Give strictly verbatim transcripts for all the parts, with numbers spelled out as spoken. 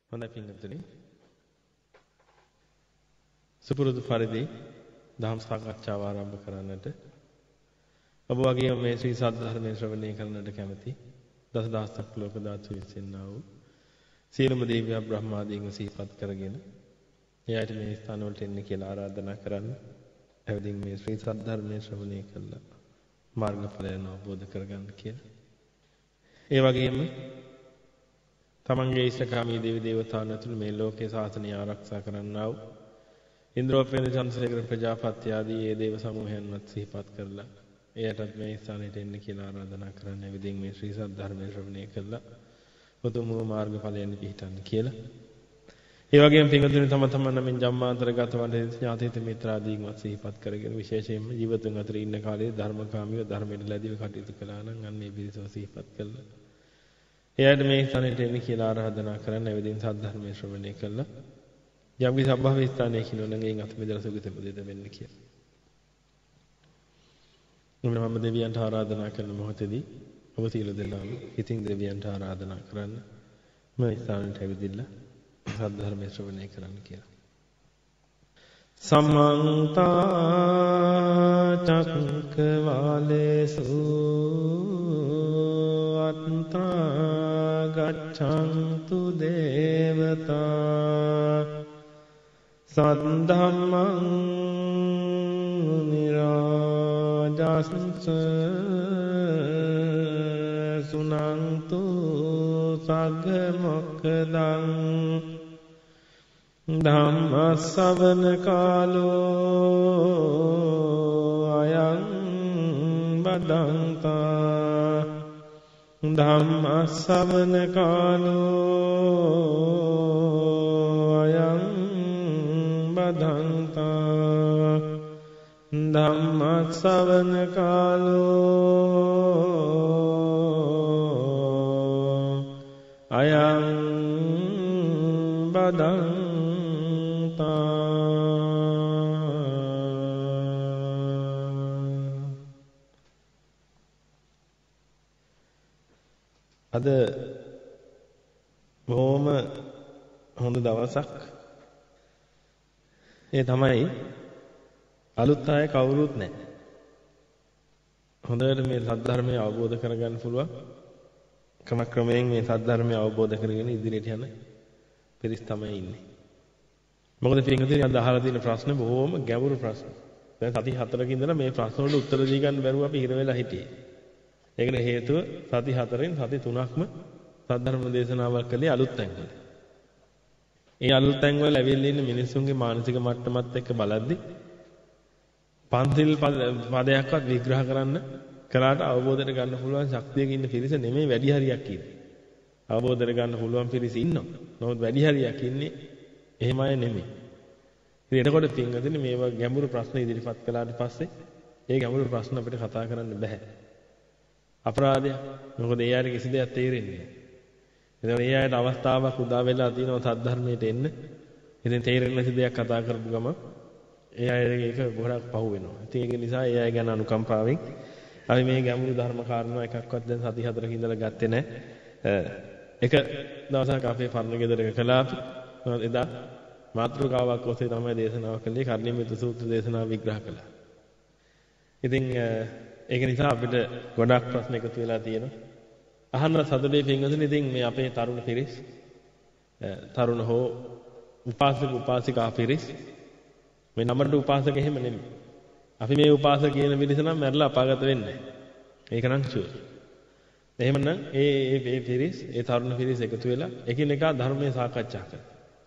හොඳයි පින්වත්නි. සුපුරුදු පරිදි ධම් සාකච්ඡාව ආරම්භ කරන්නට ඔබ වගේම මේ ශ්‍රී සද්ධර්මයේ ශ්‍රවණය කරන්නට කැමැති දසදහසක් ලෝක ධාතු විසින්නා වූ සියලුම දේවය බ්‍රහ්මාදීන්ව සිහිපත් කරගෙන එයාට මේ ස්ථාන වලට එන්න කියලා ආරාධනා කරන්න. එවදින් මේ ශ්‍රී සද්ධර්මයේ ශ්‍රවණය කළා මාර්ගඵලයන් අවබෝධ කරගන්න කියලා. ඒ වගේම තමන්ගේ ඉෂ්ඨකාමී දේවි දේවතාවුන් ඇතුළු මේ ලෝකේ ශාසනය ආරක්ෂා කරන්නා වූ ඉන්ද්‍රෝපේන චන්ද්‍රසේකර ප්‍රජාපති ආදී ඒ දේව සමූහයන්වත් සිහිපත් කරලා එයටත් මේ ස්ථානෙට එන්න කියලා ආරාධනා කරන්න. එවිදින් මේ ශ්‍රී සද්ධර්මයේ ශ්‍රවණය කළා උතුම් වූ මාර්ගඵලයන් පිහිටන්න කියලා. ඒ වගේම පින්වතුනි තම තමන් නමින් ජම්මාන්තරගත වන ඥාතිත මිත්‍රාදීන්වත් සිහිපත් කරගෙන විශේෂයෙන්ම ජීවිතුන් අතර ඉන්න කාලේ ධර්මකාමීව ධර්මයට ලැබීව කටයුතු කළා නම් අන්න මේ පිරිසව සිහිපත් කළා. එයාට මේ ස්ථානෙට එන්න කියලා ආරාධනා කරන්න. එවිදින් සද්ධර්මයේ ශ්‍රවණය කළා යම්කි සම්භාව්‍ය ස්ථානයක ඉන්නවනම් එයින් අත මෙදලා සුගත පුදිත වෙන්න කියලා. මම දෙවියන්ට ආරාධනා කරන මොහොතේදී ඔබ සියලු දෙනාම හිතින් දෙවියන්ට ආරාධනා කරන්න මේ ස්ථානට ඇවිදilla සද්ධර්මයේ ශ්‍රවණය කරන්න කියලා. සමන්ත චක්කවාලේසු අත්තා ගච්ඡන්තු දේවතා සද්ධම්මං නිරාජස්ස සුනන්තු සග්ග මොක්ඛදං ධම්ම ශ්‍රවණ කාලෝ අයං බදන්තා ධම්ම ශ්‍රවණ කාලෝ අයං බදන්තා ධම්ම ශ්‍රවණ කාලෝ අයං බදන්තා. අද බොහොම හොඳ දවසක්. ඒ තමයි අලුත් අය කවුරුත් නැහැ. හොඳට මේ සද්ධර්මය අවබෝධ කරගන්න පුළුවන්. ක්‍රමක්‍රමයෙන් මේ සද්ධර්මය අවබෝධ කරගෙන ඉදිරියට යන පිරිස් තමයි ඉන්නේ. මොකද පින්වතුනි අද අහලා තියෙන ප්‍රශ්න බොහොම ගැඹුරු ප්‍රශ්න. දැන් සති හතරක ඉඳලා මේ ප්‍රශ්න වලට උත්තර දී ගන්න බැරුව අපි හිර වෙලා හිටියේ. ඒකට හේතුව සති හතරෙන් සති තුනක්ම සද්ධර්ම දේශනාවල් කළේ අලුත් තැන්වල. ඒ අලුත් තැන්වල ඇවිල්ලා ඉන්න මිනිස්සුන්ගේ මානසික මට්ටමත් එක්ක බලද්දි පන්තිල් පදයක්වත් විග්‍රහ කරන්න කලාට අවබෝධයට ගන්න පුළුවන් ශක්තියක ඉන්න පිරිස නෙමෙයි වැඩි හරියක් ඉන්නේ. අවබෝධයට ගන්න පුළුවන් පිරිස ඉන්නවා. නමුත් වැඩි හරියක් ඉන්නේ එහෙම අය නෙමෙයි. ඉතින් එතකොට පින්වතුනි මේවා ගැඹුරු ප්‍රශ්න ඉදිරිපත් කළාට පස්සේ ඒ ගැඹුරු ප්‍රශ්න අපිට කතා කරන්න බෑ. අපරාධයක්. මොකද ඒ අයට කිසි දෙයක් තේරෙන්නේ නැහැ. ඒතකොට ඒ අයට අවස්ථාවක් උදා වෙලා තියෙනවා සද්ධර්මයට එන්න. ඉතින් තේරෙන්නේ නැති දෙයක් කතා කරපු ගම ඒ අය ඒක ගොඩක් පහු වෙනවා. ඉතින් ඒක නිසා ඒ අය ගැන අනුකම්පාවෙන් අපි මේ ගැඹුරු ධර්ම කාරණා එකක්වත් දැන් සති හතරක ඉඳලා ගත්තේ නැහැ. එක දවසක් අපේ පරණ ගෙදරක කළා අපි. එදා මාතෘකාවක් ඔස්සේ තමයි දේශනාව කළේ. කර්ණීයමෙතු සූත්‍ර දේශනාව විග්‍රහ කළා. ඉතින් ඒක නිසා අපිට ගොඩක් ප්‍රශ්න එකතු වෙලා තියෙනවා. අහන්න සතුටේ පින්වතුනි. ඉතින් මේ අපේ තරුණ පිරිස් තරුණ හෝ උපාසක උපාසිකා පිරිස් මේ නමරට උපාසක එහෙම නෙමෙයි. අපි මේ උපාසක කියන පිරිස නම් මැරලා අපාගත වෙන්නේ නැහැ. ඒක නම් ෂුවර්. එහෙමනම් ඒ ඒ පිරිස් ඒ තරුණ පිරිස් එකතු වෙලා එකිනෙකා ධර්මයේ සාකච්ඡා කරනවා.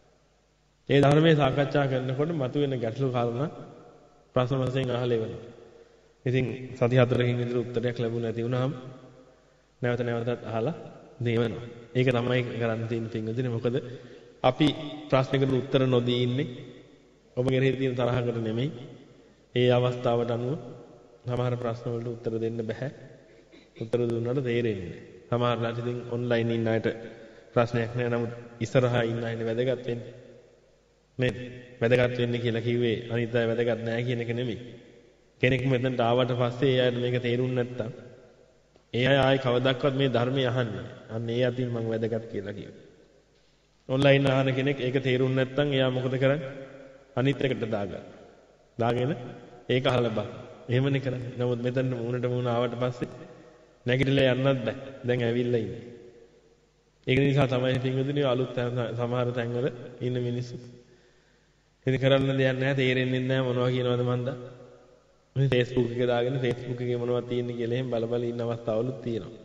ඒ ධර්මයේ සාකච්ඡා කරනකොට මතුවෙන ගැටලු කාරණා ප්‍රශ්න වශයෙන් අහලා ඉවරයි. ඉතින් සති හතරකින් විතර උත්තරයක් ලැබුණ නැති වුණාම නැවත නැවතත් අහලා දෙවනවා. ඒක තමයි කරන්න තියෙන පින්වතුනි. මොකද අපි ප්‍රශ්නකට උත්තර නොදී ඉන්නේ ඔබ කෙරෙහි තියෙන තරහකට නෙමෙයි. ඒ අවස්ථාවට අනුව සමහර ප්‍රශ්න වලට උත්තර දෙන්න බෑ. උත්තර දුන්නාට තේරෙන්නේ නැහැ. සමහරවිට ඉතින් ඔන්ලයින් ඉන්න අයට ප්‍රශ්නයක් නැහැ. නමුත් ඉස්සරහා ඉන්න අයට වැදගත් වෙන්නේ. මේ වැදගත් වෙන්නේ කියලා කිව්වේ අනිත් අය වැදගත් නැහැ කියන එක නෙමෙයි. කෙනෙක් මෙතනට ආවට පස්සේ ඒ අයට මේක තේරුන්නේ නැත්තම් ඒ අය ආයි කවදාවත් මේ ධර්මය අහන්නේ නැහැ. අන්න ඒ අතින් මම වැදගත් කියලා කිව්වා. ඔන්ලයින් අහන කෙනෙක් ඒක තේරුම් නැත්නම් එයා මොකද කරන්නේ? අනිත් එකට දාගන්න. දාගෙන ඒක අහලා බලන්න. එහෙමනේ කරන්නේ. නමුත් මෙතන මුණට මුණ ආවට පස්සේ නැගිටලා යන්නත් බෑ. දැන් ඇවිල්ලා ඉන්නේ. ඒක නිසා තමයි පින්වතුනි අලුත් සමහර තැන්වල ඉන්න මිනිස්සු. ඉතින් කරන්න දෙයක් නැහැ, තේරෙන්නේ නැහැ මොනවා කියනවද මන්ද. මේ Facebook එක දාගෙන Facebook එකේ මොනවද තියෙන්නේ කියලා එහෙම බල බල ඉන්න අවස්ථාවලුත් තියෙනවා.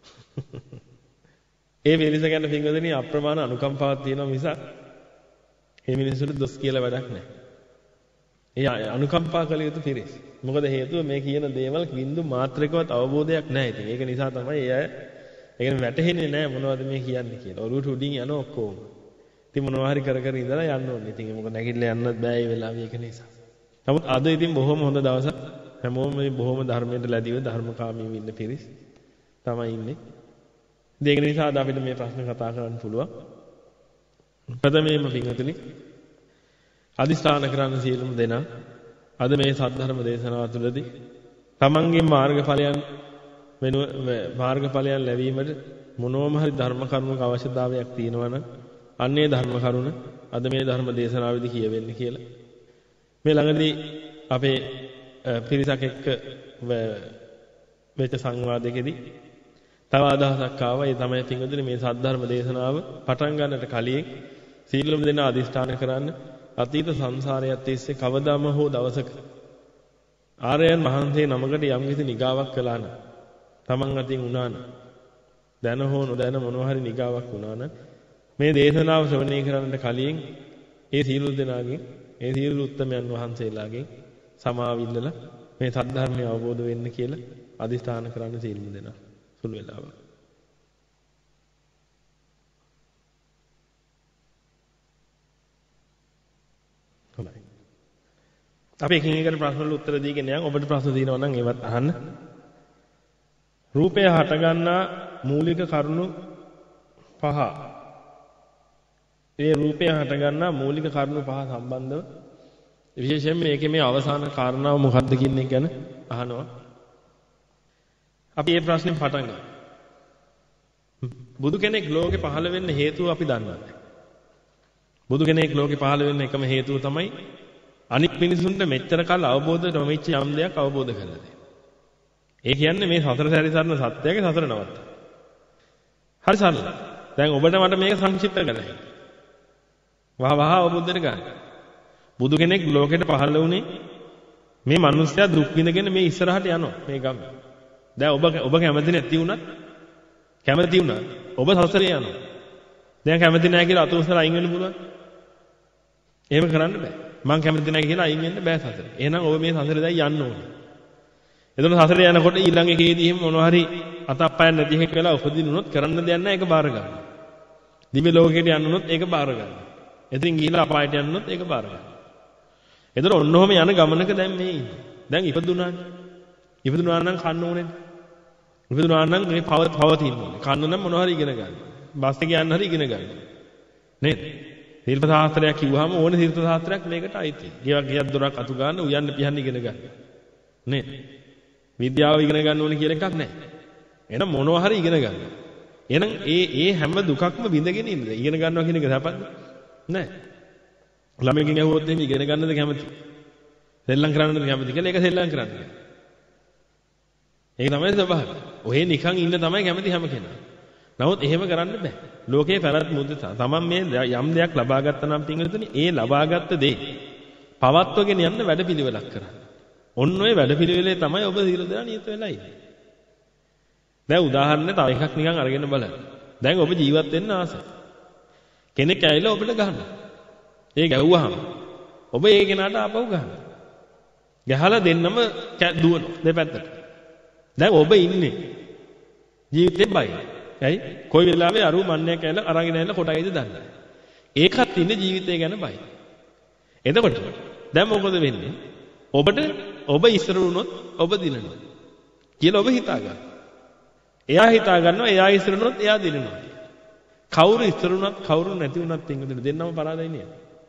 ඒ පිරිස ගැන පින්වතුනි අප්‍රමාණ අනුකම්පාවක් තියෙනවා මිසක් මේ මිනිස්සුන්ට දොස් කියලා වැඩක් නැහැ. ඒ අනුකම්පා කළ යුතු පිරිස. මොකද හේතුව මේ කියන දේවල් බින්දු මාත්‍රකවත් අවබෝධයක් නැහැ. ඉතින් ඒක නිසා තමයි ඒ අය ඒක වැටහෙන්නේ නැහැ මොනවද මේ කියන්නේ කියලා. ඔළුවට උඩින් යන ඔක්කොම. ඉතින් මොනවා හරි කර කර ඉඳලා යන්න ඕනේ. ඉතින් මොකද නැගිටලා යන්නත් බෑ මේ වෙලාවේ ඒක නිසා. නමුත් අද ඉතින් බොහොම හොඳ දවසක්. හැමෝම මේ බොහොම ධර්මයට ලැබිව ධර්මකාමීව ඉන්න පිරිස් තමයි ඉන්නේ. ඒක නිසා අද අපිට මේ ප්‍රශ්න කතා කරන්න පුළුවන්. ප්‍රථමයෙන්ම පින්වතුනි අදිස්ථාන කරන්න සියලුම දෙනා අද මේ සද්ධර්ම දේශනාව තුළදී තමන්ගේ මාර්ගඵලයන් වෙනුව මාර්ගඵලයන් ලැබීමට මොනෝම හරි ධර්ම කරුණක අවශ්‍යතාවයක් තියෙනවා නම් අන්නේ ධර්ම කරුණ අද මේ ධර්ම දේශනාවේදී කියවෙන්නේ කියලා. මේ ළඟදී අපේ පිරිසක් එක්ක වෙච්ච සංවාදයකදී තව අදහසක් ආවා. ඒ තමයි පින්වතුනි මේ සද්ධර්ම දේශනාව පටන් ගන්නට කලින් සීලම් දෙනා අදිෂ්ඨාන කරන්න අතීත සංසාරයත් තිස්සේ කවදාම හෝ දවසක ආර්යයන් වහන්සේ නමකට යම් කිසි නිගාවක් කළා නම් තමන් අතින් වුණා නම් දැන හෝ නොදැන මොනවා හරි නිගාවක් වුණා නම් මේ දේශනාව ශ්‍රවණය කරන්නට කලින් ඒ සීල දෙනාගෙන් ඒ සීල උත්තමයන් වහන්සේලාගෙන් සමාව ඉල්ලලා මේ සද්ධර්මය අවබෝධ වෙන්න කියලා අදිස්ථාන කරන්න සීලම දෙනා සුළු වෙලාවක්. හොඳයි. අපි එකින් එකට ප්‍රශ්න වල උත්තර දීගෙන යන්. ඔබට ප්‍රශ්න තියෙනවා නම් ඒවත් අහන්න. රූපය හටගන්නා මූලික කරුණු පහ. ඒ රූපය හටගන්නා මූලික කරුණු පහ සම්බන්ධව විශේෂයෙන්ම මේකේ මේ අවසාන කාරණාව මොකක්ද කියන එක ගැන අහනවා. අපි මේ ප්‍රශ්නේ පටන් ගමු. බුදු කෙනෙක් ලෝකේ පහළ වෙන්න හේතුව අපි දන්නවා. බුදු කෙනෙක් ලෝකේ පහළ වෙන්න එකම හේතුව තමයි අනිත් මිනිසුන්ට මෙච්චර කල් අවබෝධ නොවෙච්ච යම් දෙයක් අවබෝධ කරලා දෙන්න. ඒ කියන්නේ මේ සතර සැරිසරන සත්‍යයේ සතර නවත්ත. හරි සරලයි. දැන් ඔබට මට මේක සංක්ෂිප්ත කරන්න. වහ වහ අවබෝධයට ගන්න. බුදු කෙනෙක් ලෝකෙට පහළ වුණේ මේ මිනිස්සයා දුක් විඳගෙන මේ ඉස්සරහට යනවා මේ ගම. දැන් ඔබ ඔබ කැමති නැති වුණත් කැමති වුණා ඔබ සසරේ යනවා. දැන් කැමති නැහැ කියලා අතෝසල අයින් වෙන්න පුළුවන්. එහෙම කරන්න බෑ. මං කැමති නැහැ කියලා අයින් වෙන්න බෑ සසරේ. එහෙනම් ඔබ මේ සසරේ දැන් යන්න ඕනේ. එතන සසරේ යනකොට ඊළඟ එකේදී එහෙම මොනවා හරි අතප්පයන් නැති එකක් වෙලා උපදිනුනොත් කරන්න දෙයක් නැහැ ඒක බාර ගන්න. දිව්‍ය ලෝකෙට යන්නුනොත් ඒක බාර ගන්න. එතින් ගිහිලා අපායට යන්නුනොත් ඒක බාර ගන්න. එතන ඔන්නෝම යන ගමනක දැන් මේ ඉන්නේ. දැන් ඉපදුනානේ. ඉපදුනා නම් කන්න ඕනේ. ඉපදුනා නම් මේ පව පවතින්න ඕනේ. කන්න නම් මොනවා හරි ඉගෙන ගන්න. බස් එකේ යන්න හරි ඉගෙන ගන්න. නේද? ශිල්ප ශාස්ත්‍රයක් කිව්වහම ඕනේ ශිල්ප ශාස්ත්‍රයක් මේකට අයිති. ගියක් ගියක් දොරක් අතු ගන්න උයන්න පියන්න ඉගෙන ගන්න. නේද? විද්‍යාව ඉගෙන ගන්න ඕනේ කියලා එකක් නැහැ. එහෙනම් මොනවා හරි ඉගෙන ගන්න. එහෙනම් ඒ ඒ හැම දුකක්ම විඳගෙන ඉන්න. ඉගෙන ගන්නවා කියන එක සපද්ද? නැහැ. ළමයිගෙන් ඇහුවොත් එහෙම ඉගෙන ගන්නද කැමති? සෙල්ලම් කරන්නද කැමති කියලා ඒක සෙල්ලම් කරන්න. ඒක තමයි ස්වභාවය. ඔහේ නිකන් ඉන්න තමයි කැමති හැම කෙනා. නමුත් එහෙම කරන්න බෑ. ලෝකේ පැවැත්ම උදෙසා තමන් මේ යම් දෙයක් ලබා ගත්තා නම් පින්වතුනි ඒ ලබාගත් දේ පවත්වගෙන යන්න වැඩපිළිවෙලක් කරන්න. ඔන්න ඔය වැඩපිළිවෙලේ තමයි ඔබ සීල දෙනා නියත වෙලා ඉන්නේ. දැන් උදාහරණයක් තව එකක් නිකන් අරගෙන බලන්න. දැන් ඔබ ජීවත් වෙන්න ආසයි. කෙනෙක් ඇවිල්ලා ඔබට ගහනවා. ඒ ගැහුවාම ඔබ ඒ කෙනාට ආපහු ගහනවා. ගහලා දෙන්නම දුවන දෙපැත්තට. දැන් ඔබ ඉන්නේ ජීවිතේ බයි. ඇයි? කොයි වෙලාවෙ අරු මන්නයක් ඇවිල්ලා අරගෙන ඇවිල්ලා කොටයිද දන්නේ. ඒකත් ඉන්නේ ජීවිතය ගැන බයි. එතකොට දැන් මොකද වෙන්නේ? ඔබට ඔබ ඉස්සර වුණොත් ඔබ දිනනවා කියලා ඔබ හිතා ගන්න. එයා හිතා ගන්නවා එයා ඉස්සර වුණොත් එයා දිනනවා. කවුරු ඉස්සර වුණත් කවුරු නැති වුණත් පින්වතුනි දෙන්නම පරාදයි නේද?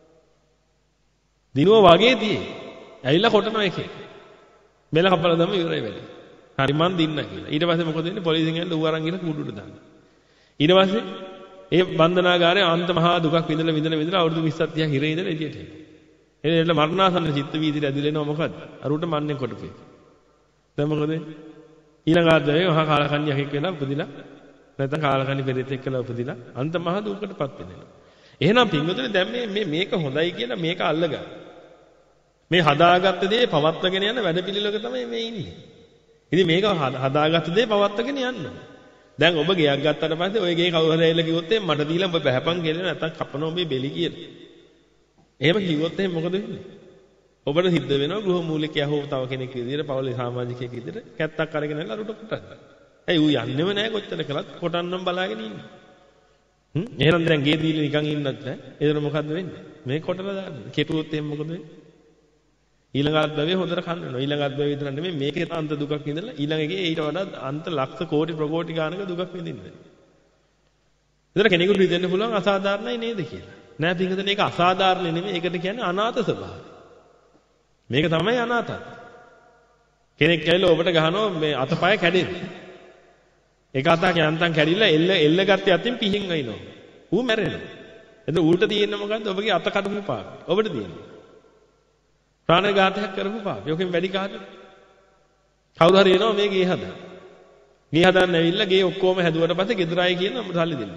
දිනුව වගේ තියේ. ඇවිල්ලා කොටනවා එකේ. මෙල කපලා දැම්ම ඉවරයි වෙන්නේ. හරි මන් දින්න කියලා. ඊට පස්සේ මොකද වෙන්නේ? පොලිසියෙන් ඇවිල්ලා ඌ අරන් ගිහලා කුඩුවට දානවා. ඊට පස්සේ ඒ බන්ධනාගාරයේ අන්ත මහා දුකක් විඳලා විඳලා විඳලා අවුරුදු විස්සක් තිහක් හිරේ ඉඳලා එළියට එනවා. එළියට මරණාසන්න චිත්ත වීදිර ඇදිලා එනවා මොකද්ද? අරුට මන්නේ කොටපේ. දැන් මොකද? ඊළඟ ආත්මයේ මහා කාලකන්ණියක් වෙලා උපදිලා නැත්නම් කාලකන්ණි පෙරේත එක්කලා උපදිලා අන්ත මහා දුකකටපත් වෙනවා. එහෙනම් පින්වතුනි දැන් මේ මේ මේක හොඳයි කියලා මේක අල්ලගන්න. මේ හදාගත්ත දේ පවත්වාගෙන යන වැඩපිළිවෙලක තමයි මේ ඉන්නේ. ඉතින් මේක හදාගත්ත දේ පවත්වාගෙන යන්න. දැන් ඔබ ගෙයක් ගත්තාට පස්සේ ඔය ගේ කවුරු හරි ඇවිල්ලා කිව්වොත් එහේ මට දීලා ඔබ බහැපන් කියලා නැත්නම් කපන ඔබේ බෙලි කියලා. එහෙම කිව්වොත් එහෙනම් මොකද වෙන්නේ? ඔබට සිද්ධ වෙනවා ගෘහ මූලිකයා හෝ තව කෙනෙක් විදිහට පවුලේ සමාජිකයෙක් විදිහට කැත්තක් අරගෙන යලා අරුට කොටන්න. ඇයි ඌ යන්නෙම නැහැ කොච්චර කළත් කොටන්නම් බලාගෙන ඉන්නේ. හ්ම් එහෙනම් දැන් ගේ දීලා නිකන් ඉන්නත් නැහැ. එතන මොකද්ද වෙන්නේ? මේ කොටලා දාන්නේ. කෙටුවොත් එහෙනම් මොකද වෙන්නේ? ඊළඟ අත්දැවිය හොඳට කන්න වෙනවා. ඊළඟ අත්දැවිය විතර නෙමෙයි මේකේ අන්ත දුකක් විඳලා ඊළඟගේ ඊට වඩා අන්ත ලක්ෂ කෝටි ප්‍රකෝටි ගානක දුකක් විඳින්න. ඒතර කෙනෙකුට හිතෙන්න පුළුවන් අසාධාරණයි නේද කියලා. නෑ පිටකතන ඒක අසාධාරණ නෙමෙයි. ඒකට කියන්නේ අනාථ ස්වභාවය. මේක තමයි අනාථත්. කෙනෙක් ඇවිල්ලා ඔබට ගහනවා මේ අතපය කැඩෙන්නේ. ඒක අතක් යන්තම් කැඩිලා එල්ල එල්ල ගත්තේ අතින් පිහින් වයින්නවා. ඌ මැරෙනවා. එතන ඌට තියෙන්නේ මොකද්ද? ඔබගේ අත කඩපු පාප. ඔබට තියෙන්නේ. ප්‍රාණඝාතයක් කරපු පාප. යෝකෙන් වැඩි කාටද? කවුරු හරි එනවා මේ ගේ හදන්න. ගේ හදන්න ඇවිල්ලා ගේ ඔක්කොම හැදුවට පස්සේ ගෙදර ආයි කියන අපිට සල්ලි දෙන්න.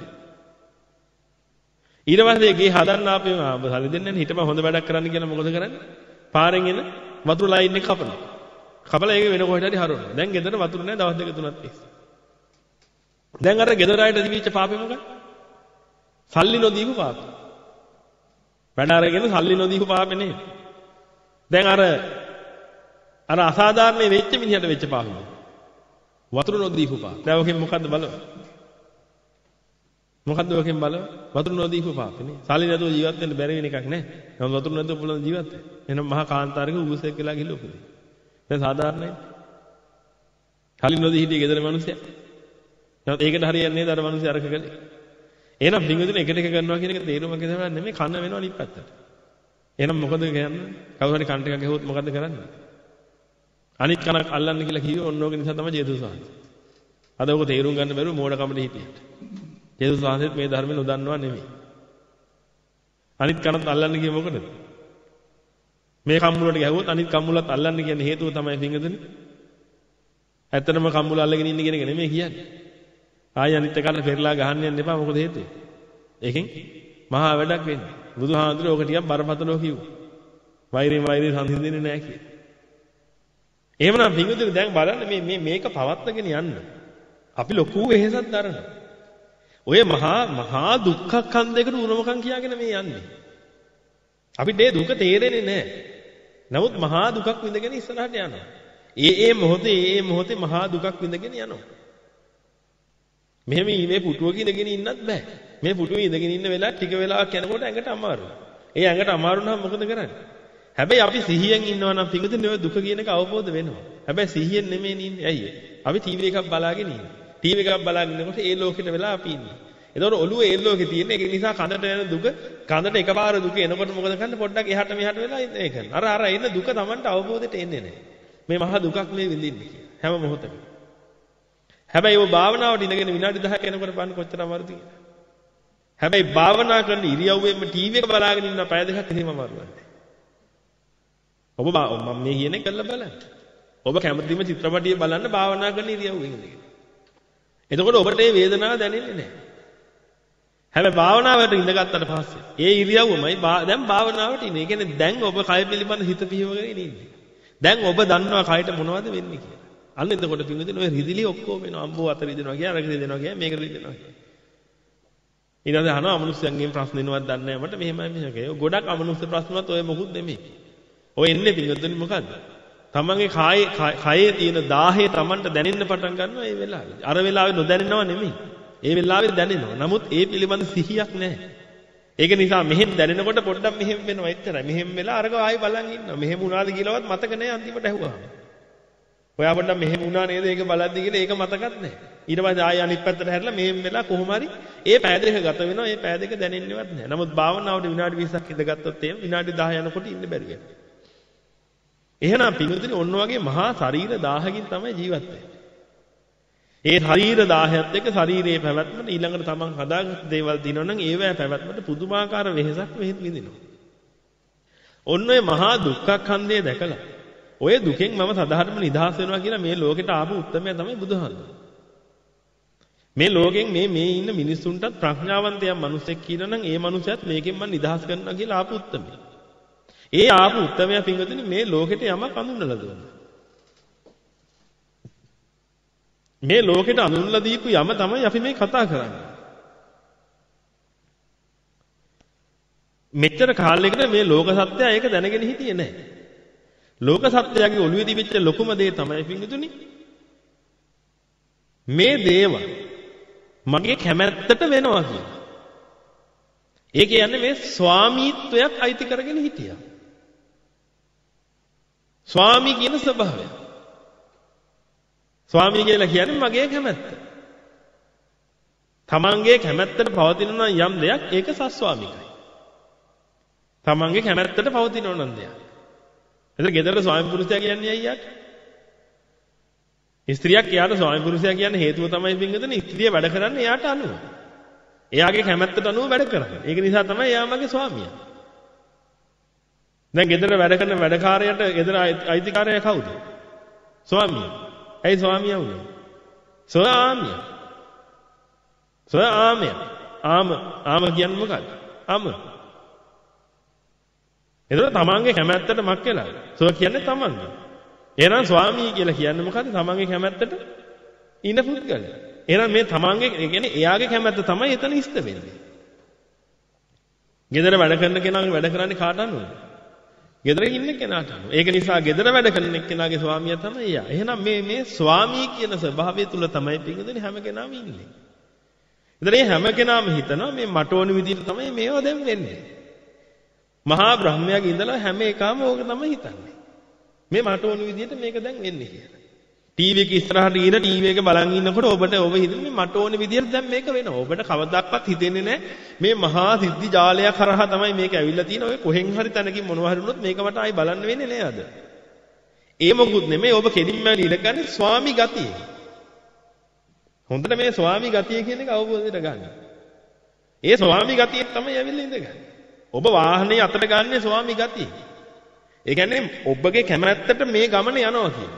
ඊට පස්සේ ගේ හදන්න ආපේම ආ සල්ලි දෙන්නේ නැහැ. හිටපන් හොඳ වැඩක් කරන්න කියලා මොකද කරන්නේ? පාරෙන් එන වතුර ලයින් එක කපනවා. කපලා ඒක වෙන කොහෙට හරි හරවනවා. දැන් ගෙදර වතුර නැහැ දවස් දෙක තුනක් තිස්සේ. දැන් අර ගෙදර ආයට දිවිච්ච පාපේ මොකක්ද? සල්ලි නොදීපු පාපේ. වැඩ අරගෙන සල්ලි නොදීපු පාපේ නේ. දැන් අර අර අසාධාරණේ වෙච්ච මිනිහට වෙච්ච පාපේ. වතුර නොදීපු පාපේ. දැන් ඔකෙන් මොකද්ද බලව? මොකද්ද ඔකෙන් බලව? වතුර නොදීපු පාපේ නේ. සල්ලි නැතුව ජීවත් වෙන්න බැරි වෙන එකක් නෑ. නමුත් වතුර නැතුව පුළුවන් ජීවත් වෙන්න. එහෙනම් මහා කාන්තාරයක උගුසෙක් කියලා ගිහලා උපදින. දැන් සාධාරණයි. සල්ලි නොදී හිටිය ගෙදර මිනිස්සයා. නමුත් ඒකට හරියන්නේ නේද අර මිනිස්සයා අරක කළේ. එහෙනම් පින්විතුනේ එකට එක කරනවා කියන එක තේරුමක් දෙනවා නෙමෙයි කන වෙනවා අනිත් පැත්තට. එහෙනම් මොකද කියන්නේ? කවුරු හරි කන්ට එකක් ගහුවොත් මොකද්ද කරන්නේ? අනිත් කනක් අල්ලන්න කියලා කිව්වේ ඕන ඕක නිසා තමයි ජේසුස් වහන්සේ. අද ඔක තේරුම් ගන්න බැරුව මෝඩ කමඩ හිටියට. ජේසුස් වහන්සේත් මේ ධර්මෙ නොදන්නවා නෙමෙයි. අනිත් කනත් අල්ලන්න කියේ මොකටද? මේ කම්මුලට ගැහුවොත් අනිත් කම්මුලත් අල්ලන්න කියන්නේ හේතුව තමයි පින්විතුනේ. ඇත්තටම කම්මුල අල්ලගෙන ඉන්න කෙනෙක් නෙමෙයි කියන්නේ. ආයි අනිත් එකට පෙරලා ගහන්න යන්න එපා මොකද හේතුව? ඒකෙන් මහා වැඩක් වෙන්නේ. බුදුහාඳුරේ ඕක ටිකක් බරපතලව කිව්වා. වෛරයෙන් වෛරය සංසිඳෙන්නේ නැහැ කියලා. එහෙමනම් පින්විතුනේ දැන් බලන්න මේ මේ මේක පවත්වාගෙන යන්න. අපි ලොකු වෙහෙසක් දරනවා. ඔය මහා මහා දුක්ඛ කන්දයකට උරමකම් කියාගෙන මේ යන්නේ. අපිට ඒ දුක තේරෙන්නේ නැහැ. නමුත් මහා දුකක් විඳගෙන ඉස්සරහට යනවා. ඒ ඒ මොහොතේ ඒ මොහොතේ මහා දුකක් විඳගෙන යනවා. මෙහෙම මේ පුටුවක ඉඳගෙන ඉන්නත් බෑ. මේ පුටුවේ ඉඳගෙන ඉන්න වෙලාව ටික වෙලාවක් යනකොට ඇඟට අමාරුයි. ඒ ඇඟට අමාරු නම් මොකද කරන්නේ? හැබැයි අපි සිහියෙන් ඉන්නවා නම් පිටුදින ඔය දුක කියන එක අවබෝධ වෙනවා. හැබැයි සිහියෙන් නෙමෙයි ඉන්නේ. ඇයි? අපි ටීවී එකක් බලාගෙන ඉන්නේ. ටීවී එකක් බලාගෙන ඉන්නකොට ඒ ලෝකෙට වෙලා අපි ඉන්නේ. එතකොට ඔළුවේ ඒ ලෝකේ තියෙන ඒක නිසා කඳට යන දුක කඳට එකපාර දුක එනකොට මොකද කරන්නේ? පොඩ්ඩක් එහාට මෙහාට වෙලා ඉන්නේ ඒක. අර අර එන දුක Tamanට අවබෝධයට එන්නේ නැහැ. මේ මහා දුකක් මේ විඳින්නේ කියලා. හැම මොහොතකම. හැබැයි ඔය භාවනාවට ඉඳගෙන විනාඩි දහයක් යනකොට බලන්න කොච්චර අමාරුද කියලා. හැබැයි භාවනා කරන ඉරියව්වෙම ටීවී එක බලාගෙන ඉන්න පැය දෙකක් එහෙම අමාරුයි. ඔබ මම මේ කියන්නේ කරලා බලන්න. ඔබ කැමතිම චිත්‍රපටිය බලන්න භාවනා කරන ඉරියව්වෙන් ඉඳගෙන. එතකොට ඔබට මේ වේදනාව දැනෙන්නේ නැහැ. හැබැයි භාවනාවට ඉඳගත්තට පස්සේ ඒ ඉරියව්වමයි දැන් භාවනාවට ඉන්නේ. ඒ කියන්නේ දැන් ඔබ කය පිළිබඳ හිත පියවගෙන ඉන්නේ. දැන් ඔබ දන්නවා කයට මොනවද වෙන්නේ කියලා. අන්න එතකොට පින්විතනේ ඔය රිදිලි ඔක්කොම වෙනවා. අම්බෝ අත රිදෙනවා කිය, අරක රිදෙනවා කිය, මේක රිදෙනවා කිය. ඊට පස්සේ අහනවා අමනුෂ්‍යයන්ගෙන් ප්‍රශ්න එනවද දන්නේ නැහැ මට මෙහෙමයි මෙහෙමයි. ඔය ගොඩක් අමනුෂ්‍ය ප්‍රශ්නවත් ඔය මොකුත් නෙමෙයි. ඔය එන්නේ පින්විතනේ මොකද්ද? තමන්ගේ කායේ කයේ තියෙන දාහය තමන්ට දැනෙන්න පටන් ගන්නවා ඒ වෙලාවේ. අර වෙලාවේ නොදැනෙනව නෙමෙයි. ඒ වෙලාවේ දැනෙනවා. නමුත් ඒ පිළිබඳ සිහියක් නැහැ. ඒක නිසා මෙහෙම දැනෙනකොට පොඩ්ඩක් මෙහෙම වෙනවා එච්චරයි. මෙහෙම වෙලා අරක ආයි බලන් ඉන්නවා. මෙහෙම වුණාද කියලාවත් මතක නැහැ අන්තිමට ඇහුවාම. ඔයා පොඩ්ඩක් මෙහෙම වුණා නේද ඒක බලද්දි කියලා ඒක මතකත් නැහැ. ඊට පස්සේ ආයි අනිත් පැත්තට හැරිලා මෙහෙම වෙලා කොහොම හරි ඒ පෑ දෙක ගත වෙනවා. ඒ පෑ දෙක දැනෙන්නේවත් නැහැ. නමුත් භාවනාවට විනාඩි විස්සක් ඉඳගත්තොත් එහෙම විනාඩි දහ යනකොට ඉන්න බැරි වෙනවා. එහෙනම් පින්විතනේ ඔන්න වගේ මහා ශරීර දාහකින් තමයි ජීවත් වෙන්නේ. ඒ ශරීර දාහයත් එක්ක ශරීරයේ පැවැත්මට ඊළඟට තමන් හදාගත්ත දේවල් දිනනවා නම් ඒවැ පැවැත්මට පුදුමාකාර වෙහෙසක් වෙහෙත් විඳිනවා. ඔන්න ඔය මහා දුක්ඛඛන්දය දැකලා ඔය දුකෙන් මම සදාහටම නිදහස් වෙනවා කියලා මේ ලෝකෙට ආපු උත්තරමයා තමයි බුදුහාමුදුරුවෝ. මේ ලෝකෙන් මේ මේ ඉන්න මිනිස්සුන්ටත් ප්‍රඥාවන්තයන් මිනිස්සෙක් කියනවා නම් ඒ මිනිසයාත් මේකෙන් මම නිදහස් කරනවා කියලා ආපු උත්තරමයා. ඒ ආපු උත්තරමයා පින්වතුනි මේ ලෝකෙට යමක් අඳුන්වලා දුන්නා. මේ ලෝකෙට අඳුන්වලා දීපු යම තමයි අපි මේ කතා කරන්නේ. මෙච්චර කාලයකට මේ ලෝක සත්‍යය ඒක දැනගෙන හිටියේ නැහැ. ලෝක සත්‍යයගේ ඔළුවේ තිබිච්ච ලොකුම දේ තමයි පින්වතුනි මේ දේවල් මගේ කැමැත්තට වෙනවා කියලා. ඒ කියන්නේ මේ ස්වාමීත්වයක් අයිති කරගෙන හිටියා. ස්වාමී කියන ස්වභාවය. ස්වාමී කියලා කියන්නේ මගේ කැමැත්ත. තමන්ගේ කැමැත්තට පවතින යම් දෙයක් ඒක සස්වාමිකයි. තමන්ගේ කැමැත්තට පවතින ඕනන් දෙයක්. එතන ගෙදර ස්වාමි පුරුෂයා කියන්නේ අයියාට. ස්ත්‍රියක් එයාට ස්වාමි පුරුෂයා කියන්නේ හේතුව තමයි පින්වතුනි ස්ත්‍රිය වැඩ කරන්නේ එයාට අනුව. එයාගේ කැමැත්තට අනුව වැඩ කරන්නේ. ඒක නිසා තමයි එයා මගේ ස්වාමියා. දැන් ගෙදර වැඩ කරන වැඩකාරයාට ගෙදර අයිතිකාරයා කවුද? ස්වාමියා. ඇයි ස්වාමියා වුනේ? ස්වාමියා. ස්වාමියා. ආම ආම කියන්නේ මොකක්ද? ආම. එතකොට තමන්ගේ කැමැත්තට මක් වෙලා. සෝ කියන්නේ තමන්ගේ. එහෙනම් ස්වාමී කියලා කියන්නේ මොකද්ද? තමන්ගේ කැමැත්තට ඉන්න පුද්ගලයා. එහෙනම් මේ තමන්ගේ කියන්නේ එයාගේ කැමැත්ත තමයි එතන ඉෂ්ට වෙන්නේ. ගෙදර වැඩ කරන කෙනාගේ වැඩ කරන්නේ කාට අනුවද? ගෙදර ඉන්න කෙනාට අනුව. ඒක නිසා ගෙදර වැඩ කරන කෙනාගේ ස්වාමියා තමයි එයා. එහෙනම් මේ මේ ස්වාමී කියන ස්වභාවය තුල තමයි පිටුදෙන හැම කෙනාම ඉන්නේ. ඉතින් මේ හැම කෙනාම හිතනවා මේ මට ඕන විදිහට තමයි මේව දැන් වෙන්නේ. මහා බ්‍රහ්මයාගේ ඉඳලා හැම එකම ඕක තමයි හිතන්නේ. මේ මට ඕන විදිහට මේක දැන් වෙන්නේ කියලා. ටීවී එක ඉස්සරහට ගිහින් ටීවී එක බලන් ඉන්නකොට ඔබට ඔබ හිතන්නේ මට ඕන විදිහට දැන් මේක වෙනවා. ඔබට කවදාවත් හිතෙන්නේ නැහැ මේ මහා සිද්ධි ජාලයක් කරහා තමයි මේක ඇවිල්ලා තියෙන්නේ. ඔය කොහෙන් හරි තැනකින් මොනවා හරි වුණොත් මේක මට ආයි බලන්න වෙන්නේ නෑද? ඒ මොකුත් නෙමෙයි ඔබ කෙලින්ම ඉලකන්නේ ස්වාමි ගතිය. හොඳට මේ ස්වාමි ගතිය කියන එක අවබෝධයට ගන්න. ඒ ස්වාමි ගතියෙන් තමයි ඇවිල්ලා ඉඳගන්නේ. ඔබ වාහනේ අතට ගන්නේ ස්වාමි ගතිය. ඒ කියන්නේ ඔබගේ කැමැත්තට මේ ගමන යනවා කියන්නේ.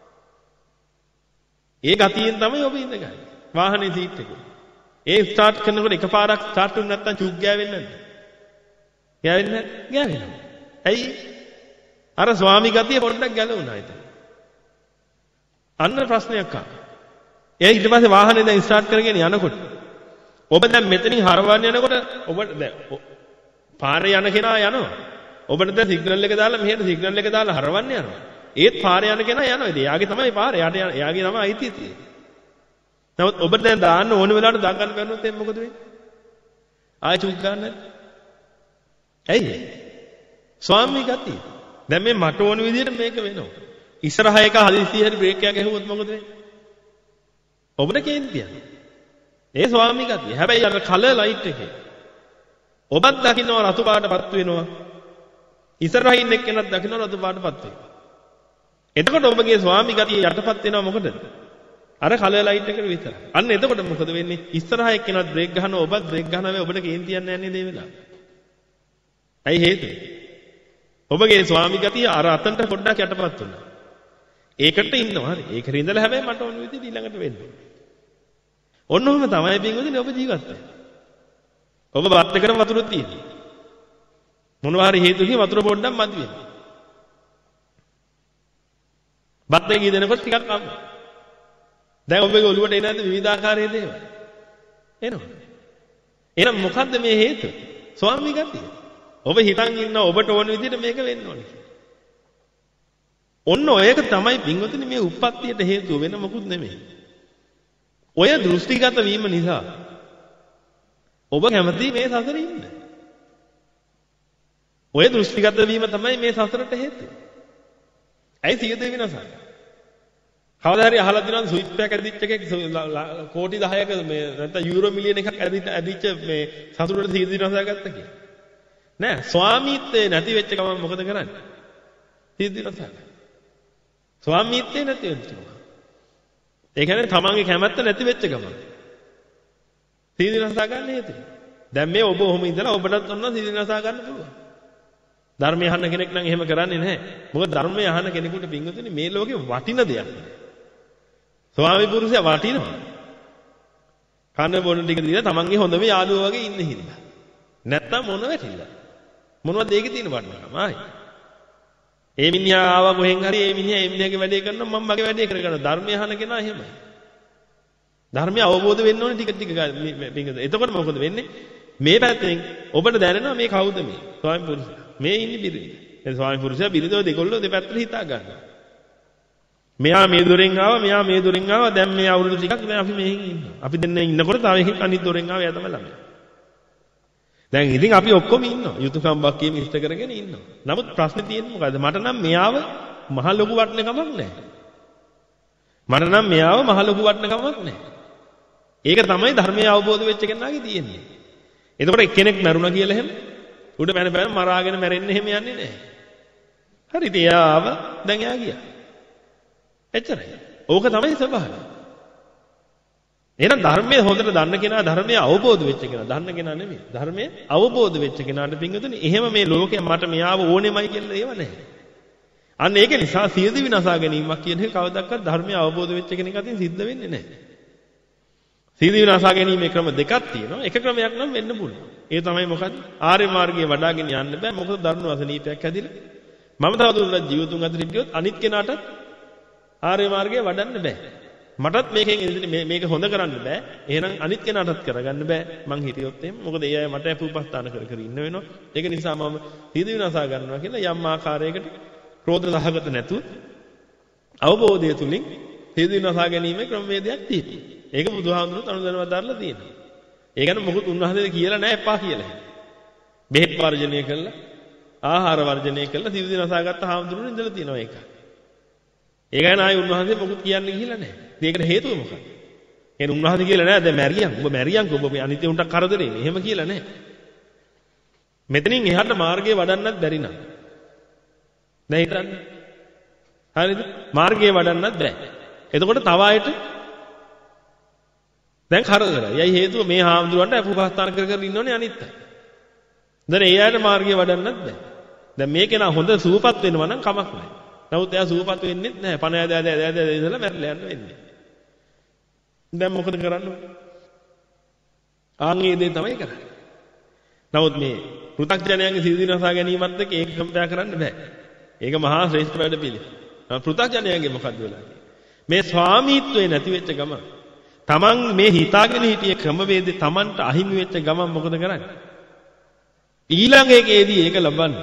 ඒ ගතියෙන් තමයි ඔබ ඉඳගන්නේ. වාහනේ සීට් එක. ඒ ස්ටාර්ට් කරනකොට එකපාරක් ස්ටාර්ට් වුනේ නැත්තම් චුක් ගෑවෙන්නේ නැද්ද? ගෑවෙන්නේ නැද්ද? ගෑවෙනවා. ඇයි? අර ස්වාමි ගතිය පොඩ්ඩක් ගැලවුණා එතන. අන්න ප්‍රශ්නයක් ආවා. ඒ ඊට පස්සේ වාහනේ දැන් ස්ටාර්ට් කරගෙන යනකොට ඔබ දැන් මෙතනින් හරවන්න යනකොට ඔබ දැන් පාරේ යන කෙනා යනවා. ඔබට දැන් සිග්නල් එක දාලා මෙහෙට සිග්නල් එක දාලා හරවන්න යනවා. ඒත් පාරේ යන කෙනා යනවා. ඉතින් එයාගේ තමයි පාරේ. යාට එයාගේ තමයි අයිතිය තියෙන්නේ. නමුත් ඔබට දැන් දාන්න ඕන වෙලාවට දා ගන්න බැරුණොත් එම් මොකද වෙන්නේ? ආයෙ චුක් ගන්න නැද්ද? ඇයි? ස්වාමී ගතිය. දැන් මේ මට ඕන විදිහට මේක වෙනවා. ඉස්සරහා එක හදිස්සිය හරි බ්‍රේක් එකක් ගැහුවොත් මොකද වෙන්නේ? ඔබට කේන්තියක්. ඒ ස්වාමී ගතිය. හැබැයි අර කලර් ලයිට් එකේ ඔබත් දකින්නවා රතු පාටපත් වෙනවා. ඉස්සරහින් ඉන්න එක්කෙනත් දකින්නවා රතු පාටපත් වෙනවා. එතකොට ඔබගේ ස්වාමි ගතිය යටපත් වෙනවා මොකටද? අර කලර් ලයිට් එකට විතරයි. අන්න එතකොට මොකද වෙන්නේ? ඉස්සරහා එක්කෙනත් බ්‍රේක් ගහනවා ඔබත් බ්‍රේක් ගහනවා මේ ඔබට කේන්තියක් නැහැ නේද ඒ වෙලාව. ඇයි හේතුව? ඔබගේ ස්වාමි ගතිය අර අතන්ට පොඩ්ඩක් යටපත් වුණා. ඒකට ඉන්නවා හරි. ඒකට ඉඳලා හැබැයි මට ඕන විදිහට ඊළඟට වෙන්න. ඔන්න ඔහම තමයි පින්වතුනි ඔබ ජීවත් වෙන්නේ. ඔබ වත් එකම වතුර තියෙනවා. මොනවා හරි හේතුකින් වතුර පොඩ්ඩක් මදි වෙනවා. බත් එක ගිදෙනකොට ටිකක් අම්ම. දැන් ඔබගේ ඔළුවට එන ඇද්ද විවිධාකාරයේ දේවල්? එනවා. එහෙනම් මොකද්ද මේ හේතුව? ස්වාමී ගතිය. ඔබ හිතන් ඉන්න ඔබට ඕන විදිහට මේක වෙන්න ඕනේ. ඔන්න ඔයක තමයි පින්වතුනි මේ උප්පත්තියට හේතුව වෙන මොකුත් නෙමෙයි. ඔය දෘෂ්ටිගත වීම නිසා ඔබ කැමති මේ සසරේ ඉන්න. ඔය දෘෂ්ටිගත වීම තමයි මේ සසරට හේතුව. ඇයි සියද වෙනසක්? කවදා හරි අහලා තියෙනවද ස්විච් එකක් ඇදිච්ච එකේ කෝටි දහයක මේ නැත්නම් යුරෝ මිලියන එකක් ඇදිච්ච මේ සතුටට සියද වෙනසක් ගත්තා කියලා? නෑ ස්වාමීත්වයේ නැති වෙච්ච ගමන් මොකද කරන්නේ? සියද වෙනසක්. ස්වාමීත්වයේ නැති වෙච්ච ගමන්. ඒ කියන්නේ තමන්ගේ කැමැත්ත නැති වෙච්ච ගමන්. සීදී නසා ගන්න හේතුව. දැන් මේ ඔබ ඔහොම ඉඳලා ඔබටත් ඔන්න සීදී නසා ගන්න පුළුවන්. ධර්මය අහන්න කෙනෙක් නම් එහෙම කරන්නේ නැහැ. මොකද ධර්මය අහන්න කෙනෙකුට පිංගුතුනි මේ ලෝකේ වටින දෙයක්. ස්වාමි පුරුෂයා වටිනවා. කන්න බොන ටික දීලා තමන්ගේ හොඳම යාළුවෝ වගේ ඉන්න හින්දා. නැත්තම් මොන වැටිලා. මොනවද ඒකේ තියෙන වටිනාකම ආයි. ඒ මිනිහා ආවා කොහෙන් හරි ඒ මිනිහා ඒ මිනිහාගේ වැඩේ කරනවා මම මගේ වැඩේ කරගන්නවා. ධර්මය අහන කෙනා එහෙමයි. ධර්මය අවබෝධ වෙන්න ඕනේ ටික ටික පිංගුතුනි. එතකොට මොකද වෙන්නේ? මේ පැත්තෙන් ඔබට දැනෙනවා මේ කවුද මේ? ස්වාමි පුරුෂයා. මේ ඉන්නේ බිරිඳ. ඒ ස්වාමි පුරුෂයා බිරිඳව දෙකොල්ලෝ දෙපැත්තට හිතා ගන්නවා. මෙයා මේ දොරෙන් ආවා මෙයා මේ දොරෙන් ආවා දැන් මේ අවුරුදු ටිකක් දැන් අපි මෙහෙන් ඉන්නවා. අපි දෙන්න ඉන්නකොට තව එකෙක් අනිත් දොරෙන් ආවා එයා තමයි ළමයා. දැන් ඉතින් අපි ඔක්කොම ඉන්නවා. යුතුයකම් බක්කියම ඉෂ්ට කරගෙන ඉන්නවා. නමුත් ප්‍රශ්නේ තියෙන්නේ මොකද්ද? මට නම් මෙයාව මහ ලොකු වටිනකමක් නැහැ. මට නම් මෙයාව මහ ලොකු වටිනකමක් නැහැ. ඒක තමයි ධර්මයේ අවබෝධ වෙච්ච කෙනාගේ තියෙන්නේ. එතකොට එක්කෙනෙක් මරුණා කියලා එහෙම උඩ පැන පැන මරාගෙන මැරෙන්න එහෙම යන්නේ නැහැ. හරි ඉතින් එයා ආව දැන් එයා ගියා. එච්චරයි. ඕක තමයි ස්වභාවය. එහෙනම් ධර්මයේ හොඳට දන්න කෙනා ධර්මයේ අවබෝධ වෙච්ච කෙනා දන්න කෙනා නෙමෙයි. ධර්මයේ අවබෝධ වෙච්ච කෙනාට පිංගුතුනි එහෙම මේ ලෝකේ මට මෙයාව ඕනෙමයි කියලා ඒව නැහැ. අන්න ඒක නිසා සියදි විනාශා ගැනීමක් කියන එක කවදාවත් ධර්මයේ අවබෝධ වෙච්ච කෙනෙක් අතින් සිද්ධ වෙන්නේ නැහැ. සියදි විනාශා ගැනීමේ ක්‍රම දෙකක් තියෙනවා. එක ක්‍රමයක් නම් වෙන්න පුළුවන්. ඒ තමයි මොකද්ද? ආර්ය මාර්ගයේ වඩාගෙන යන්න බෑ. මොකද දරුණු අසනීපයක් හැදිලා. මම තවදුරටත් ජීවිතුන් අතර හිටියොත් අනිත් කෙනාට ආර්ය මාර්ගය වඩන්න බෑ. මටත් මේකෙන් මේක හොඳ කරන්න බෑ. එහෙනම් අනිත් කෙනාටත් කරගන්න බෑ. මං හිතියොත් එහෙම. මොකද ඒ අය මට අපුපස්ථාන කර කර ඉන්න වෙනවා. ඒක නිසා මම සීදී විනාශා ගන්නවා කියලා යම් ආකාරයකට ක්‍රෝධ සහගත නැතුව අවබෝධය තුලින් සීදී විනාශා ගැනීමේ ක්‍රමවේදයක් තියෙනවා. ඒක බුදුහාමුදුරුවෝ අනුදැනුවත් දාලා තියෙනවා. ඒ කියන්නේ මොකුත් උන්වහන්සේ කියලා නැහැ එපා කියලා. බෙහෙත් වර්ජනය කළා, ආහාර වර්ජනය කළා සීදී විනාශා ගත්ත හාමුදුරුවෝ ඉඳලා තියෙනවා ඒක. ඒ ගැන ආයි උන්වහන්සේ මොකුත් කියන්නේ කියලා නැහැ. ඒකට හේතුව මොකක්ද? එහෙනම් උන්වහන්සේ කියලා නැහැ දැන් මැරියන්. ඔබ මැරියන්ක ඔබ අනිත් උන්ට කරදරේ නේ. එහෙම කියලා නැහැ. මෙතනින් එහාට මාර්ගය වඩන්නත් බැරි නම්. දැන් හිතන්න. හරිද? මාර්ගය වඩන්නත් බෑ. එතකොට තව ආයෙත් දැන් කරදරයි. යයි හේතුව මේ හාමුදුරන්ට අපුපස්ථාන කර කර ඉන්නෝනේ අනිත් අය. දැන් ඒ ආයත මාර්ගය වඩන්නත් බෑ. දැන් මේකේ නා හොඳ සූපත් වෙනවා නම් කමක් නැහැ. නමුත් එයා සූපත් වෙන්නේ නැහැ. පණ ඇද ඇද ඇද ඇද ඉඳලා මැරිලා යන්න වෙන්නේ. දැන් මොකද කරන්නේ? ආන්ගේ දේ තමයි කරන්නේ. නමුත් මේ පෘථග්ජනයන්ගේ සීදීනසා ගැනීමත් එක්ක ඒක කම්පයා කරන්න බෑ. ඒක මහා ශ්‍රේෂ්ඨ වැඩ පිළිවෙල. පෘථග්ජනයන්ගේ මොකද්ද වෙලා මේ ස්වාමීත්වය නැති වෙච්ච ගමන් තමන් මේ හිතාගෙන හිටිය ක්‍රමවේදේ තමන්ට අහිමි වෙච්ච ගමන් මොකද කරන්නේ? ඊළඟ එකේදී ඒක ලබන්නේ.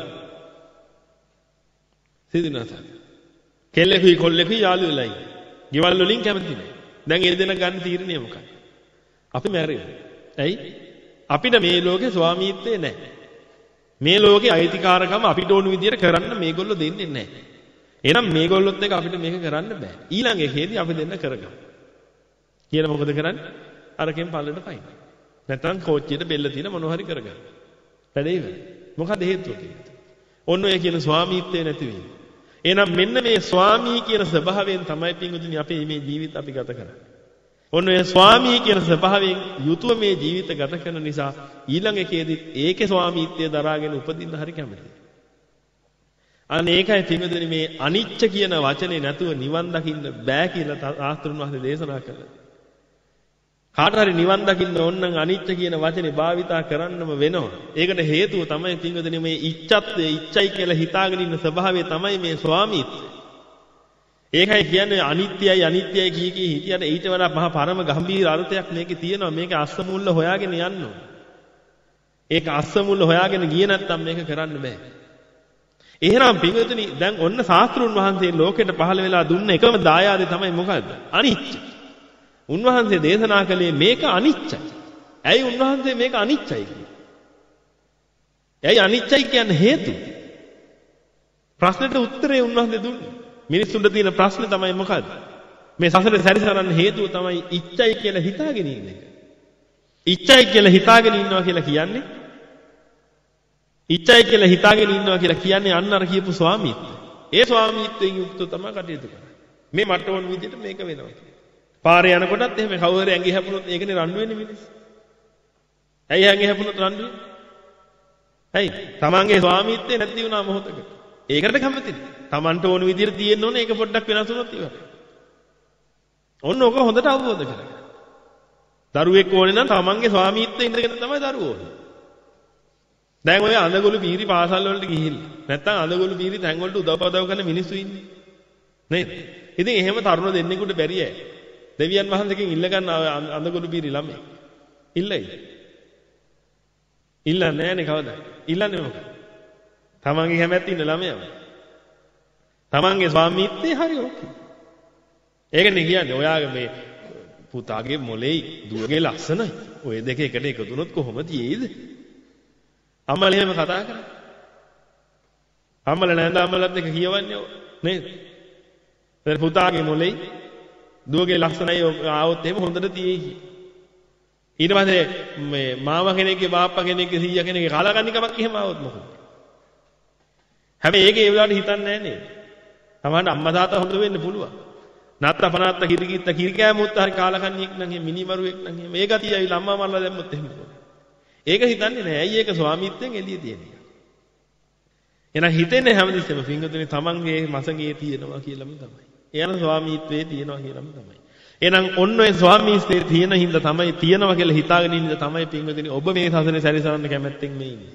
සීදීනසා. කෙල්ලෙකුයි කොල්ලෙකුයි යාළු වෙලයි. ගෙවල් වලින් කැමති නෑ. දැන් ඒ දෙන ගන්න තීරණය මොකක්ද? අපි මැරෙමු. ඇයි? අපිට මේ ලෝකේ ස්වාමීත්වය නැහැ. මේ ලෝකේ අයිතිකාරකම අපිට ඕන විදියට කරන්න මේගොල්ලෝ දෙන්නේ නැහැ. එහෙනම් මේගොල්ලොත් එක්ක අපිට මේක කරන්න බෑ. ඊළඟ එකේදී අපි දෙන්න කරගමු. කියලා මොකද කරන්නේ? අරකින් පල්ලෙට පයින්. නැත්නම් කෝච්චියට බෙල්ල තියන මොනව හරි කරගන්න. වැඩේ ඉවරයි. මොකද හේතුව කියන්නේ? ඔන්න ඔය කියන ස්වාමීත්වය නැති වීම. එහෙනම් මෙන්න මේ ස්වාමී කියන ස්වභාවයෙන් තමයි පින්වතුනි අපේ මේ ජීවිත අපි ගත කරන්නේ. ඔන්න ඔය ස්වාමී කියන ස්වභාවයෙන් යුතුව මේ ජීවිත ගත කරන නිසා ඊළඟ එකේදී ඒකේ ස්වාමීත්වය දරාගෙන උපදින්න හරි කැමතියි. අන්න ඒකයි පින්වතුනි මේ අනිච්ච කියන වචනේ නැතුව නිවන් දකින්න බෑ කියලා ආස්තරුන් වහන්සේ දේශනා කළා. කාට හරි නිවන් දකින්න ඕන නම් අනිච්ච කියන වචනේ භාවිතා කරන්නම වෙනවා. ඒකට හේතුව තමයි පින්වතුනි මේ ඉච්ඡත්වය ඉච්ඡයි කියලා හිතාගෙන ඉන්න ස්වභාවය තමයි මේ ස්වාමීත්වය. ඒකයි කියන්නේ අනිත්‍යයි අනිත්‍යයි කී කී හිටියට ඊට වඩා මහා පරම ගම්භීර අර්ථයක් මේකේ තියෙනවා. මේක අස්සමුල්ල හොයාගෙන යන්න ඕන. ඒක අස්සමුල්ල හොයාගෙන ගියේ නැත්නම් මේක කරන්න බෑ. එහෙනම් පින්වතුනි දැන් ඔන්න ශාස්ත්‍රුන් වහන්සේ ලෝකෙට පහළ වෙලා දුන්න එකම දායාදේ තමයි මොකද්ද? අනිච්ච. උන්වහන්සේ දේශනා කළේ මේක අනිච්චයි. ඇයි උන්වහන්සේ මේක අනිච්චයි කියන්නේ? ඇයි අනිච්චයි කියන්නේ හේතුව? ප්‍රශ්නෙට උත්තරේ උන්වහන්සේ දුන්නේ. මිනිස්සුන්ට තියෙන ප්‍රශ්නේ තමයි මොකද්ද? මේ සසරේ සැරිසරන්න හේතුව තමයි ඉච්ඡයි කියලා හිතාගෙන ඉන්න එක. ඉච්ඡයි කියලා හිතාගෙන ඉන්නවා කියලා කියන්නේ ඉච්ඡයි කියලා හිතාගෙන ඉන්නවා කියලා කියන්නේ අන්න අර කියපු ස්වාමීත්වය. ඒ ස්වාමීත්වයෙන් යුක්තව තමයි කටයුතු කරන්නේ. මේ මට ඕන විදිහට මේක වෙනවා. පාරේ යනකොටත් එහෙම කවුරු හරි ඇඟේ හැපුණොත් ඒකනේ රණ්ඩු වෙන්නේ මිනිස්සු. ඇයි ඇඟේ හැපුණොත් රණ්ඩු වෙන්නේ? ඇයි? තමන්ගේ ස්වාමීත්වය නැති වුණා මොහොතක. ඒකට කැමතිද? තමන්ට ඕන විදිහට තියෙන්න ඕනේ ඒක පොඩ්ඩක් වෙනස් වුණොත් ඉවරයි. ඔන්න ඔක හොඳට අවබෝධ කරගන්න. දරුවෙක් ඕනේ නම් තමන්ගේ ස්වාමීත්වය ඉඳගෙන තමයි දරුවෝ ඕනේ. දැන් ඔය අඳගොළු පීරි පාසල් වලට ගිහිල්ලා නැත්තම් අඳගොළු පීරි තැන් වලට උදව්පදව් කරන මිනිස්සු ඉන්නේ. නේද? ඉතින් එහෙම තරුණ දෙන්නෙකුට බැරි ඇයි? දෙවියන් වහන්සේගෙන් ඉල්ල ගන්න අඳගොළු පීරි ළමයි. ඉල්ලයි. ඉල්ලන්නේ නැහනේ කවදා. ඉල්ලන්නේ මොකද? තමන්ගේ කැමැත්ත ඉන්න ළමයාම. තමන්ගේ ස්වාමීත්වය හරි ඕකේ. ඒකනේ කියන්නේ ඔයාගේ මේ පුතාගේ මොලේ දුවගේ ලස්සනයි. ඔය දෙක එකට එකතු වුණොත් කොහොම තියෙයිද? අම්මලා එහෙම කතා කරන්නේ. අම්මලා නැන්ද අම්මලාත් එක කියවන්නේ නේද? දැන් පුතාගේ මොලේ දුවගේ ලස්සනයි ආවොත් එහෙම හොඳට තියෙයි. ඊට පස්සේ මේ මාමා කෙනෙක්ගේ බාප්පා කෙනෙක්ගේ සීයා කෙනෙක්ගේ කාලකන්ණි කමක් එහෙම ආවොත් මොකද? හැබැයි ඒක ඒ වෙලාවට හිතන්නේ නැහැ නේද? තමන්ට අම්මා තාත්තා හොඳ වෙන්න පුළුවන්. නාත්තා පනාත්ත කිරිකිත්ත කිරි කෑමුත් හරි කාලකන්ණියෙක් නම් එහෙම මිනිමරුවෙක් නම් එහෙම ඒ ගතිය ඇවිල්ලා අම්මා මරලා දැම්මොත් එහෙම මොකද? ඒක හිතන්නේ නැහැ. ඇයි ඒක ස්වාමීත්වයෙන් එළිය තියෙන්නේ? එහෙනම් හිතෙන්නේ හැමදෙස්සෙම පින්වතුනි තමන්ගේ මසගේ තියෙනවා කියලාම තමයි. එයන ස්වාමීත්වයේ තියෙනවා කියලාම තමයි. එහෙනම් ඔන්න ඔය ස්වාමීත්වයේ තියෙන හින්දා තමයි තියෙනවා කියලා හිතාගෙන ඉන්න තමයි පින්වතුනි ඔබ මේ සසනේ සැරිසරන්න කැමැත්තෙන් මේ ඉන්නේ.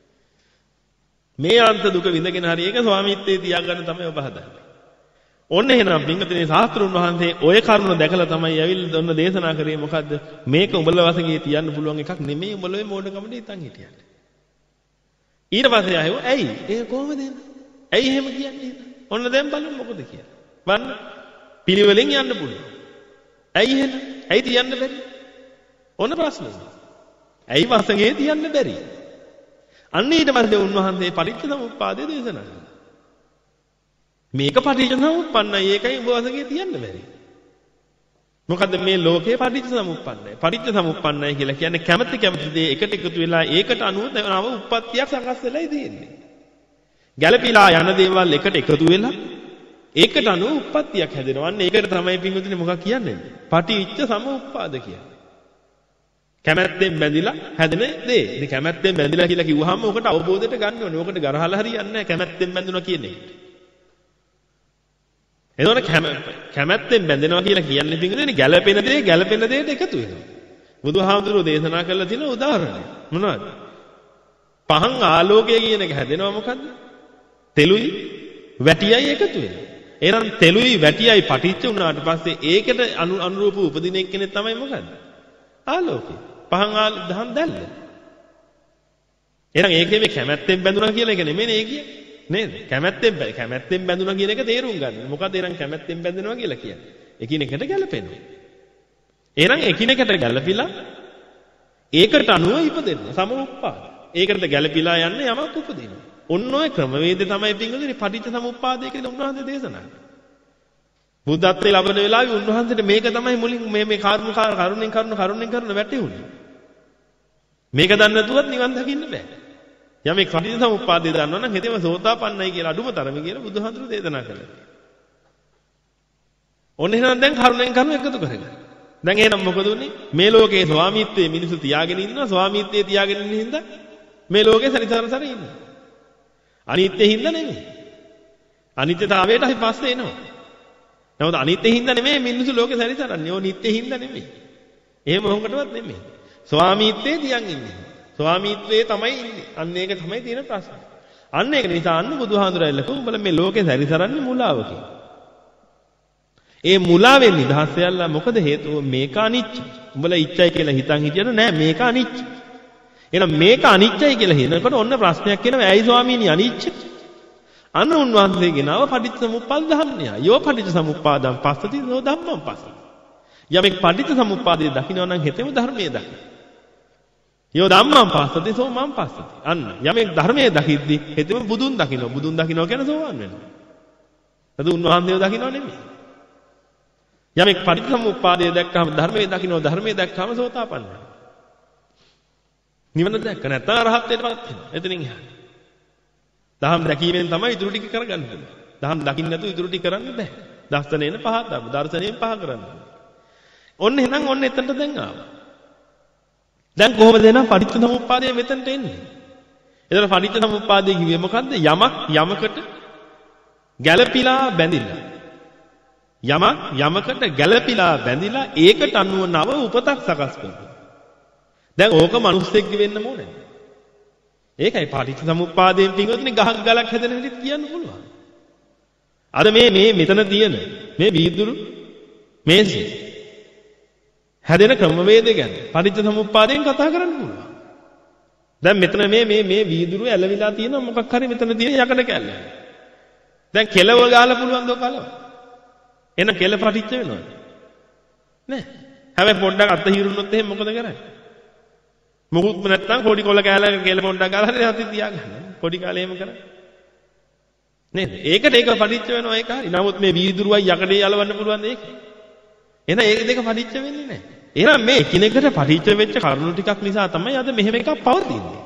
මේ අන්ත දුක විඳගෙන හරි ඒක ස්වාමීත්වයේ තියාගන්න තමයි ඔබ හදන්නේ. ඔන්න එහෙනම් පින්වතුනි ශාස්ත්‍රුන් වහන්සේ ඔය කරුණ දැකලා තමයි ඇවිල්ලා දොන්න දේශනා කරේ මොකද්ද? මේක උඹල වශයෙන් තියන්න පුළුවන් එකක් නෙමෙයි උඹලේ මෝඩකමට ඉතින් හිටියන්නේ. ඊට පස්සේ ආයෙ ඇයි? ඒක කොහොමද එන්නේ? ඇයි එහෙම කියන්නේ? ඔන්න දැන් බලන්න මොකද කියලා. බලන්න පිළිවෙලෙන් යන්න පුළුවන්. ඇයි එහෙම? ඇයි තියන්න බැරි? ඔන්න ප්‍රශ්නේ. ඇයි වශයෙන් තියන්න බැරි? අන්න ඊට පස්සේ උන්වහන්සේ පටිච්චසමුප්පාදය දේශනා කළා. මේක පටිච්චසමුප්පන්නයි ඒකයි උඹ වශයෙන් තියන්න බැරි. මොකද්ද මේ ලෝකේ පටිච්චසමුප්පන්නයි. පටිච්චසමුප්පන්නයි කියලා කියන්නේ කැමැති කැමැති දේ එකට එකතු වෙලා ඒකට අනුව නව උප්පත්තියක් සකස් වෙලායි තියෙන්නේ. ගැළපීලා යන දේවල් එකට එකතු වෙලා ඒකට අනුව උප්පත්තියක් හැදෙනවා. අන්න ඒකට තමයි පින්වතුනි මොකක් කියන්නේ? පටිච්ච සමුප්පාද කියන්නේ. කැමැත්තෙන් බැඳිලා හැදෙන දේ. ඉතින් කැමැත්තෙන් බැඳිලා කියලා කිව්වහම ඔකට අවබෝධයට ගන්න ඕනේ. ඔකට ගරහලා හරියන්නේ නැහැ කැමැත්තෙන් බැඳුණා කියන එකට. එතකොට කැමැත්තෙන් බැඳෙනවා කියලා කියන්නේ පින්වතුනි ගැළපෙන දේ ගැළපෙන දෙයට එකතු වෙනවා. බුදුහාමුදුරුවෝ දේශනා කරලා තියෙන උදාහරණය මොනවද? පහන් ආලෝකය කියන එක හැදෙනවා මොකද්ද? තෙලුයි වැටියයි එකතු වෙනවා. එහෙනම් තෙලුයි වැටියයි පටිච්ච වුණාට පස්සේ ඒකට අනුරූප උපදින එක්කෙනෙක් තමයි මොකද්ද? ආලෝකය. පහන් ආල දහම් දැල්ල. එහෙනම් ඒකේ මේ කැමැත්තෙන් බැඳුණා කියලා එක නෙමෙයි ඒ කියන්නේ. නේද? කැමැත්තෙන් කැමැත්තෙන් බැඳුණා කියන එක තේරුම් ගන්න. මොකද එහෙනම් කැමැත්තෙන් බැඳෙනවා කියලා කියන්නේ? එකිනෙකට ගැළපෙනවා. එහෙනම් එකිනෙකට ගැළපිලා ඒකට අනුව ඉපදෙන්න සමුප්පාද. ඒකට ගැළපිලා යන්න යමක් උපදිනවා. ඔන්න ඔය ක්‍රමවේදය තමයි පින්වතුනි පටිච්ච සමුප්පාදය කියලා උන්වහන්සේ දේශනා කළේ. බුද්ධත්වයේ ලැබෙන වෙලාවේ උන්වහන්සේට මේක තමයි මුලින් මේ මේ කරුණ කරුණෙන් කරුණ කරුණෙන් කරුණ වැටෙන්නේ. මේක දන්නේ නැතුවත් නිවන් දකින්න බෑ. යමෙක් පටිච්ච සමුප්පාදය දන්නවා නම් හිතේම සෝතාපන්නයි කියලා අඩුම තරමේ කියලා බුදුහාමුදුරුවෝ දේශනා කළා. ඔන්න එහෙනම් දැන් කරුණෙන් කරුණ එකතු කරගන්න. දැන් එහෙනම් මොකද උනේ? මේ ලෝකේ ස්වාමීත්වයේ මිනිස්සු තියාගෙන ඉන්නවා. ස්වාමීත්වයේ තියාගෙන ඉන්න හින්දා මේ ලෝකේ සැරිසරසර ඉන්නවා. අනිත්‍යෙ හින්දා නෙමෙයි. අනිත්‍යතාවයට අපි පස්සේ එනවා. නමුත් අනිත්‍යෙ හින්දා නෙමෙයි මිනිස්සු ලෝකේ සැරිසරන්නේ. ඕ නිත්‍යෙ හින්දා නෙමෙයි. එහෙම මොකටවත් නෙමෙයි. ස්වාමීත්වයේ තියන් ඉන්නේ. ස්වාමීත්වයේ තමයි ඉන්නේ. අන්න ඒක තමයි තියෙන ප්‍රශ්නේ. අන්න ඒක නිසා අන්න බුදුහාඳුරයිල කොහොමද මේ ලෝකේ සැරිසරන්නේ මුලාවකින්. ඒ මුලාවෙන් නිදහස් වෙලා මොකද හේතුව මේක අනිච්ච. උඹලා ඉච්චයි කියලා හිතන් හිටියද නෑ මේක අනිච්ච. එහෙනම් මේක අනිච්චයි කියලා හිතනකොට ඔන්න ප්‍රශ්නයක් එනවා. ඇයි ස්වාමීනි අනිච්ච? අන්න උන්වහන්සේගේ නව පටිච්චසමුප්පාද ධම්මය. යෝ පටිච්චසමුප්පාදං පස්සති නෝ ධම්මං පස්සති. යමෙක් පටිච්චසමුප්පාදයේ දකින්න නම් හෙතෙම ධර්මයේ දකින්න. යෝ ධම්මං පස්සති සෝ මං පස්සති. අන්න යමෙක් ධර්මයේ දකිද්දි හෙතෙම බුදුන් දකින්න. බුදුන් දකින්න කියන සෝවන් වෙනවා. එද උන්වහන්සේව දකින්න නෙමෙයි. යමෙක් පටිච්චසමුප්පාදයේ දැක්කම ධර්මයේ දකින්න ධර්මයේ දැක්කම සෝතාපන්නයි. නිවන දැක්ක නැත්නම් රහත්ත්වයටපත් වෙනවා. එතනින් එහාට. දහම් දැකීමෙන් තමයි ඉතුරු ටික කරගන්න පුළුවන්. දහම් දකින්න නැතුව ඉතුරු ටික කරන්න බෑ. දර්ශනයෙන් පහ දම. දර්ශනයෙන් පහ කරන්න. ඔන්න එහෙනම් ඔන්න එතනට දැන් ආවා. දැන් කොහොමද එනම් පටිච්චසමුප්පාදය මෙතනට එන්නේ? එතන පටිච්චසමුප්පාදය කිව්වේ මොකද්ද? යමක් යමකට ගැළපිලා බැඳිලා. යමක් යමකට ගැළපිලා බැඳිලා ඒකට අනුව නව උපතක් සකස් කරනවා. දැන් ඕක මිනිස්සෙක්ගේ වෙන්න ඕනේ. ඒකයි පටිච්චසමුප්පාදයෙන් පිටුතුනේ ගහක් ගලක් හැදෙන හැටි කියන්න පුළුවන්. අර මේ මේ මෙතන තියෙන මේ වීදුරු මේසෙ හැදෙන ක්‍රමවේදය ගැන පටිච්චසමුප්පාදයෙන් කතා කරන්න පුළුවන්. දැන් මෙතන මේ මේ මේ වීදුරු ඇලවිලා තියෙන මොකක් හරි මෙතන තියෙන යකඩ කැල්ල. දැන් කෙලව ගාලා පුළුවන් දෝ කලව. එන කෙල පටිච්ච වෙනවද? නෑ. හැබැයි පොඩ්ඩක් අත හිරුනොත් එහෙනම් මොකද කරන්නේ? මොකුත්ම නැත්තම් පොඩි කොළ කෑල්ලක කෙල පොඩ්ඩක් ගාලා හරි අත තියාගන්න. පොඩි කාලේ එහෙම කරා. නේද? ඒකට ඒක පටිච්ච වෙනවා ඒක හරි. නමුත් මේ වීදුරුවයි යකඩේ යලවන්න පුළුවන් දෙයක්. එහෙනම් ඒ දෙක පටිච්ච වෙන්නේ නැහැ. එහෙනම් මේ එකිනෙකට පටිච්ච වෙච්ච කරුණු ටිකක් නිසා තමයි අද මෙහෙම එකක් පවතින්නේ.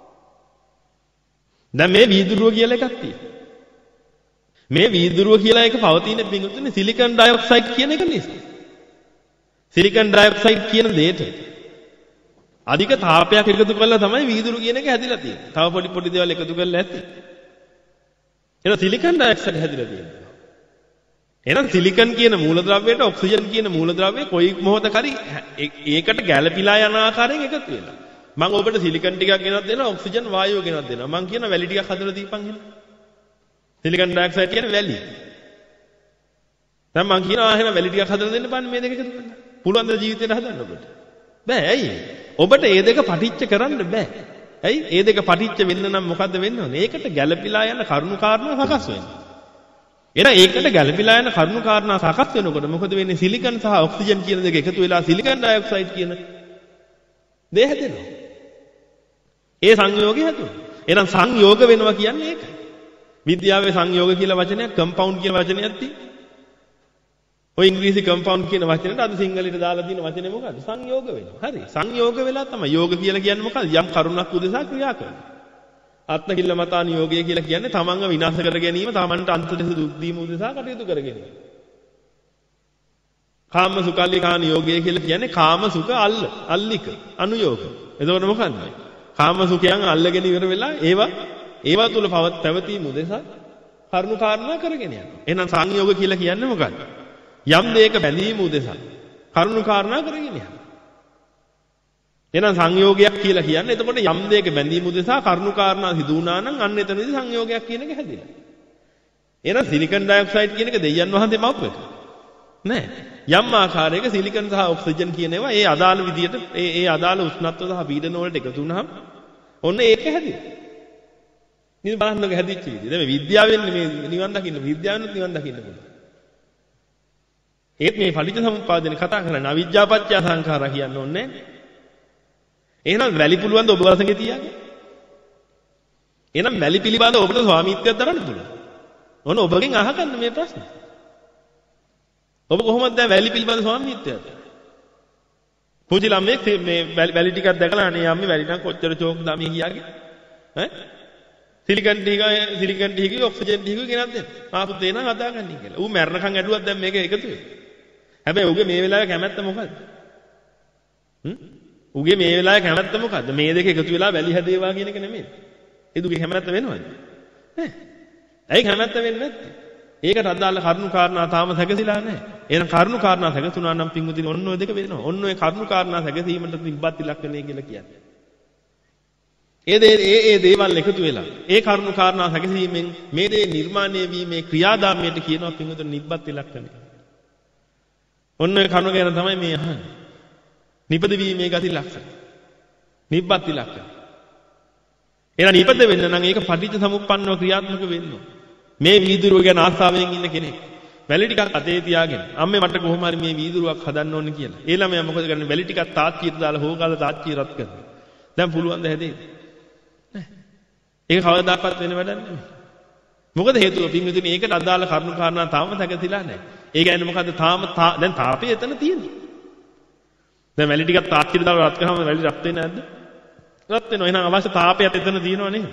දැන් මේ වීදුරුව කියලා එකක් තියෙනවා. මේ වීදුරුව කියලා එක පවතින පිටුතුනේ සිලිකන් ඩයොක්සයිඩ් කියන එක නිසා. සිලිකන් ඩයොක්සයිඩ් කියන දෙයට අධික තාපයක් එකතු කරලා තමයි වීදුරු කියන එක හැදිලා තියෙන්නේ. තව පොඩි පොඩි දේවල් එකතු කරලා ඇති. එහෙනම් සිලිකන් ඩයොක්සයිඩ් හැදිලා තියෙනවා. එහෙනම් සිලිකන් කියන මූලද්‍රව්‍යයට ඔක්සිජන් කියන මූලද්‍රව්‍ය කොයි මොහොතක හරි ඒකට ගැළපීලා යන ආකාරයෙන් එකතු වෙනවා. මම ඔබට සිලිකන් ටිකක් ගෙනත් දෙනවා ඔක්සිජන් වායුව ගෙනත් දෙනවා. මම කියන වැලි ටිකක් හදලා දීපන් එහෙනම්. සිලිකන් ඩයොක්සයිඩ් කියන්නේ වැලි. දැන් මම කියනවා එහෙනම් වැලි ටිකක් හදලා දෙන්න බෑ මේ දෙක එකතු කරලා. පුළුවන් ද ජීවිතේට හදන්න ඔබට? බෑ ඇයි? ඔබට මේ දෙක පටිච්ච කරන්න බෑ. ඇයි? මේ දෙක පටිච්ච වෙන්න නම් මොකද්ද වෙන්න ඕනේ? ඒකට ගැළපීලා යන කරුණු කාරණා සකස් වෙන්න. එහෙනම් ඒකට ගැළපීලා යන කරුණු කාරණා සකස් වෙනකොට මොකද වෙන්නේ? සිලිකන් සහ ඔක්සිජන් කියන දෙක එකතු වෙලා සිලිකන් ඩයොක්සයිඩ් කියන දේ හැදෙනවා. ඒ සංයෝගය හැදුණා. එහෙනම් සංයෝග වෙනවා කියන්නේ ඒකයි. විද්‍යාවේ සංයෝග කියලා වචනයක් කම්පවුන්ඩ් කියන වචනයක් තියෙනවා. ඔය ඉංග්‍රීසි කම්පවුන්ඩ් කියන වචනෙට අද සිංහලෙට දාලා තියෙන වචනේ මොකද්ද? සංයෝග වෙනවා. හරි. සංයෝග වෙලා තමයි යෝග කියලා කියන්නේ මොකද්ද? යම් කරුණක් උදෙසා ක්‍රියා කරනවා. ආත්මකිල්ල මතාන යෝගය කියලා කියන්නේ තමන්ව විනාශ කර ගැනීම, තමන්ට අන්තදෙස දුක් දීම උදෙසා කටයුතු කර ගැනීම. කාම සුඛල්ලි කාණ යෝගය කියලා කියන්නේ කාම සුඛ අල්ල, අල්ලික, අනුයෝග. එතකොට මොකද්ද? කාම සුඛයන් අල්ලගෙන ඉවර වෙලා ඒවා ඒවා තුල පැවතීම උදෙසා කරුණු කාරණා කරගෙන යනවා. එහෙනම් සංයෝග කියලා කියන්නේ මොකක්ද? යම් දෙයක බැඳීම උදෙසා කරුණු කාරණා කරගෙන යනවා. එහෙනම් සංයෝගයක් කියලා කියන්නේ එතකොට යම් දෙයක බැඳීම උදෙසා කරුණු කාරණා සිදු වුණා නම් අන්න එතනදී සංයෝගයක් කියන එක හැදිලා. එහෙනම් සිලිකන් ඩයොක්සයිඩ් කියන එක දෙයයන් වහන්සේ මවපු එක. නෑ. යම් ආකාරයක සිලිකන් සහ ඔක්සිජන් කියන ඒවා ඒ අදාළ විදියට ඒ ඒ අදාළ උෂ්ණත්ව සහ පීඩන වලට එකතු වුණාම ඔන්න ඒක හැදිලා. නිදි බලන්නක හැදිච්ච විදිය. දැන් මේ විද්‍යාවෙන් මේ නිවන් දකින්න විද්‍යාවෙන් නිවන් දකින්න පුළුවන්. ඒත් මේ පටිච්චසමුප්පාදයෙන් කතා කරන්නේ අවිජ්ජාපච්චය සංඛාරා කියන්න ඕනේ. එහෙනම් වැලි පුළුවන් ද ඔබ වසඟේ තියන්න? එහෙනම් වැලි පිළිබඳ ඔබට ස්වාමීත්වයක් දරන්න පුළුවන්. ඕන ඔබගෙන් අහගන්න මේ ප්‍රශ්නේ. ඔබ කොහොමද දැන් වැලි පිළිබඳ ස්වාමීත්වයක්? පුංචි ළමයෙක් මේ වැලි ටිකක් දැකලා අනේ අම්මේ වැලි නම් කොච්චර චෝක් දාමි කියාගේ. ඈ? සිලිකන් ටික සිලිකන් ටික ඔක්සිජන් ටික ගෙනත් දෙන්න. ආපු තේ නම් හදාගන්න කියලා. ඌ මැරණකම් ඇදුවත් දැන් මේක එකතු වෙයි. හැබැයි ඌගේ මේ වෙලාවේ කැමැත්ත මොකද්ද? හ්ම්? ඌගේ මේ වෙලාවේ කැමැත්ත මොකද්ද? මේ දෙක එකතු වෙලා වැලි හැදේවා කියන එක නෙමෙයි. ඒ දුගේ කැමැත්ත වෙනවද? නෑ. ඇයි කැමැත්ත වෙන්නේ නැත්තේ? ඒකට අදාළ කරුණු කාරණා තාම සැකසিলা නැහැ. එහෙනම් කරුණු කාරණා සැකසුණා නම් පින්වතුනි ඔන්න ඔය දෙක වෙනවා. ඔන්න ඔය කරුණු කාරණා සැකසීමට නිබ්බත් ඉලක්කණය කියලා කියන්නේ. ඒ දේ ඒ ඒ දේවල් එකතු වෙලා ඒ කරුණු කාරණා සැකසීමෙන් මේ දේ නිර්මාණය වීමේ ක්‍රියාදාමයට කියනවා පින්වතුනි නිබ්බත් ඉලක්කණය. ඔන්න ඔය කරුණ ගැන තමයි මේ අහන්නේ. නිපද වීමේ ගති ලක්ෂණ. නිබ්බත් ඉලක්කණය. එහෙනම් නිපද වෙන්න නම් ඒක පටිච්ච සමුප්පන්නව ක්‍රියාත්මක වෙන්න ඕන. මේ වීදුරුව ගැන ආසාවෙන් ඉන්න කෙනෙක් වැලි ටිකක් අතේ තියාගෙන අම්මේ මට කොහොම හරි මේ වීදුරුවක් හදන්න ඕනේ කියලා. ඒ ළමයා මොකද කරන්නේ? වැලි ටිකක් තාච්චියට දාලා හොගාලා තාච්චිය රත් කරනවා. දැන් පුළුවන් ද හැදේ? නෑ. ඒක කවදාකවත් වෙන වැඩක් නෙමෙයි. මොකද හේතුව පින්විතනේ ඒකට අදාළ කරුණු කාරණා තාම තැකතිලා නැහැ. ඒ කියන්නේ මොකද්ද? තාම දැන් තාපය එතන තියෙන්නේ. දැන් වැලි ටිකක් තාච්චියට දාලා රත් කරාම වැලි රත් වෙන්නේ නැද්ද? රත් වෙනවා. එහෙනම් අවශ්‍ය තාපයත් එතන තියෙනව නේද?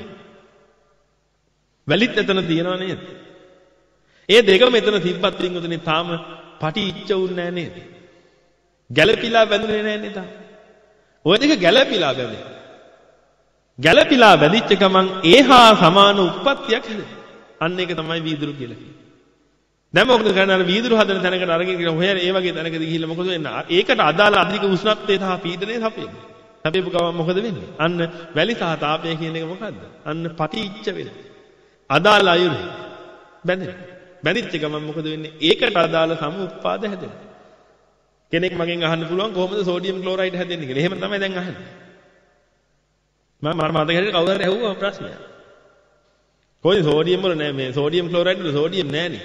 වැලිත් එතන තියෙනව නේද? ඒ දෙකම එතන තිබ්බත් පින්වතුනි තාම පටි ඉච්ච උන්නේ නැහැ නේද? ගැළපිලා බැඳුනේ නැහැ නේද? ඔය දෙක ගැළපිලා බැඳේ. ගැළපිලා බැඳිච්ච ගමන් ඒහා සමාන උප්පත්තියක් හැදෙනවා. අන්න ඒක තමයි වීදුරු කියලා කියන්නේ. දැන් මොකද කරන්නේ? අර වීදුරු හදන තැනකට අරගෙන ගිහලා ඔය ඒ වගේ තැනකදී ගිහිල්ලා මොකද වෙන්නේ? ඒකට අදාළ අධික උෂ්ණත්වය සහ පීඩනය සපයන්නේ. සපයපු ගමන් මොකද වෙන්නේ? අන්න වැලි සහ තාපය කියන එක මොකද්ද? අන්න පටිච්ච වෙනවා. අදාළ අයුරු බැඳෙනවා. බැඳිච්ච ගමන් මොකද වෙන්නේ? ඒකට අදාළ සම උත්පාද හැදෙනවා. කෙනෙක් මගෙන් අහන්න පුළුවන් කොහොමද සෝඩියම් ක්ලෝරයිඩ් හැදෙන්නේ කියලා. එහෙම තමයි දැන් අහන්නේ. මම මම මතක හිටියේ කවුරු හරි අහුවා ප්‍රශ්නයක්. කොයි සෝඩියම් වල නෑ මේ සෝඩියම් ක්ලෝරයිඩ් වල සෝඩියම් නෑනේ.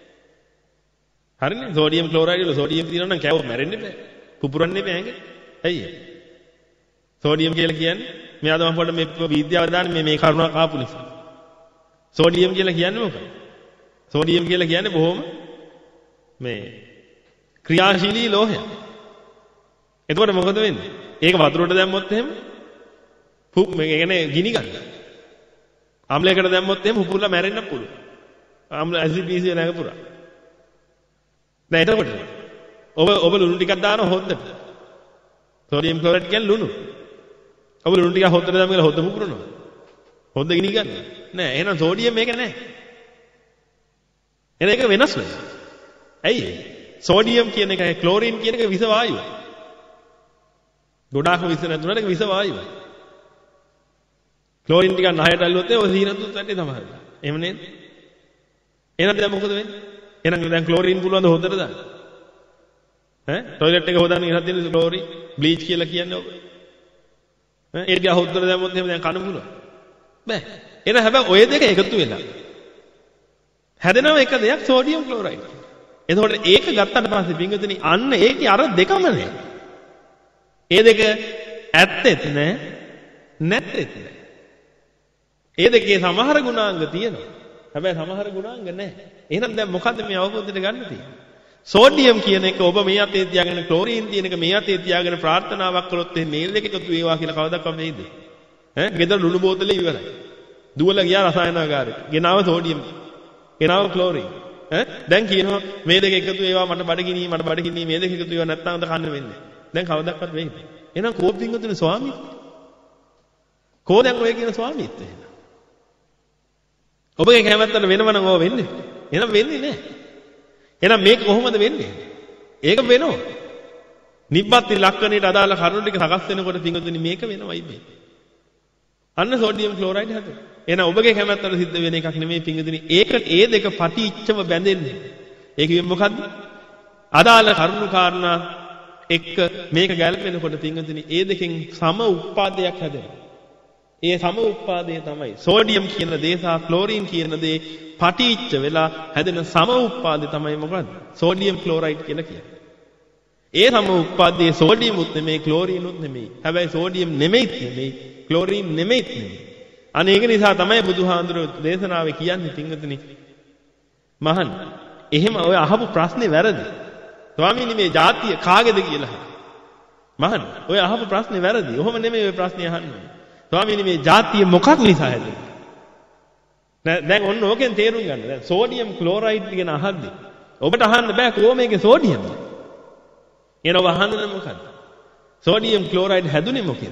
හරිනේ සෝඩියම් ක්ලෝරයිඩ් වල සෝඩියම් තියෙනවා නම් කෑවොත් මැරෙන්න බෑ. පුපුරන්න බෑ ඇඟ. ඇයි ඒ? සෝඩියම් කියලා කියන්නේ මේ අද මම පොඩ්ඩක් මේ විද්‍යාව දාන්නේ මේ මේ කරුණක් ආපු නිසා. සෝඩියම් කියලා කියන්නේ මොකක්ද? සෝඩියම් කියලා කියන්නේ බොහොම මේ ක්‍රියාශීලී ලෝහයක්. එතකොට මොකද වෙන්නේ? ඒක වතුරට දැම්මොත් එහෙම පුප් මේ කියන්නේ ගිනි ගන්න. ආම්ලයකට දැම්මොත් එහෙම පුපුරලා මැරෙන්න පුළුවන්. ආම්ල ඇසිඩ් බීසි නැග පුරා. දැන් එතකොට ඔබ ඔබ ලුණු ටිකක් දානවා හොද්දට. සෝඩියම් ක්ලෝරයිඩ් කියන්නේ ලුණු. ඔබ ලුණු ටිකක් හොද්දට දාමු කියලා හොද්ද පුපුරනවා. හොද්ද ගිනි ගන්න. නෑ එහෙනම් සෝඩියම් මේක නෑ. එන එක වෙනස් වෙනවා. ඇයි ඒ? සෝඩියම් කියන එක ක්ලෝරින් කියන එක විස වායුව. ගොඩාක් විස නැතුණාට ඒක විස වායුව. ක්ලෝරින් ටිකක් නහයට ඇල්ලුවොත් ඒ සීනතුත් වැටේ තමයි. එහෙම නේද? එහෙනම් දැන් මොකද වෙන්නේ? එහෙනම් දැන් ක්ලෝරින් පුළුවන් ද හොද්දට දාන්න? ඈ টয়ලට් එක හොදන්න ඉහළ තියෙන ක්ලෝරින් බ්ලීච් කියලා කියන්නේ ඔබ. ඈ ඒක දිහා හොද්දට දැම්මොත් එහෙම දැන් කන්න පුළුවන්. බෑ. එහෙනම් හැබැයි ඔය දෙක එකතු වෙලා හැදෙනව එක දෙයක් සෝඩියම් ක්ලෝරයිඩ්. එතකොට ඒක ගත්තට පස්සේ පින්වතුනි අන්න ඒකේ අර දෙකම නෑ. ඒ දෙක ඇත්තෙත් නෑ නැත්තෙත් නෑ. ඒ දෙකේ සමහර ගුණාංග තියෙනවා. හැබැයි සමහර ගුණාංග නෑ. එහෙනම් දැන් මොකද්ද මේ අවබෝධයට ගන්න තියෙන්නේ? සෝඩියම් කියන එක ඔබ මේ අතේ තියාගෙන ක්ලෝරින් තියෙන එක මේ අතේ තියාගෙන ප්‍රාර්ථනාවක් කළොත් මේ මේල් එක එකතු වේවා කියලා කවදාවත් වෙයිද? ඈ ගෙදර ලුණු බෝතලේ ඉවරයි. දුවලා ගියා රසායනාගාරෙට. ගෙනාව සෝඩියම්. ගෙනාව ක්ලෝරින්. ඈ දැන් කියනවා මේ දෙක එකතු වේවා මට බඩගිනි මට බඩගිනි මේ දෙක එකතු වේවා නැත්නම් අද කන්න වෙන්නේ. දැන් කවදාවත් වෙයිද? එහෙනම් කෝපින්ගතුනේ ස්වාමීත්. කෝ දැන් ඔය කියන ස්වාමීත් එහෙනම්. ඔබගේ කැමැත්තට වෙනව නම් ඕව වෙන්නේ. එහෙනම් වෙන්නේ නැහැ. එහෙනම් මේක කොහොමද වෙන්නේ? ඒක වෙනවා. නිබ්බත් ලක්ෂණයට අදාළ කරුණු ටික සකස් වෙනකොට පින්වතුනි මේක වෙනවයි මේ. අන්න සෝඩියම් ක්ලෝරයිඩ් හැදෙනවා. එහෙනම් ඔබගේ කැමැත්තට සිද්ධ වෙන එකක් නෙමෙයි පින්වතුනි. ඒක ඒ දෙක පටිච්චව බැඳෙන්නේ. ඒක කිව්වෙ මොකද්ද? අදාළ කරුණු කාරණා එක්ක මේක ගැලපෙනකොට පින්වතුනි ඒ දෙකෙන් සම උත්පාදයක් හැදෙනවා. ඒ සම උත්පාදය තමයි සෝඩියම් කියන දේ සහ ක්ලෝරින් කියන දේ පටිච්ච වෙලා හැදෙන සම උත්පාදය තමයි මොකද්ද? සෝඩියම් ක්ලෝරයිඩ් කියලා කියන්නේ. ඒ සම උත්පාදයේ සෝඩියමුත් නෙමෙයි ක්ලෝරිනුත් නෙමෙයි. හැබැයි සෝඩියම් නෙමෙයිත් නෙමෙයි ක්ලෝරින් නෙමෙයිත් නෙමෙයි. අනේ ඒක නිසා තමයි බුදුහාඳුරෝ දේශනාවේ කියන්නේ පින්වතුනි. මහන් එහෙම ඔය අහපු ප්‍රශ්නේ වැරදි. ස්වාමීනි මේ ජාතිය කාගේද කියලා අහනවා. මහන් ඔය අහපු ප්‍රශ්නේ වැරදි. ඔහොම නෙමෙයි ඔය ප්‍රශ්නේ අහන්නේ. ස්වාමීනි මේ ජාතිය මොකක් නිසා හැදෙන්නේ? දැන් ඔන්න ඕකෙන් තේරුම් ගන්න. දැන් සෝඩියම් ක්ලෝරයිඩ් කියන අහද්දි ඔබට අහන්න බෑ කොහොම මේකේ සෝඩියම්. එනව අහන්න මොකද්ද? සෝඩියම් ක්ලෝරයිඩ් හැදුනේ මොකෙන්ද?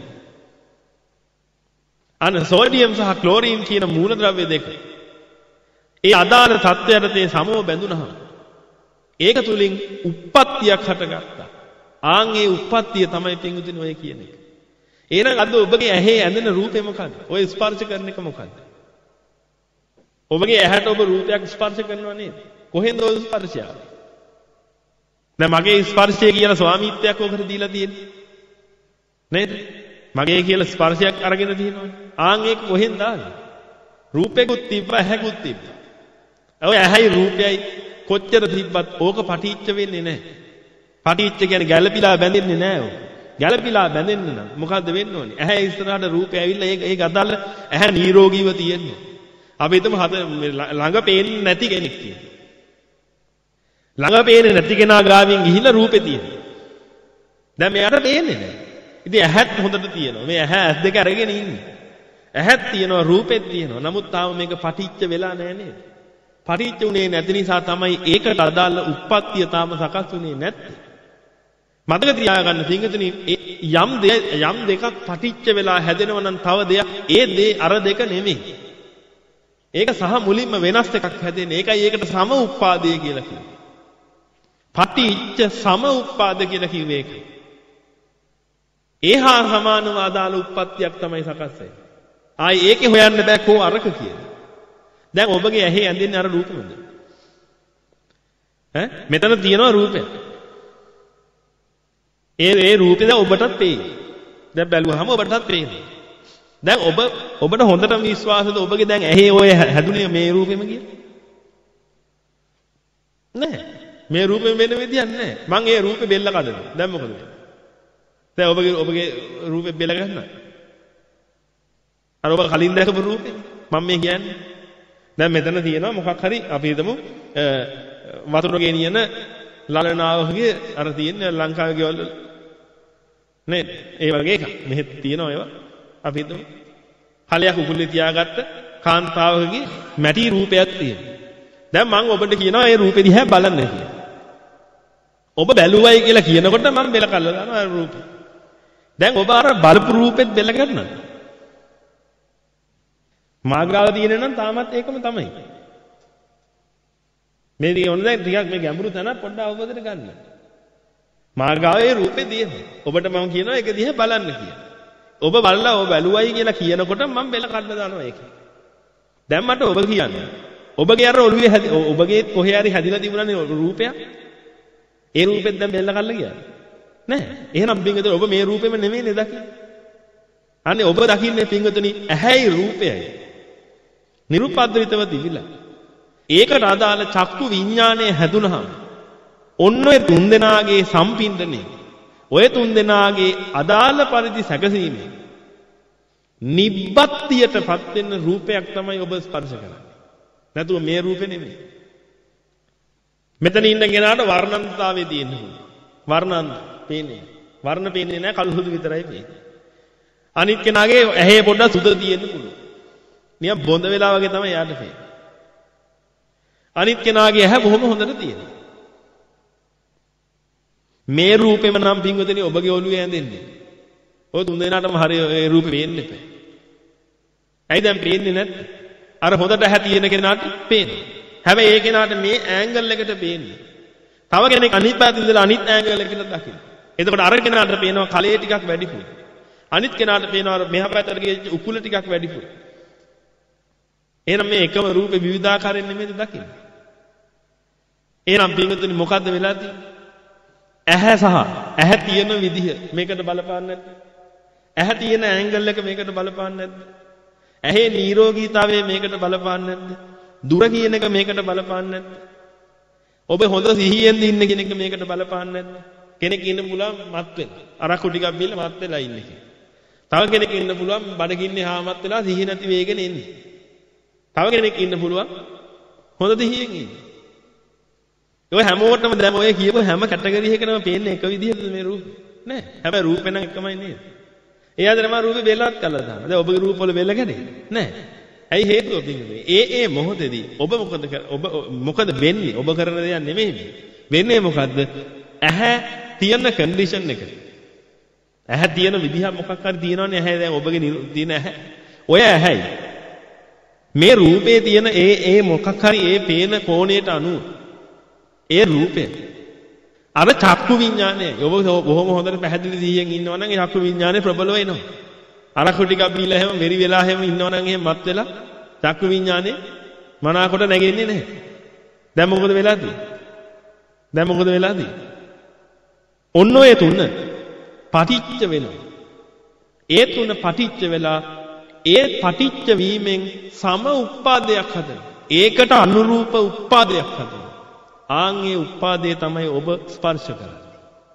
අන්න සෝඩියම් සහ ක්ලෝරින් කියන මූලද්‍රව්‍ය දෙක. ඒ අදාළ තත්ත්වයට තේ සමව බැඳුනහම ඒක තුලින් උප්පත්තියක් හටගත්තා. ආන් ඒ උප්පත්තිය තමයි පින්විතින් ඔය කියන එක. එහෙනම් අද ඔබගේ ඇහි ඇඳෙන රූපේ මොකද්ද? ඔය ස්පර්ශ කරන එක මොකද්ද? ඔබගේ ඇහැට ඔබ රූපයක් ස්පර්ශ කරනවා නේද? කොහෙන්ද ඔය ස්පර්ශය? දැන් මගේ ස්පර්ශය කියලා ස්වාමීත්වයක් ඔකට දීලා තියෙන්නේ. නේද? මගේ කියලා ස්පර්ශයක් අරගෙන තියෙනවනේ. ආන් ඒක කොහෙන්ද ආවේ? රූපෙකුත් තිබ්බා ඇහැකුත් තිබ්බා. ඔය ඇහැයි රූපයයි කොච්චර තිබ්බත් ඕක පටිච්ච වෙන්නේ නැහැ. පටිච්ච කියන්නේ ගැළපිලා බැඳෙන්නේ නැහැ ඕක. ගැළපිලා බැඳෙන්න නම් මොකද්ද වෙන්න ඕනේ? ඇහැ ඉස්සරහට රූපය ඇවිල්ලා ඒක ඒක අදාළ ඇහැ නිරෝගීව තියෙන්නේ. අපි හිතමු හද ළඟ පේන්නේ නැති කෙනෙක් කියලා. ළඟ පේන්නේ නැති කෙනා ගාවින් ගිහිල්ලා රූපේ තියෙනවා. දැන් මෙයාට පේන්නේ නැහැ. ඉතින් ඇහත් හොඳට තියෙනවා. මේ ඇහැ ඇස් දෙක අරගෙන ඉන්නේ. ඇහත් තියෙනවා රූපෙත් තියෙනවා. නමුත් තාම මේක පටිච්ච වෙලා නැහැ නේද? පටිච්ච උනේ නැති නිසා තමයි ඒකට අදාළ උප්පත්තිය තාම සකස් උනේ නැත්තේ. මතක තියාගන්න පින්වතුනි යම් යම් දෙකක් පටිච්ච වෙලා හැදෙනවා නම් තව දෙයක් ඒ දේ අර දෙක නෙමෙයි. ඒක සහ මුලින්ම වෙනස් එකක් හැදෙන්නේ. ඒකයි ඒකට සම උප්පාදය කියලා කියන්නේ. පටිච්ච සම උප්පාද කියලා කිව්වේ ඒක. ඒහා සමානව අදාළ උප්පත්තියක් තමයි සකස් වෙන්නේ. ආයි ඒකේ හොයන්න බෑ කෝ අරක කියලා. දැන් ඔබගේ ඇහි ඇඳෙන්නේ අර රූපෙමද? ඈ මෙතන තියෙනවා රූපය. ඒ ඒ රූපේ දැන් ඔබටත් පේන්නේ. දැන් බැලුවාම ඔබටත් පේන්නේ. දැන් ඔබ ඔබට හොඳටම විශ්වාසද ඔබගේ දැන් ඇහි ඔය හැදුනේ මේ රූපෙම කියලා? නෑ. මේ රූපෙම වෙන විදියක් නෑ. මං ඒ රූපේ බෙල්ල කඩනවා. දැන් මොකද වෙන්නේ? දැන් ඔබගේ ඔබගේ රූපේ බෙල්ල ගන්නවා. අර ඔබ කලින් දැකපු රූපේ මම මේ කියන්නේ. දැන් මෙතන තියෙනවා මොකක් හරි අපි හිතමු වතුර ගෙනියන ලලනාවකගේ අර තියෙන ලංකාවේ ගෙවල් නේද? ඒ වගේ එකක්. මෙහෙත් තියෙනවා ඒවා. අපි හිතමු හලයක් උකුලේ තියාගත්ත කාන්තාවකගේ මැටි රූපයක් තියෙනවා. දැන් මම ඔබට කියනවා මේ රූපෙ දිහා බලන්න කියලා. ඔබ බැලුවයි කියලා කියනකොට මම බෙල කල්ලා දානවා අර රූපේ. දැන් ඔබ අර බලපු රූපෙත් බෙල ගන්නවද? මාගාව තියෙන නම් තාමත් ඒකම තමයි. මේ දිගේ ඕන දැන් ටිකක් මේ ගැඹුරු තැන පොඩ්ඩක් අවබෝධයට ගන්න. මාගාවේ රූපේ තියෙනවා. ඔබට මම කියනවා ඒක දිහා බලන්න කියලා. ඔබ බලලා ඔබ බැලුවයි කියලා කියනකොට මම බෙල කඩලා දානවා ඒක. දැන් මට ඔබ කියන්නේ ඔබගේ අර ඔළුවේ ඔබගේ කොහේ හරි හැදිලා තිබුණානේ රූපයක්. ඒ රූපෙත් දැන් බෙල්ල කල්ලා ගියා. නෑ. එහෙනම් පින්වතුනි ඔබ මේ රූපෙම නෙමෙයිනේ දකින්නේ. අනේ ඔබ දකින්නේ පින්වතුනි ඇහැයි රූපයයි. නිරුපද්‍රිතව තිබිලා. ඒකට අදාළ චක්කු විඥානය හැදුනහම ඔන්න ඔය තුන්දෙනාගේ සම්පින්දනේ ඔය තුන්දෙනාගේ අදාළ පරිදි සැකසීමේ නිබ්බත්තියටපත් වෙන රූපයක් තමයි ඔබ ස්පර්ශ කරන්නේ. නැතුව මේ රූපේ නෙමෙයි. මෙතන ඉන්න කෙනාට වර්ණන්තතාවයේ තියෙනවා. වර්ණන්ත පේන්නේ. වර්ණ පේන්නේ නැහැ කළු සුදු විතරයි පේන්නේ. අනිත් කෙනාගේ ඇහි පොඩ්ඩක් සුදු තියෙන්න පුළුවන්. නිකන් බොඳ වෙලා වගේ තමයි යාට පේන්නේ. අනිත් කෙනාගේ ඇහැ බොහොම හොඳට තියෙනවා. මේ රූපෙම නම් පින්වතුනි ඔබගේ ඔළුවේ ඇඳෙන්නේ. ඔය තුන් දෙනාටම හරිය ඒ රූපේ පේන්නේ නැහැ. ඇයි දැන් පේන්නේ නැත්තේ? අර හොඳට ඇහැ තියෙන කෙනාට පේනවා. හැබැයි ඒ කෙනාට මේ ඇන්ගල් එකට පේන්නේ. තව කෙනෙක් අනිත් පැත්තේ ඉඳලා අනිත් ඇන්ගල් එකකට දකින්න. එතකොට අර කෙනාට පේනවා කලයේ ටිකක් වැඩිපුර. අනිත් කෙනාට පේනවා අර මෙහා පැත්තට ගිය උකුල ටිකක් වැඩිපුර. එහෙනම් මේ එකම රූපේ විවිධාකාරයෙන් නෙමෙයිද දකින්නේ. එහෙනම් පින්වතුනි මොකද්ද වෙලා තියෙන්නේ? ඇහැ සහ ඇහැ තියෙන විදිහ මේකට බලපාන්නේ නැද්ද? ඇහැ තියෙන ඇන්ගල් එක මේකට බලපාන්නේ නැද්ද? ඇහි නිරෝගීතාවය මේකට බලපාන්නේ නැද්ද? දුර කියන එක මේකට බලපාන්නේ නැද්ද? ඔබ හොඳ සිහියෙන් ඉන්න කෙනෙක් මේකට බලපාන්නේ නැද්ද? කෙනෙක් ඉන්න පුළුවන් මත් වෙන. අරක්කු ටිකක් බීලා මත් වෙලා ඉන්නේ කෙනෙක්. තව කෙනෙක් ඉන්න පුළුවන් බඩගින්නේ හාමත් වෙලා සිහිය නැති වේගෙන ඉන්නේ. තව කෙනෙක් ඉන්න පුළුවන් හොඳ සිහියෙන් ඉන්නේ. ඔය හැමෝටම දැන් ඔය කියපු හැම කැටගරි එකකම පේන්නේ එක විදිහද මේ රූප? නෑ. හැබැයි රූපේ නම් එකමයි නේද? ඒ අතර මම රූපේ බෙල්ලවත් කළා දානවා. දැන් ඔබගේ රූප වල බෙල්ල කැඩේ නෑ. ඇයි හේතුව පිටින්නේ? ඒ ඒ මොහොතේදී ඔබ මොකද ඔබ මොකද වෙන්නේ? ඔබ කරන දේ නෙමෙයි. වෙන්නේ මොකද්ද? ඇහැ තියෙන කන්ඩිෂන් එක. ඇහැ තියෙන විදිහ මොකක් හරි තියෙනවනේ ඇහැ දැන් ඔබගේ තියෙන ඇහැ. ඔය ඇහැයි. මේ රූපේ තියෙන ඒ ඒ මොකක් හරි ඒ පේන කෝණයට අනුව ඒ රූපය අර චක්කු විඥානය ඔබ බොහොම හොඳට පැහැදිලි සිහියෙන් ඉන්නවා නම් ඒ චක්කු විඥානය ප්‍රබල වෙනවා. අරක්කු ටිකක් බීලා හැම වෙරි වෙලා හැම ඉන්නවා නම් එහෙම මත් වෙලා චක්කු විඥානේ මනාකොට නැගෙන්නේ නැහැ. දැන් මොකද වෙලා තියෙන්නේ? දැන් මොකද වෙලා තියෙන්නේ? ඔන්න ඔය තුන පටිච්ච වෙනවා. ඒ තුන පටිච්ච වෙලා ඒ පටිච්ච වීමෙන් සම උප්පාදයක් හදනවා. ඒකට අනුරූප උප්පාදයක් හදනවා. ආන්ගේ උප්පාදේ තමයි ඔබ ස්පර්ශ කරන්නේ.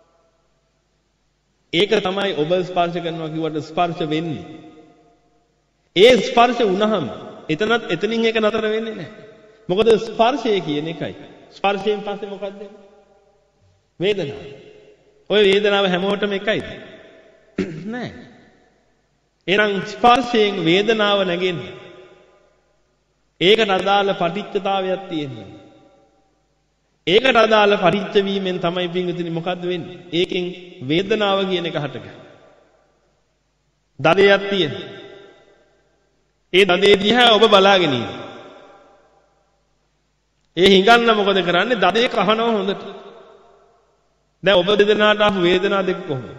ඒක තමයි ඔබ ස්පර්ශ කරනවා කිව්වට ස්පර්ශ වෙන්නේ. ඒ ස්පර්ශ වුණාම එතනත් එතනින් ඒක නතර වෙන්නේ නැහැ. මොකද ස්පර්ශය කියන එකයි. ස්පර්ශයෙන් පස්සේ මොකක්ද? වේදනාව. ඔය වේදනාව හැමෝටම එකයිද? නෑ. එහෙනම් ස්පර්ශයෙන් වේදනාව නැගෙන්නේ. ඒකට අදාළ පටිච්චතාවයක් තියෙනවා. ඒකට අදාළ පරිච්ඡ වීමෙන් තමයි පින්විතනි මොකද්ද වෙන්නේ? ඒකෙන් වේදනාව කියන එක හටගන්නේ. දඩයක් තියෙන. ඒ දඩේ දිහා ඔබ බලාගෙන ඉන්න. ඒ හිඟන්න මොකද කරන්නේ? දඩේ කහනවා හොඳට. දැන් ඔබ දෙදෙනාට ආපු වේදනාව දෙක කොහොමද?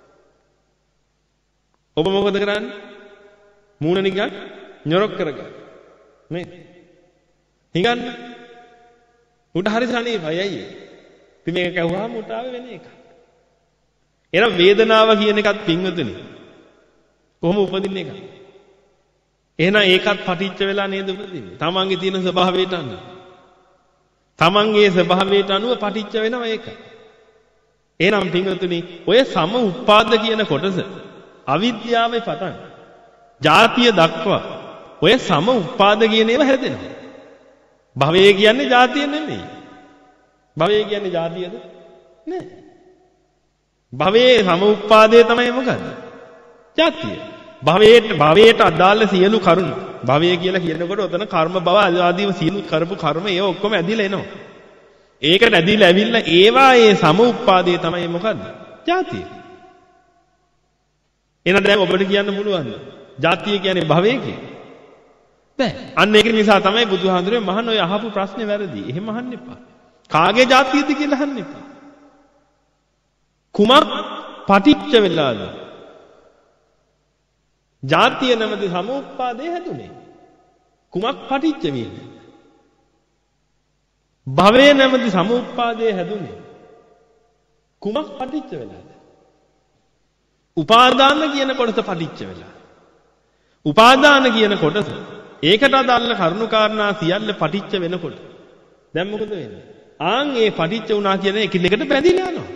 ඔබ මොකද කරන්නේ? මූණ නිකන් ñොරොක් කරගන්න. මේ හිඟන්න. උට හරි සනීපයි අයියේ. ඉතින් මේක කවුවාම උට ආවේ වෙන එකක්. එහෙනම් වේදනාව කියන එකත් පින්වතුනි කොහොම උපදින්නේ එක? එහෙනම් ඒකත් පටිච්ච වෙලා නේද උපදින්නේ? තමන්ගේ තියෙන ස්වභාවයට අනුව. තමන්ගේ ස්වභාවයට අනුව පටිච්ච වෙනවා ඒක. එහෙනම් පින්වතුනි ඔය සම උපාද කියන කොටස අවිද්‍යාවේ පටන් ජාතිය දක්වා ඔය සම උපාද කියන ඒවා හැදෙනවා. භවය කියන්නේ ජාතිය නෙමෙයි. භවය කියන්නේ ජාතියද? නෑ. භවයේ සම උපාදේ තමයි මොකද්ද? ජාතිය. භවයට භවයට අදාළ සියලු කරුණු භවය කියලා කියනකොට ඔතන කර්ම භව ආදීව සියලු කරපු කර්ම ඒව ඔක්කොම ඇදිලා එනවා. ඒකට ඇදිලා ඇවිල්ලා ඒවා ඒ සම උපාදේ තමයි මොකද්ද? ජාතිය. එහෙනම් දැන් ඔබට කියන්න පුළුවන්ද? ජාතිය කියන්නේ භවය කියලා? බෑ. අන්න ඒක නිසා තමයි බුදුහාඳුරේ මහන් ඔය අහපු ප්‍රශ්නේ වැරදි. එහෙම අහන්න එපා. කාගේ ජාතියද කියලා අහන්න එපා. කුමක් පටිච්ච වෙලාද? ජාතිය නැමැති සමුප්පාදේ හැදුනේ. කුමක් පටිච්ච වෙන්නේ? භවය නැමැති සමුප්පාදේ හැදුනේ. කුමක් පටිච්ච වෙලාද? උපාදාන කියන කොටස පටිච්ච වෙලා. උපාදාන කියන කොටස ඒකට අදාළ කරුණු කාරණා සියල්ල පටිච්ච වෙනකොට දැන් මොකද වෙන්නේ? ආන් ඒ පටිච්ච වුණා කියන එකිනෙකට බැඳිලා යනවා.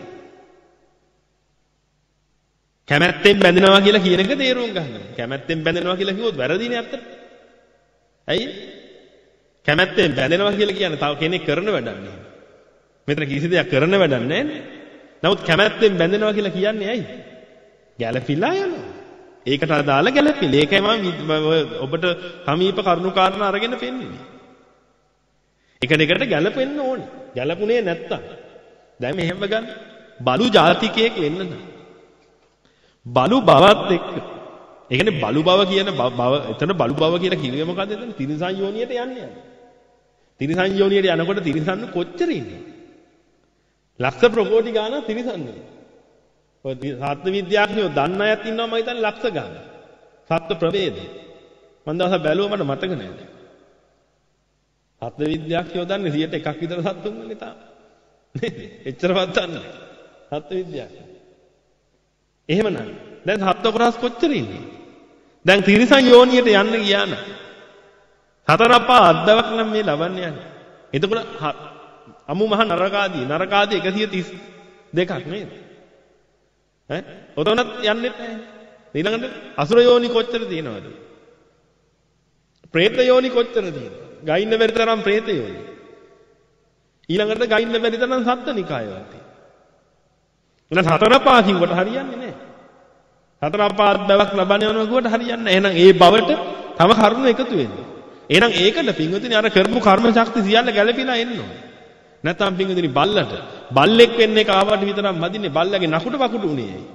කැමැත්තෙන් බැඳෙනවා කියලා කියන එක තේරුම් ගන්න. කැමැත්තෙන් බැඳෙනවා කියලා කිව්වොත් වැරදිනේ ඇත්තට. ඇයි? කැමැත්තෙන් බැඳෙනවා කියලා කියන්නේ තව කෙනෙක් කරන වැඩක් නෙවෙයි. මෙතන කිසි දෙයක් කරන වැඩක් නැහැ නේ. නමුත් කැමැත්තෙන් බැඳෙනවා කියලා කියන්නේ ඇයි? ගැළපිලා යනවා. ඒකට අදාළ ගැළපිලි. ඒකයි මම ඔබට සමීප කරුණු කාරණා අරගෙන පෙන්නන්නේ. එකට එකට ගැළපෙන්න ඕනේ. ගැළපුණේ නැත්තම් දැන් මෙහෙම ගන්න. බලු ජාතිකයෙක් වෙන්න නම් බලු බවත් එක්ක. ඒ කියන්නේ බලු බව කියන බව එතන බලු බව කියලා කිව්වේ මොකද්ද එතන? තිරිසන් යෝනියට යන්නේ. තිරිසන් යෝනියට යනකොට තිරිසන් කොච්චර ඉන්නේ? ලක්ෂ ප්‍රකෝටි ගාණක් තිරිසන් නේ. ඔය සත්ත්ව විද්‍යාඥයෝ දන්න අයත් ඉන්නවා මම හිතන්නේ ලක්ෂ ගාණක්. සත්ත්ව ප්‍රභේද. මම දවසක් බැලුවා මට මතක නැහැ. සත්ත්ව විද්‍යාඥයෝ දන්නේ සියයට එකක් විතර සත්තුන්ගනේ තාම. නේද? එච්චරවත් දන්නේ නැහැ. සත්ත්ව විද්‍යාඥයෝ. එහෙමනම් දැන් සත්ත්ව කොටස් කොච්චර ඉන්නේ? දැන් තිරිසන් යෝනියට යන්න ගියා නම් හතර පහ අද්දවක් නම් මේ ලබන්න යන්නේ. එතකොට අමු මහ නරකාදී නරකාදී එකසිය තිස් දෙකක් නේද? ඈ ඔතනත් යන්නේ නැහැ. ඊළඟට අසුර යෝනි කොච්චර තියෙනවද? പ്രേත යෝනි කොච්චර තියෙනවද? ගයින්න බැරි තරම් പ്രേත යෝනි. ඊළඟට ගයින්න බැරි තරම් සත්ත්වනිකායවත් තියෙනවා. එහෙනම් හතර පහ කිව්වට හරියන්නේ නැහැ. හතර පහ බවක් ලබන්න යනවා කිව්වට හරියන්නේ නැහැ. එහෙනම් ඒ බවට තව කරුණු එකතු වෙනවා. එහෙනම් ඒකට පින්වතුනි අර කරපු කර්ම ශක්ති සියල්ල ගැළපීලා එන්න ඕනේ. නැත්නම් පින්වතුනි බල්ලට බල්ලෙක් වෙන්න එක ආවට විතරක් මදින්නේ බල්ලගේ නකුට වකුට උනේ ඇයි?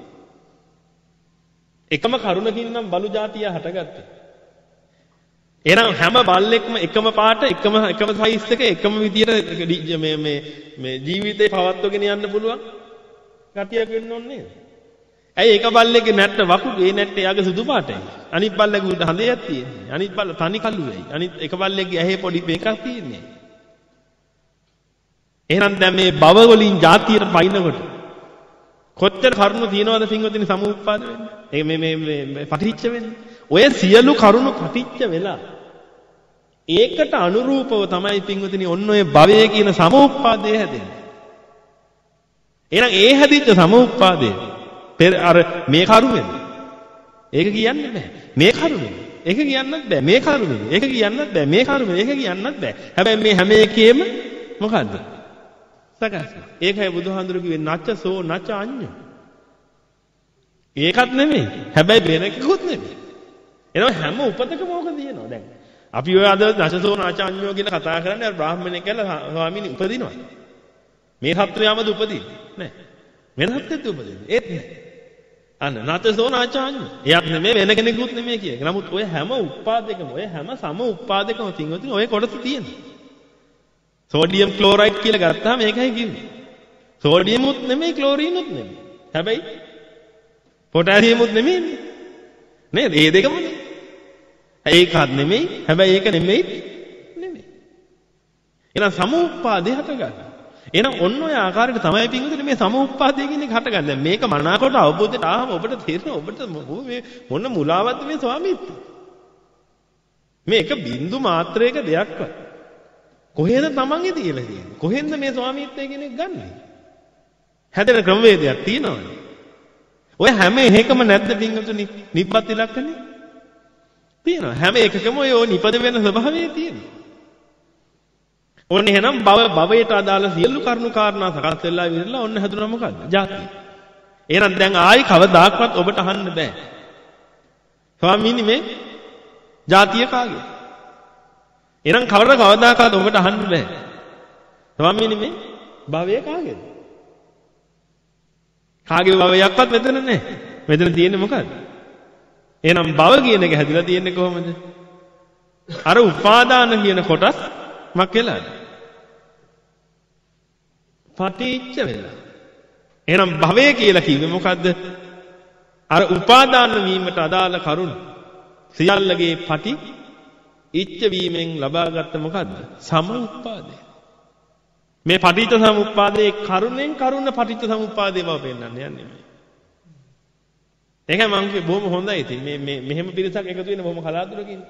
එකම කරුණකින් නම් බලු జాතිය හටගත්තේ. එහෙනම් හැම බල්ලෙක්ම එකම පාට එකම එකම සයිස් එක එකම විදියට මේ මේ මේ ජීවිතේ පවත්වගෙන යන්න පුළුවන් කටියක් වෙන්න ඕනේ නේද? ඇයි එක බල්ලෙක්ගේ නැට්ට වකුට ඒ නැට්ට යාගේ සුදු පාටයි. අනිත් බල්ලගේ උඩ හඳයක් තියෙන්නේ. අනිත් බල්ල තනි කළු වෙයි. අනිත් එක බල්ලෙක්ගේ ඇහි පොඩි මේකක් තියෙන්නේ. එහෙනම් දැන් මේ භව වලින් જાතියට පයින්නකොට කොච්චර කරුණු තියනවද පින්වතුනි සමුප්පාද වෙන්නේ? ඒ මේ මේ මේ පටිච්ච වෙන්නේ. ඔය සියලු කරුණු පටිච්ච වෙලා ඒකට අනුරූපව තමයි පින්වතුනි ඔන්න ඔය භවය කියන සමුප්පාදය හැදෙන්නේ. එහෙනම් ඒ හැදිච්ච සමුප්පාදය පෙර අර මේ කරුමෙන් ඒක කියන්න බෑ. මේ කරුමෙන් ඒක කියන්නත් බෑ. මේ කරුමෙන් ඒක කියන්නත් බෑ. මේ කරුමෙන් ඒක කියන්නත් බෑ. හැබැයි මේ හැම එකේම මොකද්ද? සකස්. ඒකයි බුදුහාඳුරු කිව්වේ නච්චසෝ නච අඤ්ඤෝ. ඒකත් නෙමෙයි. හැබැයි වෙන එකකුත් නෙමෙයි. එනවා හැම උපතකම ඕක තියෙනවා. දැන් අපි ඔය අද නච්චසෝ නච අඤ්ඤෝ කියලා කතා කරන්නේ අර බ්‍රාහ්මණයෙක් කියලා ස්වාමීනි උපදිනවා. මේ සත්වයාමද උපදින්නේ නෑ. වෙන සත්වෙත් උපදින්නේ ඒත් නෑ. අන්න නැතසෝ නාචාඤ්ඤ. එයත් නෙමෙයි වෙන කෙනෙකුත් නෙමෙයි කියන්නේ. නමුත් ඔය හැම උත්පාදකම ඔය හැම සම උත්පාදකම තින්වතුනි ඔය කොටස තියෙනවා. සෝඩියම් ක්ලෝරයිඩ් කියලා ගත්තාම මේකයි කිව්වේ. සෝඩියමුත් නෙමෙයි ක්ලෝරිනුත් නෙමෙයි. හැබැයි පොටෑසියමුත් නෙමෙයි. නේද? මේ දෙකමනේ. ඒකත් නෙමෙයි. හැබැයි ඒක නෙමෙයි නෙමෙයි. එහෙනම් සම උත්පාදේ හටගන්නවා. එහෙනම් ඔන්න ඔය ආකාරයට තමයි පින්විතනේ මේ සම උත්පාදේ කියන එක හටගන්නේ. දැන් මේක මනාකොට අවබෝධයට ආවම ඔබට තේරෙනවා ඔබට මේ මොන මුලාවක්ද මේ ස්වාමීත්වය. මේක බින්දු මාත්‍රයක දෙයක්වත්. කොහෙද තමන්ගේ තියලා තියෙන්නේ? කොහෙන්ද මේ ස්වාමීත්වය කියන එක ගන්නෙ? හැදෙන ක්‍රමවේදයක් තියෙනවනේ. ඔය හැම එකකම නැද්ද පින්විතනේ නිබ්බත් ඉලක්කනේ? තියෙනවා. හැම එකකම ඔය නිපද වෙන ස්වභාවය තියෙනවා. ඔන්න එහෙනම් භව භවයට අදාළ සියලු කරුණු කාරණා සකස් වෙලා ඉවරලා ඔන්න හැදුනා මොකද්ද? ජාතිය. එහෙනම් දැන් ආයි කවදාක්වත් ඔබට අහන්න බෑ. ස්වාමීනි මේ ජාතිය කාගේ? එහෙනම් කවර කවදාකවත් ඔබට අහන්න බෑ. ස්වාමීනි මේ භවය කාගේද? කාගේ භවයක්වත් මෙතන නැහැ. මෙතන තියෙන්නේ මොකද්ද? එහෙනම් භව කියන එක හැදිලා තියෙන්නේ කොහොමද? අර උපාදාන කියන කොටස් මක් වෙලාද? පටිච්ච වෙලා. එහෙනම් භවය කියලා කිව්වේ මොකද්ද? අර උපාදාන වීමට අදාළ කරුණ සියල්ලගේ පටි ඉච්ඡ වීමෙන් ලබාගත්ත මොකද්ද? සමුප්පාදය. මේ පටිච්ච සමුප්පාදයේ කරුණෙන් කරුණ පටිච්ච සමුප්පාදේ බව පෙන්වන්න යන්නේ මේ. ඒකයි මම කිව්වේ බොහොම හොඳයි ඉතින් මේ මේ මෙහෙම පිරිසක් එකතු වෙන බොහොම කලාතුරකින්.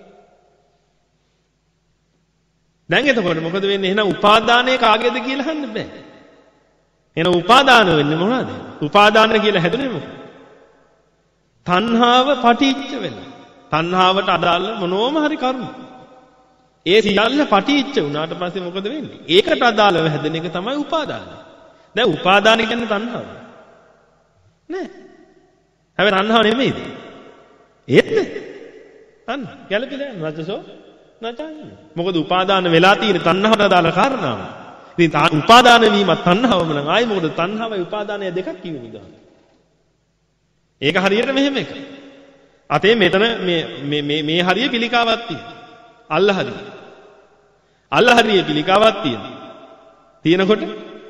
දැන් එතකොට මොකද වෙන්නේ? එහෙනම් උපාදානය කාගේද කියලා අහන්න බෑ. එහෙනම් උපාදාන වෙන්නේ මොනවද? උපාදාන කියලා හැදුනේ මොකද? තණ්හාව පටිච්ච වෙලා. තණ්හාවට අදාළ මොනෝම හරි කරුණු. ඒ සියල්ල පටිච්ච වුණාට පස්සේ මොකද වෙන්නේ? ඒකට අදාළව හැදෙන එක තමයි උපාදානය. දැන් උපාදාන කියන්නේ තණ්හාව. නෑ. හැබැයි තණ්හාව නෙමෙයිද? ඒත් නේ. අන්න ගැළපෙලා නැතසෝ නැතන්නේ. මොකද උපාදාන වෙලා තියෙන තණ්හාවට අදාළ කාරණාව. ඉතින් උපාදාන වීම තණ්හාවම නම් ආයි මොකද තණ්හාවයි උපාදානය දෙකක් කිව්වේ නිකන්. ඒක හරියට මෙහෙම එක. අතේ මෙතන මේ මේ මේ මේ හරිය පිළිකාවක් තියෙනවා. අල්ල හරිය. අල්ල හරිය පිළිකාවක් තියෙනවා. තියෙනකොට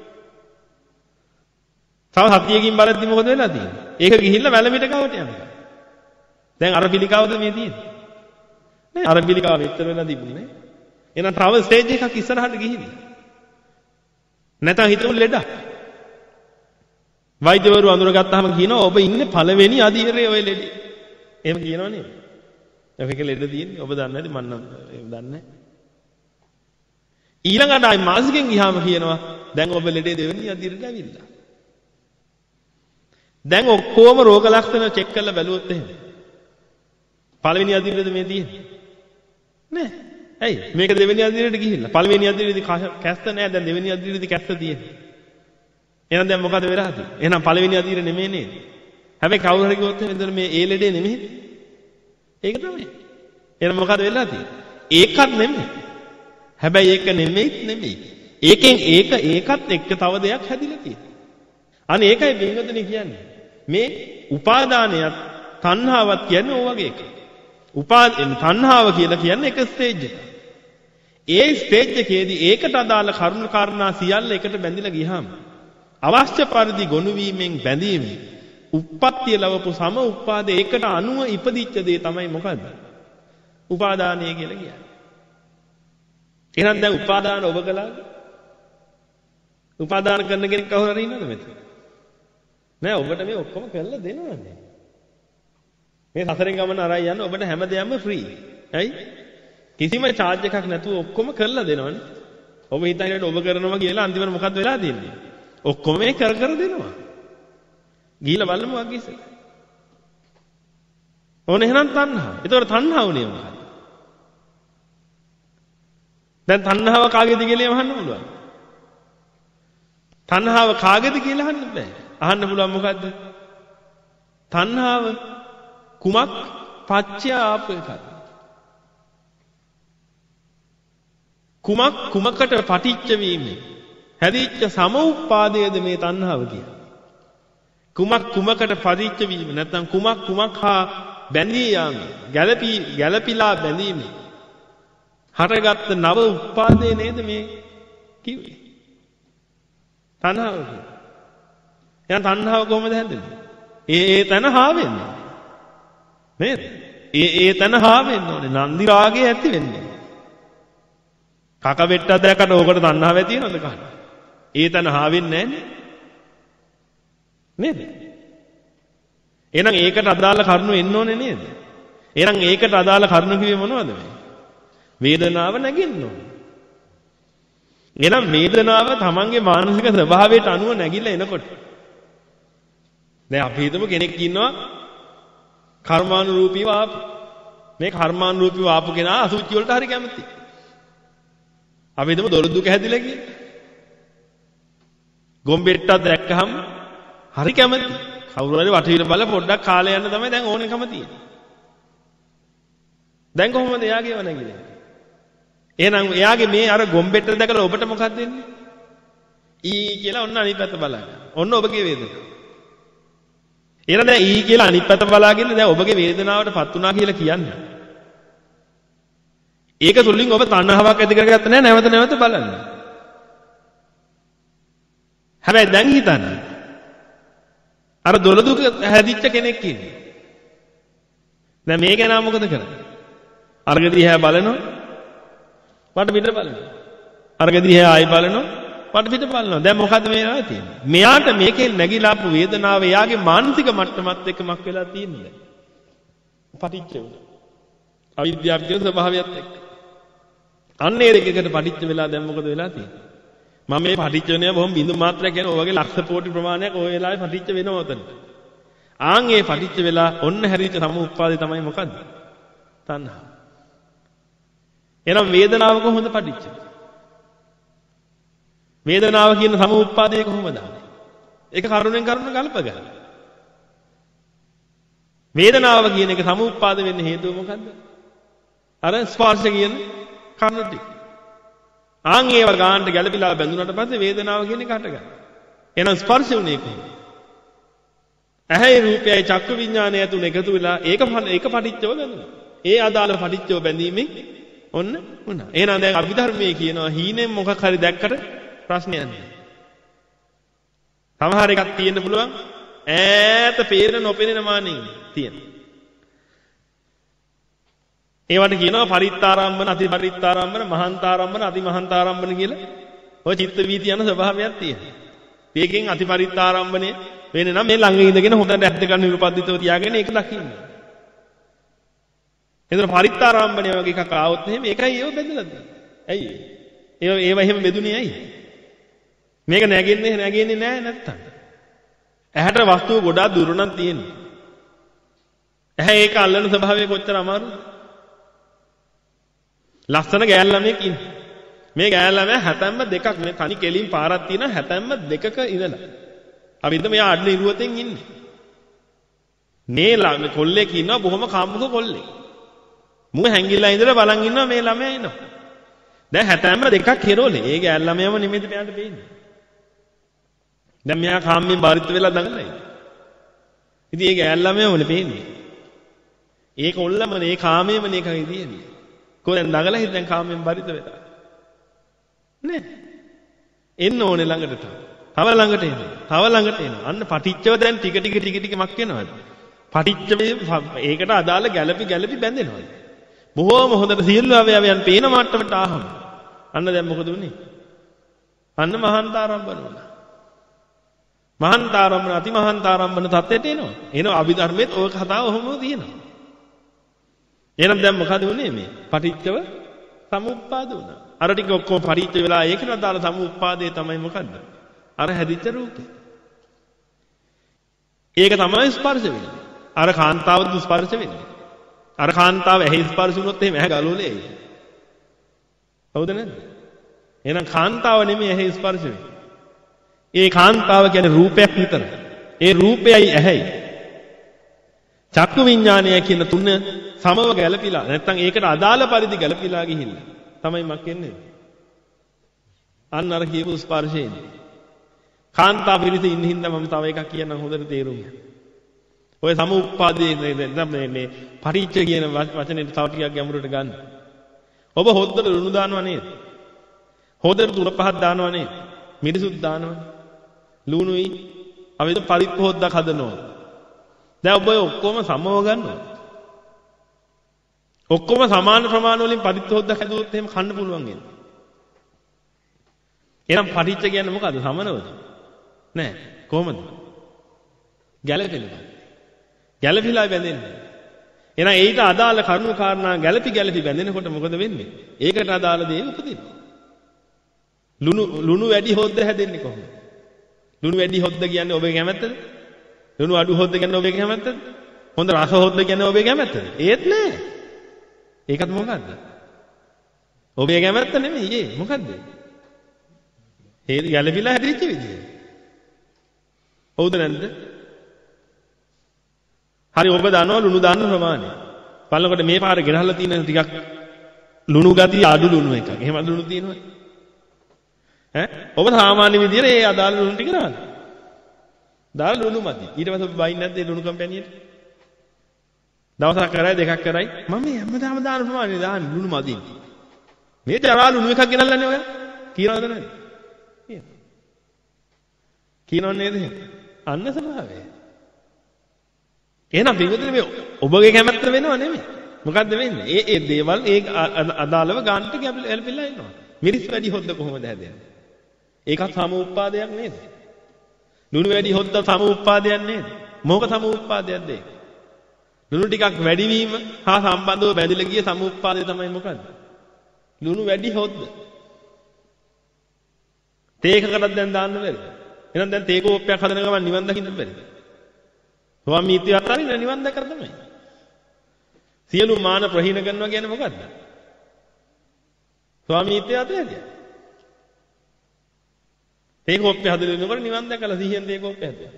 තව හතියකින් බලද්දි මොකද වෙලා තියෙන්නේ? ඒක ගිහිල්ලා වැලමිට ගාවට යනවා. දැන් අර පිළිකාවද මේ තියෙන්නේ? නේ අර පිළිකාව විතර වෙලා තිබුණේ. එහෙනම් තව ස්ටේජ් එකක් ඉස්සරහට ගිහින්. නැත්නම් හිතුව ලෙඩක්. වෛද්‍යවරු අඳුරගත්තාම කියනවා ඔබ ඉන්නේ පළවෙනි අධීරයේ ඔය ලෙඩේ. එහෙම කියනව නේද? ඔයක ලෙඩ තියෙන්නේ ඔබ දන්නේ නැති මම නම් දන්නේ නැහැ. ඊළඟට ආයි මාසිකෙන් ගියාම කියනවා දැන් ඔබ ලෙඩේ දෙවෙනි අධීරයට ඇවිල්ලා. දැන් ඔක්කොම රෝග ලක්ෂණ චෙක් කරලා බැලුවොත් එහෙම. පළවෙනි අධීරයේද මේ තියෙන්නේ? නෑ. ඇයි? මේක දෙවෙනි අධීරයට ගිහිල්ලා. පළවෙනි අධීරයේදී කැස්ත නෑ. දැන් දෙවෙනි අධීරයේදී කැස්ත තියෙන්නේ. එහෙනම් දැන් මොකද වෙලා තියෙන්නේ? එහෙනම් පළවෙනි අධීරය නෙමෙයි නේද? හැබැයි කවුරු හරි කිව්වොත් එහෙනම් මේ ඒ ලෙඩේ නෙමෙයි. ඒක තමයි. එහෙනම් මොකද වෙලා තියෙන්නේ? ඒකත් නෙමෙයි. හැබැයි ඒක නෙමෙයිත් නෙමෙයි. ඒකෙන් ඒක ඒකත් එක්ක තව දෙයක් හැදිලා තියෙනවා. අනේ ඒකයි බින්ගතනේ කියන්නේ. මේ උපාදානයත් තණ්හාවත් කියන්නේ ඕ වගේ එකක්. උපාද තණ්හාව කියලා කියන්නේ එක ස්ටේජ් එකක්. ඒ ස්ටේජ් එකේදී ඒකට අදාළ කරුණු කාරණා සියල්ල එකට බැඳිලා ගියාම අවශ්‍ය පරිදි ගොනු වීමෙන් බැඳීම උප්පත්තිය ලැබපු සම උපාද ඒකට අනුව ඉපදිච්ච දේ තමයි මොකද්ද? උපාදානය කියලා කියන්නේ. එහෙනම් දැන් උපාදාන ඔබ කළාද? උපාදාන කරන කෙනෙක් කවුරු හරි ඉන්නවද මෙතන? නෑ ඔබට මේ ඔක්කොම කරලා දෙනවනේ. මේ සසරෙන් ගමන අරයි යන්න ඔබට හැමදේම ෆ්‍රී. ඇයි? කිසිම charge එකක් නැතුව ඔක්කොම කරලා දෙනවනේ. ඔබ හිතන්නේ ඔබ කරනවා කියලා අන්තිමට මොකද්ද වෙලා තියෙන්නේ? ඔක්කොම මේ කර කර දෙනවා. ගිහිල්ලා බලමු වගේ ඉස්සෙල්ලා. ඕන එහෙනම් තණ්හාව. ඒතකොට තණ්හාවනේ මොකක්ද? දැන් තණ්හාව කාගේද කියලා අහන්න පුළුවන්. තණ්හාව කාගේද කියලා අහන්න බෑ. අහන්න පුළුවන් මොකද්ද? තණ්හාව කුමක් පච්චය ආපු එකද? කුමක් කුමකට පටිච්ච වීමෙන් හැදිච්ච සමුප්පාදයේද මේ තණ්හාව කියන්නේ. කුමක් කුමකට පරිච්ඡ වීම නැත්නම් කුමක් කුමක් හා බැඳී යාම ගැළපී ගැළපීලා බැඳීම හටගත් නව උපාදේ නේද මේ කිව්වේ. තණ්හාව කියන්නේ. එහෙනම් තණ්හාව කොහොමද හැදෙන්නේ? ඒ ඒ තන හා වෙන්නේ. නේද? ඒ ඒ තන හා වෙන්න ඕනේ. නන්දි රාගය ඇති වෙන්නේ. කක වෙට්ටක් දැක්කට ඕකට තණ්හාව ඇති වෙනවද කහන්න? ඒ තන හා වෙන්නේ නැහැ නේද? එහෙනම් ඒකට අදාළ කරුණු එන්න ඕනේ නේද? එහෙනම් ඒකට අදාළ කරුණු කිව්වේ මොනවද මේ? වේදනාව නැගින්න ඕනේ. එහෙනම් වේදනාව තමන්ගේ මානසික ස්වභාවයට අනුව නැගිලා එනකොට දැන් අපි හිතමු කෙනෙක් ඉන්නවා කර්මානුරූපීව ආපු. මේ කර්මානුරූපීව ආපු කෙනා අසුචි වලට හරි කැමතියි. අපි හිතමු දොළ දුක හැදිලා කියලා. ගොම්බෙට්ටක් දැක්කහම හරි කැමතියි. කවුරු හරි වටේට බල පොඩ්ඩක් කාලේ යන්න තමයි දැන් ඕනෙකම තියෙන්නේ. දැන් කොහොමද එයාගේව නැගිලා? එහෙනම් එයාගේ මේ අර ගොම්බෙට්ට දැකලා ඔබට මොකක්ද දෙන්නේ? ඊ කියලා ඔන්න අනිත් පැත්ත බලන්න. ඔන්න ඔබගේ වේදනාව. එහෙනම් දැන් ඊ කියලා අනිත් පැත්ත බලාගෙන දැන් ඔබගේ වේදනාවටපත් උනා කියලා කියන්නේ. ඒක තුලින් ඔබ තණ්හාවක් ඇති කරගත්ත නැහැ නැවත නැවත බලන්න. හැබැයි දැන් හිතන්න. අර දොළ දුක හැදිච්ච කෙනෙක් ඉන්නේ. දැන් මේ කෙනා මොකද කරන්නේ? අරග දිහා බලනවා. වට පිට බලනවා. අරග දිහා ආයි බලනවා. වට පිට බලනවා. දැන් මොකද්ද මේ වෙලා තියෙන්නේ? මෙයාට මේකෙන් නැగిලා ආපු වේදනාව එයාගේ මානසික මට්ටමත් එක්ක මක් වෙලා තියෙන්නේ. පටිච්ච වෙනවා. අවිද්‍යාවේ ස්වභාවයත් එක්ක. අන්නේ දෙකකට පටිච්ච වෙලා දැන් මොකද වෙලා තියෙන්නේ? මම මේ පටිච්ච වෙනවා බොහොම බිඳු මාත්‍රයක් කියන ඔයගේ ලක්ෂ කෝටි ප්‍රමාණයක් ওই වෙලාවේ පටිච්ච වෙනවා උතන. ආන් ඒ පටිච්ච වෙලා ඔන්න හැරිච්ච සමුප්පාදේ තමයි මොකද්ද? තණ්හා. එහෙනම් වේදනාව කොහොමද පටිච්ච? වේදනාව කියන සමුප්පාදේ කොහොමද ආවේ? ඒක කරුණෙන් කරුණ ගලප ගන්න. වේදනාව කියන එක සමුප්පාද වෙන්න හේතුව මොකද්ද? අර ස්පර්ශ කියන කර්ණ ටික. ආන් ඒව ගන්නට ගැළපීලා බැඳුනට පස්සේ වේදනාව කියන එක හටගන්නවා. එහෙනම් ස්පර්ශ උනේ කොහොමද? ඇහැයි රූපයයි චක්කු විඥානය තුන එකතු වෙලා ඒක ඒක පටිච්චව බැඳුනා. ඒ අදාළ පටිච්චව බැඳීමෙන් ඔන්න වුණා. එහෙනම් දැන් අභිධර්මයේ කියනවා හීනෙන් මොකක් හරි දැක්කට ප්‍රශ්නයක් නෑ. සමහර එකක් තියෙන්න පුළුවන් ඈත පේන නොපෙනෙන මානෙන් තියෙන. ඒවට කියනවා පරිත්තාරම්මන, අතිපරිත්තාරම්මන, මහන්තාරම්මන, අතිමහන්තාරම්මන කියලා. ඔය චිත්ත වීති යන ස්වභාවයක් තියෙනවා. මේකෙන් අතිපරිත්තාරම්මනේ වෙන්නේ නම් මේ ළඟ ඉඳගෙන හොඳට ඇද්ද ගන්න නිරුපද්දිතව තියාගෙන ඒක දකින්න. එතන පරිත්තාරම්මනේ වගේ එකක් ආවොත් එහෙම ඒකයි ඒව බෙදලා තියෙන්නේ. ඇයි? ඒව ඒව එහෙම බෙදුනේ ඇයි? මේක නැගෙන්නේ නැගෙන්නේ නැහැ නැත්තම්. ඇහැට වස්තුව ගොඩාක් දුර නම් තියෙන්නේ. ඇහැ ඒක අල්ලන ස්වභාවය කොච්චර අමාරුද? ලස්සන ගෑල් ළමෙක් ඉන්නේ. මේ ගෑල් ළමයා හැතැම්ම දෙකක් මේ තනි කෙලින් පාරක් තියෙන හැතැම්ම දෙකක ඉඳලා. අපි හිතමු මෙයා අඩන ඉරුවතෙන් ඉන්නේ. මේ ළමයි කොල්ලෙක් ඉන්නවා බොහොම කාමුක කොල්ලෙක්. මුව හැංගිලා ඉඳලා බලන් ඉන්නවා මේ ළමයා එනවා. දැන් හැතැම්ම දෙකක් කෙරෝලේ. ඒ ගෑල් ළමයාම නෙමෙයිද මෙයාට පේන්නේ. දැන් මෙයා කාමයෙන් බාරිත වෙලා දඟලයි. ඉතින් ඒ ගෑල් ළමයාමනේ පේන්නේ. ඒ කොල්ලමනේ ඒ කාමයේමනේ එකයි තියෙන්නේ. කොහෙන් දඟලයි දැන් කාමයෙන් බාරිත වෙලා. නේ? එන්න ඕනේ ළඟට තව. තව ළඟට එන්න. තව ළඟට එන්න. අන්න පටිච්චව දැන් ටික ටික ටික ටික මක් වෙනවද? පටිච්චවේ ඒකට අදාළ ගැළපි ගැළපි බැඳෙනවා. බොහෝම හොඳට සියලු අවයවයන් පේන මට්ටමට ආවම අන්න දැන් මොකද උනේ? අන්න මහන්තාරම්භන වුණා. මහන්තාරම්භන අතිමහන්තාරම්භන තත්ත්වයට එනවා. එනවා අභිධර්මයේත් ඔය කතාව ඔහොම තියෙනවා. එහෙනම් දැන් මොකද උනේ මේ? පටිච්චව සමුප්පාද වුණා. අර ටික ඔක්කොම පරිච්ඡ වෙලා ඒකට අදාළ සමුප්පාදේ තමයි මොකද්ද? අර හැදිච්ච රූපේ. ඒක තමයි ස්පර්ශ වෙන්නේ. අර කාන්තාවද ස්පර්ශ වෙන්නේ. අර කාන්තාව ඇහි ස්පර්ශ වුණොත් එහෙම ඇහැ ගලවලේ. හවුද නැද්ද? එහෙනම් කාන්තාව නෙමෙයි ඇහි ස්පර්ශ වෙන්නේ. ඒ කාන්තාව කියන්නේ රූපයක් විතරයි. ඒ රූපයයි ඇහැයි. චක්කු විඥානය කියන තුන සමව ගැළපීලා නැත්නම් ඒකට අදාළ පරිදි ගැළපීලා ගිහිල්ලා තමයි මක් වෙන්නේ. අන්න අර කියපු ස්පර්ශයේදී. කාන්තා පිරිස ඉන්න හින්දා මම තව එකක් කියන්න හොඳට තේරුම් ගන්න. ඔය සමුප්පාදයේ මේ මේ පරිච්ඡ කියන වචනේ තව ටිකක් ගැඹුරට ගන්න. ඔබ හොද්දට ලුණු දානවා නේද? හොද්දට තුන පහක් දානවා නේද? මිරිසුත් දානවා. ලුණුයි අපිට පරිප්පු හොද්දක් හදනවා. දැන් ඔබ ඔය ඔක්කොම සමව ගන්නවා. ඔක්කොම සමාන ප්‍රමාණ වලින් පරිප්පු හොද්දක් හැදුවොත් එහෙම කන්න පුළුවන් වෙනවා. එහෙනම් පරිච්ඡ කියන්නේ මොකද්ද? සමනවද? නෑ. කොහොමද? ගැළපෙනවා. ගැළපිලා බැඳෙන්නේ. එහෙනම් ඒකට අදාළ කරුණු කාරණා ගැළපි ගැළපි බැඳෙනකොට මොකද වෙන්නේ? ඒකට අදාළ දේ උපදිනවා. ලුණු ලුණු වැඩි හොද්ද හැදෙන්නේ කොහොමද? ලුණු වැඩි හොද්ද කියන්නේ ඔබේ කැමැත්තද? ලුණු අඩු හොද්ද කියන්නේ ඔබේ කැමැත්තද? හොඳ රස හොද්ද කියන්නේ ඔබේ කැමැත්තද? ඒත් නෑ. ඒකත් මොකද්ද? ඔබේ කැමැත්ත නෙමෙයි ඒ. මොකද්ද? ඒ ගැළපිලා හැදිච්ච විදිය. හවුද නැද්ද? හරි ඔබ දන්නවා ලුණු දාන්න ප්‍රමාණය. බලනකොට මේ පාර ගෙනහලා තියෙන ටිකක් ලුණු ගතිය අඩු ලුණු එකක්. එහෙම ලුණු තියෙනවා. ඈ ඔබ සාමාන්‍ය විදියට ඒ අදාළ ලුණු ටික දාන්න. දාලා ලුණු මදි. ඊට පස්සේ ඔබ බයින් නැද්ද ඒ ලුණු කම්පැනියට? දවසක් කරයි දෙකක් කරයි මම මේ හැමදාම දාන ප්‍රමාණය දාන්නේ ලුණු මදි. මේ තරහා ලුණු එකක් ගෙනල්ලානේ ඔයා. කියනවද නැද්ද? කියනව නේද? අන්න ස්වභාවය. එහෙනම් පිටුදේ මේ ඔබගේ කැමැත්ත වෙනව නෙමෙයි. මොකද්ද වෙන්නේ? ඒ ඒ දේවල් ඒ අදාළව ගන්නට ගැළපෙලා ඉන්නවා. මිරිස් වැඩි හොද්ද කොහොමද හැදෙන්නේ? ඒකත් සමුප්පාදයක් නේද? ලුණු වැඩි හොද්ද සමුප්පාදයක් නේද? මොක සමුප්පාදයක්ද ඒක? ලුණු ටිකක් වැඩි වීම හා සම්බන්ධව බැඳිලා ගිය සමුප්පාදය තමයි මොකද්ද? ලුණු වැඩි හොද්ද. තේකකටත් දැන් දාන්න බැරිද? එහෙනම් දැන් තේ කෝප්පයක් හදන ගමන් නිවන් දකින්න බැරිද? ස්වාමීත්වය අතරින් නිවන් දැකලා තමයි. සියලු මාන ප්‍රහීන කරනවා කියන්නේ මොකද්ද? ස්වාමීත්වය අතරින්. තේ කෝප්පය හදනකොට නිවන් දැකලා සිහියෙන් තේ කෝප්පය හදුවා.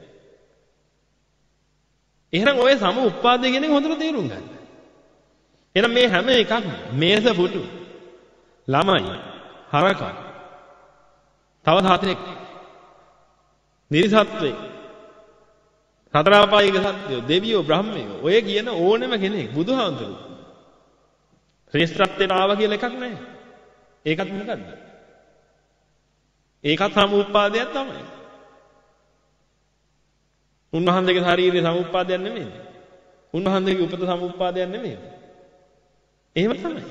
එහෙනම් ඔය සම උප්පාදේ කියන එක හොඳට තේරුම් ගන්න. එහෙනම් මේ හැම එකක්ම මේස පුටු ළමයි හරකා තව හතරෙක් නිර්සත්වේ සතර ආපායික සත්‍යෝ දෙවියෝ බ්‍රහ්මයෝ ඔය කියන ඕනෙම කෙනෙක් බුදුහාමුදුරු ශ්‍රේෂ්ඨත්වයට ආවා කියලා එකක් නැහැ. ඒකත් මොකද්ද? ඒකත් සමුප්පාදයක් තමයි. උන්වහන්සේගේ ශාරීරික සමුප්පාදයක් නෙමෙයි. උන්වහන්සේගේ උපත සමුප්පාදයක් නෙමෙයි. එහෙම තමයි.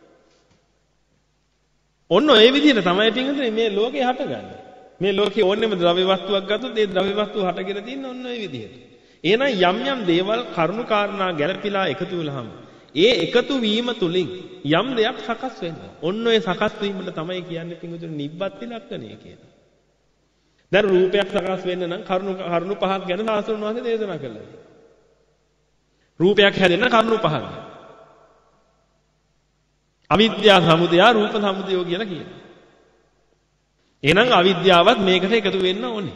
ඔන්න ඔය විදිහට තමයි පින්වතුනි මේ ලෝකේ හටගන්නේ. මේ ලෝකේ ඕනෙම ද්‍රව්‍ය වස්තුවක් ගත්තොත් ඒ ද්‍රව්‍ය වස්තුව හටගෙන තියෙන ඔන්න ඔය විදිහට. එහෙනම් යම් යම් දේවල් කරුණු කාරණා ගැළපීලා එකතු වෙලාම ඒ එකතු වීම තුලින් යම් දෙයක් සකස් වෙනවා. ඔන්න ඔය සකස් වීමට තමයි කියන්නේ පින්වතුනි නිබ්බත්ති ලක්ෂණය කියලා. දැන් රූපයක් සකස් වෙන්න නම් කරුණු කරුණු පහක් ගැන සාස්ත්‍රණ වහන්සේ දේශනා කළා. රූපයක් හැදෙන්න කරුණු පහක්. අවිද්‍යා සමුදය රූප සමුදය කියලා කියනවා. එහෙනම් අවිද්‍යාවත් මේකට එකතු වෙන්න ඕනේ.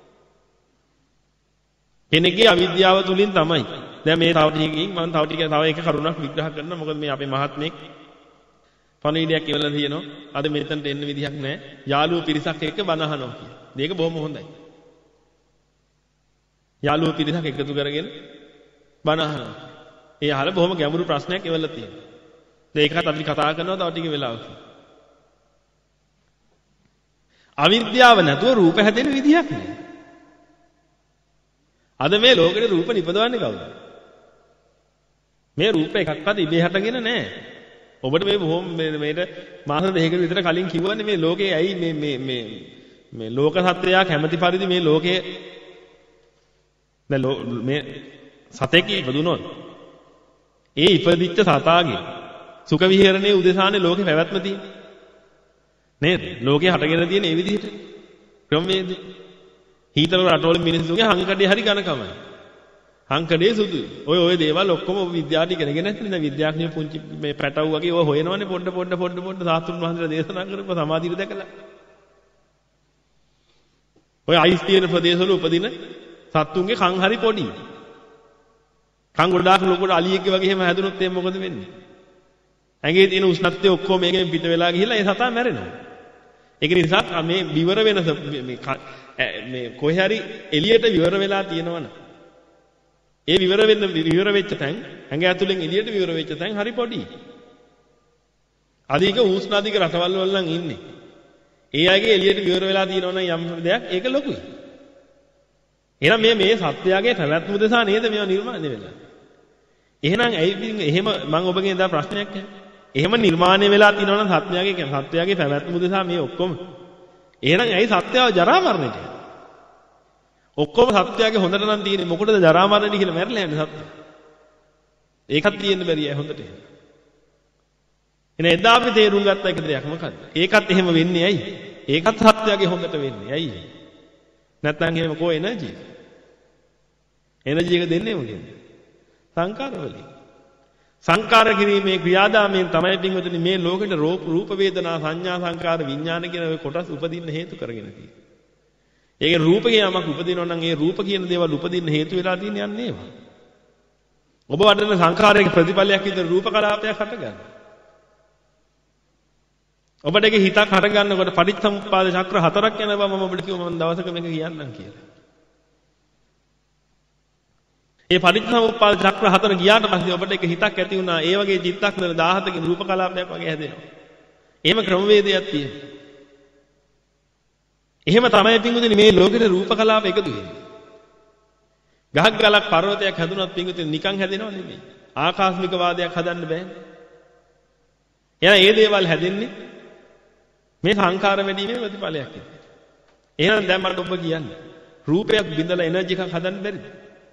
කෙනෙක්ගේ අවිද්‍යාව තුලින් තමයි. දැන් මේ තව ටිකකින් මම තව ටික තව එක කරුණක් විග්‍රහ කරනවා. මොකද මේ අපේ මහත්මයෙක් පණිවිඩයක් ඉවලා තියෙනවා. අද මෙතනට එන්න විදිහක් නැහැ. යාළුවෝ පිරිසක් එක්ක බණ අහනවා කියලා. මේක බොහොම හොඳයි. යාළුවෝ පිරිසක් එකතු කරගෙන බණ අහනවා. ඒ අහලා බොහොම ගැඹුරු ප්‍රශ්නයක් ඉවලා තියෙනවා. ඒකත් අපි කතා කරනවා තව ටික වෙලාවක. අවිද්‍යාව නැතුව රූප හැදෙන විදිහක් නෑ. අද මේ ලෝකෙට රූප නිපදවන්නේ කවුද? මේ රූප එකක්වත් ඉබේ හටගෙන නෑ. ඔබට මේ බොහොම මේට මාස දෙකකට විතර කලින් කිව්වනේ මේ ලෝකේ ඇයි මේ මේ මේ මේ ලෝක සත්‍යය කැමැති පරිදි මේ ලෝකයේ දැන් මේ සතෙක් ඉපදුනොත් ඒ ඉපදිච්ච සතාගේ සුඛ විහරණයේ උදෙසානේ ලෝකේ පැවැත්ම තියෙන්නේ. නේද? ලෝකේ හටගෙන තියෙන මේ විදිහට ක්‍රමවේද. හීතල රටවල මිනිස්සුගේ හංකඩේ හරි ඝනකමයි. හංකඩේ සුදු. ඔය ඔය දේවල් ඔක්කොම විද්‍යාවට ඉගෙනගෙන නැත්නම් විද්‍යාඥයෝ පුංචි මේ පැටවු වගේ ඔය හොයනවනේ පොඩ පොඩ පොඩ පොඩ සාස්ත්‍රුන් වහන්සේලා දේශනා කරපු සමාධිය දැකලා. ඔය අයිස් තියෙන ප්‍රදේශවල උපදින සත්තුන්ගේ කන් හරි පොඩි. කන් ගොඩාක් ලොකුට අලියෙක්ගේ වගේ එහෙම හැදුනොත් එහෙනම් මොකද වෙන්නේ? ඇඟේ තියෙන උෂ්ණත්වය ඔක්කොම මේකෙන් පිට වෙලා ගිහිල්ලා ඒ සතා මැරෙනවා. ඒක නිසා මේ විවර වෙන මේ මේ කොහේ හරි එළියට විවර වෙලා තියෙනවනේ. ඒ විවර වෙන්න විවර වෙච්ච තැන් ඇඟ ඇතුලෙන් එළියට විවර වෙච්ච තැන් හරි පොඩි. අධික උෂ්ණ අධික රටවල් වල නම් ඉන්නේ. ඒ අයගේ එළියට විවර වෙලා තියෙනවනම් යම් දෙයක් ඒක ලොකුයි. එහෙනම් මේ මේ සත්‍යයගේ පැවැත්ම දෙසා නේද මේවා නිර්මාණය වෙලා. එහෙනම් ඇයි එහෙම මම ඔබගෙන් දා ප්‍රශ්නයක් අහන්නේ. එහෙම නිර්මාණය වෙලා තියෙනවනම් සත්‍යයගේ සත්‍යයගේ පැවැත්ම දෙසා මේ ඔක්කොම. එහෙනම් ඇයි සත්‍යව ජරා මරණයට? ඔක්කොම සත්‍යයගේ හොඳට නම් තියෙන්නේ මොකටද ජරා මරණය කියලා මැරලා යන්නේ සත්‍ය. ඒකත් තියෙන්න බැරිය හොඳට. එනේ එදා අපි තේරුම් ගත්ත එක දෙයක් මොකද්ද? ඒකත් එහෙම වෙන්නේ ඇයි? ඒකත් සත්‍යයගේ හොඳට වෙන්නේ ඇයි? නැත්නම් එහෙම කො එනර්ජි? එනර්ජි එක දෙන්නේ මොකෙන්ද? සංකාර වලින්. සංකාර කිරීමේ ක්‍රියාදාමයෙන් තමයි පින්වතුනි මේ ලෝකෙට රූප වේදනා සංඥා සංකාර විඥාන කියන ඔය කොටස් උපදින්න හේතු කරගෙන තියෙන්නේ. ඒකේ රූප කියනමක් උපදිනවා නම් ඒ රූප කියන දේවල් උපදින්න හේතු වෙලා තියෙන යන්නේ ඒවා. ඔබ වඩන සංකාරයේ ප්‍රතිඵලයක් විතර රූප කලාපයක් හටගන්නවා. ඔබට ඒක හිතක් හටගන්නකොට පටිච්චසමුප්පාද චක්‍ර හතරක් යන බව මම ඔබට කිව්වා මම දවසක මේක කියන්නම් කියලා. ඒ පටිච්චසමුප්පාද චක්‍ර හතර ගියාට පස්සේ ඔබට ඒක හිතක් ඇති වුණා. ඒ වගේ චිත්තක්ෂණ දහසකින් රූප කලාපයක් වගේ හැදෙනවා. එහෙම ක්‍රමවේදයක් තියෙනවා. එහෙම තමයි පින්වතුනි මේ ලෝකෙට රූප කලාප එකතු වෙන්නේ. ගහක් ගලක් පර්වතයක් හැදුනත් පින්වතුනි නිකන් හැදෙනව නෙමෙයි. ආකාශමික වාදයක් හදන්න බෑනේ. එහෙනම් මේ දේවල් හැදෙන්නේ මේ සංඛාර වැඩිීමේ ප්‍රතිඵලයක්. එහෙනම් දැන් මට ඔබ කියන්නේ රූපයක් බිඳලා එනර්ජි එකක් හදන්න බැරිද?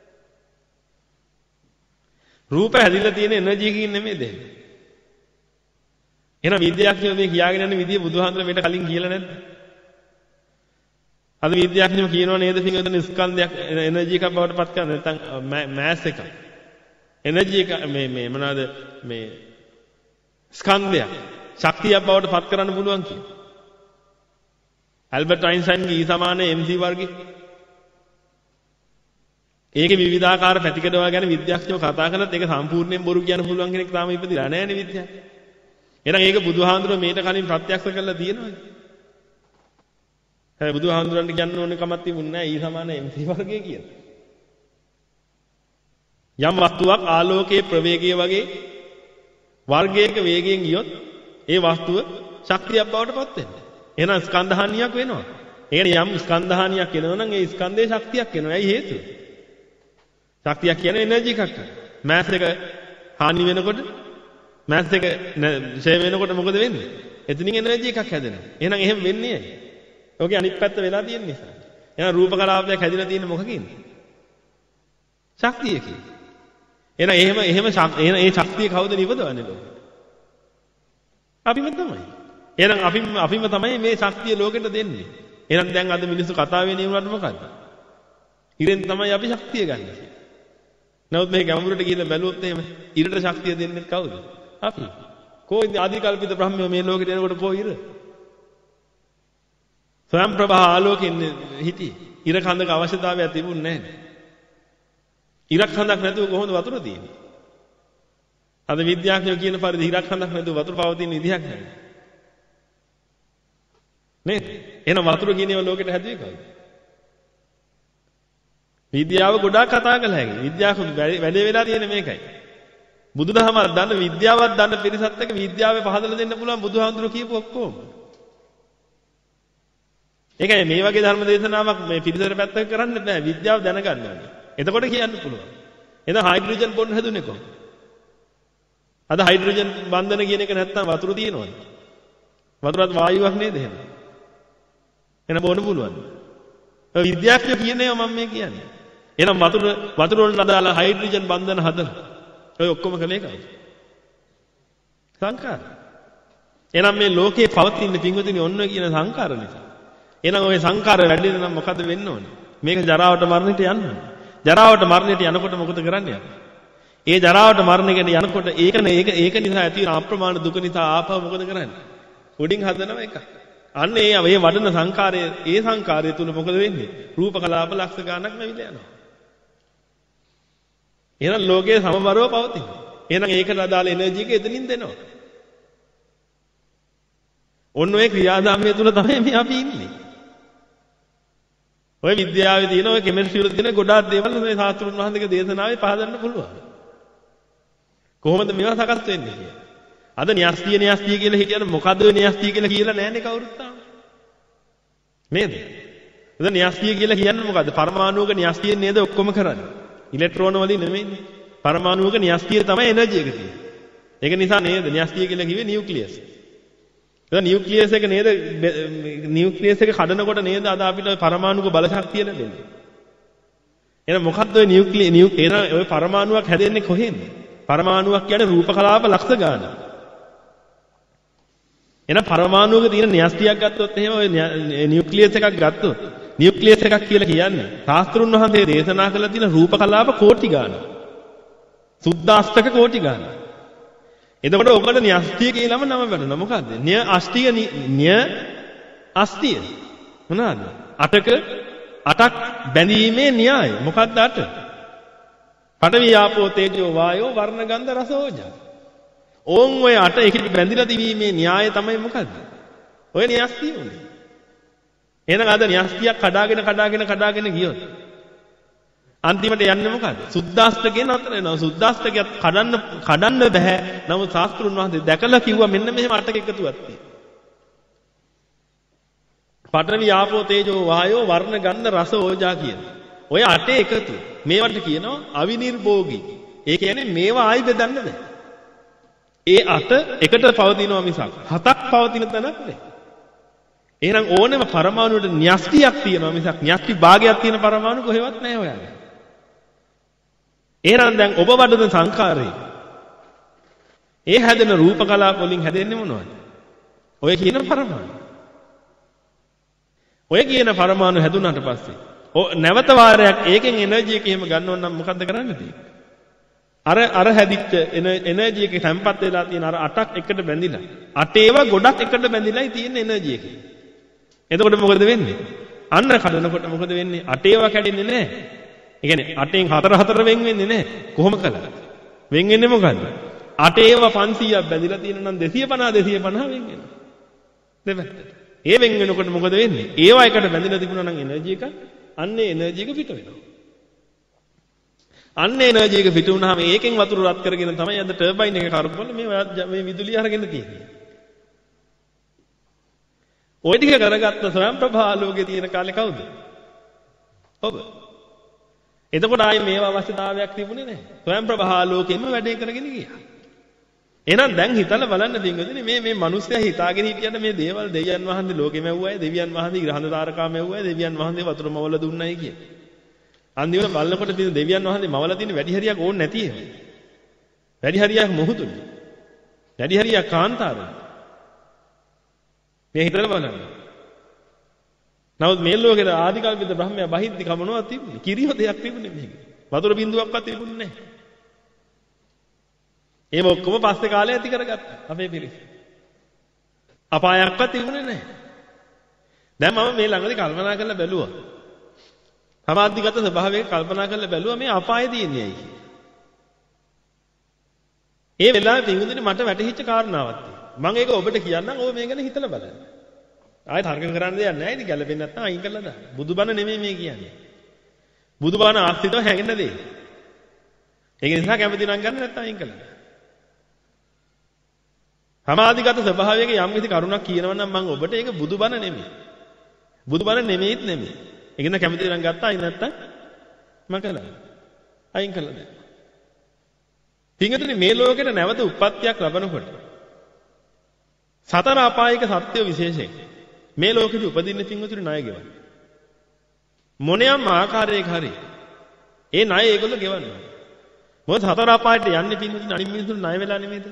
රූප හැදිලා තියෙන එනර්ජි එකකින් නෙමෙයි දෙන්නේ. එහෙනම් විද්‍යාඥයෝ මේ කියාගෙන යන විදිය බුදුහාමුදුරුවෝ මේට කලින් කියලා නැද්ද? අද විද්‍යාඥයෝ කියනවා නේද පින්වතුනි ස්කන්ධයක් එනර්ජි එකක් බවට පත් කරන නැත්නම් මෑස් එකක්. එනර්ජි එක මේ මේ මොනවාද මේ ස්කන්ධයක් ශක්තියක් බවට පත් කරන්න පුළුවන් කියලා. ඇල්බර්ට් අයින්ස්ටයින්ගේ E සමාන mc වර්ගය. ඒකේ විවිධාකාර පැතිකඩවල් ගැන විද්‍යාඥයෝ කතා කරනත් ඒක සම්පූර්ණයෙන් බොරු කියන්න පුළුවන් කෙනෙක් තාම ඉපදිලා නැහැ නේ විද්‍යාව. එහෙනම් ඒක බුදුහාඳුරෝ මේට කලින් ප්‍රත්‍යක්ෂ කරලා තියෙනවද? හැබැයි බුදුහාඳුරන්ට කියන්න ඕනේ කමක් තිබුණේ නැහැ E සමාන mc වර්ගය කියලා. යම් වස්තුවක් ආලෝකයේ ප්‍රවේගය වගේ වර්ගයක වේගයෙන් ගියොත් ඒ වස්තුව ශක්තියක් බවට පත් වෙනවා. එහෙනම් ස්කන්ධහානියක් වෙනවා. ඒ කියන්නේ යම් ස්කන්ධහානියක් වෙනවා නම් ඒ ස්කන්ධයේ ශක්තියක් එනවා. ඇයි හේතුව? ශක්තියක් කියන්නේ එනර්ජි එකක්. මෑස් එක හානි වෙනකොට මෑස් එක ෂේ වෙනකොට මොකද වෙන්නේ? එතනින් එනර්ජි එකක් හැදෙනවා. එහෙනම් එහෙම වෙන්නේ ඇයි? ඔකේ අනිත් පැත්ත වෙලා තියෙන නිසා. එහෙනම් රූප කලාපයක් හැදිලා තියෙන්නේ මොකකින්ද? ශක්තියකින්. එහෙනම් එහෙම එහෙම එහෙනම් ඒ ශක්තිය කවුද නිපදවන්නේ ලෝකෙට? අපිම තමයි. එහෙනම් අපිම අපිම තමයි මේ ශක්තිය ලෝකෙට දෙන්නේ. එහෙනම් දැන් අද මිනිස්සු කතා වෙන්නේ උනට මොකද්ද? ඉරෙන් තමයි අපි ශක්තිය ගන්න. නමුත් මේ ගැඹුරට ගිහිල්ලා බැලුවොත් එහෙම ඉරට ශක්තිය දෙන්නේ කවුද? අපි. කොයිද ආදිකල්පිත බ්‍රහ්මයෝ මේ ලෝකෙට එනකොට කොයි ඉර? ස්වයං ප්‍රභා ආලෝකෙන් හිටියේ. ඉර කඳක අවශ්‍යතාවයක් තිබුණේ නැහැ. ඉරක් හඳක් නැතුව කොහොමද වතුර තියෙන්නේ? අද විද්‍යාඥයෝ කියන පරිදි ඉරක් හඳක් නැතුව වතුර පවතින විදිහක් නැහැ. නේද? එහෙනම් වතුර කියන ඒවා ලෝකෙට හැදුවේ කවුද? විද්‍යාව ගොඩාක් කතා කළ හැකි. විද්‍යාව වැඩේ වෙලා තියෙන්නේ මේකයි. බුදුදහමක් දන්න විද්‍යාවක් දන්න පිරිසත් එක්ක විද්‍යාවේ පහදලා දෙන්න පුළුවන් බුදුහාමුදුරුවෝ කියපු ඔක්කොම. ඒකයි මේ වගේ ධර්ම දේශනාවක් මේ පිරිසට පැත්තක කරන්න බෑ. විද්‍යාව දැනගන්න ඕනේ. එතකොට කියන්න පුළුවන්. එහෙනම් හයිඩ්‍රජන් බොන්න හැදුනේ කොහොමද? අද හයිඩ්‍රජන් බන්ධන කියන එක නැත්තම් වතුර තියෙනවද? වතුරත් වායුවක් නේද එහෙනම්? එහෙනම් බොන්න පුළුවන්. ඔය විද්‍යාඥයෝ කියන ඒවා මම මේ කියන්නේ. එහෙනම් වතුර වතුර වලට අදාළ හයිඩ්‍රජන් බන්ධන හදලා ඔය ඔක්කොම කළේ කවුද? සංකාර. එහෙනම් මේ ලෝකේ පවතින පින්වතුනි ඔන්න කියන සංකාර නිසා. එහෙනම් ඔය සංකාර වැඩි වෙන නම් මොකද වෙන්න ඕනේ? මේක ජරාවට මරණයට යන්න ඕනේ. ජරාවට මරණයට යනකොට මොකද කරන්නේ? ඒ ජරාවට මරණයට යනකොට ඒකනේ ඒක ඒක නිසා ඇති වෙන අප්‍රමාණ දුක නිසා ආපහු මොකද කරන්නේ? උඩින් හදනවා එක. අන්න ඒ ඒ වඩන සංකාරයේ ඒ සංකාරය තුල මොකද වෙන්නේ? රූප කලාප ලක්ෂ ගණනක් නැවිලා යනවා. එහෙනම් ලෝකයේ සමබරව පවතින. එහෙනම් ඒකට අදාළ එනර්ජි එක එතනින් දෙනවා. ඔන්න ඔය ක්‍රියාදාමය තුල තමයි මේ අපි ඉන්නේ. ඔය විද්‍යාවේ තියෙන ඔය කෙමිස්ට්‍රි වල තියෙන ගොඩාක් දේවල් මේ සාස්ත්‍රුන් වහන්සේගේ දේශනාවේ පහදන්න පුළුවන්. කොහොමද මේවා සකස් වෙන්නේ කියලා. අද න්‍යස්තිය න්‍යස්තිය කියලා හිටියන මොකද්ද ඔය න්‍යස්තිය කියලා කියලා නැහැනේ කවුරුත් තාම. නේද? එතන න්‍යස්තිය කියලා කියන්නේ මොකද්ද? පරමාණුක න්‍යස්තිය නේද ඔක්කොම කරන්නේ. ඉලෙක්ට්‍රෝන වලින් නෙමෙයිනේ. පරමාණුක න්‍යස්තිය තමයි එනර්ජි එක තියෙන්නේ. ඒක නිසා නේද න්‍යස්තිය කියලා කිව්වේ නියුක්ලියස්. ඒක නියුක්ලියස් එක නේද නියුක්ලියස් එක කඩනකොට නේද අද අපිට පරමාණුක බල ශක්තිය ලැබෙන්නේ. එහෙනම් මොකද්ද ඔය නියුක්ලිය නියුක් එන ඔය පරමාණුවක් හැදෙන්නේ කොහෙන්ද? පරමාණුවක් කියන්නේ රූප කලාප ලක්ෂ ගානක්. එහෙනම් පරමාණුවක තියෙන න්‍යස්තියක් ගත්තොත් එහෙම ඔය නියුක්ලියස් එකක් ගත්තොත් නියුක්ලියස් එකක් කියලා කියන්නේ ශාස්ත්‍රුන් වහන්සේ දේශනා කළ තියෙන රූප කලාප කෝටි ගානක්. සුද්දාස්තක කෝටි ගානක්. එතකොට ඔකට න්‍යස්තිය කියලාම නම වැටුණා. මොකද්ද? න්‍ය අෂ්ටිය න්‍ය අස්තිය. මොනවාද? අටක අටක් බැඳීමේ න්‍යාය. මොකද්ද අට? පඨවි ආපෝ තේජෝ වායෝ වර්ණ ගන්ධ රස ඕජා. ඕන් ඔය අට එකට බැඳිලා තිබීමේ න්‍යාය තමයි මොකද්ද? ඔය න්‍යස්තිය උනේ. එහෙනම් අද න්‍යස්තියක් කඩාගෙන කඩාගෙන කඩාගෙන ගියොත් අන්තිමට යන්නේ මොකද්ද? සුද්දාස්තකේ නතර වෙනවා. සුද්දාස්තකයක් කඩන්න කඩන්න බෑ. නමුත් ශාස්ත්‍රුන් වහන්සේ දැකලා කිව්වා මෙන්න මෙහෙම අටක එකතුවක් තියෙනවා. පඨවි ආපෝ තේජෝ වායෝ වර්ණ ගන්ධ රස ඕජා කියන. ඔය අටේ එකතු. මේවට කියනවා අවිනිර්භෝගී. ඒ කියන්නේ මේවා ආයි බෙදන්න බෑ. ඒ අට එකට පවතිනවා මිසක් හතක් පවතින තැනක් නෑ. එහෙනම් ඕනෙම පරමාණුවට න්‍යස්තියක් තියෙනවා මිසක් න්‍යස්ති භාගයක් තියෙන පරමාණු කොහෙවත් නැහැ ඔයාලා. එහෙනම් දැන් ඔබ වඩන සංඛාරේ ඒ හැදෙන රූප කලාප වලින් හැදෙන්නේ මොනවද? ඔය කියන පරමාණු. ඔය කියන පරමාණු හැදුනාට පස්සේ ඔය නැවත වාරයක් ඒකෙන් එනර්ජි එක එහෙම ගන්නව නම් මොකද්ද කරන්න තියෙන්නේ? අර අර හැදිච්ච එනර්ජි එක තැම්පත් වෙලා තියෙන අර අටක් එකට බැඳිලා අටේව ගොඩක් එකට බැඳිලායි තියෙන එනර්ජි එක. එතකොට මොකද වෙන්නේ? අන්න කඩනකොට මොකද වෙන්නේ? අටේව කැඩෙන්නේ නැහැ. ඒ කියන්නේ අටෙන් හතර හතර වෙන් වෙන්නේ නැහැ. කොහොම කළාද? වෙන් වෙන්නේ මොකද්ද? අටේව පන්සීයක් බැඳිලා තියෙන නම් දෙසිය පනහ දෙසිය පනහ වෙන් වෙනවා. දෙපැත්තට. ඒ වෙන් වෙනකොට මොකද වෙන්නේ? ඒවා එකට බැඳිලා තිබුණා නම් එනර්ජි එක අන්නේ එනර්ජි එක පිට වෙනවා. අන්නේ එනර්ජි එක පිට වුණාම ඒකෙන් වතුර රත් කරගෙන තමයි අද ටර්බයින් එක කරපුවල මේ මේ විදුලිය අරගෙන තියෙන්නේ. ඔය ටික කරගත්ත ස්වයං ප්‍රභාලෝකයේ තියෙන කාලේ කවුද? ඔබ. එතකොට ආයේ මේව අවශ්‍යතාවයක් තිබුණේ නැහැ. ස්වයං ප්‍රභාලෝකෙම වැඩේ කරගෙන ගියා. එහෙනම් දැන් හිතලා බලන්න දෙන්නේ මේ මේ මිනිස්සයා හිතාගෙන හිටියට මේ දේවල් දෙවියන් වහන්සේ ලෝකෙම ඇව්වයි දෙවියන් වහන්සේ ග්‍රහණ තාරකාම ඇව්වයි දෙවියන් වහන්සේ වතුර මවල දුන්නයි කිය. අන්තිමට බලනකොට තියෙන දෙවියන් වහන්සේ මවල තියෙන වැඩි හරියක් ඕනේ නැති ඒවා. වැඩි හරියක් මොහුතුනේ. වැඩි හරියක් කාන්තාරේ. මේ හිතලා බලන්න. නමුත් මේ ලෝකේ ආදිකල්පිත බ්‍රහ්මයා බහිද්දි කමනවා තිබුණේ. කිරියෝ දෙයක් තිබුණේ මේක. වතුර බින්දුවක්වත් තිබුණේ නැහැ. ඒව ඔක්කොම පස්සේ කාලේ ඇති කරගත්තා. අපේ පිරිස. අපායක්වත් තිබුණේ නැහැ. දැන් මම මේ ළඟදී කල්පනා කරලා බැලුවා. සමාධිගත ස්වභාවයෙන් කල්පනා කරලා බැලුවා මේ අපායේ තියෙන්නේ ඇයි කියලා. ඒ වෙලාවේ තිඟුදිනේ මට වැටහිච්ච කාරණාවක් තියෙනවා. මම ඒක ඔබට කියන්නම් ඔබ මේ ගැන හිතලා බලන්න. ආයෙ තර්ක කරන්න දෙයක් නැහැ. ඉතින් ගැළපෙන්නේ නැත්නම් අයින් කරලා දාන්න. බුදුබණ නෙමෙයි මේ කියන්නේ. බුදුබණ ආස්තිතව හැගෙන්න දෙයක්. ඒක නිසා කැමති නම් ගන්න නැත්නම් අයින් කරලා දාන්න. සමාධිගත ස්වභාවයක යම් කිසි කරුණක් කියනවා නම් මම ඔබට ඒක බුදුබණ නෙමෙයි. බුදුබණ නෙමෙයිත් නෙමෙයි. ඒක න කැමති නම් ගත්තා අයින් නැත්නම් මම කළා. අයින් කළා දැන්. පින්වතුනි මේ ලෝකෙට නැවත උප්පත්තියක් ලැබනකොට සතර අපායික සත්‍ය විශේෂයෙන් මේ ලෝකෙදි උපදින්න පින්වතුනි ණය ගෙවන්න. මොනියම් ආකාරයක හරි ඒ ණය ඒගොල්ලෝ ගෙවනවා. මොකද සතර අපායට යන්නේ පින්වතුනි අනිත් මිනිස්සුන්ට ණය වෙලා නෙමෙයිද?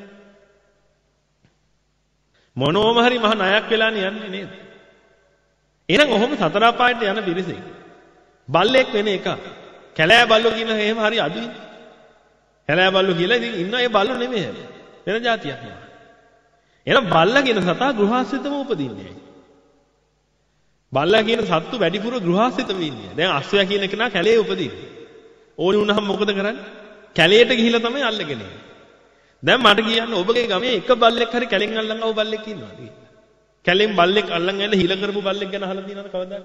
මොනෝම හරි මහ ණයක් වෙලානේ යන්නේ නේද? එහෙනම් ඔහොම සතර අපායට යන පිරිසෙක් බල්ලෙක් වෙන එක කැලෑ බල්ලෝ කියන එහෙම හරි අදුයි. කැලෑ බල්ලෝ කියලා ඉතින් ඉන්න ඒ බල්ලෝ නෙමෙයි. වෙන જાතියක් නේ. එහෙනම් බල්ලා කියන සතා ගෘහාශ්‍රිතව උපදින්නේ. බල්ලා කියන සත්තු වැඩිපුර ගෘහාශ්‍රිතව ඉන්නේ. දැන් අස්සයා කියන කෙනා කැලේ උපදින්නේ. ඕනි වුණාම මොකද කරන්නේ? කැලේට ගිහිල්ලා තමයි අල්ලගෙන එන්නේ. දැන් මට කියන්න ඔබගේ ගමේ එක බල්ලෙක් හරි කැලෙන් අල්ලන් ආව බල්ලෙක් ඉන්නවද කියලා. කැලෙන් බල්ලෙක් අල්ලන් ඇවිල්ලා හිල කරපු බල්ලෙක් ගැන අහලා තියෙනවද කවදාද?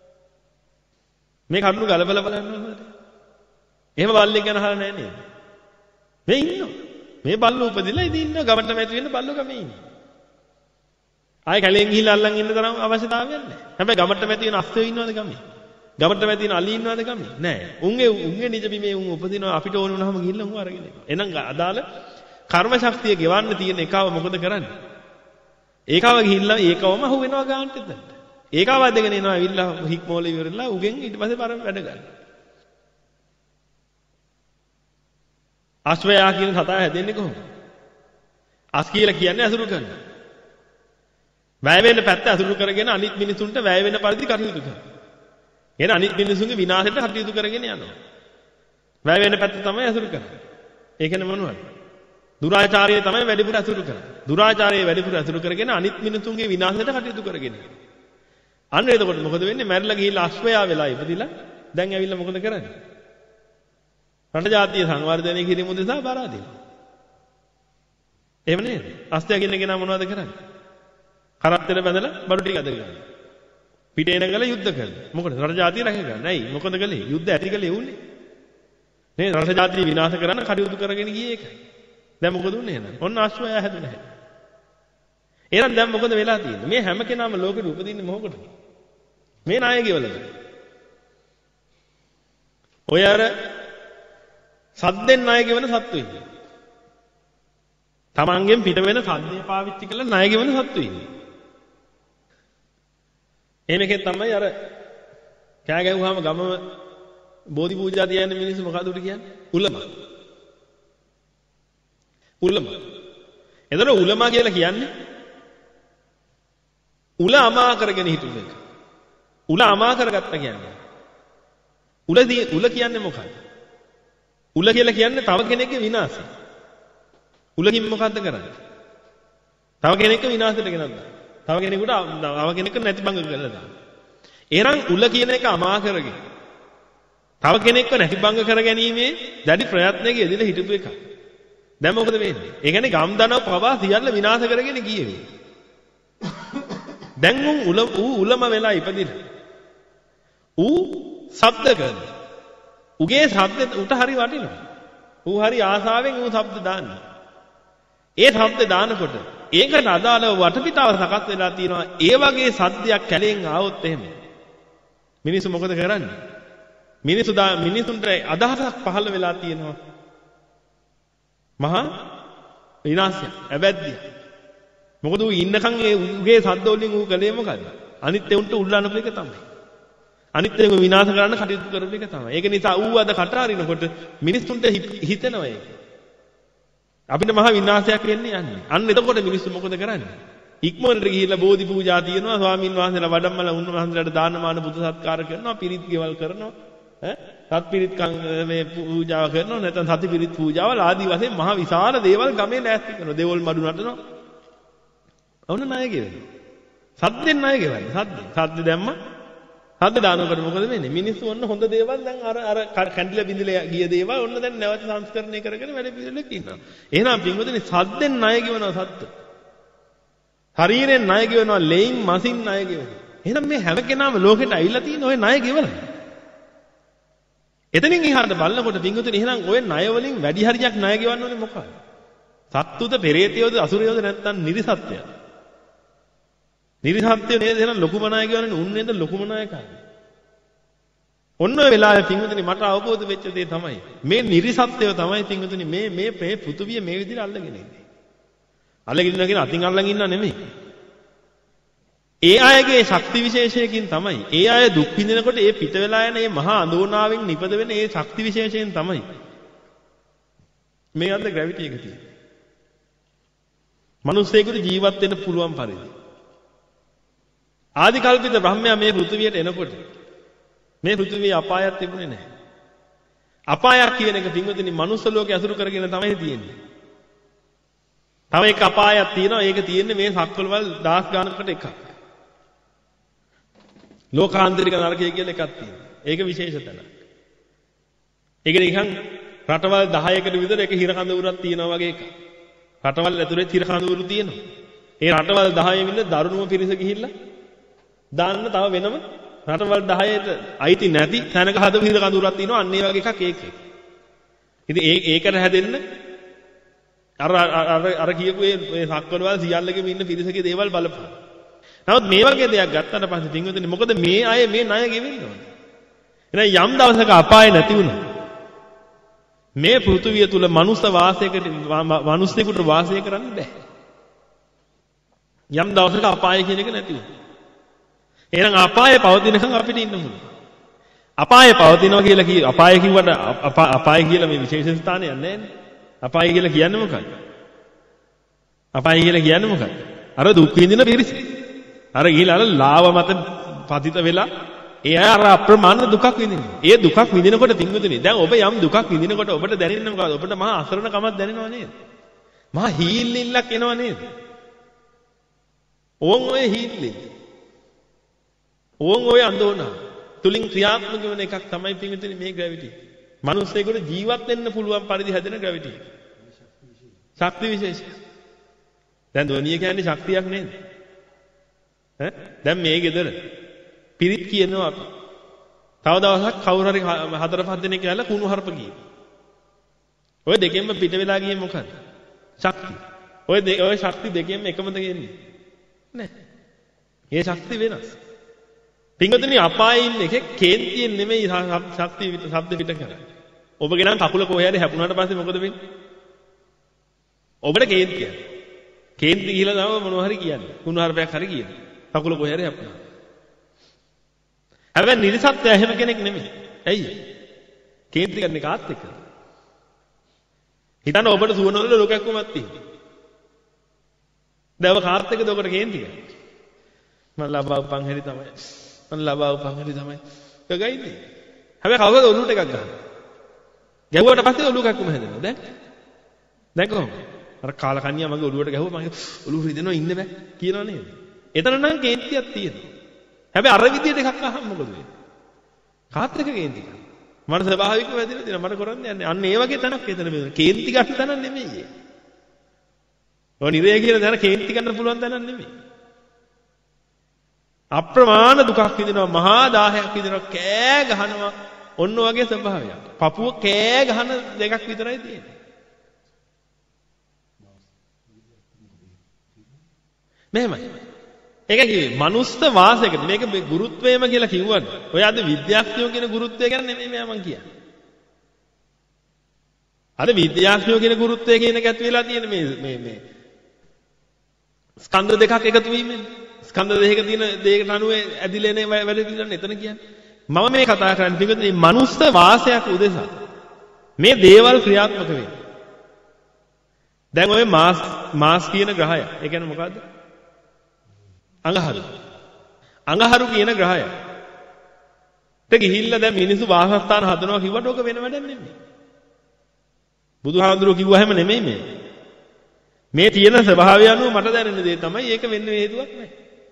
මේ කරුණු ගලපලා බලන්න ඕනද? එහෙම බල්ලෙක් ගැන අහලා නැහැ නේද? මේ ඉන්නවා. මේ බල්ලෝ උපදිලා ඉතින් ඉන්නවා ගමට මැති වෙන්න බල්ලෝ ගමේ ඉන්නේ. ආයේ කැලෙන් ගිහිල්ලා අල්ලන් ඉන්න තරම් අවශ්‍යතාවයක් නැහැ. හැබැයි ගමට මැති වෙන අස්සයෝ ඉන්නවද ගමේ? ගමට මැති වෙන අලි ඉන්නවද ගමේ? නැහැ. උන්ගේ උන්ගේ නිජ බිමේ උන් උපදිනවා අපිට ඕන වුණාම ගිහිල්ලා උන් අරගෙන එනවා. එහෙනම් අදාළ කර්ම ශක්තිය ගෙවන්න තියෙන එකව මොකද කරන්නේ? ඒකව ගිහිල්ලා ඒකවම අහු වෙනවා ගාන්ට එතනට. ඒකව අදගෙන එනවා ඇවිල්ලා හික්මෝල ඉවරලා උගෙන් ඊට පස්සේ පරම වැඩ ගන්න. අශ්වයා කියන සතා හැදෙන්නේ කොහොමද? අස් කියලා කියන්නේ අසුරු කරනවා. වැය වෙන පැත්ත අසුරු කරගෙන අනිත් මිනිසුන්ට වැය වෙන පරිදි කටයුතු කරනවා. එහෙනම් අනිත් මිනිසුන්ගේ විනාශයට කටයුතු කරගෙන යනවා. වැය වෙන පැත්ත තමයි අසුරු කරන්නේ. ඒ කියන්නේ මොනවද? දුරාචාරය තමයි වැඩිපුර අසුරු කරන්නේ. දුරාචාරයේ වැඩිපුර අසුරු කරගෙන අනිත් මිනිසුන්ගේ විනාශයට කටයුතු කරගෙන යනවා. අන්න එතකොට මොකද වෙන්නේ? මැරිලා ගිහිල්ලා අශ්වයා වෙලා ඉපදිලා දැන් ඇවිල්ලා මොකද කරන්නේ? රට ජාතිය සංවර්ධනය කිරීම උදෙසා බාර දෙනවා. එහෙම නේද? අස්ත්‍ය කියන කෙනා මොනවද කරන්නේ? කරත්තෙල බැඳලා බඩු ටික අද ගන්නවා. පිට එනගල යුද්ධ කරනවා. මොකද රට ජාතිය රැක ගන්න. ඇයි? මොකද කළේ? යුද්ධ ඇති කළේ උන්නේ. නේද? රට ජාතිය විනාශ කරන්න කටයුතු කරගෙන ගියේ ඒකයි. දැන් මොකද උන්නේ එහෙනම්? ඔන්න අශ්වයා හැදුණා. එහෙනම් දැන් මොකද වෙලා තියෙන්නේ? මේ හැම කෙනාම ලෝකෙට උපදින්නේ මොකටද? මේ නායකයවලද? ඔය අර සද්දෙන් ණය ගෙවන සත්තු ඉන්නේ. තමන්ගෙන් පිට වෙන සද්දේ පාවිච්චි කරලා ණය ගෙවන සත්තු ඉන්නේ. එහෙම එකෙන් තමයි අර කෑ ගැහුවාම ගමම බෝධි පූජා තියන්නේ මිනිස්සු මොකද උට කියන්නේ? උලම. උලම. එතන උලම කියලා කියන්නේ උල අමා කරගෙන හිටු එක. උල අමා කරගත්තා කියන්නේ. උලදී උල කියන්නේ මොකක්ද? උල කියලා කියන්නේ තව කෙනෙක්ගේ විනාශය. උලකින් මොකද්ද කරන්නේ? තව කෙනෙක්ගේ විනාශයට ගෙනත් තව කෙනෙකුට තව කෙනෙක්ව නැතිබංග කරලා දාන්න. එහෙනම් උල කියන එක අමා කරගෙන තව කෙනෙක්ව නැතිබංග කරගැනීමේ දැඩි ප්‍රයත්නයක යෙදিলা හිටපු එක. දැන් මොකද වෙන්නේ? ඒ කියන්නේ ගම් දනව පවා සියල්ල විනාශ කරගෙන ගියේ. දැන් උන් උල ඌ උලම වෙලා ඉපදිලා. ඌ ශබ්ද කරනවා. උගේ ශබ්ද උට හරි වටිනවා. ඌ හරි ආසාවෙන් ඌ ශබ්ද දාන්නේ. ඒ ශබ්ද දානකොට ඒකට අදාළව වටපිටාව සකස් වෙලා තියෙනවා. ඒ වගේ සද්දයක් කැලෙන් ආවොත් එහෙම මිනිස්සු මොකද කරන්නේ? මිනිස්සු දා මිනිසුන්ට අදහසක් පහළ වෙලා තියෙනවා. මහා විනාශය, අවැද්දිය. මොකද ඌ ඉන්නකන් ඒ උගේ සද්ද වලින් ඌ කලේ මොකද්ද? අනිත් උන්ට උල්ලන්නපු එක තමයි. අනිත් ඒක විනාශ කරන්න කටයුතු කරපු එක තමයි. ඒක නිසා ඌ අද කට අරිනකොට මිනිස්සුන්ට හිතෙනවා ඒක. අපිට මහා විනාශයක් වෙන්නේ යන්නේ. අන්න එතකොට මිනිස්සු මොකද කරන්නේ? ඉක්මනට ගිහිල්ලා බෝධි පූජා තියනවා, ස්වාමීන් වහන්සේලා වඩම්මලා උන්වහන්සේලාට දානමාන බුදු සත්කාර කරනවා, පිරිත් ගෙවල් කරනවා, ඈ සත් පිරිත් මේ පූජාව කරනවා, නැත්නම් සති පිරිත් පූජාවල් ආදී වශයෙන් මහා විශාල දේවල් ගමේ ලෑස්ති කරනවා. දේවල් මඩු නටනවා. ඔන්න ණය ගෙවනවා. සද්දෙන් ණය ගෙවන්නේ. සද්ද. සද්ද දැම්ම සද්ද දානකොට මොකද වෙන්නේ? මිනිස්සු ඔන්න හොඳ දේවල් දැන් අර අර කැඩිලා බිඳිලා ගිය දේවල් ඔන්න දැන් නැවත සංස්කරණය කරගෙන වැඩ පිළිවෙලක් ඉන්නවා. එහෙනම් පින්වතුනි සද්දෙන් ණය ගෙවනවා සද්ද. ශරීරයෙන් ණය ගෙවනවා, ලේයින් මසින් ණය ගෙවනවා. එහෙනම් මේ හැම කෙනාම ලෝකෙට ඇවිල්ලා තියෙන ඔය ණය ගෙවලා. එතනින් එහාට බලනකොට පින්වතුනි එහෙනම් ඔය ණය වලින් වැඩි හරියක් ණය ගෙවන්න ඕනේ මොකක්ද? සත්තුද, පෙරේතයෝද, අසුරයෝද නැත්නම් නිරිසත්ත්‍යද? නිරිසත්ත්‍ය නේද? එහෙනම් ලොකුම ණය ගෙවන්නේ උන් නේද? ලොකුම ණය කරන්නේ. ඔන්න ඔය වෙලාවේ පින්වතුනි මට අවබෝධ වෙච්ච දේ තමයි මේ නිරිසත්ත්‍යය තමයි පින්වතුනි මේ මේ මේ පෘථුවිය මේ විදිහට අල්ලගෙන ඉන්නේ. අල්ලගෙන ඉන්නවා කියන අතින් අල්ලන් ඉන්නව නෙමෙයි. ඒ අයගේ ශක්ති විශේෂයකින් තමයි. ඒ අය දුක් විඳිනකොට ඒ පිට වෙලා යන මේ මහා අඳෝනාවෙන් නිපද වෙන ඒ ශක්ති විශේෂයෙන් තමයි මේ අද ග්‍රැවිටි එක තියෙන්නේ. මිනිස්සෙකුට ජීවත් වෙන්න පුළුවන් පරිදි. ආදි කල්පිත බ්‍රහ්මයා මේ පෘථිවියට එනකොට මේ පෘථිවියේ අපායක් තිබුණේ නැහැ. අපායක් කියන එක පින්වතුනි මනුස්ස ලෝකේ අසුරු කරගෙන තමයි තියෙන්නේ. තව එක අපායක් තියෙනවා. ඒක තියෙන්නේ මේ සක්වලවල් දහස් ගානකට එකක්. ලෝකාන්තරික නරකය කියලා එකක් තියෙනවා. ඒක විශේෂ තැනක්. ඒක නිකන් රටවල් දහයකට විතර එක හිර කඳවුරක් තියෙනවා වගේ එකක්. රටවල් ඇතුලේ හිර කඳවුරු තියෙනවා. ඒ රටවල් දහයේම ඉන්න දරුණුම පිරිස ගිහිල්ලා දාන්න තව වෙනම රටවල් දහයට අයිති නැති තැනක හදපු හිර කඳුරක් තියෙනවා. අන්න ඒ වගේ එකක් ඒක. ඉතින් ඒ ඒකට හැදෙන්න අර අර අර කියපු ඒ සක්වලවල් සියල්ලකම ඉන්න පිරිසගේ දේවල් බලපන්. නමුත් මේ වගේ දෙයක් ගත්තට පස්සේ තින්ගොතනේ මොකද මේ අය මේ ණය ගෙවෙන්න ඕනේ. එහෙනම් යම් දවසක අපාය නැති වුණා. මේ පෘථුවිය තුල මනුස්ස වාසයකට මනුස්සයෙකුට වාසය කරන්න බෑ. යම් දවසක අපාය කියන එක නැති වුණා. එහෙනම් අපායේ පවතිනකන් අපිට ඉන්න ඕනේ. අපායේ පවතිනවා කියලා කිය අපාය කිව්වට අපාය කියලා මේ විශේෂ ස්ථානයක් නැහැනේ. අපාය කියලා කියන්නේ මොකක්ද? අපාය කියලා කියන්නේ මොකක්ද? අර දුක් විඳින පිරිස. අර ගිහිලා අර ලාව මත පතිත වෙලා ඒ අය අර අප්‍රමාණ දුකක් විඳිනවා. ඒ දුකක් විඳිනකොට තින්ගුතුනි දැන් ඔබ යම් දුකක් විඳිනකොට ඔබට දැනෙන්නේ මොකද්ද? ඔබට මහා අසරණකමක් දැනෙනව නේද? මහා හීල්ලිල්ලක් එනව නේද? ඕන් ඔය හීල්ලි. ඕන් ඔය අඳෝනා. තුලින් ක්‍රියාත්මක වෙන එකක් තමයි පින්විතනි මේ ග්‍රැවිටි. මිනිස්සෙකුට ජීවත් වෙන්න පුළුවන් පරිදි හැදෙන ග්‍රැවිටි. ශක්ති විශේෂය. දැන් ධෝනිය කියන්නේ ශක්තියක් නේද? ඈ දැන් මේ ගෙදර පිරිත් කියනවා අපි. තව දවසක් කවුරු හරි හතර පහ දෙනෙක් කියලා කුණු හarp කියනවා. ඔය දෙකෙන්ම පිට වෙලා ගියේ මොකද්ද? ශක්තිය. ඔය ඔය ශක්ති දෙකෙන්ම එකමද කියන්නේ? නෑ. මේ ශක්ති වෙනස්. පින්වතුනි අපායේ ඉන්න එකේ කේන්තියෙන් නෙමෙයි ශක්තිය ශබ්ද පිට කරන්නේ. ඔබගේ නම් කකුල කොහේ හරි හැපුණාට පස්සේ මොකද වෙන්නේ? ඔබට කේන්තිය. කේන්ති ගිහලා තමයි මොනවා හරි කියන්නේ. කුණු හarpයක් හරි කියන්නේ. කකුල කොහේ හරි හැපුණා. හැබැයි නිර්සත්‍ය එහෙම කෙනෙක් නෙමෙයි. ඇයි? කේන්ති ගන්න කාත් එක්ක. හිතන්න ඔබට සුවනවල ලෝකයක් කොමත් තියෙනවා. දැන් ඔබ කාත් එක්කද ඔබට කේන්ති ගන්නේ? මම ලබාවපන් හැරි තමයි. මම ලබාවපන් හැරි තමයි. ගගයිනේ. හැබැයි කවුරුද ඔලුවට එකක් ගහන්නේ? ගැහුවට පස්සේ ඔලුව එකක්ම හැදෙනවා. දැන් දැන් කොහොමද? අර කාලකන්‍යා මගේ ඔලුවට ගැහුවා මගේ ඔලුව රිදෙනවා ඉන්න බෑ කියනවා නේද? එතන නම් කේන්තියක් තියෙනවා. හැබැයි අර විදියට එකක් අහන්න මොකද වෙන්නේ? කාත් එක කේන්ති ගන්න. මට ස්වභාවිකව වැදිලා තියෙනවා මට කරන්නේ යන්නේ. අන්න ඒ වගේ තැනක් එතන බෙදෙන. කේන්ති ගන්න තැනක් නෙමෙයි. ඔය නිරය කියන තැන කේන්ති ගන්න පුළුවන් තැනක් නෙමෙයි. අප්‍රමාණ දුකක් විඳිනවා මහා දාහයක් විඳිනවා කෑ ගහනවා ඔන්න ඔයගේ ස්වභාවයක්. පපුව කෑ ගහන දෙකක් විතරයි තියෙන්නේ. මෙහෙමයි. ඒක කිව්වේ මනුස්ස වාසයකට මේක ගුරුත්වයම කියලා කිව්වද? ඔය අද විද්‍යාඥයෝ කියන ගුරුත්වය ගැන නෙමෙයි මම කියන්නේ. අද විද්‍යාඥයෝ කියන ගුරුත්වය කියන එක ඇති වෙලා තියෙන මේ මේ මේ ස්කන්ධ දෙකක් එකතු වීමෙන් ස්කන්ධ දෙකක තියෙන දෙයකට අනුව ඇදිලා එන වැඩ පිළිවෙලන එතන කියන්නේ. මම මේ කතා කරන්නේ පිටුද මේ මනුස්ස වාසයක් උදෙසා මේ දේවල් ක්‍රියාත්මක වෙන්නේ. දැන් ඔය මාස් මාස් කියන ග්‍රහය. ඒ කියන්නේ මොකද්ද? අඟහරු. අඟහරු කියන ග්‍රහය. ට ගිහිල්ලා දැන් මිනිස්සු වාසස්ථාන හදනවා කිව්වට ඔක වෙන වැඩක් නෙමෙයි. බුදුහාමුදුරුවෝ කිව්වා හැම නෙමෙයි මේ. මේ තියෙන ස්වභාවය අනුව මට දැනෙන දේ තමයි ඒක වෙන්න හේතුවක් නැහැ.